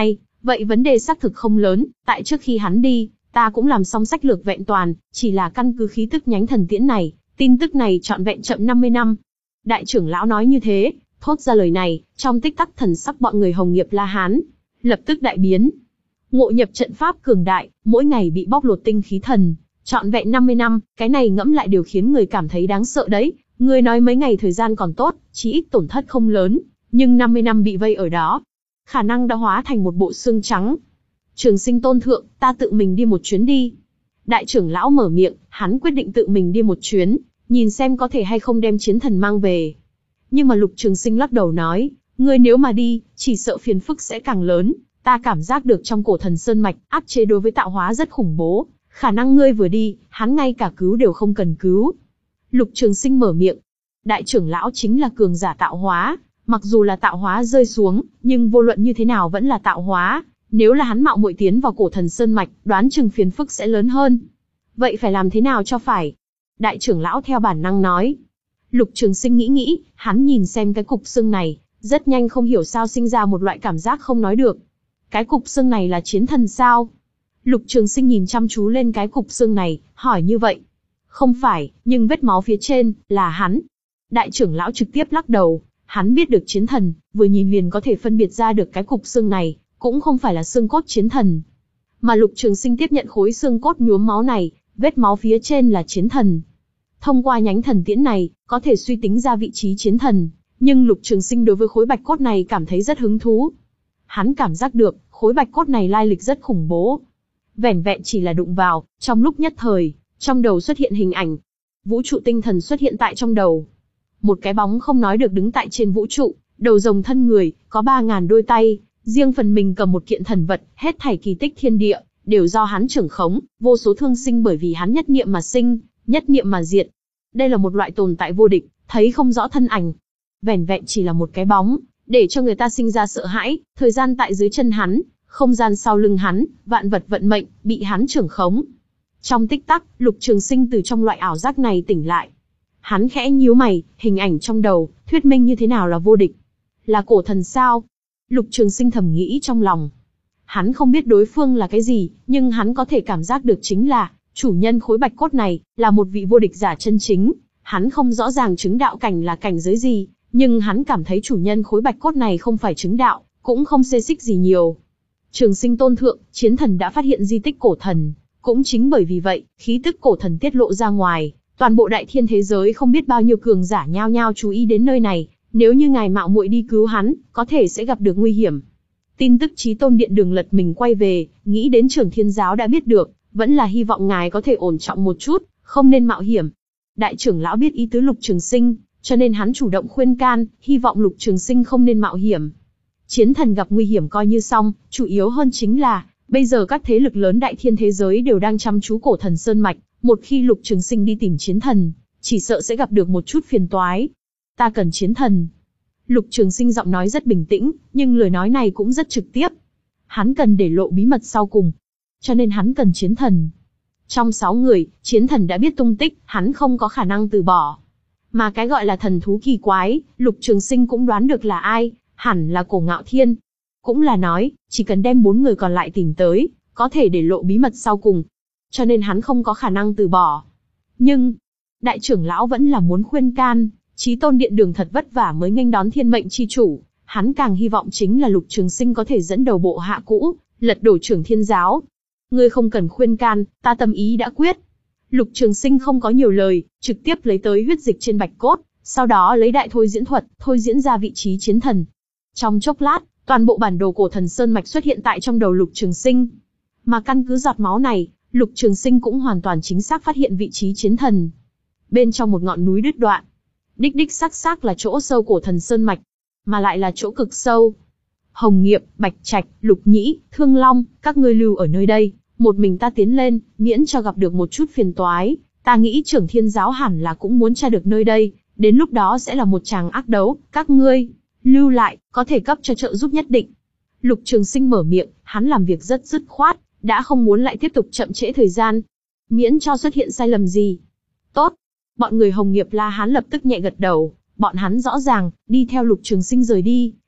Vậy vấn đề xác thực không lớn, tại trước khi hắn đi, ta cũng làm xong sách lược vẹn toàn, chỉ là căn cứ khí tức nhánh thần tiễn này, tin tức này trọn vẹn chậm năm mươi năm. Đại trưởng lão nói như thế, thốt ra lời này, trong tích tắc thần sắc bọn người Hồng Nghiệp La Hán lập tức đại biến. Ngộ nhập trận pháp cường đại, mỗi ngày bị bóc lột tinh khí thần, trọn vẹn năm mươi năm, cái này ngẫm lại đều khiến người cảm thấy đáng sợ đấy. Người nói mấy ngày thời gian còn tốt, chí ít tổn thất không lớn, nhưng năm mươi năm bị vây ở đó, khả năng đã hóa thành một bộ xương trắng. Trường Sinh tôn thượng, ta tự mình đi một chuyến đi. Đại trưởng lão mở miệng, hắn quyết định tự mình đi một chuyến, nhìn xem có thể hay không đem chiến thần mang về. Nhưng mà Lục Trường Sinh lắc đầu nói, ngươi nếu mà đi, chỉ sợ phiền phức sẽ càng lớn. Ta cảm giác được trong cổ thần sơn mạch, áp chế đối với tạo hóa rất khủng bố. Khả năng ngươi vừa đi, hắn ngay cả cứu đều không cần cứu. Lục Trường Sinh mở miệng. Đại trưởng lão chính là cường giả tạo hóa. Mặc dù là tạo hóa rơi xuống, nhưng vô luận như thế nào vẫn là tạo hóa. Nếu là hắn mạo muội tiến vào cổ thần sơn mạch, đoán chừng phiền phức sẽ lớn hơn. Vậy phải làm thế nào cho phải? Đại trưởng lão theo bản năng nói. Lục Trường Sinh nghĩ nghĩ, hắn nhìn xem cái cục xương này, rất nhanh không hiểu sao sinh ra một loại cảm giác không nói được. Cái cục xương này là chiến thần sao? Lục Trường Sinh nhìn chăm chú lên cái cục xương này, hỏi như vậy. Không phải, nhưng vết máu phía trên, là hắn. Đại trưởng lão trực tiếp lắc đầu, hắn biết được chiến thần, vừa nhìn liền có thể phân biệt ra được cái cục xương này, cũng không phải là xương cốt chiến thần. Mà Lục Trường Sinh tiếp nhận khối xương cốt nhuốm máu này, vết máu phía trên là chiến thần. Thông qua nhánh thần tiễn này, có thể suy tính ra vị trí chiến thần, nhưng Lục Trường Sinh đối với khối bạch cốt này cảm thấy rất hứng thú. Hắn cảm giác được, khối bạch cốt này lai lịch rất khủng bố. Vẻn vẹn chỉ là đụng vào, trong lúc nhất thời, trong đầu xuất hiện hình ảnh. Vũ trụ tinh thần xuất hiện tại trong đầu. Một cái bóng không nói được đứng tại trên vũ trụ, đầu rồng thân người, có ba ngàn đôi tay, riêng phần mình cầm một kiện thần vật, hết thảy kỳ tích thiên địa, đều do hắn trưởng khống, vô số thương sinh bởi vì hắn nhất niệm mà sinh, nhất niệm mà diệt. Đây là một loại tồn tại vô địch, thấy không rõ thân ảnh. Vẻn vẹn chỉ là một cái bóng, để cho người ta sinh ra sợ hãi, thời gian tại dưới chân hắn, không gian sau lưng hắn, vạn vật vận mệnh, bị hắn trưởng khống. Trong tích tắc, Lục Trường Sinh từ trong loại ảo giác này tỉnh lại. Hắn khẽ nhíu mày, hình ảnh trong đầu, thuyết minh như thế nào là vô địch? Là cổ thần sao? Lục Trường Sinh thầm nghĩ trong lòng. Hắn không biết đối phương là cái gì, nhưng hắn có thể cảm giác được chính là, chủ nhân khối bạch cốt này, là một vị vô địch giả chân chính. Hắn không rõ ràng chứng đạo cảnh là cảnh giới gì, nhưng hắn cảm thấy chủ nhân khối bạch cốt này không phải chứng đạo, cũng không xê xích gì nhiều. Trường Sinh tôn thượng, chiến thần đã phát hiện di tích cổ thần. Cũng chính bởi vì vậy, khí tức cổ thần tiết lộ ra ngoài, toàn bộ đại thiên thế giới không biết bao nhiêu cường giả nhao nhao chú ý đến nơi này. Nếu như ngài mạo muội đi cứu hắn, có thể sẽ gặp được nguy hiểm. Tin tức Chí Tôn Điện Đường lật mình quay về, nghĩ đến Trưởng Thiên Giáo đã biết được, vẫn là hy vọng ngài có thể ổn trọng một chút, không nên mạo hiểm. Đại trưởng lão biết ý tứ Lục Trường Sinh, cho nên hắn chủ động khuyên can, hy vọng Lục Trường Sinh không nên mạo hiểm. Chiến thần gặp nguy hiểm coi như xong, chủ yếu hơn chính là, bây giờ các thế lực lớn đại thiên thế giới đều đang chăm chú cổ thần sơn mạch, một khi Lục Trường Sinh đi tìm chiến thần, chỉ sợ sẽ gặp được một chút phiền toái. Ta cần chiến thần. Lục Trường Sinh giọng nói rất bình tĩnh, nhưng lời nói này cũng rất trực tiếp. Hắn cần để lộ bí mật sau cùng, cho nên hắn cần chiến thần. Trong sáu người, chiến thần đã biết tung tích, hắn không có khả năng từ bỏ. Mà cái gọi là thần thú kỳ quái, Lục Trường Sinh cũng đoán được là ai, hẳn là Cổ Ngạo Thiên. Cũng là nói, chỉ cần đem bốn người còn lại tìm tới, có thể để lộ bí mật sau cùng. Cho nên hắn không có khả năng từ bỏ. Nhưng, đại trưởng lão vẫn là muốn khuyên can. Chí Tôn Điện Đường thật vất vả mới nghênh đón thiên mệnh chi chủ, hắn càng hy vọng chính là Lục Trường Sinh có thể dẫn đầu bộ hạ cũ, lật đổ Trưởng Thiên Giáo. Ngươi không cần khuyên can, ta tâm ý đã quyết. Lục Trường Sinh không có nhiều lời, trực tiếp lấy tới huyết dịch trên bạch cốt, sau đó lấy đại thôi diễn thuật, thôi diễn ra vị trí chiến thần. Trong chốc lát, toàn bộ bản đồ cổ thần sơn mạch xuất hiện tại trong đầu Lục Trường Sinh. Mà căn cứ giọt máu này, Lục Trường Sinh cũng hoàn toàn chính xác phát hiện vị trí chiến thần. Bên trong một ngọn núi đứt đoạn, đích đích xác xác là chỗ sâu cổ thần sơn mạch, mà lại là chỗ cực sâu. Hồng Nghiệp, Bạch Trạch, Lục Nhĩ, Thương Long, các ngươi lưu ở nơi đây, một mình ta tiến lên, miễn cho gặp được một chút phiền toái. Ta nghĩ Trưởng Thiên Giáo hẳn là cũng muốn tra được nơi đây, đến lúc đó sẽ là một tràng ác đấu, các ngươi lưu lại, có thể cấp cho trợ giúp nhất định. Lục Trường Sinh mở miệng, hắn làm việc rất dứt khoát, đã không muốn lại tiếp tục chậm trễ thời gian, miễn cho xuất hiện sai lầm gì. Tốt. Bọn người Hồng Nghiệp La Hán lập tức nhẹ gật đầu, bọn hắn rõ ràng, đi theo Lục Trường Sinh rời đi,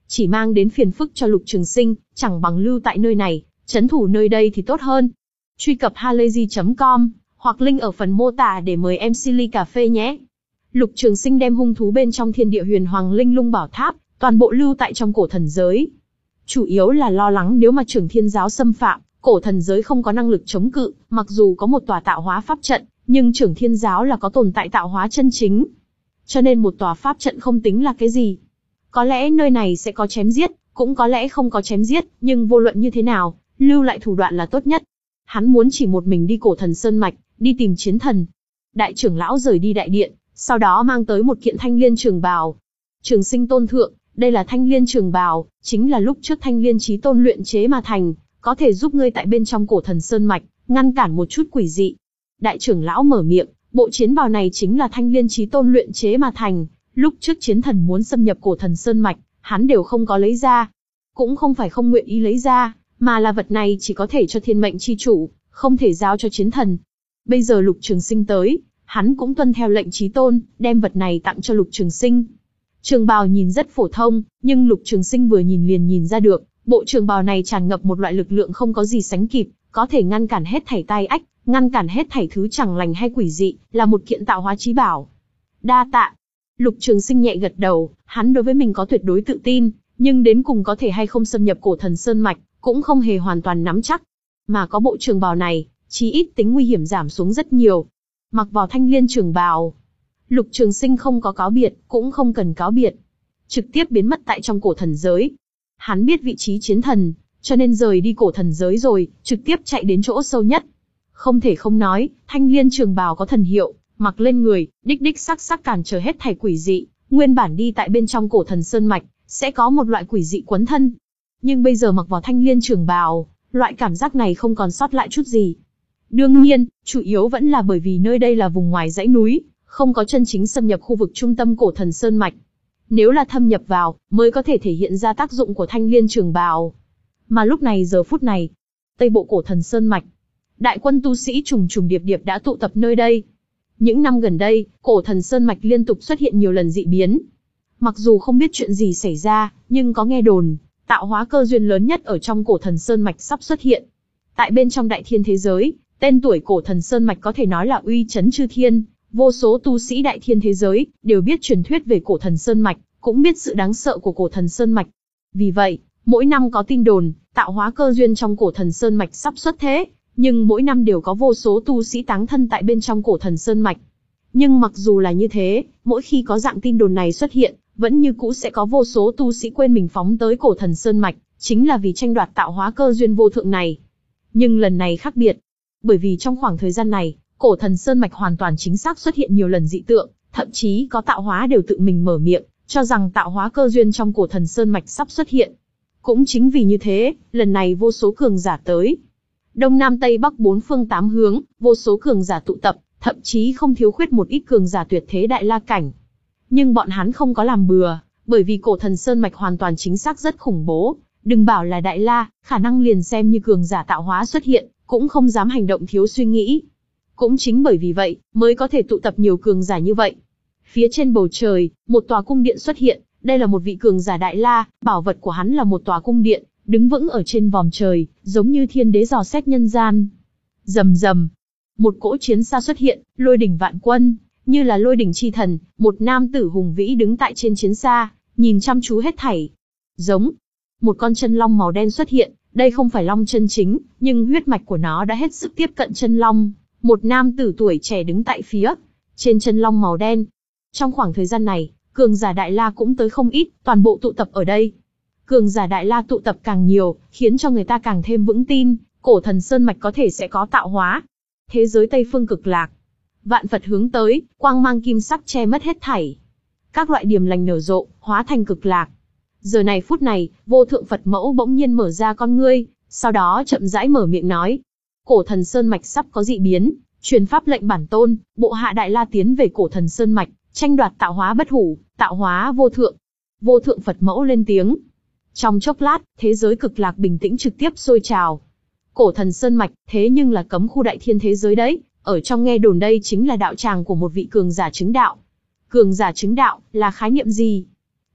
chỉ mang đến phiền phức cho Lục Trường Sinh, chẳng bằng lưu tại nơi này, trấn thủ nơi đây thì tốt hơn. Truy cập halayzi chấm com hoặc link ở phần mô tả để mời em xê ly cà phê nhé. Lục Trường Sinh đem hung thú bên trong thiên địa huyền hoàng linh lung bảo tháp, toàn bộ lưu tại trong cổ thần giới. Chủ yếu là lo lắng nếu mà Trưởng Thiên giáo xâm phạm, cổ thần giới không có năng lực chống cự, mặc dù có một tòa tạo hóa pháp trận, nhưng Trưởng Thiên giáo là có tồn tại tạo hóa chân chính. Cho nên một tòa pháp trận không tính là cái gì. Có lẽ nơi này sẽ có chém giết, cũng có lẽ không có chém giết, nhưng vô luận như thế nào, lưu lại thủ đoạn là tốt nhất. Hắn muốn chỉ một mình đi cổ thần sơn mạch, đi tìm chiến thần. Đại trưởng lão rời đi đại điện, sau đó mang tới một kiện thanh liên trường bào. Trường Sinh tôn thượng, đây là thanh liên trường bào, chính là lúc trước thanh liên chí tôn luyện chế mà thành, có thể giúp ngươi tại bên trong cổ thần sơn mạch, ngăn cản một chút quỷ dị. Đại trưởng lão mở miệng, bộ chiến bào này chính là thanh liên chí tôn luyện chế mà thành, lúc trước chiến thần muốn xâm nhập cổ thần sơn mạch, hắn đều không có lấy ra. Cũng không phải không nguyện ý lấy ra, mà là vật này chỉ có thể cho thiên mệnh chi chủ, không thể giao cho chiến thần. Bây giờ Lục Trường Sinh tới, hắn cũng tuân theo lệnh chí tôn, đem vật này tặng cho Lục Trường Sinh. Trường bào nhìn rất phổ thông, nhưng Lục Trường Sinh vừa nhìn liền nhìn ra được, bộ trường bào này tràn ngập một loại lực lượng không có gì sánh kịp, có thể ngăn cản hết thảy tai ách, ngăn cản hết thảy thứ chẳng lành hay quỷ dị, là một kiện tạo hóa chí bảo. Đa tạ. Lục Trường Sinh nhẹ gật đầu, hắn đối với mình có tuyệt đối tự tin, nhưng đến cùng có thể hay không xâm nhập cổ thần sơn mạch, cũng không hề hoàn toàn nắm chắc. Mà có bộ trường bào này, chí ít tính nguy hiểm giảm xuống rất nhiều. Mặc vào thanh liên trường bào, Lục Trường Sinh không có cáo biệt, cũng không cần cáo biệt, trực tiếp biến mất tại trong cổ thần giới. Hắn biết vị trí chiến thần, cho nên rời đi cổ thần giới rồi, trực tiếp chạy đến chỗ sâu nhất. Không thể không nói, thanh liên trường bào có thần hiệu, mặc lên người, đích đích sắc sắc cản trở hết thảy quỷ dị. Nguyên bản đi tại bên trong cổ thần sơn mạch, sẽ có một loại quỷ dị quấn thân. Nhưng bây giờ mặc vào thanh liên trường bào, loại cảm giác này không còn sót lại chút gì. Đương nhiên, chủ yếu vẫn là bởi vì nơi đây là vùng ngoài dãy núi, không có chân chính xâm nhập khu vực trung tâm cổ thần sơn mạch. Nếu là thâm nhập vào, mới có thể thể hiện ra tác dụng của thanh liên trường bào. Mà lúc này giờ phút này, tây bộ cổ thần sơn mạch, đại quân tu sĩ trùng trùng điệp điệp đã tụ tập nơi đây. Những năm gần đây, cổ thần sơn mạch liên tục xuất hiện nhiều lần dị biến. Mặc dù không biết chuyện gì xảy ra, nhưng có nghe đồn, tạo hóa cơ duyên lớn nhất ở trong cổ thần sơn mạch sắp xuất hiện. Tại bên trong đại thiên thế giới, tên tuổi cổ thần sơn mạch có thể nói là uy chấn chư thiên, vô số tu sĩ đại thiên thế giới đều biết truyền thuyết về cổ thần sơn mạch, cũng biết sự đáng sợ của cổ thần sơn mạch. Vì vậy, mỗi năm có tin đồn, tạo hóa cơ duyên trong cổ thần sơn mạch sắp xuất thế, nhưng mỗi năm đều có vô số tu sĩ táng thân tại bên trong cổ thần sơn mạch. Nhưng mặc dù là như thế, mỗi khi có dạng tin đồn này xuất hiện, vẫn như cũ sẽ có vô số tu sĩ quên mình phóng tới cổ thần sơn mạch, chính là vì tranh đoạt tạo hóa cơ duyên vô thượng này. Nhưng lần này khác biệt, bởi vì trong khoảng thời gian này, cổ thần sơn mạch hoàn toàn chính xác xuất hiện nhiều lần dị tượng, thậm chí có tạo hóa đều tự mình mở miệng, cho rằng tạo hóa cơ duyên trong cổ thần sơn mạch sắp xuất hiện. Cũng chính vì như thế, lần này vô số cường giả tới. Đông Nam Tây Bắc bốn phương tám hướng, vô số cường giả tụ tập, thậm chí không thiếu khuyết một ít cường giả tuyệt thế đại la cảnh. Nhưng bọn hắn không có làm bừa, bởi vì cổ thần sơn mạch hoàn toàn chính xác rất khủng bố, đừng bảo là đại la, khả năng liền xem như cường giả tạo hóa xuất hiện, cũng không dám hành động thiếu suy nghĩ. Cũng chính bởi vì vậy, mới có thể tụ tập nhiều cường giả như vậy. Phía trên bầu trời, một tòa cung điện xuất hiện, đây là một vị cường giả đại la, bảo vật của hắn là một tòa cung điện, đứng vững ở trên vòm trời, giống như thiên đế dò xét nhân gian. Rầm rầm, một cỗ chiến xa xuất hiện, lôi đỉnh vạn quân, như là lôi đỉnh chi thần, một nam tử hùng vĩ đứng tại trên chiến xa, nhìn chăm chú hết thảy. Giống, một con chân long màu đen xuất hiện, đây không phải long chân chính, nhưng huyết mạch của nó đã hết sức tiếp cận chân long. Một nam tử tuổi trẻ đứng tại phía trên chân long màu đen. Trong khoảng thời gian này, cường giả đại la cũng tới không ít, toàn bộ tụ tập ở đây. Cường giả đại la tụ tập càng nhiều, khiến cho người ta càng thêm vững tin, cổ thần sơn mạch có thể sẽ có tạo hóa. Thế giới Tây Phương Cực Lạc, vạn Phật hướng tới, quang mang kim sắc che mất hết thảy. Các loại điềm lành nở rộ, hóa thành cực lạc. Giờ này phút này, vô thượng Phật mẫu bỗng nhiên mở ra con ngươi, sau đó chậm rãi mở miệng nói: cổ thần sơn mạch sắp có dị biến, truyền pháp lệnh bản tôn, bộ hạ đại la tiến về cổ thần sơn mạch, tranh đoạt tạo hóa bất hủ, tạo hóa vô thượng. Vô thượng Phật mẫu lên tiếng. Trong chốc lát, thế giới cực lạc bình tĩnh trực tiếp sôi trào. Cổ thần sơn mạch, thế nhưng là cấm khu đại thiên thế giới đấy, ở trong nghe đồn đây chính là đạo tràng của một vị cường giả chứng đạo. Cường giả chứng đạo, là khái niệm gì?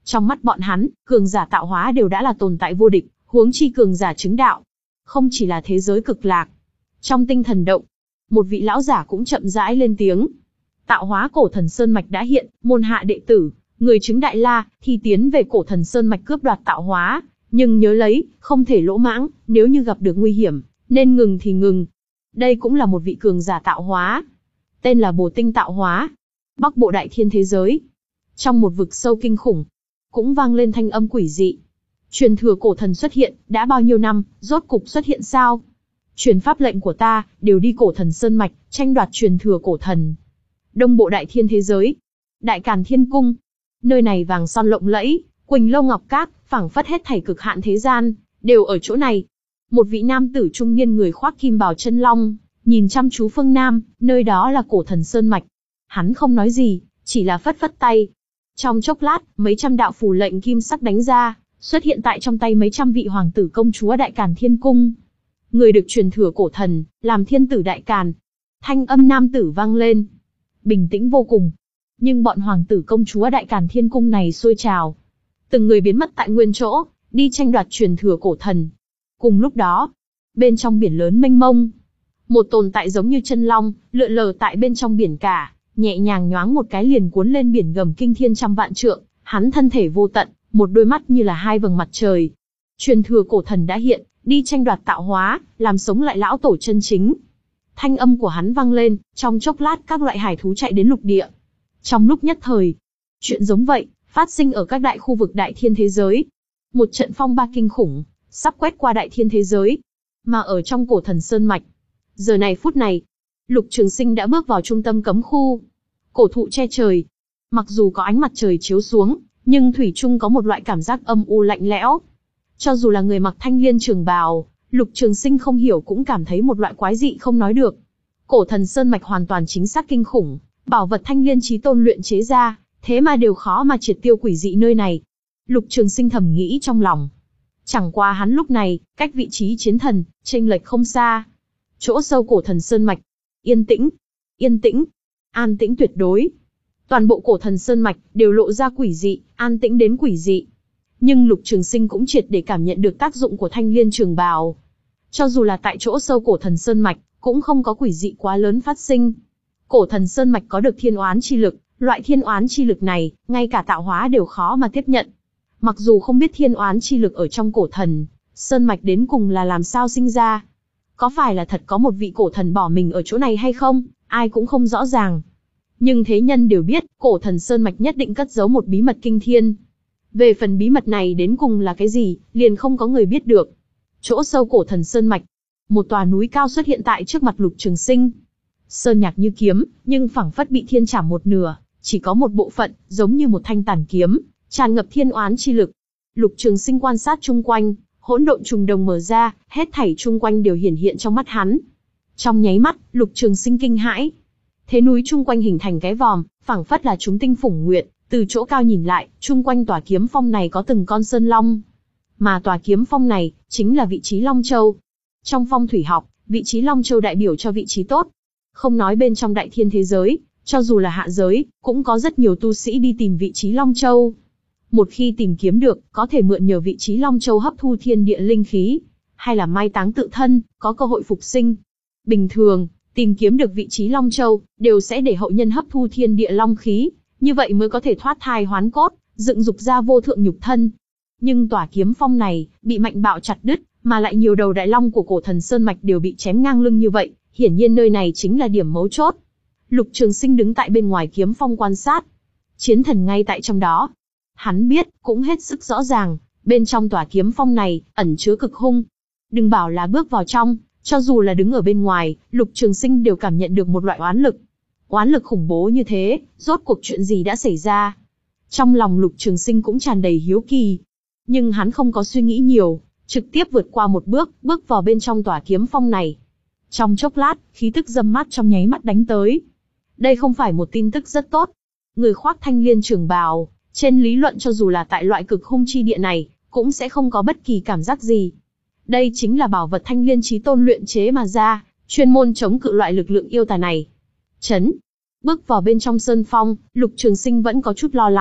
Trong mắt bọn hắn, cường giả tạo hóa đều đã là tồn tại vô địch, huống chi cường giả chứng đạo. Không chỉ là thế giới cực lạc. Trong tinh thần động, một vị lão giả cũng chậm rãi lên tiếng. Tạo hóa cổ thần Sơn Mạch đã hiện, môn hạ đệ tử, người chứng đại la, thì tiến về cổ thần Sơn Mạch cướp đoạt tạo hóa. Nhưng nhớ lấy, không thể lỗ mãng, nếu như gặp được nguy hiểm, nên ngừng thì ngừng. Đây cũng là một vị cường giả tạo hóa. Tên là Bồ Tinh tạo hóa. Bắc bộ đại thiên thế giới. Trong một vực sâu kinh khủng, cũng vang lên thanh âm quỷ dị. Truyền thừa cổ thần xuất hiện, đã bao nhiêu năm, rốt cục xuất hiện sao? Truyền pháp lệnh của ta, đều đi cổ thần Sơn Mạch, tranh đoạt truyền thừa cổ thần. Đông bộ đại thiên thế giới. Đại Càn Thiên Cung. Nơi này vàng son lộng lẫy, quỳnh lâu ngọc cát, phảng phất hết thảy cực hạn thế gian, đều ở chỗ này. Một vị nam tử trung niên người khoác kim bào chân long, nhìn chăm chú phương Nam, nơi đó là cổ thần Sơn Mạch. Hắn không nói gì, chỉ là phất phất tay. Trong chốc lát, mấy trăm đạo phù lệnh kim sắc đánh ra, xuất hiện tại trong tay mấy trăm vị hoàng tử công chúa Đại Càn Thiên Cung. Người được truyền thừa cổ thần, làm thiên tử Đại Càn. Thanh âm nam tử vang lên. Bình tĩnh vô cùng. Nhưng bọn hoàng tử công chúa Đại Càn Thiên Cung này sôi trào. Từng người biến mất tại nguyên chỗ, đi tranh đoạt truyền thừa cổ thần. Cùng lúc đó, bên trong biển lớn mênh mông, một tồn tại giống như chân long, lượn lờ tại bên trong biển cả, nhẹ nhàng nhoáng một cái liền cuốn lên biển gầm kinh thiên trăm vạn trượng, hắn thân thể vô tận, một đôi mắt như là hai vầng mặt trời. Truyền thừa cổ thần đã hiện, đi tranh đoạt tạo hóa, làm sống lại lão tổ chân chính. Thanh âm của hắn vang lên, trong chốc lát các loại hải thú chạy đến lục địa. Trong lúc nhất thời, chuyện giống vậy, phát sinh ở các đại khu vực đại thiên thế giới. Một trận phong ba kinh khủng, sắp quét qua đại thiên thế giới. Mà ở trong cổ thần Sơn Mạch, giờ này phút này, Lục Trường Sinh đã bước vào trung tâm cấm khu. Cổ thụ che trời. Mặc dù có ánh mặt trời chiếu xuống, nhưng thủy chung có một loại cảm giác âm u lạnh lẽo. Cho dù là người mặc thanh liên trường bào, Lục Trường Sinh không hiểu cũng cảm thấy một loại quái dị không nói được. Cổ thần Sơn Mạch hoàn toàn chính xác kinh khủng, bảo vật thanh liên chí tôn luyện chế ra, thế mà đều khó mà triệt tiêu quỷ dị nơi này. Lục Trường Sinh thầm nghĩ trong lòng. Chẳng qua hắn lúc này, cách vị trí chiến thần, chênh lệch không xa. Chỗ sâu cổ thần Sơn Mạch, yên tĩnh, yên tĩnh, an tĩnh tuyệt đối. Toàn bộ cổ thần Sơn Mạch đều lộ ra quỷ dị, an tĩnh đến quỷ dị. Nhưng Lục Trường Sinh cũng triệt để cảm nhận được tác dụng của thanh liên trường bào. Cho dù là tại chỗ sâu cổ thần Sơn Mạch, cũng không có quỷ dị quá lớn phát sinh. Cổ thần Sơn Mạch có được thiên oán chi lực, loại thiên oán chi lực này, ngay cả tạo hóa đều khó mà tiếp nhận. Mặc dù không biết thiên oán chi lực ở trong cổ thần Sơn Mạch đến cùng là làm sao sinh ra. Có phải là thật có một vị cổ thần bỏ mình ở chỗ này hay không, ai cũng không rõ ràng. Nhưng thế nhân đều biết, cổ thần Sơn Mạch nhất định cất giấu một bí mật kinh thiên. Về phần bí mật này đến cùng là cái gì, liền không có người biết được. Chỗ sâu cổ thần Sơn Mạch, một tòa núi cao xuất hiện tại trước mặt Lục Trường Sinh. Sơn nhạc như kiếm, nhưng phảng phất bị thiên chảm một nửa, chỉ có một bộ phận, giống như một thanh tàn kiếm, tràn ngập thiên oán chi lực. Lục Trường Sinh quan sát chung quanh, hỗn độn trùng đồng mở ra, hết thảy chung quanh đều hiển hiện trong mắt hắn. Trong nháy mắt, Lục Trường Sinh kinh hãi. Thế núi chung quanh hình thành cái vòm, phảng phất là chúng tinh phủng nguyệt, từ chỗ cao nhìn lại, chung quanh tòa kiếm phong này có từng con sơn long. Mà tòa kiếm phong này, chính là vị trí Long Châu. Trong phong thủy học, vị trí Long Châu đại biểu cho vị trí tốt. Không nói bên trong đại thiên thế giới, cho dù là hạ giới, cũng có rất nhiều tu sĩ đi tìm vị trí Long Châu. Một khi tìm kiếm được, có thể mượn nhờ vị trí Long Châu hấp thu thiên địa linh khí, hay là mai táng tự thân, có cơ hội phục sinh. Bình thường, tìm kiếm được vị trí Long Châu, đều sẽ để hậu nhân hấp thu thiên địa long khí, như vậy mới có thể thoát thai hoán cốt, dựng dục ra vô thượng nhục thân. Nhưng tòa kiếm phong này, bị mạnh bạo chặt đứt, mà lại nhiều đầu đại long của cổ thần Sơn Mạch đều bị chém ngang lưng như vậy, hiển nhiên nơi này chính là điểm mấu chốt. Lục Trường Sinh đứng tại bên ngoài kiếm phong quan sát. Chiến thần ngay tại trong đó. Hắn biết, cũng hết sức rõ ràng, bên trong tòa kiếm phong này, ẩn chứa cực hung. Đừng bảo là bước vào trong, cho dù là đứng ở bên ngoài, Lục Trường Sinh đều cảm nhận được một loại oán lực. Oán lực khủng bố như thế, rốt cuộc chuyện gì đã xảy ra? Trong lòng Lục Trường Sinh cũng tràn đầy hiếu kỳ. Nhưng hắn không có suy nghĩ nhiều, trực tiếp vượt qua một bước, bước vào bên trong tòa kiếm phong này. Trong chốc lát, khí tức dâm mát trong nháy mắt đánh tới. Đây không phải một tin tức rất tốt. Người khoác thanh liên trường bào, trên lý luận cho dù là tại loại cực hung chi địa này, cũng sẽ không có bất kỳ cảm giác gì. Đây chính là bảo vật thanh liên chí tôn luyện chế mà ra, chuyên môn chống cự loại lực lượng yêu tà này. Chấn. Bước vào bên trong sơn phong, Lục Trường Sinh vẫn có chút lo lắng,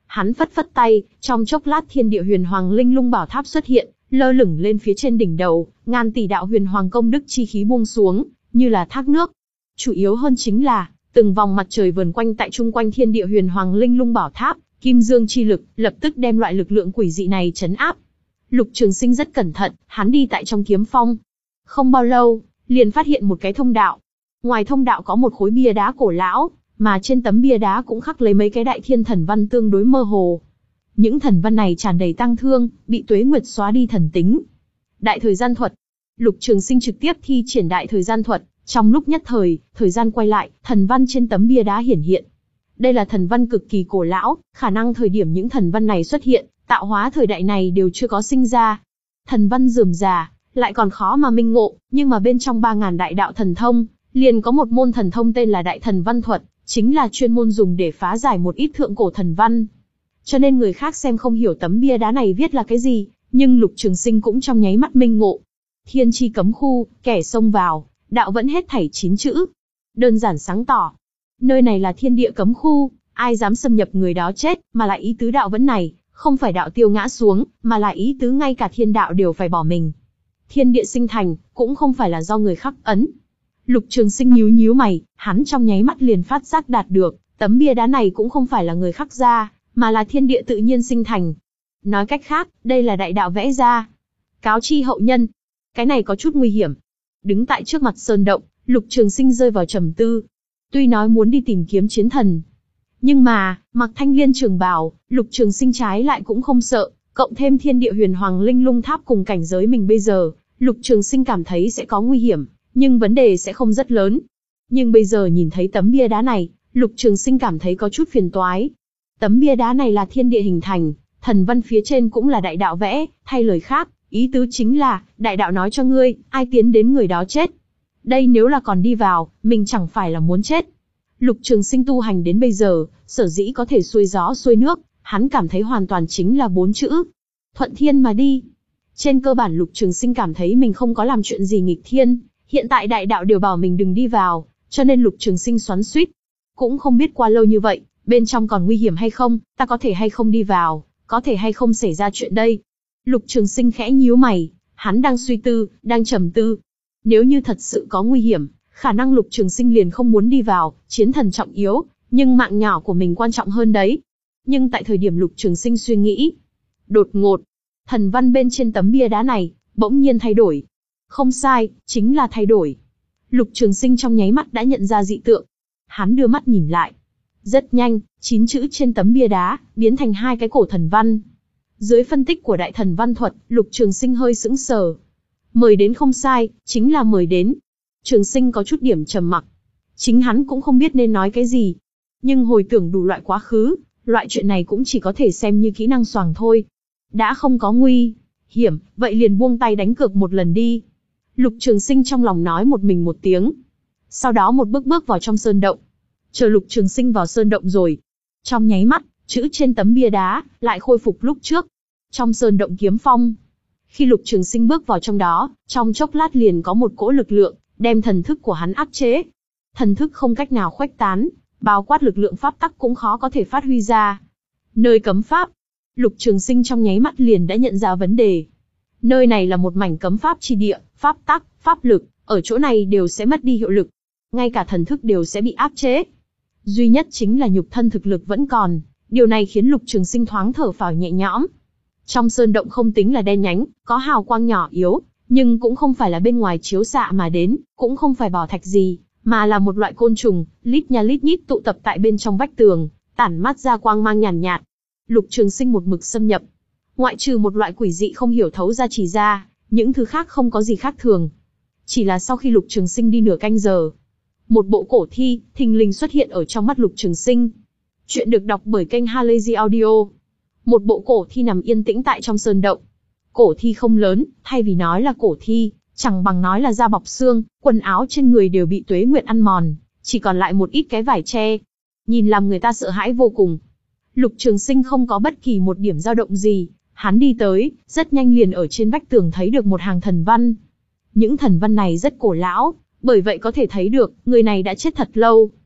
Hắn phất phất tay, trong chốc lát thiên địa huyền hoàng linh lung bảo tháp xuất hiện, lơ lửng lên phía trên đỉnh đầu, ngàn tỷ đạo huyền hoàng công đức chi khí buông xuống, như là thác nước. Chủ yếu hơn chính là, từng vòng mặt trời vờn quanh tại chung quanh thiên địa huyền hoàng linh lung bảo tháp, kim dương chi lực, lập tức đem loại lực lượng quỷ dị này trấn áp. Lục Trường Sinh rất cẩn thận, hắn đi tại trong kiếm phong. Không bao lâu, liền phát hiện một cái thông đạo. Ngoài thông đạo có một khối bia đá cổ lão, mà trên tấm bia đá cũng khắc lấy mấy cái đại thiên thần văn tương đối mơ hồ. Những thần văn này tràn đầy tang thương, bị tuế nguyệt xóa đi thần tính. Đại thời gian thuật. Lục Trường Sinh trực tiếp thi triển đại thời gian thuật, trong lúc nhất thời, thời gian quay lại, thần văn trên tấm bia đá hiển hiện. Đây là thần văn cực kỳ cổ lão, khả năng thời điểm những thần văn này xuất hiện, tạo hóa thời đại này đều chưa có sinh ra. Thần văn rườm rà, lại còn khó mà minh ngộ, nhưng mà bên trong ba ngàn đại đạo thần thông, liền có một môn thần thông tên là Đại Thần Văn Thuật, chính là chuyên môn dùng để phá giải một ít thượng cổ thần văn. Cho nên người khác xem không hiểu tấm bia đá này viết là cái gì, nhưng Lục Trường Sinh cũng trong nháy mắt minh ngộ. Thiên chi cấm khu, kẻ xông vào, đạo vẫn hết thảy chín chữ. Đơn giản sáng tỏ. Nơi này là thiên địa cấm khu, ai dám xâm nhập người đó chết, mà lại ý tứ đạo vẫn này, không phải đạo tiêu ngã xuống, mà là ý tứ ngay cả thiên đạo đều phải bỏ mình. Thiên địa sinh thành, cũng không phải là do người khắc ấn. Lục Trường Sinh nhíu nhíu mày, hắn trong nháy mắt liền phát giác đạt được, tấm bia đá này cũng không phải là người khắc ra, mà là thiên địa tự nhiên sinh thành. Nói cách khác, đây là đại đạo vẽ ra. Cáo chi hậu nhân. Cái này có chút nguy hiểm. Đứng tại trước mặt sơn động, Lục Trường Sinh rơi vào trầm tư. Tuy nói muốn đi tìm kiếm chiến thần, nhưng mà, mặc thanh liên trường bào, Lục Trường Sinh trái lại cũng không sợ, cộng thêm thiên địa huyền hoàng linh lung tháp cùng cảnh giới mình bây giờ, Lục Trường Sinh cảm thấy sẽ có nguy hiểm, nhưng vấn đề sẽ không rất lớn. Nhưng bây giờ nhìn thấy tấm bia đá này, Lục Trường Sinh cảm thấy có chút phiền toái. Tấm bia đá này là thiên địa hình thành, thần văn phía trên cũng là đại đạo vẽ, thay lời khác, ý tứ chính là, đại đạo nói cho ngươi, ai tiến đến người đó chết. Đây nếu là còn đi vào, mình chẳng phải là muốn chết. Lục Trường Sinh tu hành đến bây giờ, sở dĩ có thể xuôi gió xuôi nước, hắn cảm thấy hoàn toàn chính là bốn chữ. Thuận thiên mà đi. Trên cơ bản Lục Trường Sinh cảm thấy mình không có làm chuyện gì nghịch thiên, hiện tại đại đạo đều bảo mình đừng đi vào, cho nên Lục Trường Sinh xoắn xuýt. Cũng không biết qua lâu như vậy, bên trong còn nguy hiểm hay không, ta có thể hay không đi vào, có thể hay không xảy ra chuyện đây. Lục Trường Sinh khẽ nhíu mày, hắn đang suy tư, đang trầm tư. Nếu như thật sự có nguy hiểm, khả năng Lục Trường Sinh liền không muốn đi vào, chiến thần trọng yếu, nhưng mạng nhỏ của mình quan trọng hơn đấy. Nhưng tại thời điểm Lục Trường Sinh suy nghĩ, đột ngột, thần văn bên trên tấm bia đá này, bỗng nhiên thay đổi. Không sai, chính là thay đổi. Lục Trường Sinh trong nháy mắt đã nhận ra dị tượng. Hắn đưa mắt nhìn lại. Rất nhanh, chín chữ trên tấm bia đá, biến thành hai cái cổ thần văn. Dưới phân tích của Đại Thần Văn Thuật, Lục Trường Sinh hơi sững sờ. Mời đến không sai, chính là mời đến. Trường Sinh có chút điểm trầm mặc. Chính hắn cũng không biết nên nói cái gì. Nhưng hồi tưởng đủ loại quá khứ, loại chuyện này cũng chỉ có thể xem như kỹ năng xoàng thôi. Đã không có nguy hiểm, vậy liền buông tay đánh cược một lần đi. Lục Trường Sinh trong lòng nói một mình một tiếng. Sau đó một bước bước vào trong sơn động. Chờ Lục Trường Sinh vào sơn động rồi. Trong nháy mắt, chữ trên tấm bia đá lại khôi phục lúc trước. Trong sơn động kiếm phong. Khi Lục Trường Sinh bước vào trong đó, trong chốc lát liền có một cỗ lực lượng, đem thần thức của hắn áp chế. Thần thức không cách nào khuếch tán, bao quát lực lượng pháp tắc cũng khó có thể phát huy ra. Nơi cấm pháp. Lục Trường Sinh trong nháy mắt liền đã nhận ra vấn đề. Nơi này là một mảnh cấm pháp chi địa, pháp tắc, pháp lực, ở chỗ này đều sẽ mất đi hiệu lực. Ngay cả thần thức đều sẽ bị áp chế. Duy nhất chính là nhục thân thực lực vẫn còn, điều này khiến Lục Trường Sinh thoáng thở phào nhẹ nhõm. Trong sơn động không tính là đen nhánh, có hào quang nhỏ yếu, nhưng cũng không phải là bên ngoài chiếu xạ mà đến, cũng không phải bảo thạch gì, mà là một loại côn trùng, lít nha lít nhít tụ tập tại bên trong vách tường, tản mát ra quang mang nhàn nhạt, nhạt. Lục Trường Sinh một mực xâm nhập, ngoại trừ một loại quỷ dị không hiểu thấu ra chỉ ra, những thứ khác không có gì khác thường. Chỉ là sau khi Lục Trường Sinh đi nửa canh giờ, một bộ cổ thi thình lình xuất hiện ở trong mắt Lục Trường Sinh. Chuyện được đọc bởi kênh Halazy Audio. Một bộ cổ thi nằm yên tĩnh tại trong sơn động. Cổ thi không lớn, thay vì nói là cổ thi, chẳng bằng nói là da bọc xương, quần áo trên người đều bị tuế nguyệt ăn mòn, chỉ còn lại một ít cái vải che. Nhìn làm người ta sợ hãi vô cùng. Lục Trường Sinh không có bất kỳ một điểm dao động gì, hắn đi tới, rất nhanh liền ở trên vách tường thấy được một hàng thần văn. Những thần văn này rất cổ lão, bởi vậy có thể thấy được, người này đã chết thật lâu.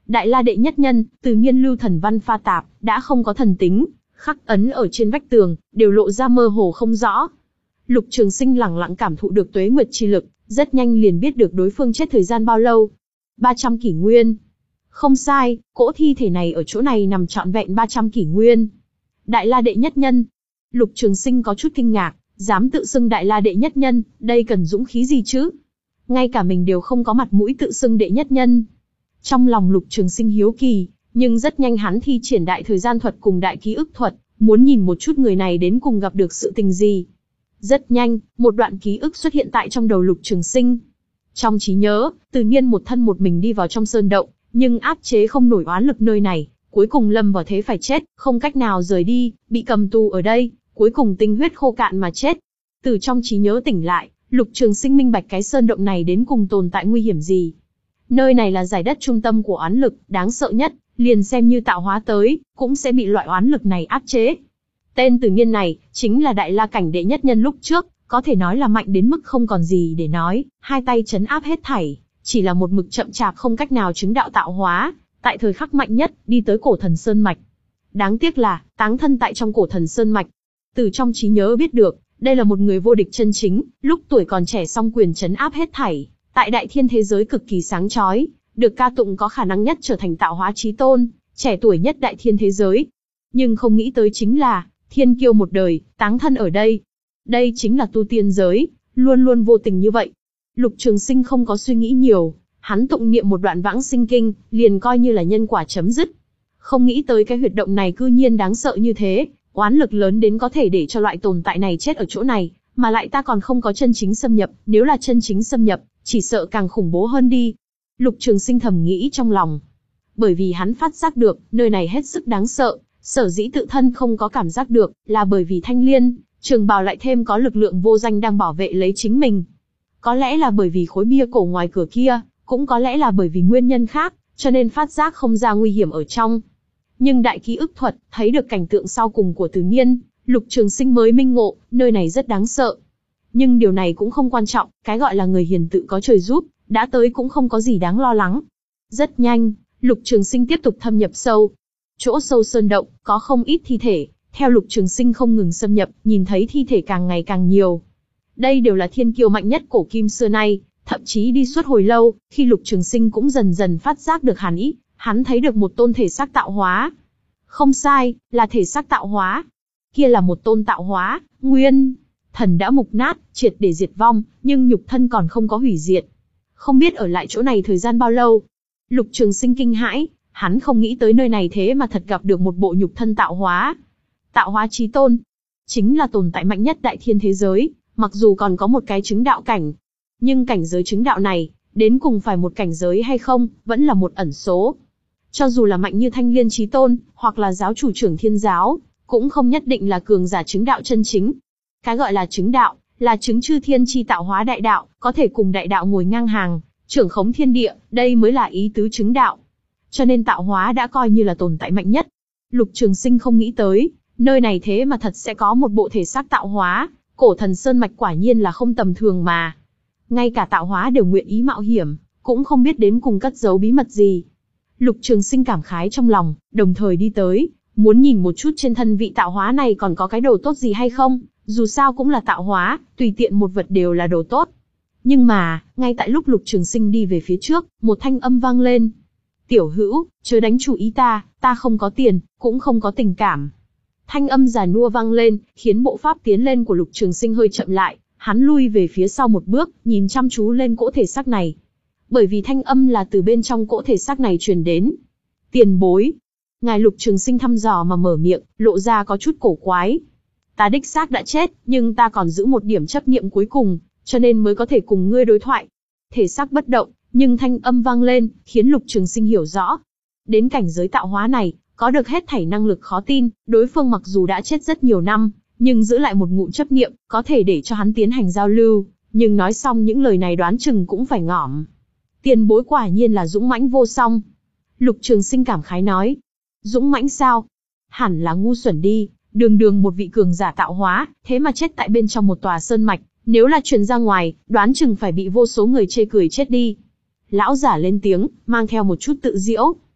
Đại La đệ nhất nhân, Từ Miên lưu thần văn pha tạp, đã không có thần tính, khắc ấn ở trên vách tường, đều lộ ra mơ hồ không rõ. Lục Trường Sinh lẳng lặng cảm thụ được tuế nguyệt chi lực, rất nhanh liền biết được đối phương chết thời gian bao lâu. ba trăm kỷ nguyên. Không sai, cỗ thi thể này ở chỗ này nằm trọn vẹn ba trăm kỷ nguyên. Đại La đệ nhất nhân. Lục Trường Sinh có chút kinh ngạc, dám tự xưng Đại La đệ nhất nhân, đây cần dũng khí gì chứ? Ngay cả mình đều không có mặt mũi tự xưng đệ nhất nhân. Trong lòng Lục Trường Sinh hiếu kỳ, nhưng rất nhanh hắn thi triển đại thời gian thuật cùng đại ký ức thuật, muốn nhìn một chút người này đến cùng gặp được sự tình gì. Rất nhanh, một đoạn ký ức xuất hiện tại trong đầu Lục Trường Sinh. Trong trí nhớ, Từ Miên một thân một mình đi vào trong sơn động, nhưng áp chế không nổi oán lực nơi này, cuối cùng lâm vào thế phải chết, không cách nào rời đi, bị cầm tù ở đây, cuối cùng tinh huyết khô cạn mà chết. Từ trong trí nhớ tỉnh lại, Lục Trường Sinh minh bạch cái sơn động này đến cùng tồn tại nguy hiểm gì. Nơi này là giải đất trung tâm của oán lực, đáng sợ nhất, liền xem như tạo hóa tới, cũng sẽ bị loại oán lực này áp chế. Tên Từ Miên này, chính là Đại La cảnh đệ nhất nhân lúc trước, có thể nói là mạnh đến mức không còn gì để nói, hai tay trấn áp hết thảy, chỉ là một mực chậm chạp không cách nào chứng đạo tạo hóa, tại thời khắc mạnh nhất, đi tới cổ thần Sơn Mạch. Đáng tiếc là, táng thân tại trong cổ thần Sơn Mạch. Từ trong trí nhớ biết được, đây là một người vô địch chân chính, lúc tuổi còn trẻ song quyền trấn áp hết thảy, tại đại thiên thế giới cực kỳ sáng chói, được ca tụng có khả năng nhất trở thành tạo hóa chí tôn, trẻ tuổi nhất đại thiên thế giới. Nhưng không nghĩ tới chính là, thiên kiêu một đời, táng thân ở đây. Đây chính là tu tiên giới, luôn luôn vô tình như vậy. Lục Trường Sinh không có suy nghĩ nhiều, hắn tụng niệm một đoạn vãng sinh kinh, liền coi như là nhân quả chấm dứt. Không nghĩ tới cái huyệt động này cư nhiên đáng sợ như thế, oán lực lớn đến có thể để cho loại tồn tại này chết ở chỗ này, mà lại ta còn không có chân chính xâm nhập, nếu là chân chính xâm nhập, chỉ sợ càng khủng bố hơn đi. Lục Trường Sinh thầm nghĩ trong lòng. Bởi vì hắn phát giác được, nơi này hết sức đáng sợ, sở dĩ tự thân không có cảm giác được, là bởi vì Thanh Liên, Trường Bào lại thêm có lực lượng vô danh đang bảo vệ lấy chính mình. Có lẽ là bởi vì khối bia cổ ngoài cửa kia, cũng có lẽ là bởi vì nguyên nhân khác, cho nên phát giác không ra nguy hiểm ở trong. Nhưng đại ký ức thuật, thấy được cảnh tượng sau cùng của Từ Miên, Lục Trường Sinh mới minh ngộ, nơi này rất đáng sợ. Nhưng điều này cũng không quan trọng, cái gọi là người hiền tự có trời giúp, đã tới cũng không có gì đáng lo lắng. Rất nhanh, Lục Trường Sinh tiếp tục thâm nhập sâu. Chỗ sâu sơn động, có không ít thi thể, theo Lục Trường Sinh không ngừng xâm nhập, nhìn thấy thi thể càng ngày càng nhiều. Đây đều là thiên kiêu mạnh nhất cổ kim xưa nay, thậm chí đi suốt hồi lâu, khi Lục Trường Sinh cũng dần dần phát giác được hàn ý, hắn thấy được một tôn thể xác tạo hóa. Không sai, là thể xác tạo hóa. Kia là một tôn tạo hóa, nguyên thần đã mục nát, triệt để diệt vong, nhưng nhục thân còn không có hủy diệt. Không biết ở lại chỗ này thời gian bao lâu. Lục Trường Sinh kinh hãi, hắn không nghĩ tới nơi này thế mà thật gặp được một bộ nhục thân tạo hóa. Tạo hóa chí tôn, chính là tồn tại mạnh nhất đại thiên thế giới, mặc dù còn có một cái chứng đạo cảnh. Nhưng cảnh giới chứng đạo này, đến cùng phải một cảnh giới hay không, vẫn là một ẩn số. Cho dù là mạnh như Thanh Liên chí tôn, hoặc là giáo chủ trưởng thiên giáo, cũng không nhất định là cường giả chứng đạo chân chính. Cái gọi là chứng đạo, là chứng chư thiên chi tạo hóa đại đạo, có thể cùng đại đạo ngồi ngang hàng, trưởng khống thiên địa, đây mới là ý tứ chứng đạo. Cho nên tạo hóa đã coi như là tồn tại mạnh nhất. Lục Trường Sinh không nghĩ tới, nơi này thế mà thật sẽ có một bộ thể xác tạo hóa, cổ thần sơn mạch quả nhiên là không tầm thường mà. Ngay cả tạo hóa đều nguyện ý mạo hiểm, cũng không biết đến cùng cất giấu bí mật gì. Lục Trường Sinh cảm khái trong lòng, đồng thời đi tới, muốn nhìn một chút trên thân vị tạo hóa này còn có cái đồ tốt gì hay không, dù sao cũng là tạo hóa, tùy tiện một vật đều là đồ tốt. Nhưng mà, ngay tại lúc Lục Trường Sinh đi về phía trước, một thanh âm vang lên. Tiểu hữu, chớ đánh chủ ý ta, ta không có tiền, cũng không có tình cảm. Thanh âm già nua vang lên, khiến bộ pháp tiến lên của Lục Trường Sinh hơi chậm lại, hắn lui về phía sau một bước, nhìn chăm chú lên cỗ thể xác này. Bởi vì thanh âm là từ bên trong cỗ thể xác này truyền đến. Tiền bối. Ngài Lục Trường Sinh thăm dò mà mở miệng, lộ ra có chút cổ quái. Ta đích xác đã chết, nhưng ta còn giữ một điểm chấp niệm cuối cùng, cho nên mới có thể cùng ngươi đối thoại. Thể xác bất động, nhưng thanh âm vang lên, khiến Lục Trường Sinh hiểu rõ. Đến cảnh giới tạo hóa này, có được hết thảy năng lực khó tin, đối phương mặc dù đã chết rất nhiều năm, nhưng giữ lại một ngụm chấp niệm, có thể để cho hắn tiến hành giao lưu, nhưng nói xong những lời này đoán chừng cũng phải ngỏm. Tiền bối quả nhiên là dũng mãnh vô song. Lục Trường Sinh cảm khái nói. Dũng mãnh sao? Hẳn là ngu xuẩn đi, đường đường một vị cường giả tạo hóa, thế mà chết tại bên trong một tòa sơn mạch, nếu là truyền ra ngoài, đoán chừng phải bị vô số người chê cười chết đi. Lão giả lên tiếng, mang theo một chút tự giễu.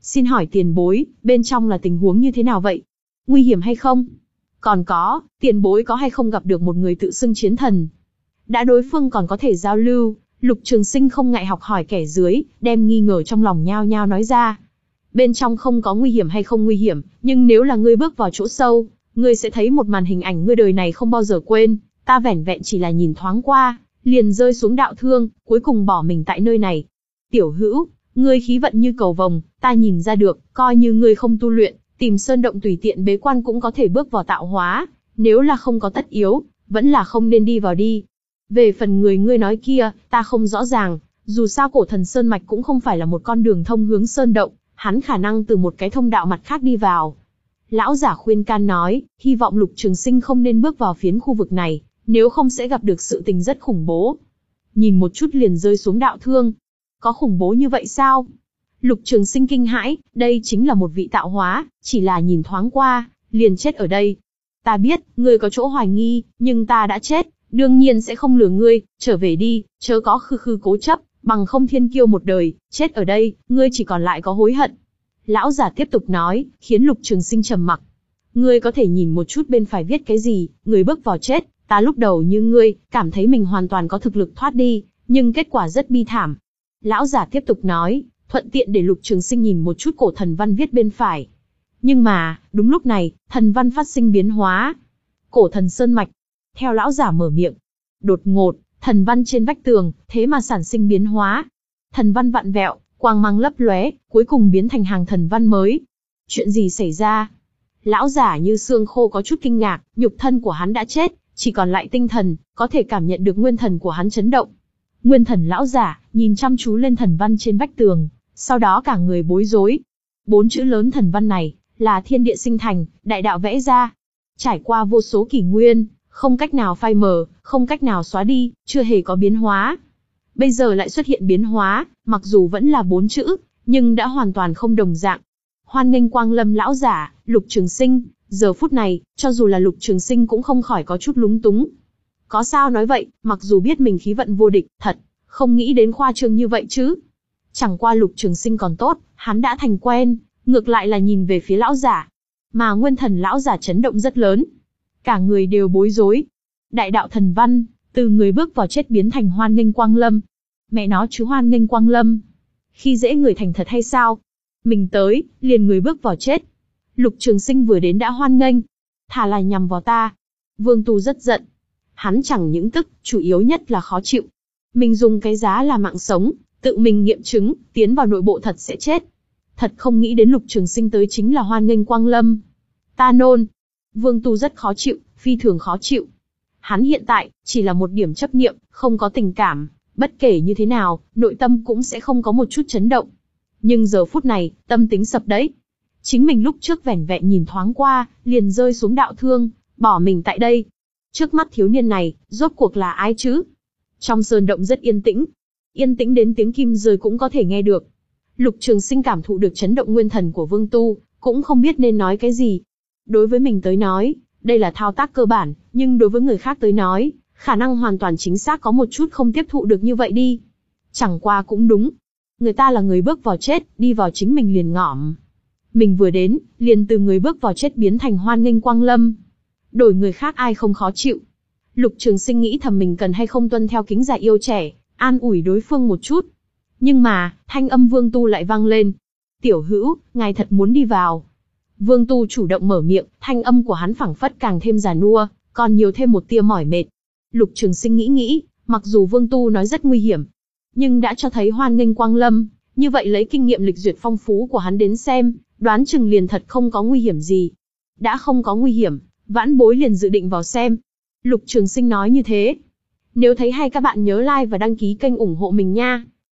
Xin hỏi tiền bối, bên trong là tình huống như thế nào vậy? Nguy hiểm hay không? Còn có, tiền bối có hay không gặp được một người tự xưng chiến thần? Đã đối phương còn có thể giao lưu, Lục Trường Sinh không ngại học hỏi kẻ dưới, đem nghi ngờ trong lòng nhao nhao nói ra. Bên trong không có nguy hiểm hay không nguy hiểm, nhưng nếu là ngươi bước vào chỗ sâu, ngươi sẽ thấy một màn hình ảnh ngươi đời này không bao giờ quên. Ta vẻn vẹn chỉ là nhìn thoáng qua, liền rơi xuống đạo thương, cuối cùng bỏ mình tại nơi này. Tiểu hữu, ngươi khí vận như cầu vồng, ta nhìn ra được, coi như ngươi không tu luyện, tìm sơn động tùy tiện bế quan cũng có thể bước vào tạo hóa, nếu là không có tất yếu, vẫn là không nên đi vào đi. Về phần người ngươi nói kia, ta không rõ ràng, dù sao cổ thần sơn mạch cũng không phải là một con đường thông hướng sơn động, hắn khả năng từ một cái thông đạo mặt khác đi vào. Lão giả khuyên can nói, hy vọng Lục Trường Sinh không nên bước vào phiến khu vực này, nếu không sẽ gặp được sự tình rất khủng bố. Nhìn một chút liền rơi xuống đạo thương. Có khủng bố như vậy sao? Lục Trường Sinh kinh hãi, đây chính là một vị tạo hóa, chỉ là nhìn thoáng qua, liền chết ở đây. Ta biết, ngươi có chỗ hoài nghi, nhưng ta đã chết, đương nhiên sẽ không lừa ngươi, trở về đi, chớ có khư khư cố chấp, bằng không thiên kiêu một đời, chết ở đây, ngươi chỉ còn lại có hối hận. Lão giả tiếp tục nói, khiến Lục Trường Sinh trầm mặc. Ngươi có thể nhìn một chút bên phải viết cái gì, người bước vào chết, ta lúc đầu như ngươi, cảm thấy mình hoàn toàn có thực lực thoát đi, nhưng kết quả rất bi thảm. Lão giả tiếp tục nói, thuận tiện để Lục Trường Sinh nhìn một chút cổ thần văn viết bên phải. Nhưng mà, đúng lúc này, thần văn phát sinh biến hóa. Cổ thần sơn mạch. Theo lão giả mở miệng. Đột ngột, thần văn trên vách tường, thế mà sản sinh biến hóa. Thần văn vặn vẹo, quang mang lấp lóe, cuối cùng biến thành hàng thần văn mới. Chuyện gì xảy ra? Lão giả như xương khô có chút kinh ngạc, nhục thân của hắn đã chết, chỉ còn lại tinh thần, có thể cảm nhận được nguyên thần của hắn chấn động. Nguyên thần lão giả, nhìn chăm chú lên thần văn trên vách tường, sau đó cả người bối rối. Bốn chữ lớn thần văn này, là thiên địa sinh thành, đại đạo vẽ ra. Trải qua vô số kỷ nguyên, không cách nào phai mờ, không cách nào xóa đi, chưa hề có biến hóa. Bây giờ lại xuất hiện biến hóa, mặc dù vẫn là bốn chữ, nhưng đã hoàn toàn không đồng dạng. Hoan nghênh quang lâm lão giả, Lục Trường Sinh, giờ phút này, cho dù là Lục Trường Sinh cũng không khỏi có chút lúng túng. Có sao nói vậy, mặc dù biết mình khí vận vô địch, thật, không nghĩ đến khoa trương như vậy chứ. Chẳng qua Lục Trường Sinh còn tốt, hắn đã thành quen, ngược lại là nhìn về phía lão giả. Mà nguyên thần lão giả chấn động rất lớn. Cả người đều bối rối. Đại đạo thần văn, từ người bước vào chết biến thành hoan nghênh quang lâm. Mẹ nó chứ hoan nghênh quang lâm. Khi dễ người thành thật hay sao? Mình tới, liền người bước vào chết. Lục Trường Sinh vừa đến đã hoan nghênh. Thà là nhằm vào ta. Vương Tu rất giận. Hắn chẳng những tức, chủ yếu nhất là khó chịu. Mình dùng cái giá là mạng sống, tự mình nghiệm chứng, tiến vào nội bộ thật sẽ chết. Thật không nghĩ đến Lục Trường Sinh tới chính là hoan nghênh quang lâm. Ta nôn. Vương Tu rất khó chịu, phi thường khó chịu. Hắn hiện tại, chỉ là một điểm chấp niệm, không có tình cảm, bất kể như thế nào, nội tâm cũng sẽ không có một chút chấn động. Nhưng giờ phút này, tâm tính sập đấy. Chính mình lúc trước vẻn vẹn nhìn thoáng qua, liền rơi xuống đạo thương, bỏ mình tại đây. Trước mắt thiếu niên này, rốt cuộc là ai chứ? Trong sơn động rất yên tĩnh. Yên tĩnh đến tiếng kim rơi cũng có thể nghe được. Lục Trường Sinh cảm thụ được chấn động nguyên thần của Vương Tu, cũng không biết nên nói cái gì. Đối với mình tới nói, đây là thao tác cơ bản, nhưng đối với người khác tới nói, khả năng hoàn toàn chính xác có một chút không tiếp thụ được như vậy đi. Chẳng qua cũng đúng. Người ta là người bước vào chết, đi vào chính mình liền ngỏm. Mình vừa đến, liền từ người bước vào chết biến thành hoan nghênh quang lâm. Đổi người khác ai không khó chịu. Lục Trường Sinh nghĩ thầm mình cần hay không tuân theo kính già yêu trẻ, an ủi đối phương một chút. Nhưng mà, thanh âm Vương Tu lại vang lên. Tiểu hữu, ngài thật muốn đi vào. Vương Tu chủ động mở miệng, thanh âm của hắn phảng phất càng thêm già nua, còn nhiều thêm một tia mỏi mệt. Lục Trường Sinh nghĩ nghĩ, mặc dù Vương Tu nói rất nguy hiểm, nhưng đã cho thấy hoan nghênh quang lâm, như vậy lấy kinh nghiệm lịch duyệt phong phú của hắn đến xem, đoán chừng liền thật không có nguy hiểm gì. Đã không có nguy hiểm, vãn bối liền dự định vào xem. Lục Trường Sinh nói như thế. Nếu thấy hay các bạn nhớ like và đăng ký kênh ủng hộ mình nha.